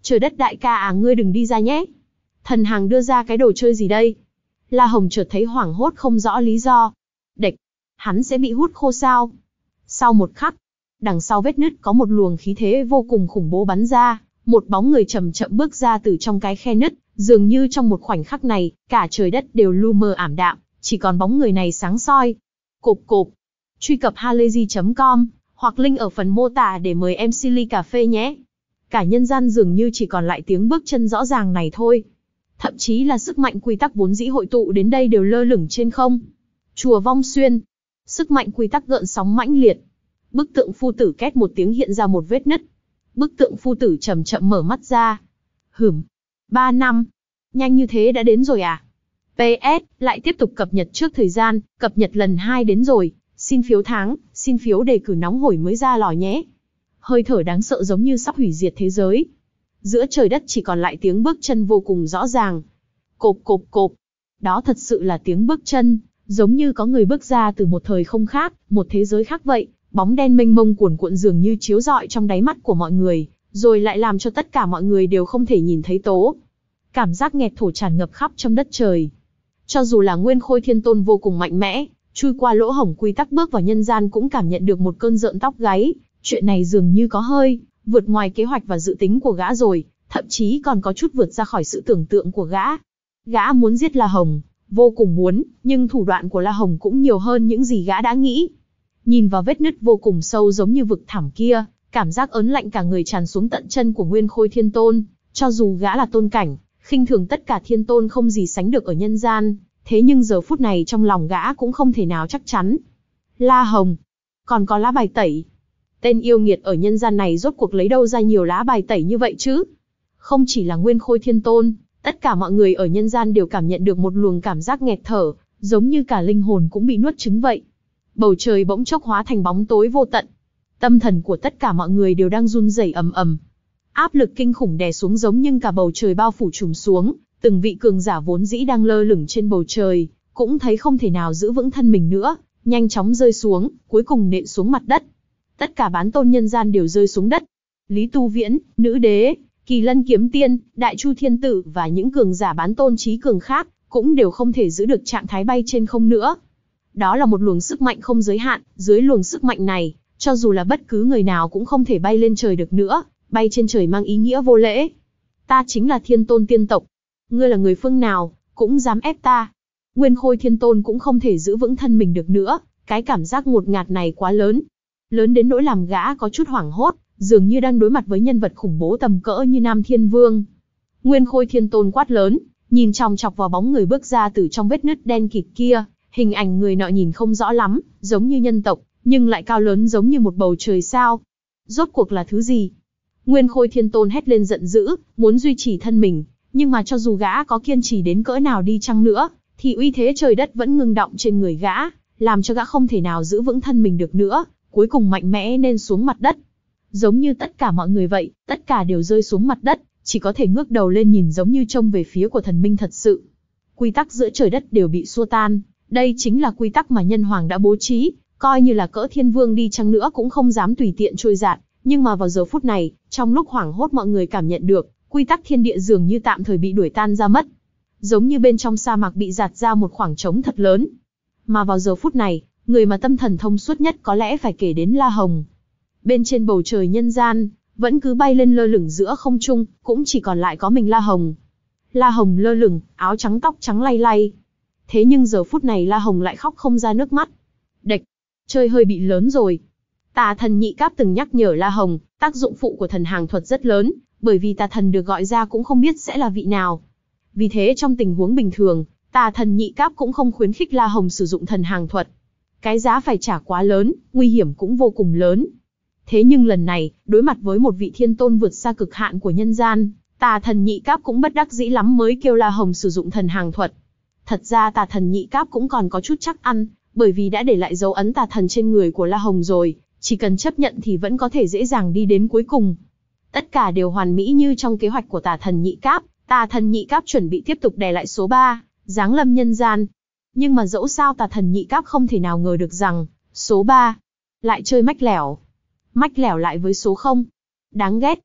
Trời đất đại ca à, ngươi đừng đi ra nhé. Thần hàng đưa ra cái đồ chơi gì đây? La Hồng chợt thấy hoảng hốt không rõ lý do. Địch, hắn sẽ bị hút khô sao? Sau một khắc, đằng sau vết nứt có một luồng khí thế vô cùng khủng bố bắn ra, một bóng người chậm chậm bước ra từ trong cái khe nứt, dường như trong một khoảnh khắc này, cả trời đất đều lu mờ ảm đạm, chỉ còn bóng người này sáng soi. Cộp cộp. Truy cập halayzi chấm com hoặc link ở phần mô tả để mời em xê ly cà phê nhé. Cả nhân gian dường như chỉ còn lại tiếng bước chân rõ ràng này thôi. Thậm chí là sức mạnh quy tắc vốn dĩ hội tụ đến đây đều lơ lửng trên không. Chùa Vong Xuyên. Sức mạnh quy tắc gợn sóng mãnh liệt. Bức tượng phu tử két một tiếng hiện ra một vết nứt. Bức tượng phu tử chậm chậm mở mắt ra. Hửm. Ba năm. Nhanh như thế đã đến rồi à? pê ét, lại tiếp tục cập nhật trước thời gian, cập nhật lần hai đến rồi. Xin phiếu tháng, xin phiếu đề cử nóng hổi mới ra lò nhé. Hơi thở đáng sợ giống như sắp hủy diệt thế giới. Giữa trời đất chỉ còn lại tiếng bước chân vô cùng rõ ràng. Cộp cộp cộp. Đó thật sự là tiếng bước chân, giống như có người bước ra từ một thời không khác, một thế giới khác vậy. Bóng đen mênh mông cuồn cuộn dường như chiếu rọi trong đáy mắt của mọi người, rồi lại làm cho tất cả mọi người đều không thể nhìn thấy tố. Cảm giác nghẹt thổ tràn ngập khắp trong đất trời. Cho dù là Nguyên Khôi Thiên Tôn vô cùng mạnh mẽ, chui qua lỗ hổng quy tắc bước vào nhân gian cũng cảm nhận được một cơn rợn tóc gáy. Chuyện này dường như có hơi vượt ngoài kế hoạch và dự tính của gã rồi, thậm chí còn có chút vượt ra khỏi sự tưởng tượng của gã. Gã muốn giết La Hồng, vô cùng muốn, nhưng thủ đoạn của La Hồng cũng nhiều hơn những gì gã đã nghĩ. Nhìn vào vết nứt vô cùng sâu giống như vực thẳm kia, cảm giác ớn lạnh cả người tràn xuống tận chân của Nguyên Khôi Thiên Tôn. Cho dù gã là tôn cảnh, khinh thường tất cả thiên tôn không gì sánh được ở nhân gian, thế nhưng giờ phút này trong lòng gã cũng không thể nào chắc chắn. La Hồng, còn có lá bài tẩy. Tên yêu nghiệt ở nhân gian này rốt cuộc lấy đâu ra nhiều lá bài tẩy như vậy chứ? Không chỉ là Nguyên Khôi Thiên Tôn, tất cả mọi người ở nhân gian đều cảm nhận được một luồng cảm giác nghẹt thở, giống như cả linh hồn cũng bị nuốt chửng vậy. Bầu trời bỗng chốc hóa thành bóng tối vô tận. Tâm thần của tất cả mọi người đều đang run rẩy ầm ầm. Áp lực kinh khủng đè xuống giống như cả bầu trời bao phủ trùm xuống, từng vị cường giả vốn dĩ đang lơ lửng trên bầu trời, cũng thấy không thể nào giữ vững thân mình nữa, nhanh chóng rơi xuống, cuối cùng nện xuống mặt đất. Tất cả bán tôn nhân gian đều rơi xuống đất. Lý Tu Viễn, Nữ Đế, Kỳ Lân Kiếm Tiên, Đại Chu Thiên Tử và những cường giả bán tôn trí cường khác, cũng đều không thể giữ được trạng thái bay trên không nữa. Đó là một luồng sức mạnh không giới hạn, dưới luồng sức mạnh này, cho dù là bất cứ người nào cũng không thể bay lên trời được nữa, bay trên trời mang ý nghĩa vô lễ. Ta chính là Thiên Tôn tiên tộc. Ngươi là người phương nào, cũng dám ép ta. Nguyên Khôi Thiên Tôn cũng không thể giữ vững thân mình được nữa, cái cảm giác ngột ngạt này quá lớn. Lớn đến nỗi làm gã có chút hoảng hốt, dường như đang đối mặt với nhân vật khủng bố tầm cỡ như Nam Thiên Vương. Nguyên Khôi Thiên Tôn quát lớn, nhìn chòng chọc vào bóng người bước ra từ trong vết nứt đen kịt kia, hình ảnh người nọ nhìn không rõ lắm, giống như nhân tộc, nhưng lại cao lớn giống như một bầu trời sao. Rốt cuộc là thứ gì? Nguyên Khôi Thiên Tôn hét lên giận dữ, muốn duy trì thân mình, nhưng mà cho dù gã có kiên trì đến cỡ nào đi chăng nữa, thì uy thế trời đất vẫn ngưng động trên người gã, làm cho gã không thể nào giữ vững thân mình được nữa, cuối cùng mạnh mẽ nên xuống mặt đất. Giống như tất cả mọi người vậy, tất cả đều rơi xuống mặt đất, chỉ có thể ngước đầu lên nhìn giống như trông về phía của thần minh thật sự. Quy tắc giữa trời đất đều bị xua tan, đây chính là quy tắc mà nhân hoàng đã bố trí, coi như là cỡ thiên vương đi chăng nữa cũng không dám tùy tiện trôi dạt, nhưng mà vào giờ phút này, trong lúc hoảng hốt mọi người cảm nhận được, quy tắc thiên địa dường như tạm thời bị đuổi tan ra mất. Giống như bên trong sa mạc bị giạt ra một khoảng trống thật lớn. Mà vào giờ phút này, người mà tâm thần thông suốt nhất có lẽ phải kể đến La Hồng. Bên trên bầu trời nhân gian, vẫn cứ bay lên lơ lửng giữa không trung, cũng chỉ còn lại có mình La Hồng. La Hồng lơ lửng, áo trắng tóc trắng lay lay. Thế nhưng giờ phút này La Hồng lại khóc không ra nước mắt. Địch, chơi hơi bị lớn rồi. Tà thần nhị cáp từng nhắc nhở La Hồng, tác dụng phụ của thần hàng thuật rất lớn, bởi vì tà thần được gọi ra cũng không biết sẽ là vị nào. Vì thế trong tình huống bình thường, tà thần nhị cáp cũng không khuyến khích La Hồng sử dụng thần hàng thuật. Cái giá phải trả quá lớn, nguy hiểm cũng vô cùng lớn. Thế nhưng lần này, đối mặt với một vị thiên tôn vượt xa cực hạn của nhân gian, tà thần nhị cáp cũng bất đắc dĩ lắm mới kêu La Hồng sử dụng thần hàng thuật. Thật ra tà thần nhị cáp cũng còn có chút chắc ăn, bởi vì đã để lại dấu ấn tà thần trên người của La Hồng rồi, chỉ cần chấp nhận thì vẫn có thể dễ dàng đi đến cuối cùng. Tất cả đều hoàn mỹ như trong kế hoạch của tà thần nhị cáp, tà thần nhị cáp chuẩn bị tiếp tục đè lại số ba, giáng lâm nhân gian. Nhưng mà dẫu sao tà thần nhị cáp không thể nào ngờ được rằng, số ba lại chơi mách lẻo. Mách lẻo lại với số không. Đáng ghét.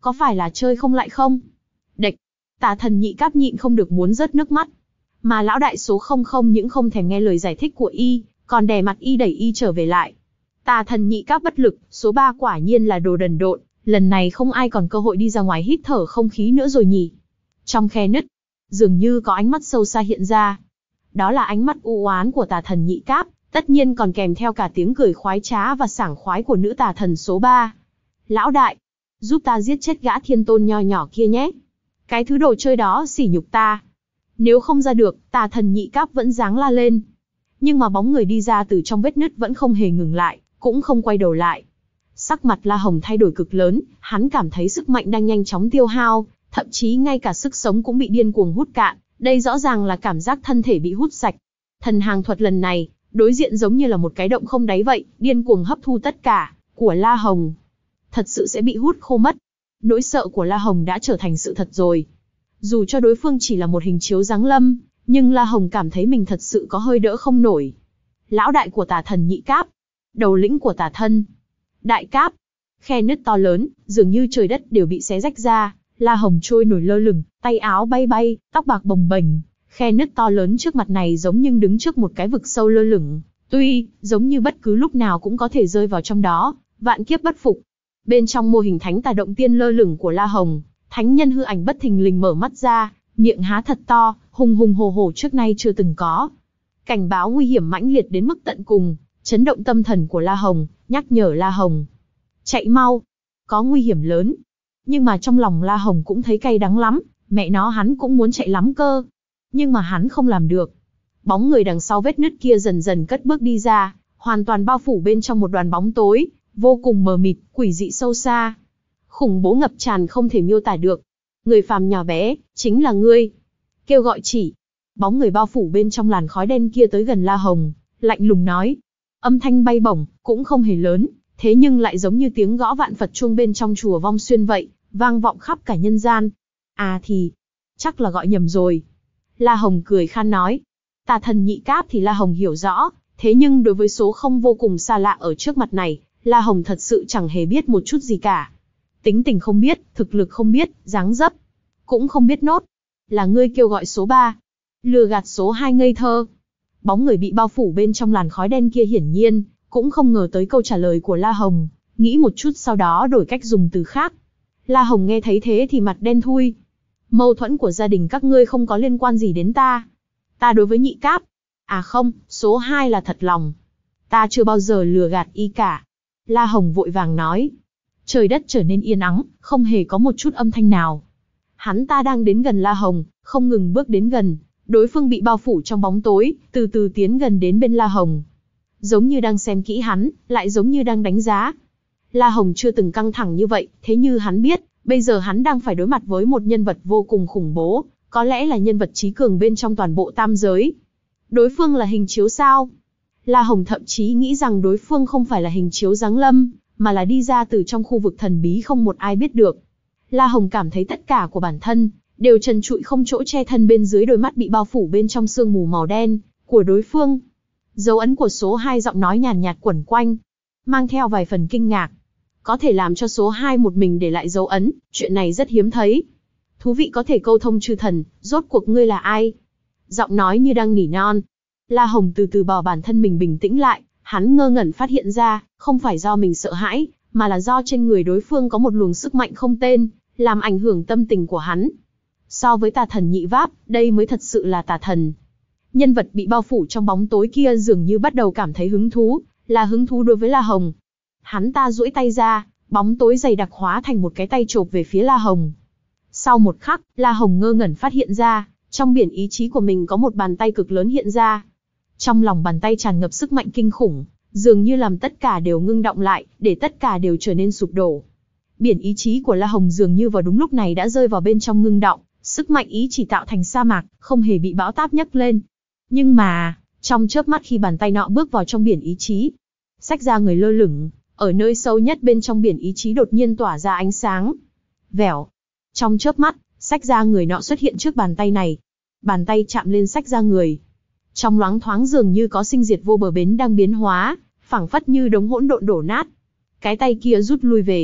có phải là chơi không lại không? Địch, Tà thần nhị cáp nhịn không được muốn rớt nước mắt. Mà lão đại số không không những không thèm nghe lời giải thích của y, còn đè mặt y đẩy y trở về lại. Tà thần nhị cáp bất lực, số ba quả nhiên là đồ đần độn, lần này không ai còn cơ hội đi ra ngoài hít thở không khí nữa rồi nhỉ. Trong khe nứt, dường như có ánh mắt sâu xa hiện ra. Đó là ánh mắt u oán của tà thần nhị cáp, tất nhiên còn kèm theo cả tiếng cười khoái trá và sảng khoái của nữ tà thần số ba. Lão đại, giúp ta giết chết gã thiên tôn nho nhỏ kia nhé. Cái thứ đồ chơi đó sỉ nhục ta. Nếu không ra được, tà thần nhị cáp vẫn dáng la lên. Nhưng mà bóng người đi ra từ trong vết nứt vẫn không hề ngừng lại, cũng không quay đầu lại. Sắc mặt La Hồng thay đổi cực lớn, hắn cảm thấy sức mạnh đang nhanh chóng tiêu hao, thậm chí ngay cả sức sống cũng bị điên cuồng hút cạn, đây rõ ràng là cảm giác thân thể bị hút sạch. Thần hàng thuật lần này, đối diện giống như là một cái động không đáy vậy, điên cuồng hấp thu tất cả của La Hồng. Thật sự sẽ bị hút khô mất. Nỗi sợ của La Hồng đã trở thành sự thật rồi. Dù cho đối phương chỉ là một hình chiếu giáng lâm, nhưng La Hồng cảm thấy mình thật sự có hơi đỡ không nổi. Lão đại của tà thần nhị cáp, đầu lĩnh của tà thân đại cáp, khe nứt to lớn, dường như trời đất đều bị xé rách ra. La Hồng trôi nổi lơ lửng, tay áo bay bay, tóc bạc bồng bềnh. Khe nứt to lớn trước mặt này giống như đứng trước một cái vực sâu lơ lửng, tuy giống như bất cứ lúc nào cũng có thể rơi vào trong đó, vạn kiếp bất phục. Bên trong mô hình thánh tà động tiên lơ lửng của La Hồng, thánh nhân hư ảnh bất thình lình mở mắt ra, miệng há thật to, hùng hùng hổ hổ trước nay chưa từng có. Cảnh báo nguy hiểm mãnh liệt đến mức tận cùng, chấn động tâm thần của La Hồng, nhắc nhở La Hồng. Chạy mau, có nguy hiểm lớn. Nhưng mà trong lòng La Hồng cũng thấy cay đắng lắm, mẹ nó hắn cũng muốn chạy lắm cơ. Nhưng mà hắn không làm được. Bóng người đằng sau vết nứt kia dần dần cất bước đi ra, hoàn toàn bao phủ bên trong một đoàn bóng tối, vô cùng mờ mịt, quỷ dị sâu xa. Khủng bố ngập tràn không thể miêu tả được. Người phàm nhỏ bé, chính là ngươi. Kêu gọi chỉ. Bóng người bao phủ bên trong làn khói đen kia tới gần La Hồng, lạnh lùng nói. Âm thanh bay bổng, cũng không hề lớn, thế nhưng lại giống như tiếng gõ vạn Phật chuông bên trong chùa Vong Xuyên vậy, vang vọng khắp cả nhân gian. À thì, chắc là gọi nhầm rồi. La Hồng cười khan nói. Tà thần nhị cáp thì La Hồng hiểu rõ, thế nhưng đối với số không vô cùng xa lạ ở trước mặt này, La Hồng thật sự chẳng hề biết một chút gì cả. Tính tình không biết, thực lực không biết, dáng dấp cũng không biết nốt. Là ngươi kêu gọi số ba, lừa gạt số hai ngây thơ. Bóng người bị bao phủ bên trong làn khói đen kia hiển nhiên cũng không ngờ tới câu trả lời của La Hồng, nghĩ một chút sau đó đổi cách dùng từ khác. La Hồng nghe thấy thế thì mặt đen thui. Mâu thuẫn của gia đình các ngươi không có liên quan gì đến ta. Ta đối với nhị cáp, à không, số hai là thật lòng. Ta chưa bao giờ lừa gạt y cả. La Hồng vội vàng nói. Trời đất trở nên yên ắng, không hề có một chút âm thanh nào. Hắn ta đang đến gần La Hồng, không ngừng bước đến gần. Đối phương bị bao phủ trong bóng tối, từ từ tiến gần đến bên La Hồng. Giống như đang xem kỹ hắn, lại giống như đang đánh giá. La Hồng chưa từng căng thẳng như vậy, thế như hắn biết, bây giờ hắn đang phải đối mặt với một nhân vật vô cùng khủng bố, có lẽ là nhân vật trí cường bên trong toàn bộ tam giới. Đối phương là hình chiếu sao? La Hồng thậm chí nghĩ rằng đối phương không phải là hình chiếu giáng lâm, mà là đi ra từ trong khu vực thần bí không một ai biết được. La Hồng cảm thấy tất cả của bản thân đều trần trụi không chỗ che thân bên dưới đôi mắt bị bao phủ bên trong sương mù màu đen của đối phương. Dấu ấn của số hai giọng nói nhàn nhạt quẩn quanh, mang theo vài phần kinh ngạc. Có thể làm cho số hai một mình để lại dấu ấn, chuyện này rất hiếm thấy. Thú vị có thể câu thông chư thần, rốt cuộc ngươi là ai? Giọng nói như đang nỉ non. La Hồng từ từ bỏ bản thân mình bình tĩnh lại, hắn ngơ ngẩn phát hiện ra, không phải do mình sợ hãi, mà là do trên người đối phương có một luồng sức mạnh không tên, làm ảnh hưởng tâm tình của hắn. So với tà thần nhị váp, đây mới thật sự là tà thần. Nhân vật bị bao phủ trong bóng tối kia dường như bắt đầu cảm thấy hứng thú, là hứng thú đối với La Hồng. Hắn ta duỗi tay ra, bóng tối dày đặc hóa thành một cái tay chộp về phía La Hồng. Sau một khắc, La Hồng ngơ ngẩn phát hiện ra, trong biển ý chí của mình có một bàn tay cực lớn hiện ra. Trong lòng bàn tay tràn ngập sức mạnh kinh khủng, dường như làm tất cả đều ngưng động lại, để tất cả đều trở nên sụp đổ. Biển ý chí của La Hồng dường như vào đúng lúc này đã rơi vào bên trong ngưng động, sức mạnh ý chỉ tạo thành sa mạc, không hề bị bão táp nhấc lên. Nhưng mà, trong chớp mắt khi bàn tay nọ bước vào trong biển ý chí, xách ra người lơ lửng, ở nơi sâu nhất bên trong biển ý chí đột nhiên tỏa ra ánh sáng. Vèo. Trong chớp mắt, xách ra người nọ xuất hiện trước bàn tay này. Bàn tay chạm lên xách ra người. Trong loáng thoáng dường như có sinh diệt vô bờ bến đang biến hóa, phảng phất như đống hỗn độn đổ nát. Cái tay kia rút lui về.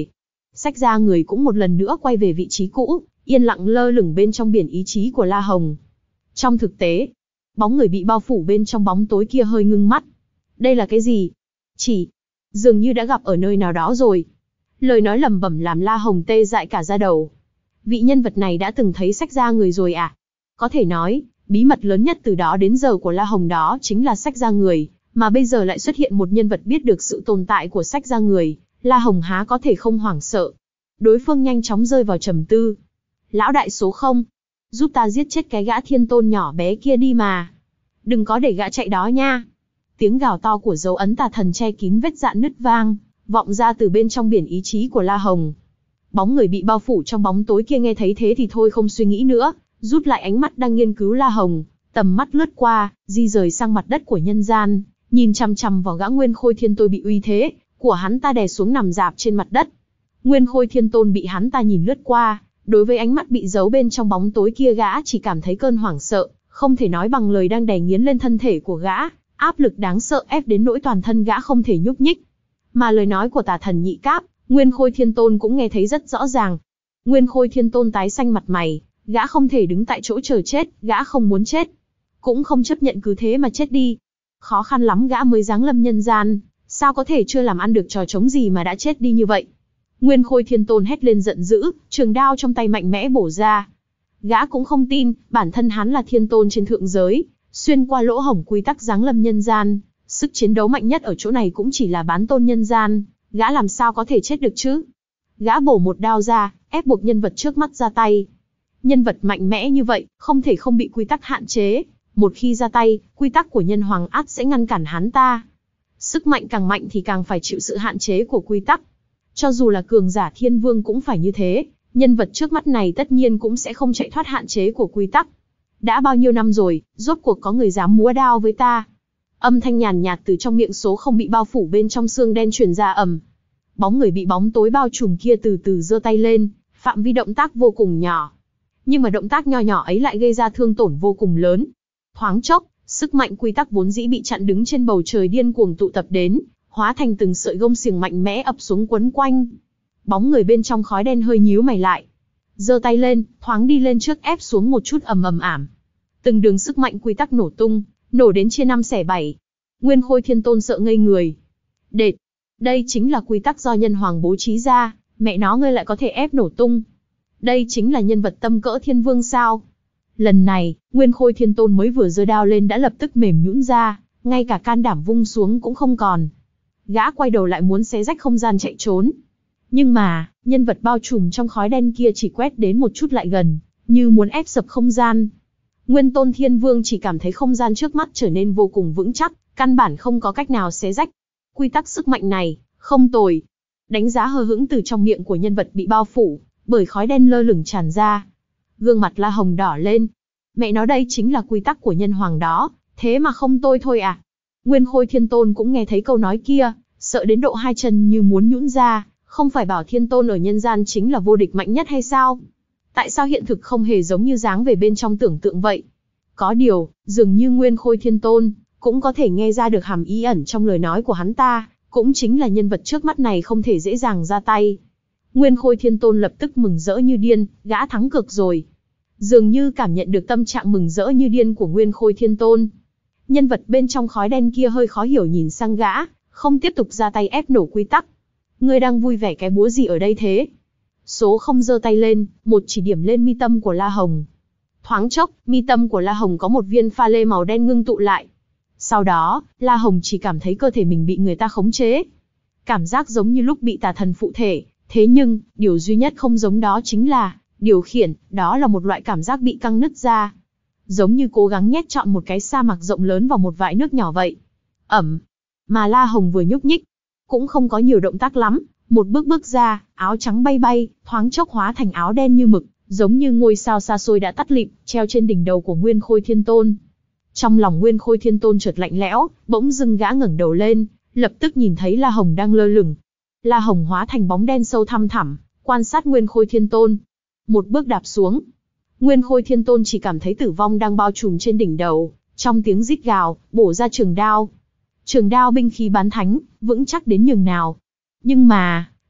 Sách ra người cũng một lần nữa quay về vị trí cũ, yên lặng lơ lửng bên trong biển ý chí của La Hồng. Trong thực tế, bóng người bị bao phủ bên trong bóng tối kia hơi ngưng mắt. Đây là cái gì? Chỉ, dường như đã gặp ở nơi nào đó rồi. Lời nói lẩm bẩm làm La Hồng tê dại cả da đầu. Vị nhân vật này đã từng thấy sách ra người rồi à? Có thể nói, bí mật lớn nhất từ đó đến giờ của La Hồng đó chính là sách ra người, mà bây giờ lại xuất hiện một nhân vật biết được sự tồn tại của sách ra người, La Hồng há có thể không hoảng sợ. Đối phương nhanh chóng rơi vào trầm tư. Lão đại số không, giúp ta giết chết cái gã thiên tôn nhỏ bé kia đi mà. Đừng có để gã chạy đó nha. Tiếng gào to của dấu ấn tà thần che kín vết dạn nứt vang, vọng ra từ bên trong biển ý chí của La Hồng. Bóng người bị bao phủ trong bóng tối kia nghe thấy thế thì thôi không suy nghĩ nữa, rút lại ánh mắt đang nghiên cứu La Hồng, tầm mắt lướt qua, di rời sang mặt đất của nhân gian, nhìn chằm chằm vào gã Nguyên Khôi Thiên Tôn bị uy thế của hắn ta đè xuống nằm rạp trên mặt đất. Nguyên Khôi Thiên Tôn bị hắn ta nhìn lướt qua, đối với ánh mắt bị giấu bên trong bóng tối kia gã chỉ cảm thấy cơn hoảng sợ, không thể nói bằng lời đang đè nghiến lên thân thể của gã, áp lực đáng sợ ép đến nỗi toàn thân gã không thể nhúc nhích. Mà lời nói của tà thần nhị cáp, Nguyên Khôi Thiên Tôn cũng nghe thấy rất rõ ràng. Nguyên Khôi Thiên Tôn tái xanh mặt mày, gã không thể đứng tại chỗ chờ chết, gã không muốn chết, cũng không chấp nhận cứ thế mà chết đi. Khó khăn lắm gã mới giáng lâm nhân gian, sao có thể chưa làm ăn được trò trống gì mà đã chết đi như vậy. Nguyên Khôi Thiên Tôn hét lên giận dữ, trường đao trong tay mạnh mẽ bổ ra. Gã cũng không tin, bản thân hắn là thiên tôn trên thượng giới, xuyên qua lỗ hổng quy tắc giáng lâm nhân gian, sức chiến đấu mạnh nhất ở chỗ này cũng chỉ là bán tôn nhân gian, gã làm sao có thể chết được chứ. Gã bổ một đao ra, ép buộc nhân vật trước mắt ra tay. Nhân vật mạnh mẽ như vậy, không thể không bị quy tắc hạn chế, một khi ra tay, quy tắc của nhân hoàng ắt sẽ ngăn cản hắn ta. Sức mạnh càng mạnh thì càng phải chịu sự hạn chế của quy tắc. Cho dù là cường giả thiên vương cũng phải như thế, nhân vật trước mắt này tất nhiên cũng sẽ không chạy thoát hạn chế của quy tắc. Đã bao nhiêu năm rồi, rốt cuộc có người dám múa đao với ta. Âm thanh nhàn nhạt từ trong miệng số không bị bao phủ bên trong xương đen truyền ra ầm. Bóng người bị bóng tối bao trùm kia từ từ giơ tay lên, phạm vi động tác vô cùng nhỏ. Nhưng mà động tác nho nhỏ ấy lại gây ra thương tổn vô cùng lớn. Thoáng chốc, sức mạnh quy tắc vốn dĩ bị chặn đứng trên bầu trời điên cuồng tụ tập đến, hóa thành từng sợi gông xiềng mạnh mẽ ập xuống quấn quanh. Bóng người bên trong khói đen hơi nhíu mày lại, giơ tay lên, thoáng đi lên trước ép xuống một chút ầm ầm ảm. Từng đường sức mạnh quy tắc nổ tung, nổ đến chia năm xẻ bảy. Nguyên Khôi Thiên Tôn sợ ngây người. Đệt, đây chính là quy tắc do nhân hoàng bố trí ra, mẹ nó ngươi lại có thể ép nổ tung. Đây chính là nhân vật tâm cỡ thiên vương sao? Lần này, Nguyên Khôi Thiên Tôn mới vừa giơ đao lên đã lập tức mềm nhũn ra, ngay cả can đảm vung xuống cũng không còn. Gã quay đầu lại muốn xé rách không gian chạy trốn. Nhưng mà, nhân vật bao trùm trong khói đen kia chỉ quét đến một chút lại gần, như muốn ép sập không gian. Nguyên Tôn Thiên Vương chỉ cảm thấy không gian trước mắt trở nên vô cùng vững chắc, căn bản không có cách nào xé rách. Quy tắc sức mạnh này, không tồi. Đánh giá hờ hững từ trong miệng của nhân vật bị bao phủ bởi khói đen lơ lửng tràn ra. Gương mặt La Hồng đỏ lên. Mẹ nó đây chính là quy tắc của nhân hoàng đó, thế mà không tôi thôi à? Nguyên Khôi Thiên Tôn cũng nghe thấy câu nói kia, sợ đến độ hai chân như muốn nhũn ra, không phải bảo Thiên Tôn ở nhân gian chính là vô địch mạnh nhất hay sao? Tại sao hiện thực không hề giống như dáng về bên trong tưởng tượng vậy? Có điều, dường như Nguyên Khôi Thiên Tôn cũng có thể nghe ra được hàm ý ẩn trong lời nói của hắn ta, cũng chính là nhân vật trước mắt này không thể dễ dàng ra tay. Nguyên Khôi Thiên Tôn lập tức mừng rỡ như điên, gã thắng cực rồi. Dường như cảm nhận được tâm trạng mừng rỡ như điên của Nguyên Khôi Thiên Tôn. Nhân vật bên trong khói đen kia hơi khó hiểu nhìn sang gã, không tiếp tục ra tay ép nổ quy tắc. Ngươi đang vui vẻ cái búa gì ở đây thế? Số không giơ tay lên, một chỉ điểm lên mi tâm của La Hồng. Thoáng chốc, mi tâm của La Hồng có một viên pha lê màu đen ngưng tụ lại. Sau đó, La Hồng chỉ cảm thấy cơ thể mình bị người ta khống chế. Cảm giác giống như lúc bị tà thần phụ thể, thế nhưng, điều duy nhất không giống đó chính là, điều khiển, đó là một loại cảm giác bị căng nứt ra. Giống như cố gắng nhét trọn một cái sa mạc rộng lớn vào một vại nước nhỏ vậy. Ẩm. Mà La Hồng vừa nhúc nhích, cũng không có nhiều động tác lắm, một bước bước ra, áo trắng bay bay, thoáng chốc hóa thành áo đen như mực, giống như ngôi sao xa xôi đã tắt lịm, treo trên đỉnh đầu của Nguyên Khôi Thiên Tôn. Trong lòng Nguyên Khôi Thiên Tôn chợt lạnh lẽo, bỗng dưng gã ngẩng đầu lên, lập tức nhìn thấy La Hồng đang lơ lửng. La Hồng hóa thành bóng đen sâu thăm thẳm, quan sát Nguyên Khôi Thiên Tôn. Một bước đạp xuống, Nguyên Khôi Thiên Tôn chỉ cảm thấy tử vong đang bao trùm trên đỉnh đầu, trong tiếng rít gào, bổ ra trường đao. Trường đao binh khí bán thánh, vững chắc đến nhường nào. Nhưng mà,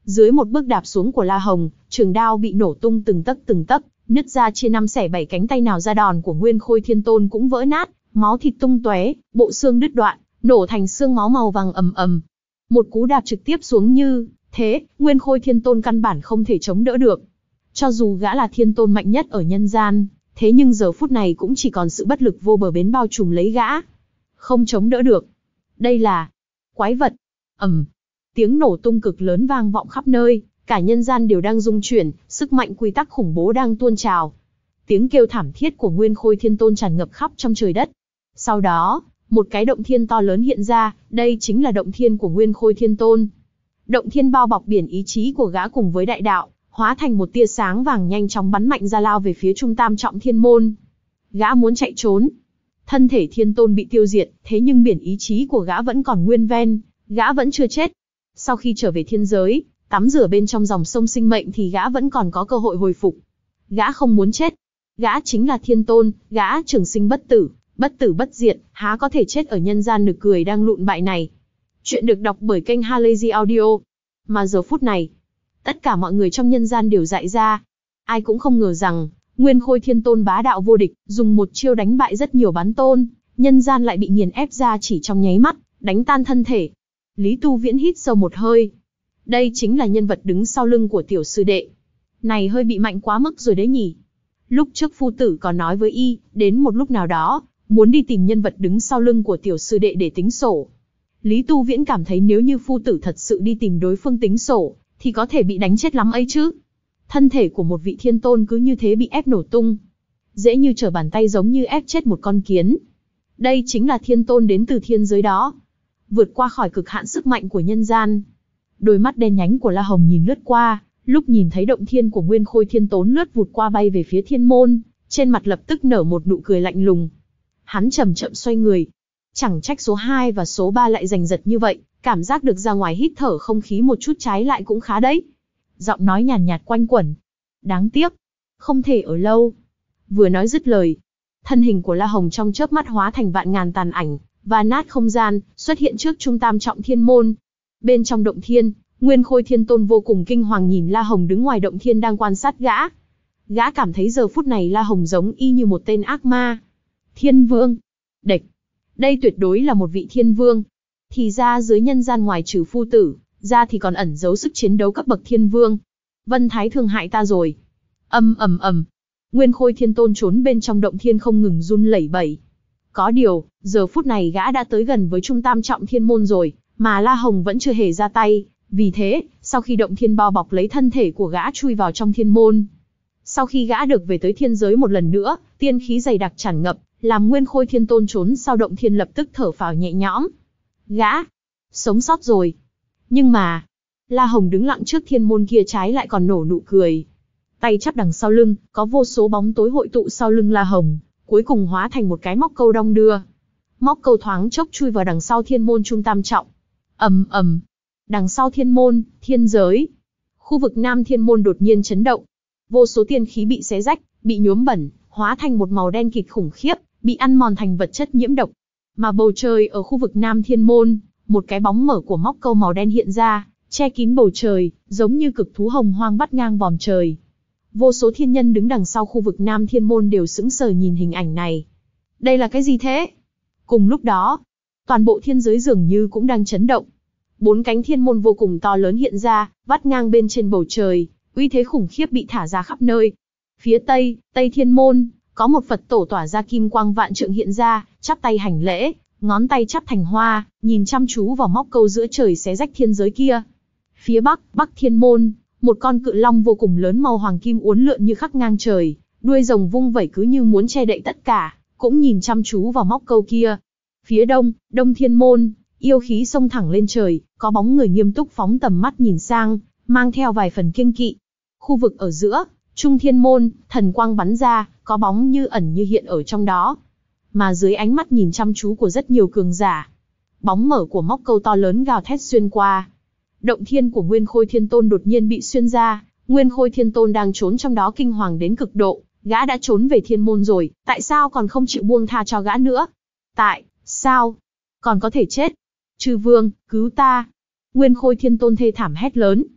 Dưới một bước đạp xuống của La Hồng, trường đao bị nổ tung từng tấc từng tấc, nứt ra chia năm xẻ bảy, cánh tay nào ra đòn của Nguyên Khôi Thiên Tôn cũng vỡ nát, máu thịt tung tóe, bộ xương đứt đoạn, nổ thành xương máu màu vàng ầm ầm. Một cú đạp trực tiếp xuống như thế, Nguyên Khôi Thiên Tôn căn bản không thể chống đỡ được. Cho dù gã là thiên tôn mạnh nhất ở nhân gian, thế nhưng giờ phút này cũng chỉ còn sự bất lực vô bờ bến bao trùm lấy gã. Không chống đỡ được. Đây là quái vật. Ầm. Tiếng nổ tung cực lớn vang vọng khắp nơi, cả nhân gian đều đang rung chuyển, sức mạnh quy tắc khủng bố đang tuôn trào. Tiếng kêu thảm thiết của Nguyên Khôi Thiên Tôn tràn ngập khắp trong trời đất. Sau đó, một cái động thiên to lớn hiện ra, đây chính là động thiên của Nguyên Khôi Thiên Tôn. Động thiên bao bọc biển ý chí của gã cùng với đại đạo, hóa thành một tia sáng vàng nhanh chóng bắn mạnh ra lao về phía trung tam trọng thiên môn. Gã muốn chạy trốn. Thân thể thiên tôn bị tiêu diệt, thế nhưng biển ý chí của gã vẫn còn nguyên ven, gã vẫn chưa chết. Sau khi trở về thiên giới, tắm rửa bên trong dòng sông sinh mệnh thì gã vẫn còn có cơ hội hồi phục. Gã không muốn chết. Gã chính là thiên tôn, gã trường sinh bất tử, bất tử bất diệt, há có thể chết ở nhân gian nực cười đang lụn bại này. Chuyện được đọc bởi kênh Halazy Audio. Mà giờ phút này, tất cả mọi người trong nhân gian đều dại ra. Ai cũng không ngờ rằng, Nguyên Khôi Thiên Tôn bá đạo vô địch, dùng một chiêu đánh bại rất nhiều bán tôn, nhân gian lại bị nghiền ép ra chỉ trong nháy mắt, đánh tan thân thể. Lý Tu Viễn hít sâu một hơi. Đây chính là nhân vật đứng sau lưng của tiểu sư đệ. Này hơi bị mạnh quá mức rồi đấy nhỉ. Lúc trước phu tử còn nói với y, đến một lúc nào đó, muốn đi tìm nhân vật đứng sau lưng của tiểu sư đệ để tính sổ. Lý Tu Viễn cảm thấy nếu như phu tử thật sự đi tìm đối phương tính sổ, thì có thể bị đánh chết lắm ấy chứ. Thân thể của một vị thiên tôn cứ như thế bị ép nổ tung. Dễ như trở bàn tay, giống như ép chết một con kiến. Đây chính là thiên tôn đến từ thiên giới đó. Vượt qua khỏi cực hạn sức mạnh của nhân gian. Đôi mắt đen nhánh của La Hồng nhìn lướt qua, lúc nhìn thấy động thiên của Nguyên Khôi Thiên Tôn lướt vụt qua bay về phía thiên môn, trên mặt lập tức nở một nụ cười lạnh lùng. Hắn chậm chậm xoay người. Chẳng trách số hai và số ba lại giành giật như vậy, cảm giác được ra ngoài hít thở không khí một chút trái lại cũng khá đấy. Giọng nói nhàn nhạt quanh quẩn. Đáng tiếc, không thể ở lâu. Vừa nói dứt lời, thân hình của La Hồng trong chớp mắt hóa thành vạn ngàn tàn ảnh, và nát không gian, xuất hiện trước trung tam trọng thiên môn. Bên trong động thiên, Nguyên Khôi Thiên Tôn vô cùng kinh hoàng nhìn La Hồng đứng ngoài động thiên đang quan sát gã. Gã cảm thấy giờ phút này La Hồng giống y như một tên ác ma. Thiên Vương. Địch. Đây tuyệt đối là một vị thiên vương. Thì ra dưới nhân gian ngoài trừ phu tử, ra thì còn ẩn giấu sức chiến đấu cấp bậc thiên vương. Vân Thái thương hại ta rồi. Ầm ầm ầm. Nguyên Khôi Thiên Tôn trốn bên trong động thiên không ngừng run lẩy bẩy. Có điều, giờ phút này gã đã tới gần với trung tam trọng thiên môn rồi, mà La Hồng vẫn chưa hề ra tay. Vì thế, sau khi động thiên bao bọc lấy thân thể của gã chui vào trong thiên môn. Sau khi gã được về tới thiên giới một lần nữa, tiên khí dày đặc tràn ngập, làm Nguyên Khôi Thiên Tôn trốn sau động thiên lập tức thở phào nhẹ nhõm. Gã sống sót rồi. Nhưng mà, La Hồng đứng lặng trước thiên môn kia trái lại còn nổ nụ cười. Tay chắp đằng sau lưng, có vô số bóng tối hội tụ sau lưng La Hồng, cuối cùng hóa thành một cái móc câu đong đưa. Móc câu thoáng chốc chui vào đằng sau thiên môn trung tam trọng. Ầm ầm. Đằng sau thiên môn, thiên giới. Khu vực nam thiên môn đột nhiên chấn động. Vô số tiên khí bị xé rách, bị nhuốm bẩn, hóa thành một màu đen kịt khủng khiếp, bị ăn mòn thành vật chất nhiễm độc. Mà bầu trời ở khu vực nam thiên môn, một cái bóng mở của móc câu màu đen hiện ra, che kín bầu trời, giống như cực thú hồng hoang vắt ngang vòm trời. Vô số thiên nhân đứng đằng sau khu vực nam thiên môn đều sững sờ nhìn hình ảnh này. Đây là cái gì thế? Cùng lúc đó, toàn bộ thiên giới dường như cũng đang chấn động. Bốn cánh thiên môn vô cùng to lớn hiện ra, vắt ngang bên trên bầu trời, uy thế khủng khiếp bị thả ra khắp nơi. Phía tây, tây thiên môn, có một Phật tổ tỏa ra kim quang vạn trượng hiện ra, chắp tay hành lễ, ngón tay chắp thành hoa, nhìn chăm chú vào móc câu giữa trời xé rách thiên giới kia. Phía bắc, bắc thiên môn, một con cự long vô cùng lớn màu hoàng kim uốn lượn như khắc ngang trời, đuôi rồng vung vẩy cứ như muốn che đậy tất cả, cũng nhìn chăm chú vào móc câu kia. Phía đông, đông thiên môn, yêu khí xông thẳng lên trời, có bóng người nghiêm túc phóng tầm mắt nhìn sang, mang theo vài phần kiêng kỵ. Khu vực ở giữa, trung thiên môn, thần quang bắn ra, có bóng như ẩn như hiện ở trong đó. Mà dưới ánh mắt nhìn chăm chú của rất nhiều cường giả, bóng mở của móc câu to lớn gào thét xuyên qua. Động thiên của Nguyên Khôi Thiên Tôn đột nhiên bị xuyên ra, Nguyên Khôi Thiên Tôn đang trốn trong đó kinh hoàng đến cực độ, gã đã trốn về thiên môn rồi, tại sao còn không chịu buông tha cho gã nữa? Tại sao còn có thể chết? Chư vương, cứu ta! Nguyên Khôi Thiên Tôn thê thảm hét lớn.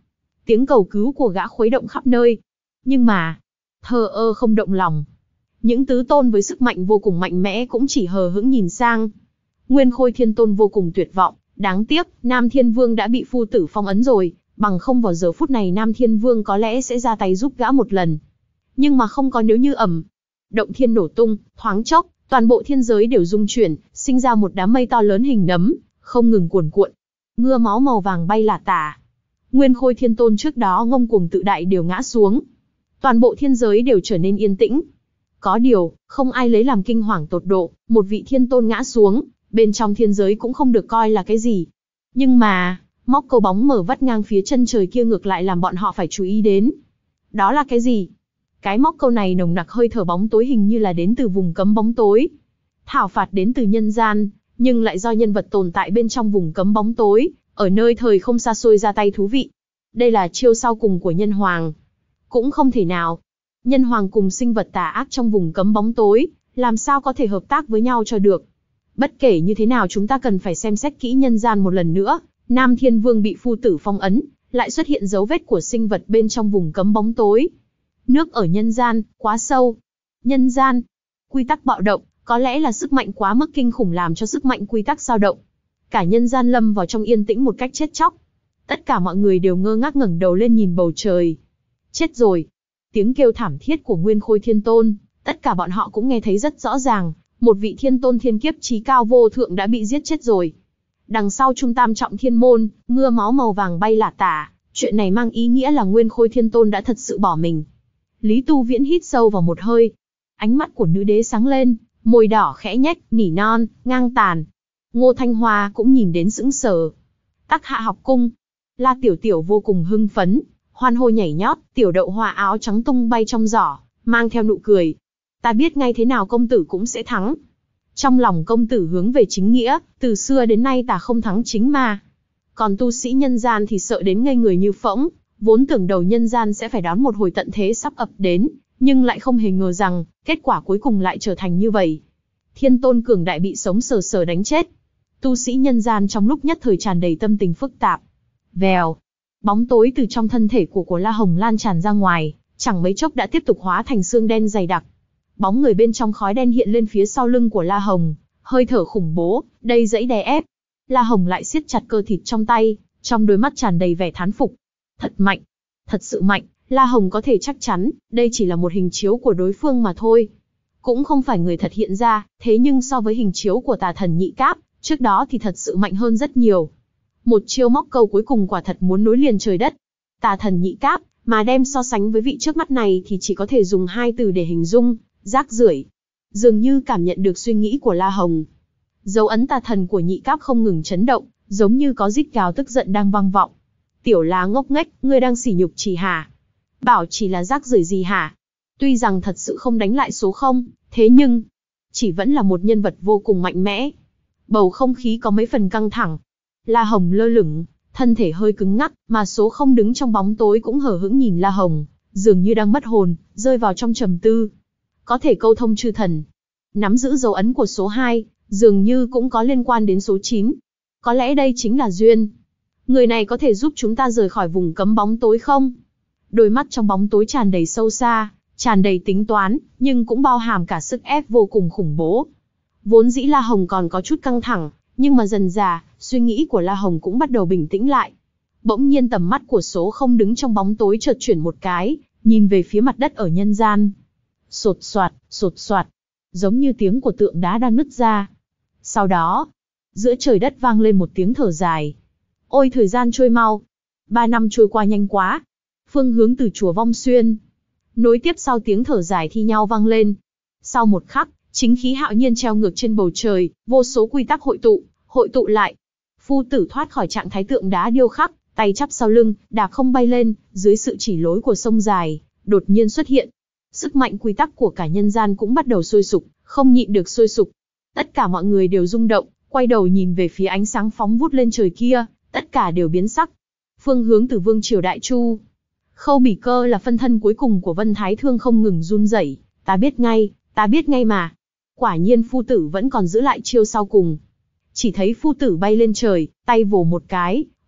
Tiếng cầu cứu của gã khuấy động khắp nơi. Nhưng mà, thờ ơ không động lòng. Những tứ tôn với sức mạnh vô cùng mạnh mẽ cũng chỉ hờ hững nhìn sang. Nguyên Khôi Thiên Tôn vô cùng tuyệt vọng, đáng tiếc, Nam Thiên Vương đã bị phu tử phong ấn rồi, bằng không vào giờ phút này Nam Thiên Vương có lẽ sẽ ra tay giúp gã một lần. Nhưng mà không có nếu như ầm. Động thiên nổ tung, thoáng chốc, toàn bộ thiên giới đều rung chuyển, sinh ra một đám mây to lớn hình nấm, không ngừng cuồn cuộn. Mưa máu màu vàng bay lả tả. Nguyên Khôi Thiên Tôn trước đó ngông cuồng tự đại đều ngã xuống. Toàn bộ thiên giới đều trở nên yên tĩnh. Có điều, không ai lấy làm kinh hoàng tột độ, một vị thiên tôn ngã xuống, bên trong thiên giới cũng không được coi là cái gì. Nhưng mà, móc câu bóng mở vắt ngang phía chân trời kia ngược lại làm bọn họ phải chú ý đến. Đó là cái gì? Cái móc câu này nồng nặc hơi thở bóng tối hình như là đến từ vùng cấm bóng tối. Thảo phạt đến từ nhân gian, nhưng lại do nhân vật tồn tại bên trong vùng cấm bóng tối, ở nơi thời không xa xôi ra tay thú vị. Đây là chiêu sau cùng của nhân hoàng. Cũng không thể nào. Nhân hoàng cùng sinh vật tà ác trong vùng cấm bóng tối, làm sao có thể hợp tác với nhau cho được. Bất kể như thế nào chúng ta cần phải xem xét kỹ nhân gian một lần nữa. Nam Thiên Vương bị phu tử phong ấn, lại xuất hiện dấu vết của sinh vật bên trong vùng cấm bóng tối. Nước ở nhân gian, quá sâu. Nhân gian, quy tắc bạo động, có lẽ là sức mạnh quá mức kinh khủng làm cho sức mạnh quy tắc dao động. Cả nhân gian lâm vào trong yên tĩnh một cách chết chóc. Tất cả mọi người đều ngơ ngác ngẩng đầu lên nhìn bầu trời. Chết rồi. Tiếng kêu thảm thiết của Nguyên Khôi Thiên Tôn, tất cả bọn họ cũng nghe thấy rất rõ ràng, một vị thiên tôn thiên kiếp chí cao vô thượng đã bị giết chết rồi. Đằng sau Trung Tam Trọng Thiên Môn, mưa máu màu vàng bay lả tả, chuyện này mang ý nghĩa là Nguyên Khôi Thiên Tôn đã thật sự bỏ mình. Lý Tu Viễn hít sâu vào một hơi. Ánh mắt của nữ đế sáng lên, môi đỏ khẽ nhếch, nỉ non, ngang tàn. Ngô Thanh Hoa cũng nhìn đến sững sờ. Tắc Hạ học cung, La Tiểu Tiểu vô cùng hưng phấn, hoan hô nhảy nhót, tiểu đậu hoa áo trắng tung bay trong giỏ, mang theo nụ cười. Ta biết ngay thế nào công tử cũng sẽ thắng. Trong lòng công tử hướng về chính nghĩa, từ xưa đến nay ta không thắng chính ma. Còn tu sĩ nhân gian thì sợ đến ngây người như phỗng, vốn tưởng đầu nhân gian sẽ phải đón một hồi tận thế sắp ập đến, nhưng lại không hề ngờ rằng, kết quả cuối cùng lại trở thành như vậy. Thiên tôn cường đại bị sống sờ sờ đánh chết. Tu sĩ nhân gian trong lúc nhất thời tràn đầy tâm tình phức tạp. Vèo, bóng tối từ trong thân thể của của La Hồng lan tràn ra ngoài, chẳng mấy chốc đã tiếp tục hóa thành xương đen dày đặc. Bóng người bên trong khói đen hiện lên phía sau lưng của La Hồng, hơi thở khủng bố, đầy dẫy đè ép. La Hồng lại siết chặt cơ thịt trong tay, trong đôi mắt tràn đầy vẻ thán phục. Thật mạnh, thật sự mạnh, La Hồng có thể chắc chắn, đây chỉ là một hình chiếu của đối phương mà thôi. Cũng không phải người thật hiện ra, thế nhưng so với hình chiếu của tà thần nhị cáp, trước đó thì thật sự mạnh hơn rất nhiều. Một chiêu móc câu cuối cùng quả thật muốn nối liền trời đất. Tà thần nhị cáp, mà đem so sánh với vị trước mắt này thì chỉ có thể dùng hai từ để hình dung, rác rưởi. Dường như cảm nhận được suy nghĩ của La Hồng. Dấu ấn tà thần của nhị cáp không ngừng chấn động, giống như có rít gào tức giận đang vang vọng. Tiểu lá ngốc nghếch, ngươi đang sỉ nhục chỉ hả? Bảo chỉ là rác rưởi gì hả? Tuy rằng thật sự không đánh lại số không, thế nhưng, chỉ vẫn là một nhân vật vô cùng mạnh mẽ. Bầu không khí có mấy phần căng thẳng. La Hồng lơ lửng, thân thể hơi cứng ngắc, mà số không đứng trong bóng tối cũng hờ hững nhìn La Hồng, dường như đang mất hồn, rơi vào trong trầm tư. Có thể câu thông chư thần. Nắm giữ dấu ấn của số hai, dường như cũng có liên quan đến số chín. Có lẽ đây chính là duyên. Người này có thể giúp chúng ta rời khỏi vùng cấm bóng tối không? Đôi mắt trong bóng tối tràn đầy sâu xa, tràn đầy tính toán, nhưng cũng bao hàm cả sức ép vô cùng khủng bố. Vốn dĩ La Hồng còn có chút căng thẳng, nhưng mà dần dà, suy nghĩ của La Hồng cũng bắt đầu bình tĩnh lại. Bỗng nhiên tầm mắt của số không đứng trong bóng tối chợt chuyển một cái, nhìn về phía mặt đất ở nhân gian. Sột soạt, sột soạt, giống như tiếng của tượng đá đang nứt ra. Sau đó, giữa trời đất vang lên một tiếng thở dài. Ôi thời gian trôi mau, ba năm trôi qua nhanh quá. Phương hướng từ chùa Vong Xuyên. Nối tiếp sau tiếng thở dài thi nhau vang lên. Sau một khắc, chính khí hạo nhiên treo ngược trên bầu trời, vô số quy tắc hội tụ, hội tụ lại. Phu tử thoát khỏi trạng thái tượng đá điêu khắc, tay chắp sau lưng, đạp không bay lên, dưới sự chỉ lối của sông dài, đột nhiên xuất hiện. Sức mạnh quy tắc của cả nhân gian cũng bắt đầu sôi sục, không nhịn được sôi sục. Tất cả mọi người đều rung động, quay đầu nhìn về phía ánh sáng phóng vút lên trời kia, tất cả đều biến sắc. Phương hướng từ Vương Triều Đại Chu. Khâu Bỉ Cơ là phân thân cuối cùng của Vân Thái Thương không ngừng run rẩy. Ta biết ngay, ta biết ngay mà. Quả nhiên phu tử vẫn còn giữ lại chiêu sau cùng. Chỉ thấy phu tử bay lên trời, tay vồ một cái,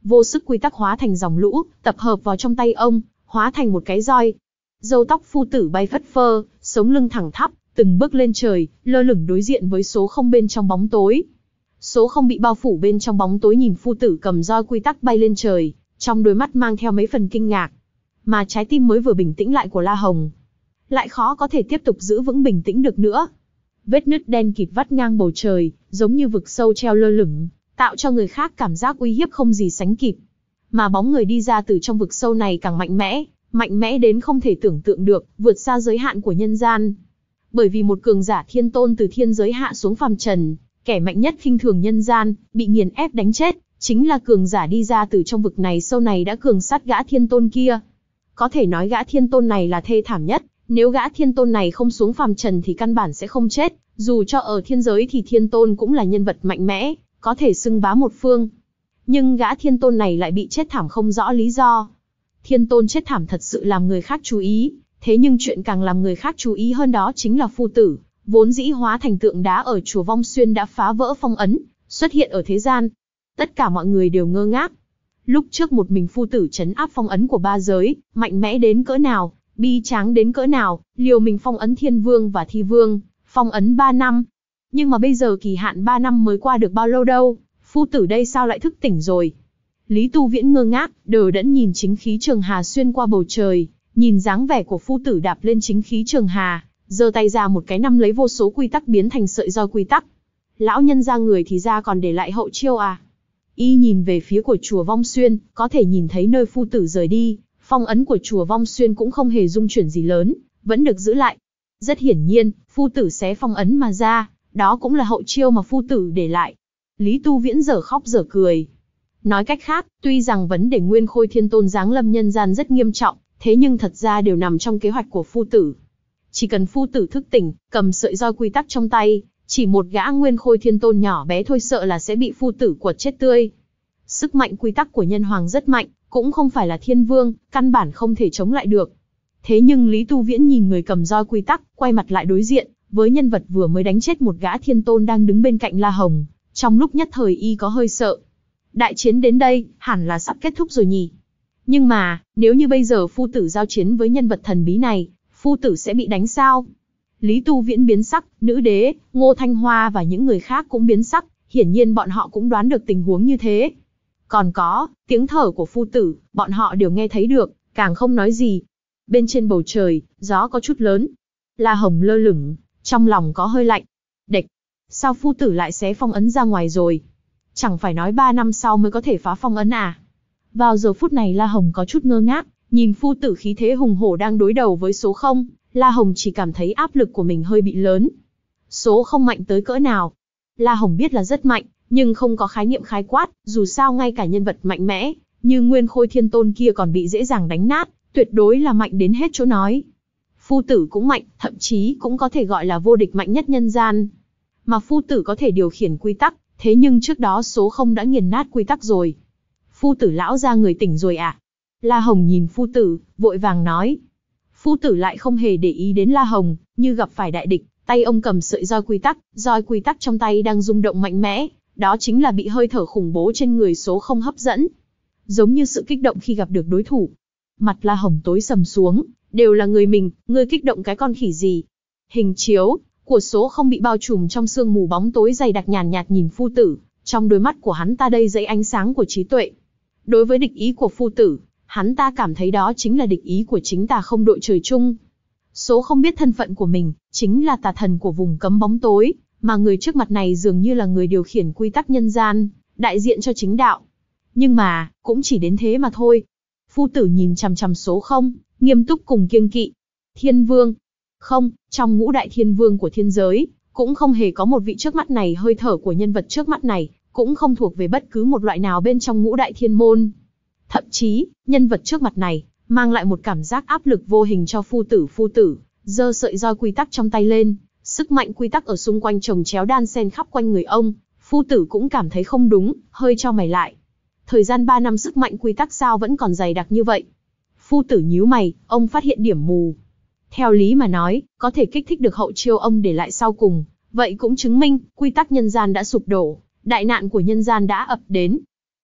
vô sức quy tắc hóa thành dòng lũ, tập hợp vào trong tay ông, hóa thành một cái roi. Râu tóc phu tử bay phất phơ, sống lưng thẳng thắp, từng bước lên trời, lơ lửng đối diện với số không bên trong bóng tối. Số không bị bao phủ bên trong bóng tối nhìn phu tử cầm roi quy tắc bay lên trời, trong đôi mắt mang theo mấy phần kinh ngạc. Mà trái tim mới vừa bình tĩnh lại của La Hồng, lại khó có thể tiếp tục giữ vững bình tĩnh được nữa. Vết nứt đen kịt vắt ngang bầu trời, giống như vực sâu treo lơ lửng, tạo cho người khác cảm giác uy hiếp không gì sánh kịp. Mà bóng người đi ra từ trong vực sâu này càng mạnh mẽ, mạnh mẽ đến không thể tưởng tượng được, vượt xa giới hạn của nhân gian. Bởi vì một cường giả thiên tôn từ thiên giới hạ xuống phàm trần, kẻ mạnh nhất khinh thường nhân gian, bị nghiền ép đánh chết, chính là cường giả đi ra từ trong vực này sâu này đã cường sát gã thiên tôn kia. Có thể nói gã thiên tôn này là thê thảm nhất, nếu gã thiên tôn này không xuống phàm trần thì căn bản sẽ không chết, dù cho ở thiên giới thì thiên tôn cũng là nhân vật mạnh mẽ, có thể xưng bá một phương. Nhưng gã thiên tôn này lại bị chết thảm không rõ lý do. Thiên tôn chết thảm thật sự làm người khác chú ý, thế nhưng chuyện càng làm người khác chú ý hơn đó chính là phu tử, vốn dĩ hóa thành tượng đá ở chùa Vong Xuyên đã phá vỡ phong ấn, xuất hiện ở thế gian. Tất cả mọi người đều ngơ ngác. Lúc trước một mình phu tử trấn áp phong ấn của ba giới, mạnh mẽ đến cỡ nào, bi tráng đến cỡ nào, liều mình phong ấn thiên vương và thi vương, phong ấn ba năm. Nhưng mà bây giờ kỳ hạn ba năm mới qua được bao lâu đâu, phu tử đây sao lại thức tỉnh rồi? Lý Tu Viễn ngơ ngác, đờ đẫn nhìn chính khí trường hà xuyên qua bầu trời, nhìn dáng vẻ của phu tử đạp lên chính khí trường hà, giơ tay ra một cái nắm lấy vô số quy tắc biến thành sợi roi quy tắc. Lão nhân ra người thì ra còn để lại hậu chiêu à? Y nhìn về phía của chùa Vong Xuyên, có thể nhìn thấy nơi phu tử rời đi, phong ấn của chùa Vong Xuyên cũng không hề rung chuyển gì lớn, vẫn được giữ lại. Rất hiển nhiên, phu tử xé phong ấn mà ra, đó cũng là hậu chiêu mà phu tử để lại. Lý Tu Viễn dở khóc dở cười. Nói cách khác, tuy rằng vấn đề Nguyên Khôi Thiên Tôn giáng lâm nhân gian rất nghiêm trọng, thế nhưng thật ra đều nằm trong kế hoạch của phu tử. Chỉ cần phu tử thức tỉnh, cầm sợi roi quy tắc trong tay, chỉ một gã Nguyên Khôi Thiên Tôn nhỏ bé thôi sợ là sẽ bị phu tử quật chết tươi. Sức mạnh quy tắc của nhân hoàng rất mạnh, cũng không phải là thiên vương, căn bản không thể chống lại được. Thế nhưng Lý Tu Viễn nhìn người cầm roi quy tắc, quay mặt lại đối diện, với nhân vật vừa mới đánh chết một gã thiên tôn đang đứng bên cạnh La Hồng, trong lúc nhất thời y có hơi sợ. Đại chiến đến đây, hẳn là sắp kết thúc rồi nhỉ. Nhưng mà, nếu như bây giờ phu tử giao chiến với nhân vật thần bí này, phu tử sẽ bị đánh sao? Lý Tu Viễn biến sắc, nữ đế, Ngô Thanh Hoa và những người khác cũng biến sắc, hiển nhiên bọn họ cũng đoán được tình huống như thế. Còn có, tiếng thở của phu tử, bọn họ đều nghe thấy được, càng không nói gì. Bên trên bầu trời, gió có chút lớn. La Hồng lơ lửng, trong lòng có hơi lạnh. Địch, sao phu tử lại xé phong ấn ra ngoài rồi? Chẳng phải nói ba năm sau mới có thể phá phong ấn à? Vào giờ phút này La Hồng có chút ngơ ngác, nhìn phu tử khí thế hùng hổ đang đối đầu với số không, La Hồng chỉ cảm thấy áp lực của mình hơi bị lớn. Số không mạnh tới cỡ nào? La Hồng biết là rất mạnh, nhưng không có khái niệm khái quát, dù sao ngay cả nhân vật mạnh mẽ, như Nguyên Khôi Thiên Tôn kia còn bị dễ dàng đánh nát, tuyệt đối là mạnh đến hết chỗ nói. Phu tử cũng mạnh, thậm chí cũng có thể gọi là vô địch mạnh nhất nhân gian. Mà phu tử có thể điều khiển quy tắc, thế nhưng trước đó số không đã nghiền nát quy tắc rồi. Phu tử lão ra người tỉnh rồi à? La Hồng nhìn phu tử, vội vàng nói. Phu tử lại không hề để ý đến La Hồng, như gặp phải đại địch, tay ông cầm sợi roi quy tắc, roi quy tắc trong tay đang rung động mạnh mẽ, đó chính là bị hơi thở khủng bố trên người số không hấp dẫn. Giống như sự kích động khi gặp được đối thủ. Mặt La Hồng tối sầm xuống, đều là người mình, ngươi kích động cái con khỉ gì? Hình chiếu của số không bị bao trùm trong sương mù bóng tối dày đặc nhàn nhạt, nhạt nhìn phu tử, trong đôi mắt của hắn ta đây dấy ánh sáng của trí tuệ. Đối với địch ý của phu tử, hắn ta cảm thấy đó chính là địch ý của chính tà không đội trời chung. Số không biết thân phận của mình, chính là tà thần của vùng cấm bóng tối, mà người trước mặt này dường như là người điều khiển quy tắc nhân gian, đại diện cho chính đạo. Nhưng mà, cũng chỉ đến thế mà thôi. Phu tử nhìn chằm chằm số không, nghiêm túc cùng kiêng kỵ. Thiên vương. Không, trong ngũ đại thiên vương của thiên giới, cũng không hề có một vị trước mắt này hơi thở của nhân vật trước mắt này, cũng không thuộc về bất cứ một loại nào bên trong ngũ đại thiên môn. Thậm chí, nhân vật trước mặt này, mang lại một cảm giác áp lực vô hình cho phu tử phu tử, giơ sợi roi quy tắc trong tay lên, sức mạnh quy tắc ở xung quanh chồng chéo đan xen khắp quanh người ông, phu tử cũng cảm thấy không đúng, hơi cho mày lại. Thời gian ba năm sức mạnh quy tắc sao vẫn còn dày đặc như vậy? Phu tử nhíu mày, ông phát hiện điểm mù. Theo lý mà nói, có thể kích thích được hậu chiêu ông để lại sau cùng, vậy cũng chứng minh, quy tắc nhân gian đã sụp đổ, đại nạn của nhân gian đã ập đến.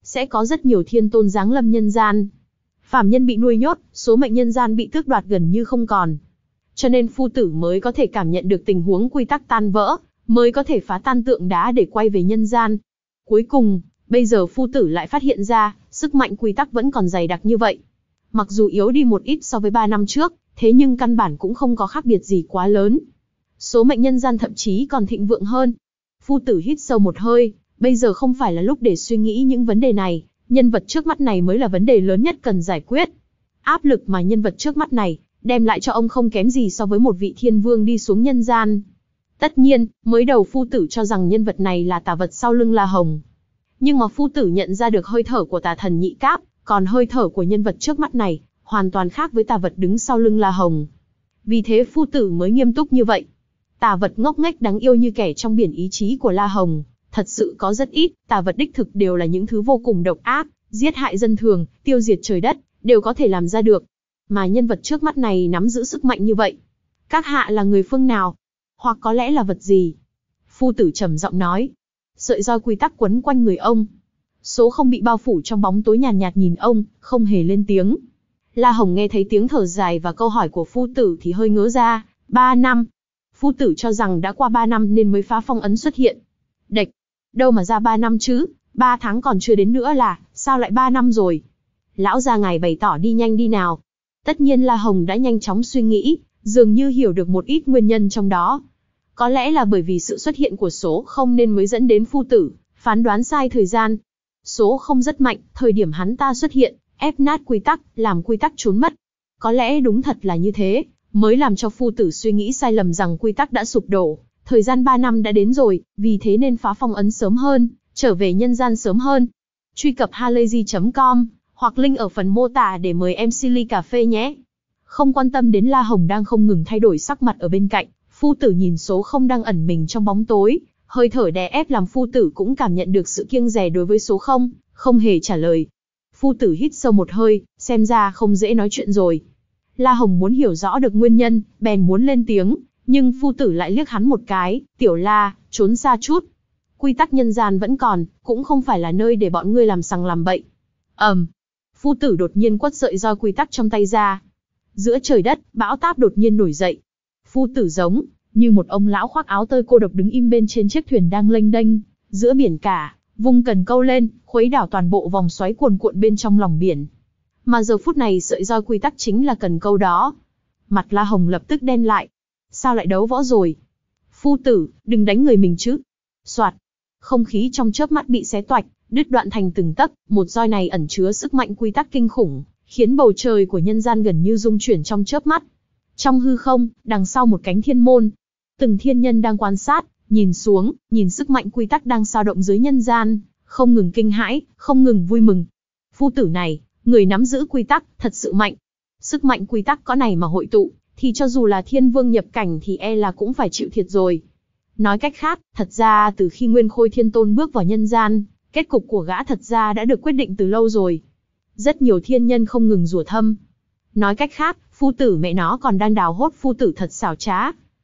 sẽ có rất nhiều thiên tôn giáng lâm nhân gian. Phàm nhân bị nuôi nhốt, số mệnh nhân gian bị tước đoạt gần như không còn. Cho nên phu tử mới có thể cảm nhận được tình huống quy tắc tan vỡ, mới có thể phá tan tượng đá để quay về nhân gian. Cuối cùng, bây giờ phu tử lại phát hiện ra, sức mạnh quy tắc vẫn còn dày đặc như vậy. Mặc dù yếu đi một ít so với ba năm trước, thế nhưng căn bản cũng không có khác biệt gì quá lớn. Số mệnh nhân gian thậm chí còn thịnh vượng hơn. Phu tử hít sâu một hơi, bây giờ không phải là lúc để suy nghĩ những vấn đề này, nhân vật trước mắt này mới là vấn đề lớn nhất cần giải quyết. Áp lực mà nhân vật trước mắt này đem lại cho ông không kém gì so với một vị thiên vương đi xuống nhân gian. Tất nhiên, mới đầu phu tử cho rằng nhân vật này là tà vật sau lưng La Hồng. Nhưng mà phu tử nhận ra được hơi thở của tà thần nhị cáp, còn hơi thở của nhân vật trước mắt này hoàn toàn khác với tà vật đứng sau lưng La Hồng. Vì thế phu tử mới nghiêm túc như vậy. Tà vật ngốc nghếch đáng yêu như kẻ trong biển ý chí của La Hồng, thật sự có rất ít, tà vật đích thực đều là những thứ vô cùng độc ác, giết hại dân thường, tiêu diệt trời đất, đều có thể làm ra được. Mà nhân vật trước mắt này nắm giữ sức mạnh như vậy. Các hạ là người phương nào? Hoặc có lẽ là vật gì? Phu tử trầm giọng nói. Sợi roi quy tắc quấn quanh người ông. Số không bị bao phủ trong bóng tối nhàn nhạt, nhạt nhìn ông, không hề lên tiếng. La Hồng nghe thấy tiếng thở dài và câu hỏi của phu tử thì hơi ngớ ra. Ba năm. Phu tử cho rằng đã qua ba năm nên mới phá phong ấn xuất hiện. Đệch. Đâu mà ra ba năm chứ, ba tháng còn chưa đến nữa là, sao lại ba năm rồi? Lão gia ngài bày tỏ đi nhanh đi nào. Tất nhiên La Hồng đã nhanh chóng suy nghĩ, dường như hiểu được một ít nguyên nhân trong đó. Có lẽ là bởi vì sự xuất hiện của số không nên mới dẫn đến phu tử phán đoán sai thời gian. Số không rất mạnh, thời điểm hắn ta xuất hiện, ép nát quy tắc, làm quy tắc trốn mất. Có lẽ đúng thật là như thế, mới làm cho phu tử suy nghĩ sai lầm rằng quy tắc đã sụp đổ. Thời gian ba năm đã đến rồi, vì thế nên phá phong ấn sớm hơn, trở về nhân gian sớm hơn. Truy cập halayzi chấm com, hoặc link ở phần mô tả để mời em xê ly cà phê nhé. Không quan tâm đến La Hồng đang không ngừng thay đổi sắc mặt ở bên cạnh, phu tử nhìn số không đang ẩn mình trong bóng tối, hơi thở đè ép làm phu tử cũng cảm nhận được sự kiêng dè đối với số không, không hề trả lời. Phu tử hít sâu một hơi, xem ra không dễ nói chuyện rồi. La Hồng muốn hiểu rõ được nguyên nhân, bèn muốn lên tiếng, nhưng phu tử lại liếc hắn một cái, tiểu La, trốn xa chút. Quy tắc nhân gian vẫn còn, cũng không phải là nơi để bọn ngươi làm sằng làm bậy. ầm, um, phu tử đột nhiên quất sợi roi quy tắc trong tay ra. Giữa trời đất, bão táp đột nhiên nổi dậy. Phu tử giống như một ông lão khoác áo tơi cô độc đứng im bên trên chiếc thuyền đang lênh đênh giữa biển cả, vung cần câu lên, khuấy đảo toàn bộ vòng xoáy cuồn cuộn bên trong lòng biển. Mà giờ phút này sợi roi quy tắc chính là cần câu đó. Mặt La Hồng lập tức đen lại. Sao lại đấu võ rồi? Phu tử, đừng đánh người mình chứ. Soạt. Không khí trong chớp mắt bị xé toạch, đứt đoạn thành từng tấc, một roi này ẩn chứa sức mạnh quy tắc kinh khủng, khiến bầu trời của nhân gian gần như rung chuyển trong chớp mắt. Trong hư không, đằng sau một cánh thiên môn, từng thiên nhân đang quan sát, nhìn xuống, nhìn sức mạnh quy tắc đang dao động dưới nhân gian, không ngừng kinh hãi, không ngừng vui mừng. Phu tử này, người nắm giữ quy tắc, thật sự mạnh. Sức mạnh quy tắc có này mà hội tụ, thì cho dù là thiên vương nhập cảnh thì e là cũng phải chịu thiệt rồi. Nói cách khác, thật ra từ khi Nguyên Khôi Thiên Tôn bước vào nhân gian, kết cục của gã thật ra đã được quyết định từ lâu rồi. Rất nhiều thiên nhân không ngừng rủa thâm. Nói cách khác, phu tử mẹ nó còn đang đào hốt phu tử thật xảo trá.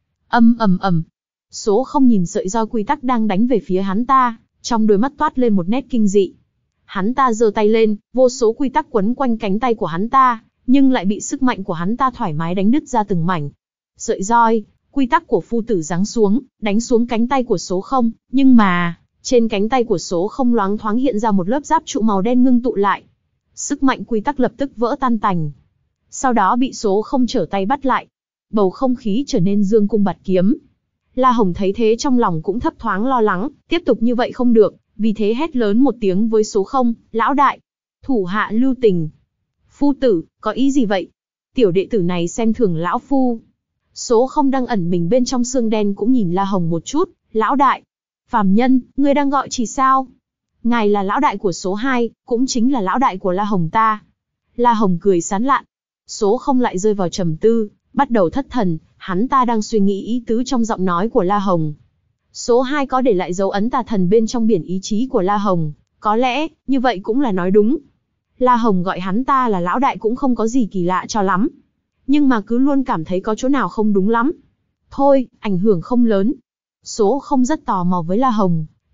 Âm ầm ầm. Số không nhìn sợi roi quy tắc đang đánh về phía hắn ta, trong đôi mắt toát lên một nét kinh dị. Hắn ta giơ tay lên, vô số quy tắc quấn quanh cánh tay của hắn ta, nhưng lại bị sức mạnh của hắn ta thoải mái đánh đứt ra từng mảnh. Sợi roi, quy tắc của phu tử giáng xuống, đánh xuống cánh tay của số không, nhưng mà, trên cánh tay của số không loáng thoáng hiện ra một lớp giáp trụ màu đen ngưng tụ lại. Sức mạnh quy tắc lập tức vỡ tan tành. Sau đó bị số không trở tay bắt lại. Bầu không khí trở nên dương cung bạt kiếm. La Hồng thấy thế trong lòng cũng thấp thoáng lo lắng, tiếp tục như vậy không được, vì thế hét lớn một tiếng với số không, lão đại, thủ hạ lưu tình. Phu tử, có ý gì vậy? Tiểu đệ tử này xem thường lão phu. Số không đang ẩn mình bên trong xương đen cũng nhìn La Hồng một chút, lão đại. Phàm nhân, ngươi đang gọi chỉ sao? Ngài là lão đại của số hai, cũng chính là lão đại của La Hồng ta. La Hồng cười sán lạn. Số không lại rơi vào trầm tư, bắt đầu thất thần, hắn ta đang suy nghĩ ý tứ trong giọng nói của La Hồng. Số hai có để lại dấu ấn tà thần bên trong biển ý chí của La Hồng, có lẽ, như vậy cũng là nói đúng. La Hồng gọi hắn ta là lão đại cũng không có gì kỳ lạ cho lắm. Nhưng mà cứ luôn cảm thấy có chỗ nào không đúng lắm. Thôi, ảnh hưởng không lớn. Số không rất tò mò với La Hồng,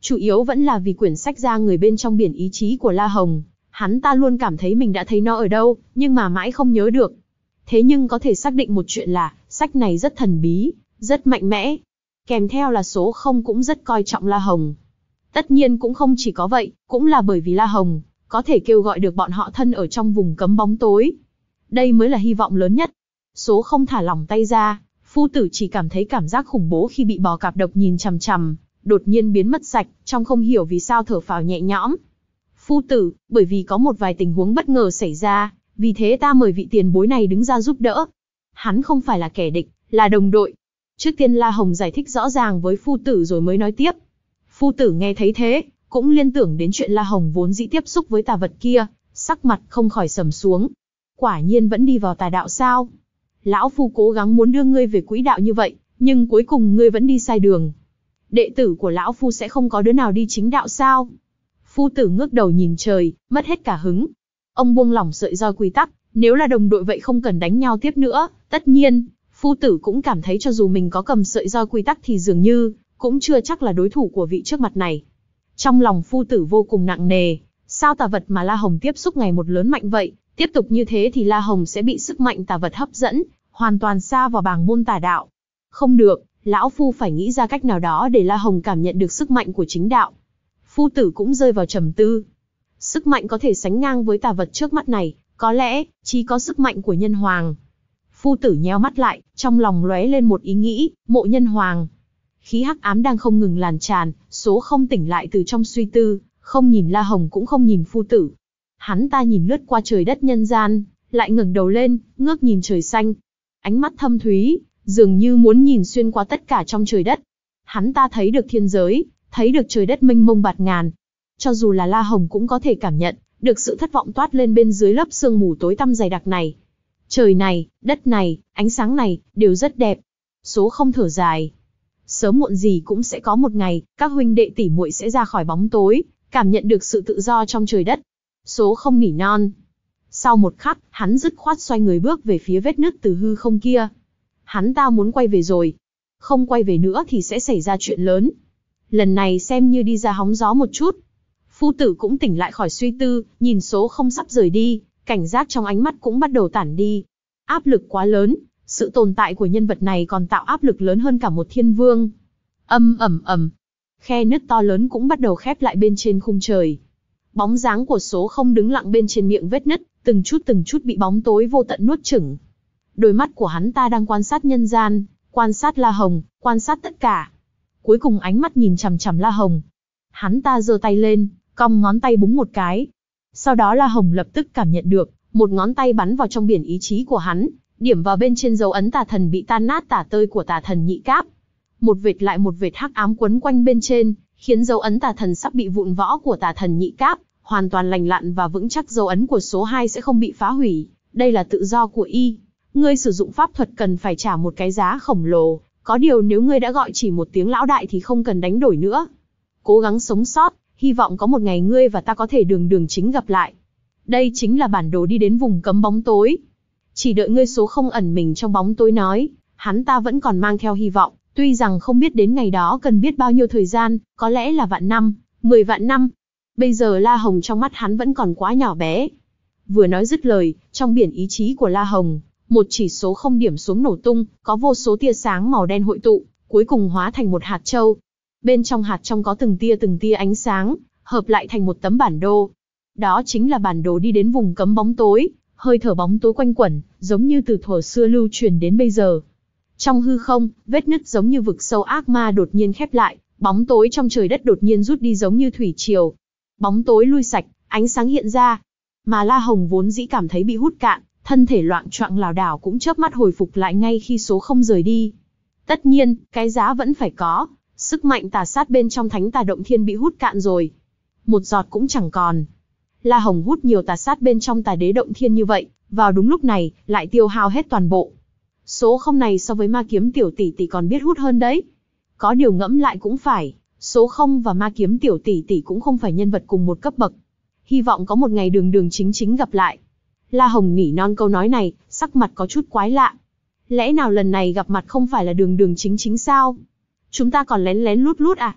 chủ yếu vẫn là vì quyển sách ra người bên trong biển ý chí của La Hồng. Hắn ta luôn cảm thấy mình đã thấy nó ở đâu, nhưng mà mãi không nhớ được. Thế nhưng có thể xác định một chuyện là, sách này rất thần bí, rất mạnh mẽ. Kèm theo là số không cũng rất coi trọng La Hồng. Tất nhiên cũng không chỉ có vậy, cũng là bởi vì La Hồng có thể kêu gọi được bọn họ thân ở trong vùng cấm bóng tối. Đây mới là hy vọng lớn nhất. Số không thả lỏng tay ra, phu tử chỉ cảm thấy cảm giác khủng bố khi bị bò cạp độc nhìn chằm chằm, đột nhiên biến mất sạch, trong không hiểu vì sao thở phào nhẹ nhõm. Phu tử, bởi vì có một vài tình huống bất ngờ xảy ra, vì thế ta mời vị tiền bối này đứng ra giúp đỡ. Hắn không phải là kẻ địch, là đồng đội. Trước tiên La Hồng giải thích rõ ràng với phu tử rồi mới nói tiếp. Phu tử nghe thấy thế, cũng liên tưởng đến chuyện La Hồng vốn dĩ tiếp xúc với tà vật kia, sắc mặt không khỏi sầm xuống. Quả nhiên vẫn đi vào tà đạo sao? Lão phu cố gắng muốn đưa ngươi về quỹ đạo như vậy, nhưng cuối cùng ngươi vẫn đi sai đường. Đệ tử của lão phu sẽ không có đứa nào đi chính đạo sao? Phu tử ngước đầu nhìn trời, mất hết cả hứng. Ông buông lỏng sợi roi quy tắc, nếu là đồng đội vậy không cần đánh nhau tiếp nữa. Tất nhiên, phu tử cũng cảm thấy cho dù mình có cầm sợi roi quy tắc thì dường như cũng chưa chắc là đối thủ của vị trước mặt này. Trong lòng phu tử vô cùng nặng nề, sao tà vật mà La Hồng tiếp xúc ngày một lớn mạnh vậy, tiếp tục như thế thì La Hồng sẽ bị sức mạnh tà vật hấp dẫn, hoàn toàn sa vào bảng môn tà đạo. Không được, lão phu phải nghĩ ra cách nào đó để La Hồng cảm nhận được sức mạnh của chính đạo. Phu tử cũng rơi vào trầm tư. Sức mạnh có thể sánh ngang với tà vật trước mắt này, có lẽ chỉ có sức mạnh của nhân hoàng. Phu tử nheo mắt lại, trong lòng lóe lên một ý nghĩ, mộ nhân hoàng. Khí hắc ám đang không ngừng lan tràn, số không tỉnh lại từ trong suy tư, không nhìn La Hồng cũng không nhìn phu tử. Hắn ta nhìn lướt qua trời đất nhân gian, lại ngẩng đầu lên, ngước nhìn trời xanh. Ánh mắt thâm thúy, dường như muốn nhìn xuyên qua tất cả trong trời đất. Hắn ta thấy được thiên giới, thấy được trời đất mênh mông bạt ngàn. Cho dù là La Hồng cũng có thể cảm nhận được sự thất vọng toát lên bên dưới lớp sương mù tối tăm dày đặc này. Trời này, đất này, ánh sáng này, đều rất đẹp. Số không thở dài. Sớm muộn gì cũng sẽ có một ngày, các huynh đệ tỷ muội sẽ ra khỏi bóng tối, cảm nhận được sự tự do trong trời đất. Số không nỉ non. Sau một khắc, hắn dứt khoát xoay người bước về phía vết nứt từ hư không kia. Hắn ta muốn quay về rồi. Không quay về nữa thì sẽ xảy ra chuyện lớn. Lần này xem như đi ra hóng gió một chút. Phu tử cũng tỉnh lại khỏi suy tư, nhìn số không sắp rời đi, cảnh giác trong ánh mắt cũng bắt đầu tản đi. Áp lực quá lớn, sự tồn tại của nhân vật này còn tạo áp lực lớn hơn cả một thiên vương. Âm ầm ầm, khe nứt to lớn cũng bắt đầu khép lại bên trên khung trời. Bóng dáng của số không đứng lặng bên trên miệng vết nứt, từng chút từng chút bị bóng tối vô tận nuốt chửng. Đôi mắt của hắn ta đang quan sát nhân gian, quan sát La Hồng, quan sát tất cả. Cuối cùng ánh mắt nhìn chằm chằm La Hồng. Hắn ta giơ tay lên, cong ngón tay búng một cái. Sau đó La Hồng lập tức cảm nhận được, một ngón tay bắn vào trong biển ý chí của hắn, điểm vào bên trên dấu ấn tà thần bị tan nát tả tơi của tà thần nhị cáp. Một vệt lại một vệt hắc ám quấn quanh bên trên, khiến dấu ấn tà thần sắp bị vụn võ của tà thần nhị cáp hoàn toàn lành lặn và vững chắc dấu ấn của số hai sẽ không bị phá hủy. Đây là tự do của y. Ngươi sử dụng pháp thuật cần phải trả một cái giá khổng lồ, có điều nếu ngươi đã gọi chỉ một tiếng lão đại thì không cần đánh đổi nữa. Cố gắng sống sót, hy vọng có một ngày ngươi và ta có thể đường đường chính gặp lại. Đây chính là bản đồ đi đến vùng cấm bóng tối. Chỉ đợi ngươi số không ẩn mình trong bóng tối nói, hắn ta vẫn còn mang theo hy vọng, tuy rằng không biết đến ngày đó cần biết bao nhiêu thời gian, có lẽ là vạn năm, mười vạn năm. Bây giờ La Hồng trong mắt hắn vẫn còn quá nhỏ bé. Vừa nói dứt lời, trong biển ý chí của La Hồng, một chỉ số không điểm xuống nổ tung, có vô số tia sáng màu đen hội tụ, cuối cùng hóa thành một hạt châu. Bên trong hạt trong có từng tia từng tia ánh sáng, hợp lại thành một tấm bản đồ. Đó chính là bản đồ đi đến vùng cấm bóng tối, hơi thở bóng tối quanh quẩn, giống như từ thuở xưa lưu truyền đến bây giờ. Trong hư không, vết nứt giống như vực sâu ác ma đột nhiên khép lại, bóng tối trong trời đất đột nhiên rút đi giống như thủy triều. Bóng tối lui sạch, ánh sáng hiện ra. Mà La Hồng vốn dĩ cảm thấy bị hút cạn, thân thể loạng choạng lảo đảo cũng chớp mắt hồi phục lại ngay khi số không rời đi. Tất nhiên, cái giá vẫn phải có, sức mạnh tà sát bên trong thánh tà động thiên bị hút cạn rồi. Một giọt cũng chẳng còn. La Hồng hút nhiều tà sát bên trong tà đế động thiên như vậy, vào đúng lúc này, lại tiêu hao hết toàn bộ. Số không này so với ma kiếm tiểu tỷ tỷ còn biết hút hơn đấy. Có điều ngẫm lại cũng phải, số không và ma kiếm tiểu tỷ tỷ cũng không phải nhân vật cùng một cấp bậc. Hy vọng có một ngày đường đường chính chính gặp lại. La Hồng nỉ non câu nói này, sắc mặt có chút quái lạ. Lẽ nào lần này gặp mặt không phải là đường đường chính chính sao? Chúng ta còn lén lén lút lút à?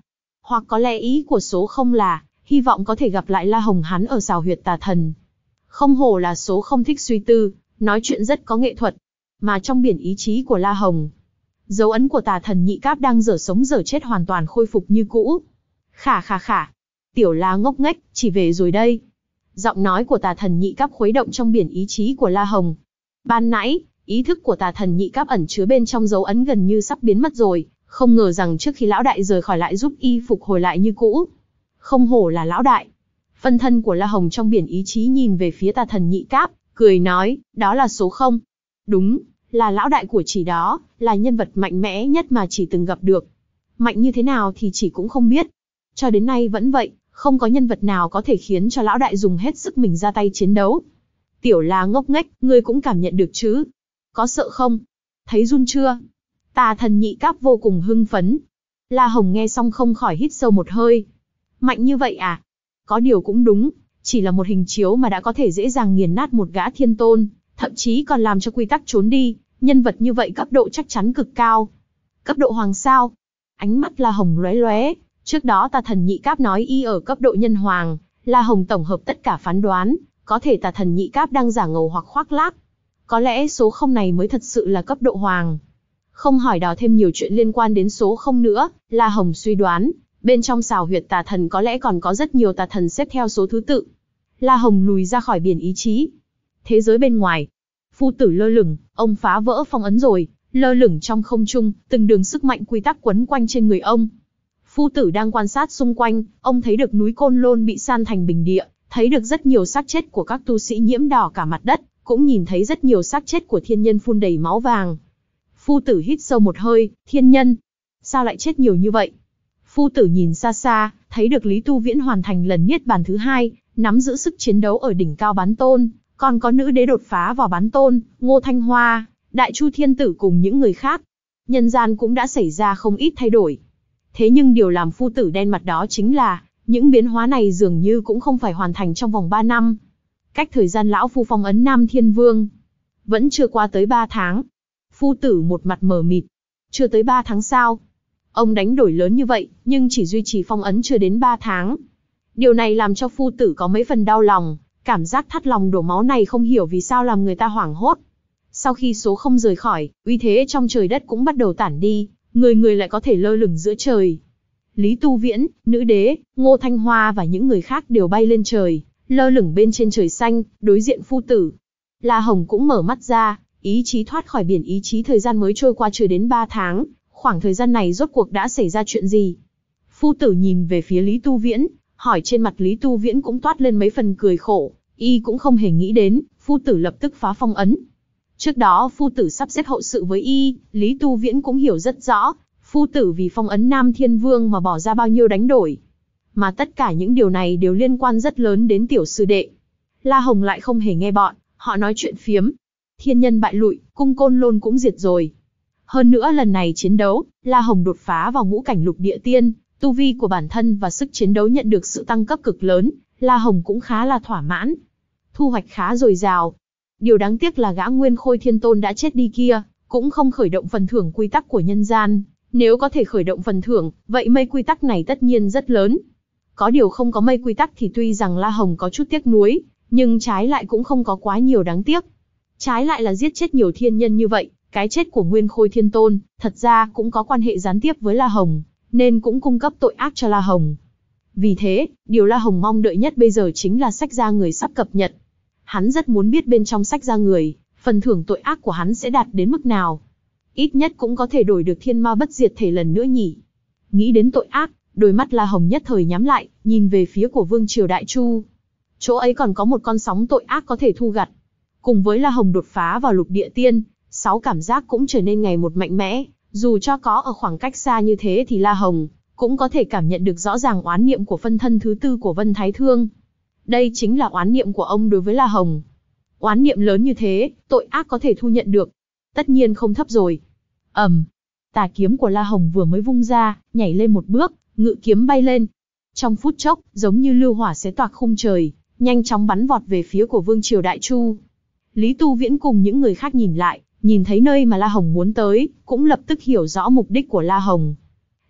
Hoặc có lẽ ý của số không là, hy vọng có thể gặp lại La Hồng hắn ở xào huyệt tà thần. Không hổ là số không thích suy tư, nói chuyện rất có nghệ thuật. Mà trong biển ý chí của La Hồng, dấu ấn của tà thần nhị cáp đang dở sống dở chết hoàn toàn khôi phục như cũ. Khả khả khả, tiểu La ngốc nghếch, chỉ về rồi đây. Giọng nói của tà thần nhị cáp khuấy động trong biển ý chí của La Hồng. Ban nãy, ý thức của tà thần nhị cáp ẩn chứa bên trong dấu ấn gần như sắp biến mất rồi, không ngờ rằng trước khi lão đại rời khỏi lại giúp y phục hồi lại như cũ. Không hổ là lão đại. Phân thân của La Hồng trong biển ý chí nhìn về phía tà thần nhị cáp, cười nói, đó là số không. Đúng, là lão đại của chỉ đó, là nhân vật mạnh mẽ nhất mà chỉ từng gặp được. Mạnh như thế nào thì chỉ cũng không biết. Cho đến nay vẫn vậy, không có nhân vật nào có thể khiến cho lão đại dùng hết sức mình ra tay chiến đấu. Tiểu La ngốc nghếch, ngươi cũng cảm nhận được chứ? Có sợ không? Thấy run chưa? Tà thần nhị cáp vô cùng hưng phấn. La Hồng nghe xong không khỏi hít sâu một hơi. Mạnh như vậy à? Có điều cũng đúng, chỉ là một hình chiếu mà đã có thể dễ dàng nghiền nát một gã thiên tôn, thậm chí còn làm cho quy tắc trốn đi, nhân vật như vậy cấp độ chắc chắn cực cao. Cấp độ hoàng sao? Ánh mắt La Hồng lóe lóe, trước đó tà thần nhị cáp nói y ở cấp độ nhân hoàng, La Hồng tổng hợp tất cả phán đoán, có thể tà thần nhị cáp đang giả ngầu hoặc khoác lác. Có lẽ số không này mới thật sự là cấp độ hoàng. Không hỏi đào thêm nhiều chuyện liên quan đến số không nữa, La Hồng suy đoán, bên trong xào huyệt tà thần có lẽ còn có rất nhiều tà thần xếp theo số thứ tự. La Hồng lùi ra khỏi biển ý chí. Thế giới bên ngoài, phu tử lơ lửng, ông phá vỡ phong ấn rồi, lơ lửng trong không trung, từng đường sức mạnh quy tắc quấn quanh trên người ông. Phu tử đang quan sát xung quanh, ông thấy được núi Côn Lôn bị san thành bình địa, thấy được rất nhiều xác chết của các tu sĩ nhiễm đỏ cả mặt đất, cũng nhìn thấy rất nhiều xác chết của thiên nhân phun đầy máu vàng. Phu tử hít sâu một hơi, thiên nhân, sao lại chết nhiều như vậy? Phu tử nhìn xa xa, thấy được Lý Tu Viễn hoàn thành lần niết bàn thứ hai, nắm giữ sức chiến đấu ở đỉnh cao bán tôn, còn có nữ đế đột phá vào bán tôn, Ngô Thanh Hoa, Đại Chu Thiên Tử cùng những người khác. Nhân gian cũng đã xảy ra không ít thay đổi. Thế nhưng điều làm phu tử đen mặt đó chính là, những biến hóa này dường như cũng không phải hoàn thành trong vòng ba năm. Cách thời gian lão phu phong ấn Nam Thiên Vương, vẫn chưa qua tới ba tháng. Phu tử một mặt mờ mịt. Chưa tới ba tháng sao? Ông đánh đổi lớn như vậy, nhưng chỉ duy trì phong ấn chưa đến ba tháng. Điều này làm cho phu tử có mấy phần đau lòng, cảm giác thắt lòng đổ máu này không hiểu vì sao làm người ta hoảng hốt. Sau khi số không rời khỏi, uy thế trong trời đất cũng bắt đầu tản đi, người người lại có thể lơ lửng giữa trời. Lý Tu Viễn, nữ đế, Ngô Thanh Hoa và những người khác đều bay lên trời, lơ lửng bên trên trời xanh, đối diện phu tử. La Hồng cũng mở mắt ra, ý chí thoát khỏi biển ý chí thời gian mới trôi qua chưa đến ba tháng, khoảng thời gian này rốt cuộc đã xảy ra chuyện gì? Phu tử nhìn về phía Lý Tu Viễn, hỏi trên mặt Lý Tu Viễn cũng toát lên mấy phần cười khổ, y cũng không hề nghĩ đến, phu tử lập tức phá phong ấn. Trước đó phu tử sắp xếp hậu sự với y, Lý Tu Viễn cũng hiểu rất rõ, phu tử vì phong ấn Nam Thiên Vương mà bỏ ra bao nhiêu đánh đổi. Mà tất cả những điều này đều liên quan rất lớn đến tiểu sư đệ. La Hồng lại không hề nghe bọn, họ nói chuyện phiếm. Thiên nhân bại lụi, cung Côn Lôn cũng diệt rồi. Hơn nữa lần này chiến đấu, La Hồng đột phá vào ngũ cảnh lục địa tiên, tu vi của bản thân và sức chiến đấu nhận được sự tăng cấp cực lớn, La Hồng cũng khá là thỏa mãn. Thu hoạch khá dồi dào. Điều đáng tiếc là gã Nguyên Khôi Thiên Tôn đã chết đi kia, cũng không khởi động phần thưởng quy tắc của nhân gian. Nếu có thể khởi động phần thưởng, vậy mây quy tắc này tất nhiên rất lớn. Có điều không có mây quy tắc thì tuy rằng La Hồng có chút tiếc nuối, nhưng trái lại cũng không có quá nhiều đáng tiếc. Trái lại là giết chết nhiều thiên nhân như vậy, cái chết của Nguyên Khôi Thiên Tôn, thật ra cũng có quan hệ gián tiếp với La Hồng, nên cũng cung cấp tội ác cho La Hồng. Vì thế, điều La Hồng mong đợi nhất bây giờ chính là sách ra người sắp cập nhật. Hắn rất muốn biết bên trong sách ra người, phần thưởng tội ác của hắn sẽ đạt đến mức nào. Ít nhất cũng có thể đổi được thiên ma bất diệt thể lần nữa nhỉ. Nghĩ đến tội ác, đôi mắt La Hồng nhất thời nhắm lại, nhìn về phía của Vương Triều Đại Chu. Chỗ ấy còn có một con sóng tội ác có thể thu gặt. Cùng với La Hồng đột phá vào lục địa tiên, sáu cảm giác cũng trở nên ngày một mạnh mẽ. Dù cho có ở khoảng cách xa như thế thì La Hồng cũng có thể cảm nhận được rõ ràng oán niệm của phân thân thứ tư của Vân Thái Thương. Đây chính là oán niệm của ông đối với La Hồng. Oán niệm lớn như thế, tội ác có thể thu nhận được. Tất nhiên không thấp rồi. ầm, um, tà kiếm của La Hồng vừa mới vung ra, nhảy lên một bước, ngự kiếm bay lên. Trong phút chốc, giống như lưu hỏa xé toạc khung trời, nhanh chóng bắn vọt về phía của Vương Triều Đại Chu. Lý Tu Viễn cùng những người khác nhìn lại, nhìn thấy nơi mà La Hồng muốn tới, cũng lập tức hiểu rõ mục đích của La Hồng.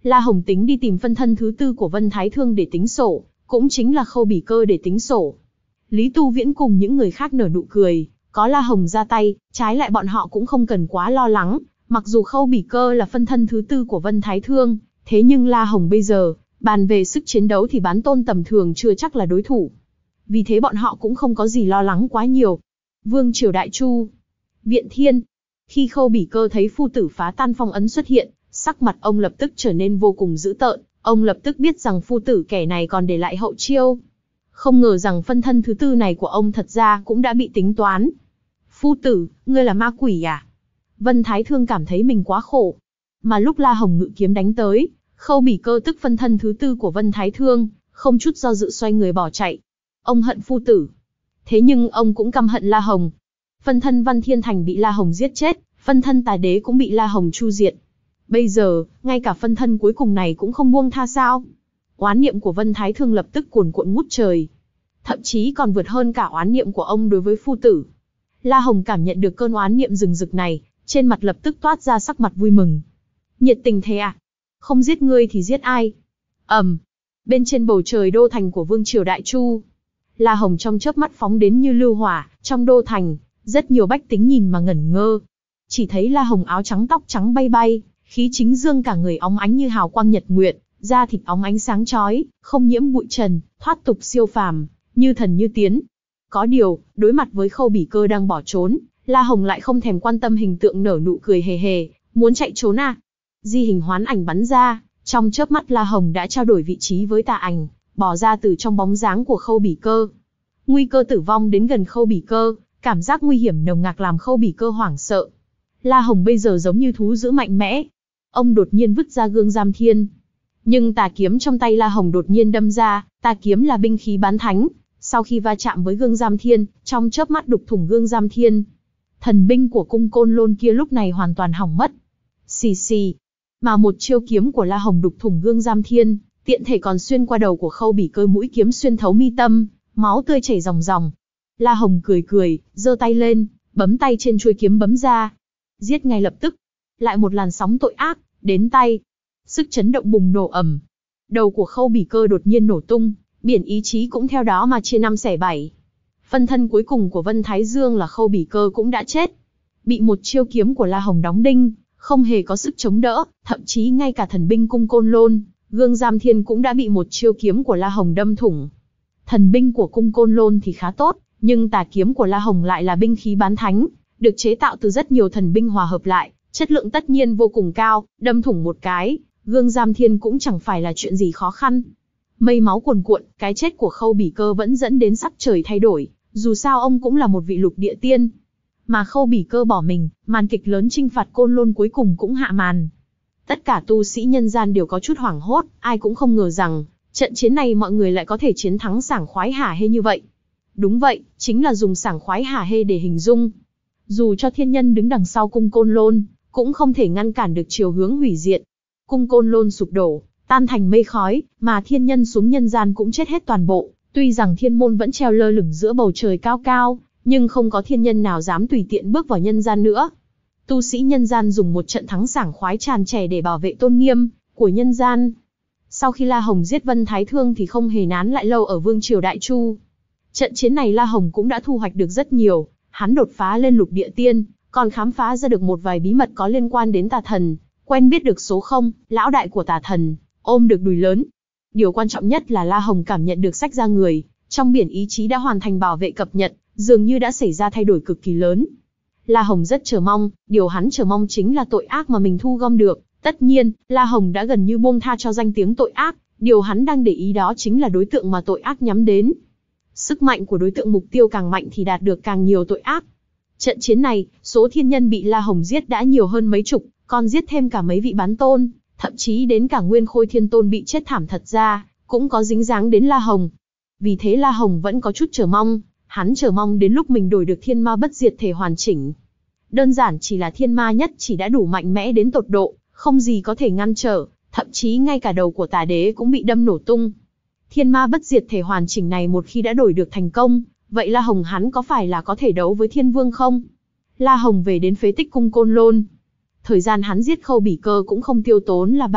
La Hồng tính đi tìm phân thân thứ tư của Vân Thái Thương để tính sổ, cũng chính là Khâu Bỉ Cơ để tính sổ. Lý Tu Viễn cùng những người khác nở nụ cười, có La Hồng ra tay, trái lại bọn họ cũng không cần quá lo lắng, mặc dù Khâu Bỉ Cơ là phân thân thứ tư của Vân Thái Thương, thế nhưng La Hồng bây giờ, bàn về sức chiến đấu thì bán tôn tầm thường chưa chắc là đối thủ. Vì thế bọn họ cũng không có gì lo lắng quá nhiều. Vương Triều Đại Chu, Viện Thiên. Khi Khâu Bỉ Cơ thấy phu tử phá tan phong ấn xuất hiện, sắc mặt ông lập tức trở nên vô cùng dữ tợn, ông lập tức biết rằng phu tử kẻ này còn để lại hậu chiêu. Không ngờ rằng phân thân thứ tư này của ông thật ra cũng đã bị tính toán. Phu tử, ngươi là ma quỷ à? Vân Thái Thương cảm thấy mình quá khổ. Mà lúc La Hồng ngự kiếm đánh tới, Khâu Bỉ Cơ tức phân thân thứ tư của Vân Thái Thương, không chút do dự xoay người bỏ chạy. Ông hận phu tử. Thế nhưng ông cũng căm hận La Hồng. Phân thân Văn Thiên Thành bị La Hồng giết chết, phân thân Tà Đế cũng bị La Hồng chu diệt. Bây giờ, ngay cả phân thân cuối cùng này cũng không buông tha sao? Oán niệm của Vân Thái Thương lập tức cuồn cuộn ngút trời. Thậm chí còn vượt hơn cả oán niệm của ông đối với phu tử. La Hồng cảm nhận được cơn oán niệm rừng rực này, trên mặt lập tức toát ra sắc mặt vui mừng. Nhiệt tình thế à? Không giết ngươi thì giết ai? Ầm. Um, bên trên bầu trời đô thành của Vương Triều Đại Chu, La Hồng trong chớp mắt phóng đến như lưu hỏa, trong đô thành, rất nhiều bách tính nhìn mà ngẩn ngơ. Chỉ thấy La Hồng áo trắng tóc trắng bay bay, khí chính dương cả người óng ánh như hào quang nhật nguyệt, da thịt óng ánh sáng chói, không nhiễm bụi trần, thoát tục siêu phàm, như thần như tiến. Có điều, đối mặt với Khâu Bỉ Cơ đang bỏ trốn, La Hồng lại không thèm quan tâm, hình tượng nở nụ cười hề hề, muốn chạy trốn à? Di hình hoán ảnh bắn ra, trong chớp mắt La Hồng đã trao đổi vị trí với Tà Ảnh, bỏ ra từ trong bóng dáng của Khâu Bỉ Cơ. Nguy cơ tử vong đến gần Khâu Bỉ Cơ, cảm giác nguy hiểm nồng nặc làm Khâu Bỉ Cơ hoảng sợ. La Hồng bây giờ giống như thú dữ mạnh mẽ. Ông đột nhiên vứt ra gương giam thiên. Nhưng tà kiếm trong tay La Hồng đột nhiên đâm ra, tà kiếm là binh khí bán thánh. Sau khi va chạm với gương giam thiên, trong chớp mắt đục thủng gương giam thiên. Thần binh của cung Côn Lôn kia lúc này hoàn toàn hỏng mất. Xì xì. Mà một chiêu kiếm của La Hồng đục thủng gương giam thiên, tiện thể còn xuyên qua đầu của Khâu Bỉ Cơ, mũi kiếm xuyên thấu mi tâm, máu tươi chảy ròng ròng. La Hồng cười cười, giơ tay lên, bấm tay trên chuôi kiếm bấm ra. Giết ngay lập tức. Lại một làn sóng tội ác, đến tay. Sức chấn động bùng nổ ầm. Đầu của Khâu Bỉ Cơ đột nhiên nổ tung, biển ý chí cũng theo đó mà chia năm xẻ bảy. Phân thân cuối cùng của Vân Thái Dương là Khâu Bỉ Cơ cũng đã chết. Bị một chiêu kiếm của La Hồng đóng đinh, không hề có sức chống đỡ, thậm chí ngay cả thần binh cung Côn Lôn, gương giam thiên cũng đã bị một chiêu kiếm của La Hồng đâm thủng. Thần binh của cung Côn Lôn thì khá tốt, nhưng tà kiếm của La Hồng lại là binh khí bán thánh, được chế tạo từ rất nhiều thần binh hòa hợp lại, chất lượng tất nhiên vô cùng cao, đâm thủng một cái, gương giam thiên cũng chẳng phải là chuyện gì khó khăn. Mây máu cuồn cuộn, cái chết của Khâu Bỉ Cơ vẫn dẫn đến sắc trời thay đổi, dù sao ông cũng là một vị lục địa tiên. Mà Khâu Bỉ Cơ bỏ mình, màn kịch lớn chinh phạt Côn Lôn cuối cùng cũng hạ màn. Tất cả tu sĩ nhân gian đều có chút hoảng hốt, ai cũng không ngờ rằng, trận chiến này mọi người lại có thể chiến thắng sảng khoái hả hê như vậy. Đúng vậy, chính là dùng sảng khoái hả hê để hình dung. Dù cho thiên nhân đứng đằng sau cung Côn Lôn, cũng không thể ngăn cản được chiều hướng hủy diệt. Cung Côn Lôn sụp đổ, tan thành mây khói, mà thiên nhân xuống nhân gian cũng chết hết toàn bộ. Tuy rằng thiên môn vẫn treo lơ lửng giữa bầu trời cao cao, nhưng không có thiên nhân nào dám tùy tiện bước vào nhân gian nữa. Tu sĩ nhân gian dùng một trận thắng sảng khoái tràn trề để bảo vệ tôn nghiêm của nhân gian. Sau khi La Hồng giết Vân Thái Thương thì không hề nán lại lâu ở Vương Triều Đại Chu. Trận chiến này La Hồng cũng đã thu hoạch được rất nhiều, hắn đột phá lên lục địa tiên, còn khám phá ra được một vài bí mật có liên quan đến tà thần, quen biết được số không, lão đại của tà thần, ôm được đùi lớn. Điều quan trọng nhất là La Hồng cảm nhận được sách ra người, trong biển ý chí đã hoàn thành bảo vệ cập nhật, dường như đã xảy ra thay đổi cực kỳ lớn. La Hồng rất chờ mong, điều hắn chờ mong chính là tội ác mà mình thu gom được. Tất nhiên, La Hồng đã gần như buông tha cho danh tiếng tội ác, điều hắn đang để ý đó chính là đối tượng mà tội ác nhắm đến. Sức mạnh của đối tượng mục tiêu càng mạnh thì đạt được càng nhiều tội ác. Trận chiến này, số thiên nhân bị La Hồng giết đã nhiều hơn mấy chục, còn giết thêm cả mấy vị bán tôn, thậm chí đến cả Nguyên Khôi Thiên Tôn bị chết thảm thật ra, cũng có dính dáng đến La Hồng. Vì thế La Hồng vẫn có chút chờ mong, hắn chờ mong đến lúc mình đổi được thiên ma bất diệt thể hoàn chỉnh. Đơn giản chỉ là thiên ma nhất chỉ đã đủ mạnh mẽ đến tột độ, không gì có thể ngăn trở, thậm chí ngay cả đầu của tà đế cũng bị đâm nổ tung. Thiên ma bất diệt thể hoàn chỉnh này một khi đã đổi được thành công, vậy La Hồng hắn có phải là có thể đấu với thiên vương không? La Hồng về đến phế tích cung Côn Lôn. Thời gian hắn giết Khâu Bỉ Cơ cũng không tiêu tốn là bao,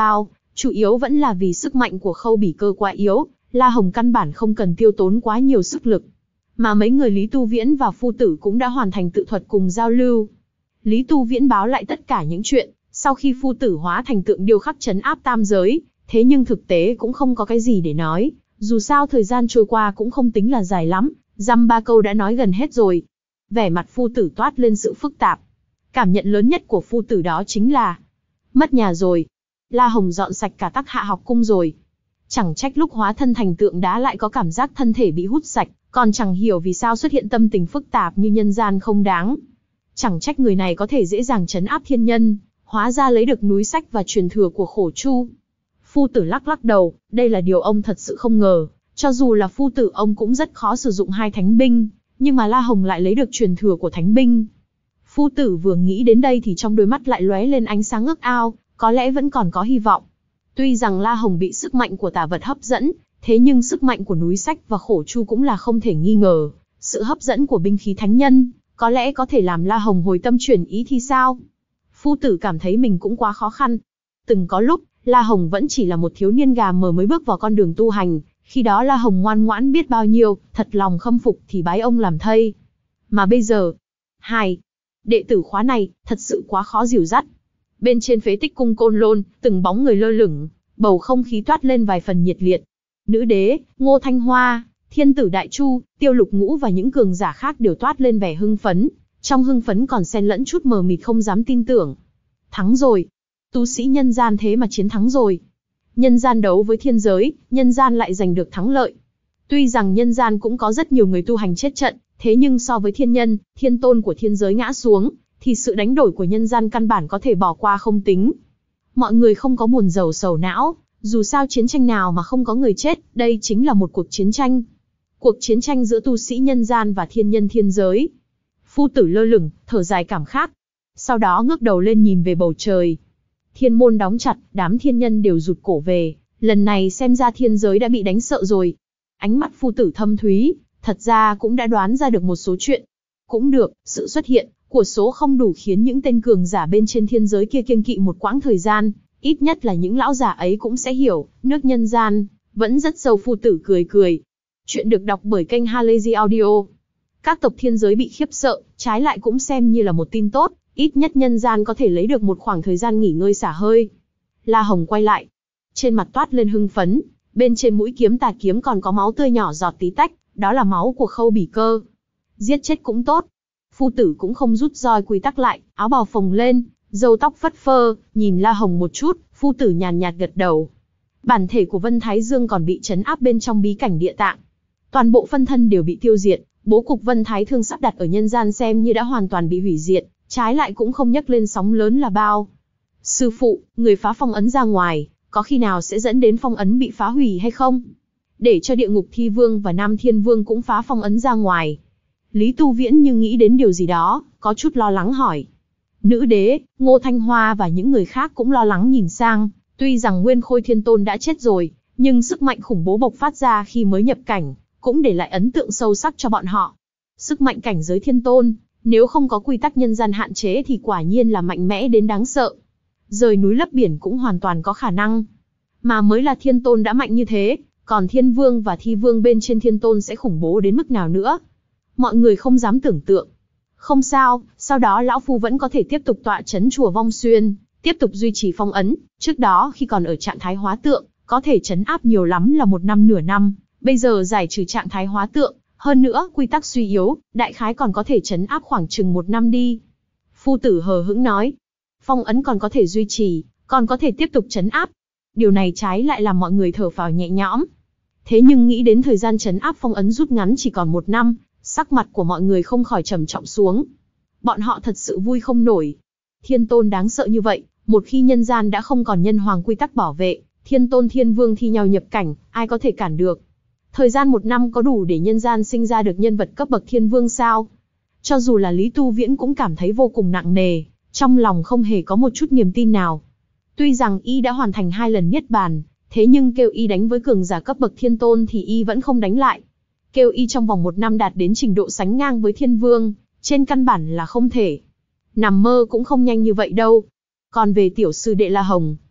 Chủ yếu vẫn là vì sức mạnh của Khâu Bỉ Cơ quá yếu, La Hồng căn bản không cần tiêu tốn quá nhiều sức lực. Mà mấy người Lý Tu Viễn và Phu Tử cũng đã hoàn thành tự thuật cùng giao lưu. Lý Tu Viễn báo lại tất cả những chuyện, sau khi Phu Tử hóa thành tượng điêu khắc trấn áp tam giới, thế nhưng thực tế cũng không có cái gì để nói, dù sao thời gian trôi qua cũng không tính là dài lắm, dăm ba câu đã nói gần hết rồi. Vẻ mặt Phu Tử toát lên sự phức tạp. Cảm nhận lớn nhất của Phu Tử đó chính là mất nhà rồi. La Hồng dọn sạch cả Tắc Hạ học cung rồi. Chẳng trách lúc hóa thân thành tượng đá lại có cảm giác thân thể bị hút sạch, còn chẳng hiểu vì sao xuất hiện tâm tình phức tạp như nhân gian không đáng. Chẳng trách người này có thể dễ dàng trấn áp thiên nhân, hóa ra lấy được núi sách và truyền thừa của Khổ Chu. Phu Tử lắc lắc đầu, đây là điều ông thật sự không ngờ, cho dù là Phu Tử ông cũng rất khó sử dụng hai thánh binh, nhưng mà La Hồng lại lấy được truyền thừa của thánh binh. Phu Tử vừa nghĩ đến đây thì trong đôi mắt lại lóe lên ánh sáng ước ao, có lẽ vẫn còn có hy vọng. Tuy rằng La Hồng bị sức mạnh của tà vật hấp dẫn, thế nhưng sức mạnh của núi sách và Khổ Chu cũng là không thể nghi ngờ. Sự hấp dẫn của binh khí thánh nhân, có lẽ có thể làm La Hồng hồi tâm chuyển ý thì sao? Phu Tử cảm thấy mình cũng quá khó khăn. Từng có lúc, La Hồng vẫn chỉ là một thiếu niên gà mờ mới bước vào con đường tu hành, khi đó La Hồng ngoan ngoãn biết bao nhiêu, thật lòng khâm phục thì bái ông làm thầy. Mà bây giờ, hai, đệ tử khóa này, thật sự quá khó dìu dắt. Bên trên phế tích cung Côn Lôn, từng bóng người lơ lửng, bầu không khí toát lên vài phần nhiệt liệt. Nữ đế, Ngô Thanh Hoa, Thiên tử Đại Chu, Tiêu Lục Ngũ và những cường giả khác đều toát lên vẻ hưng phấn, trong hưng phấn còn xen lẫn chút mờ mịt không dám tin tưởng. Thắng rồi, tu sĩ nhân gian thế mà chiến thắng rồi. Nhân gian đấu với thiên giới, nhân gian lại giành được thắng lợi. Tuy rằng nhân gian cũng có rất nhiều người tu hành chết trận, thế nhưng so với thiên nhân, thiên tôn của thiên giới ngã xuống, thì sự đánh đổi của nhân gian căn bản có thể bỏ qua không tính. Mọi người không có buồn rầu sầu não, dù sao chiến tranh nào mà không có người chết, đây chính là một cuộc chiến tranh. Cuộc chiến tranh giữa tu sĩ nhân gian và thiên nhân thiên giới. Phu Tử lơ lửng, thở dài cảm khát. Sau đó ngước đầu lên nhìn về bầu trời. Thiên môn đóng chặt, đám thiên nhân đều rụt cổ về, lần này xem ra thiên giới đã bị đánh sợ rồi. Ánh mắt Phu Tử thâm thúy, thật ra cũng đã đoán ra được một số chuyện. Cũng được, sự xuất hiện của số không đủ khiến những tên cường giả bên trên thiên giới kia kiêng kỵ một quãng thời gian, ít nhất là những lão giả ấy cũng sẽ hiểu, nước nhân gian vẫn rất sâu. Phu Tử cười cười. Chuyện được đọc bởi kênh Halazy Audio. Các tộc thiên giới bị khiếp sợ, trái lại cũng xem như là một tin tốt, ít nhất nhân gian có thể lấy được một khoảng thời gian nghỉ ngơi xả hơi. La Hồng quay lại, trên mặt toát lên hưng phấn, bên trên mũi kiếm tà kiếm còn có máu tươi nhỏ giọt tí tách, đó là máu của Khâu Bỉ Cơ. Giết chết cũng tốt. Phu Tử cũng không rút roi quy tắc lại, áo bào phồng lên, râu tóc phất phơ, nhìn La Hồng một chút, Phu Tử nhàn nhạt gật đầu. Bản thể của Vân Thái Dương còn bị trấn áp bên trong bí cảnh địa tạng. Toàn bộ phân thân đều bị tiêu diệt, bố cục Vân Thái Thương sắp đặt ở nhân gian xem như đã hoàn toàn bị hủy diệt, trái lại cũng không nhắc lên sóng lớn là bao. Sư phụ, người phá phong ấn ra ngoài, có khi nào sẽ dẫn đến phong ấn bị phá hủy hay không? Để cho Địa Ngục Thi Vương và Nam Thiên Vương cũng phá phong ấn ra ngoài. Lý Tu Viễn như nghĩ đến điều gì đó, có chút lo lắng hỏi. Nữ đế, Ngô Thanh Hoa và những người khác cũng lo lắng nhìn sang, tuy rằng Nguyên Khôi Thiên Tôn đã chết rồi, nhưng sức mạnh khủng bố bộc phát ra khi mới nhập cảnh, cũng để lại ấn tượng sâu sắc cho bọn họ. Sức mạnh cảnh giới Thiên Tôn, nếu không có quy tắc nhân gian hạn chế thì quả nhiên là mạnh mẽ đến đáng sợ. Rời núi lấp biển cũng hoàn toàn có khả năng. Mà mới là Thiên Tôn đã mạnh như thế, còn Thiên Vương và Thi Vương bên trên Thiên Tôn sẽ khủng bố đến mức nào nữa? Mọi người không dám tưởng tượng. Không sao, sau đó lão phu vẫn có thể tiếp tục tọa trấn chùa Vong Xuyên, tiếp tục duy trì phong ấn. Trước đó khi còn ở trạng thái hóa tượng, có thể trấn áp nhiều lắm là một năm nửa năm. Bây giờ giải trừ trạng thái hóa tượng, hơn nữa quy tắc suy yếu, đại khái còn có thể trấn áp khoảng chừng một năm đi. Phu Tử hờ hững nói. Phong ấn còn có thể duy trì, còn có thể tiếp tục trấn áp. Điều này trái lại làm mọi người thở phào nhẹ nhõm. Thế nhưng nghĩ đến thời gian trấn áp phong ấn rút ngắn chỉ còn một năm, sắc mặt của mọi người không khỏi trầm trọng xuống. Bọn họ thật sự vui không nổi. Thiên Tôn đáng sợ như vậy, một khi nhân gian đã không còn nhân hoàng quy tắc bảo vệ, Thiên Tôn Thiên Vương thi nhau nhập cảnh, ai có thể cản được? Thời gian một năm có đủ để nhân gian sinh ra được nhân vật cấp bậc Thiên Vương sao? Cho dù là Lý Tu Viễn cũng cảm thấy vô cùng nặng nề, trong lòng không hề có một chút niềm tin nào. Tuy rằng y đã hoàn thành hai lần niết bàn, thế nhưng kêu y đánh với cường giả cấp bậc Thiên Tôn thì y vẫn không đánh lại. Kêu y trong vòng một năm đạt đến trình độ sánh ngang với Thiên Vương, trên căn bản là không thể. Nằm mơ cũng không nhanh như vậy đâu. Còn về tiểu sư đệ La Hồng,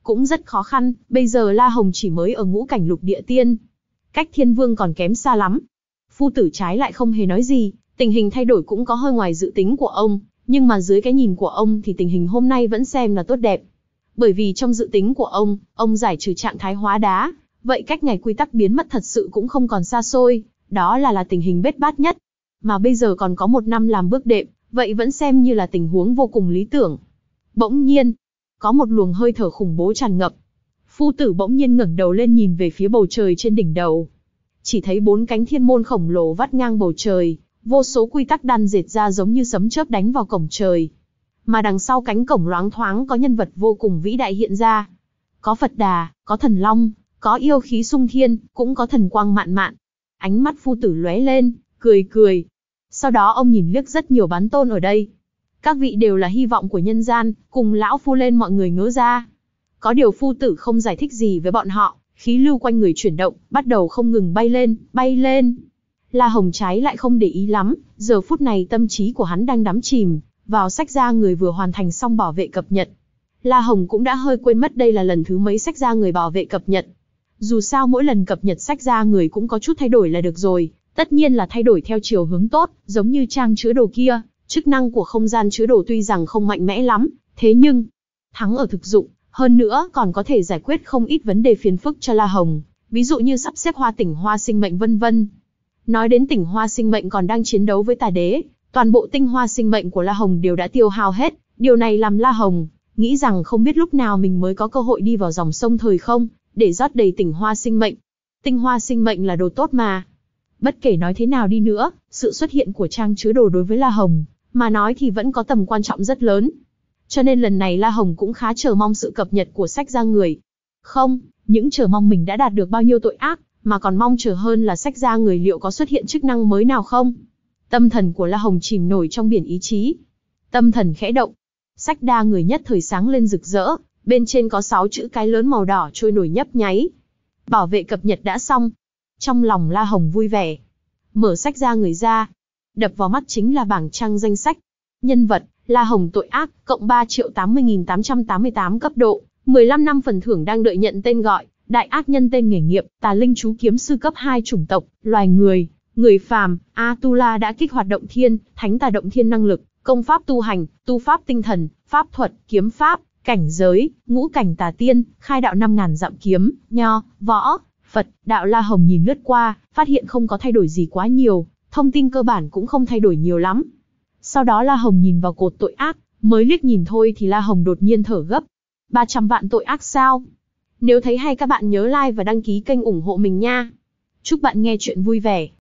cũng rất khó khăn, bây giờ La Hồng chỉ mới ở ngũ cảnh lục địa tiên. Cách thiên vương còn kém xa lắm. Phu tử trái lại không hề nói gì, tình hình thay đổi cũng có hơi ngoài dự tính của ông, nhưng mà dưới cái nhìn của ông thì tình hình hôm nay vẫn xem là tốt đẹp. Bởi vì trong dự tính của ông, ông giải trừ trạng thái hóa đá, vậy cách ngày quy tắc biến mất thật sự cũng không còn xa xôi, đó là là tình hình bết bát nhất. Mà bây giờ còn có một năm làm bước đệm, vậy vẫn xem như là tình huống vô cùng lý tưởng. Bỗng nhiên, có một luồng hơi thở khủng bố tràn ngập. Phu tử bỗng nhiên ngẩng đầu lên nhìn về phía bầu trời trên đỉnh đầu. Chỉ thấy bốn cánh thiên môn khổng lồ vắt ngang bầu trời, vô số quy tắc đan dệt ra giống như sấm chớp đánh vào cổng trời. Mà đằng sau cánh cổng loáng thoáng có nhân vật vô cùng vĩ đại hiện ra. Có Phật Đà, có thần long, có yêu khí sung thiên, cũng có thần quang mạn mạn. Ánh mắt phu tử lóe lên, cười cười. Sau đó ông nhìn liếc rất nhiều bán tôn ở đây. Các vị đều là hy vọng của nhân gian, cùng lão phu lên mọi người ngỡ ra. Có điều phu tử không giải thích gì với bọn họ, khí lưu quanh người chuyển động, bắt đầu không ngừng bay lên, bay lên. La Hồng trái lại không để ý lắm, giờ phút này tâm trí của hắn đang đắm chìm vào sách ra người vừa hoàn thành xong bảo vệ cập nhật. La Hồng cũng đã hơi quên mất đây là lần thứ mấy sách ra người bảo vệ cập nhật. Dù sao mỗi lần cập nhật sách ra người cũng có chút thay đổi là được rồi, tất nhiên là thay đổi theo chiều hướng tốt, giống như trang chứa đồ kia, chức năng của không gian chứa đồ tuy rằng không mạnh mẽ lắm, thế nhưng thắng ở thực dụng, hơn nữa còn có thể giải quyết không ít vấn đề phiền phức cho La Hồng, ví dụ như sắp xếp hoa tỉnh hoa sinh mệnh vân vân. Nói đến tỉnh hoa sinh mệnh còn đang chiến đấu với tà đế, toàn bộ tinh hoa sinh mệnh của La Hồng đều đã tiêu hao hết, điều này làm La Hồng nghĩ rằng không biết lúc nào mình mới có cơ hội đi vào dòng sông thời không, để rót đầy tỉnh hoa sinh mệnh. Tinh hoa sinh mệnh là đồ tốt mà. Bất kể nói thế nào đi nữa, sự xuất hiện của trang chứa đồ đối với La Hồng mà nói thì vẫn có tầm quan trọng rất lớn. Cho nên lần này La Hồng cũng khá chờ mong sự cập nhật của sách ra người. Không, những chờ mong mình đã đạt được bao nhiêu tội ác, mà còn mong chờ hơn là sách ra người liệu có xuất hiện chức năng mới nào không. Tâm thần của La Hồng chìm nổi trong biển ý chí. Tâm thần khẽ động. Sách đa người nhất thời sáng lên rực rỡ, bên trên có sáu chữ cái lớn màu đỏ trôi nổi nhấp nháy. Bảo vệ cập nhật đã xong. Trong lòng La Hồng vui vẻ. Mở sách ra người ra. Đập vào mắt chính là bảng trang danh sách. Nhân vật, La Hồng tội ác, cộng ba triệu tám mươi nghìn tám trăm tám mươi tám cấp độ, mười lăm năm phần thưởng đang đợi nhận tên gọi, đại ác nhân tên nghề nghiệp, tà linh chú kiếm sư cấp hai chủng tộc, loài người, người phàm, Atula đã kích hoạt động thiên, thánh tà động thiên năng lực, công pháp tu hành, tu pháp tinh thần, pháp thuật, kiếm pháp, cảnh giới, ngũ cảnh tà tiên, khai đạo năm ngàn dặm kiếm, nho, võ, Phật, đạo. La Hồng nhìn lướt qua, phát hiện không có thay đổi gì quá nhiều, thông tin cơ bản cũng không thay đổi nhiều lắm. Sau đó La Hồng nhìn vào cột tội ác, mới liếc nhìn thôi thì La Hồng đột nhiên thở gấp. ba trăm vạn tội ác sao? Nếu thấy hay các bạn nhớ like và đăng ký kênh ủng hộ mình nha. Chúc bạn nghe chuyện vui vẻ.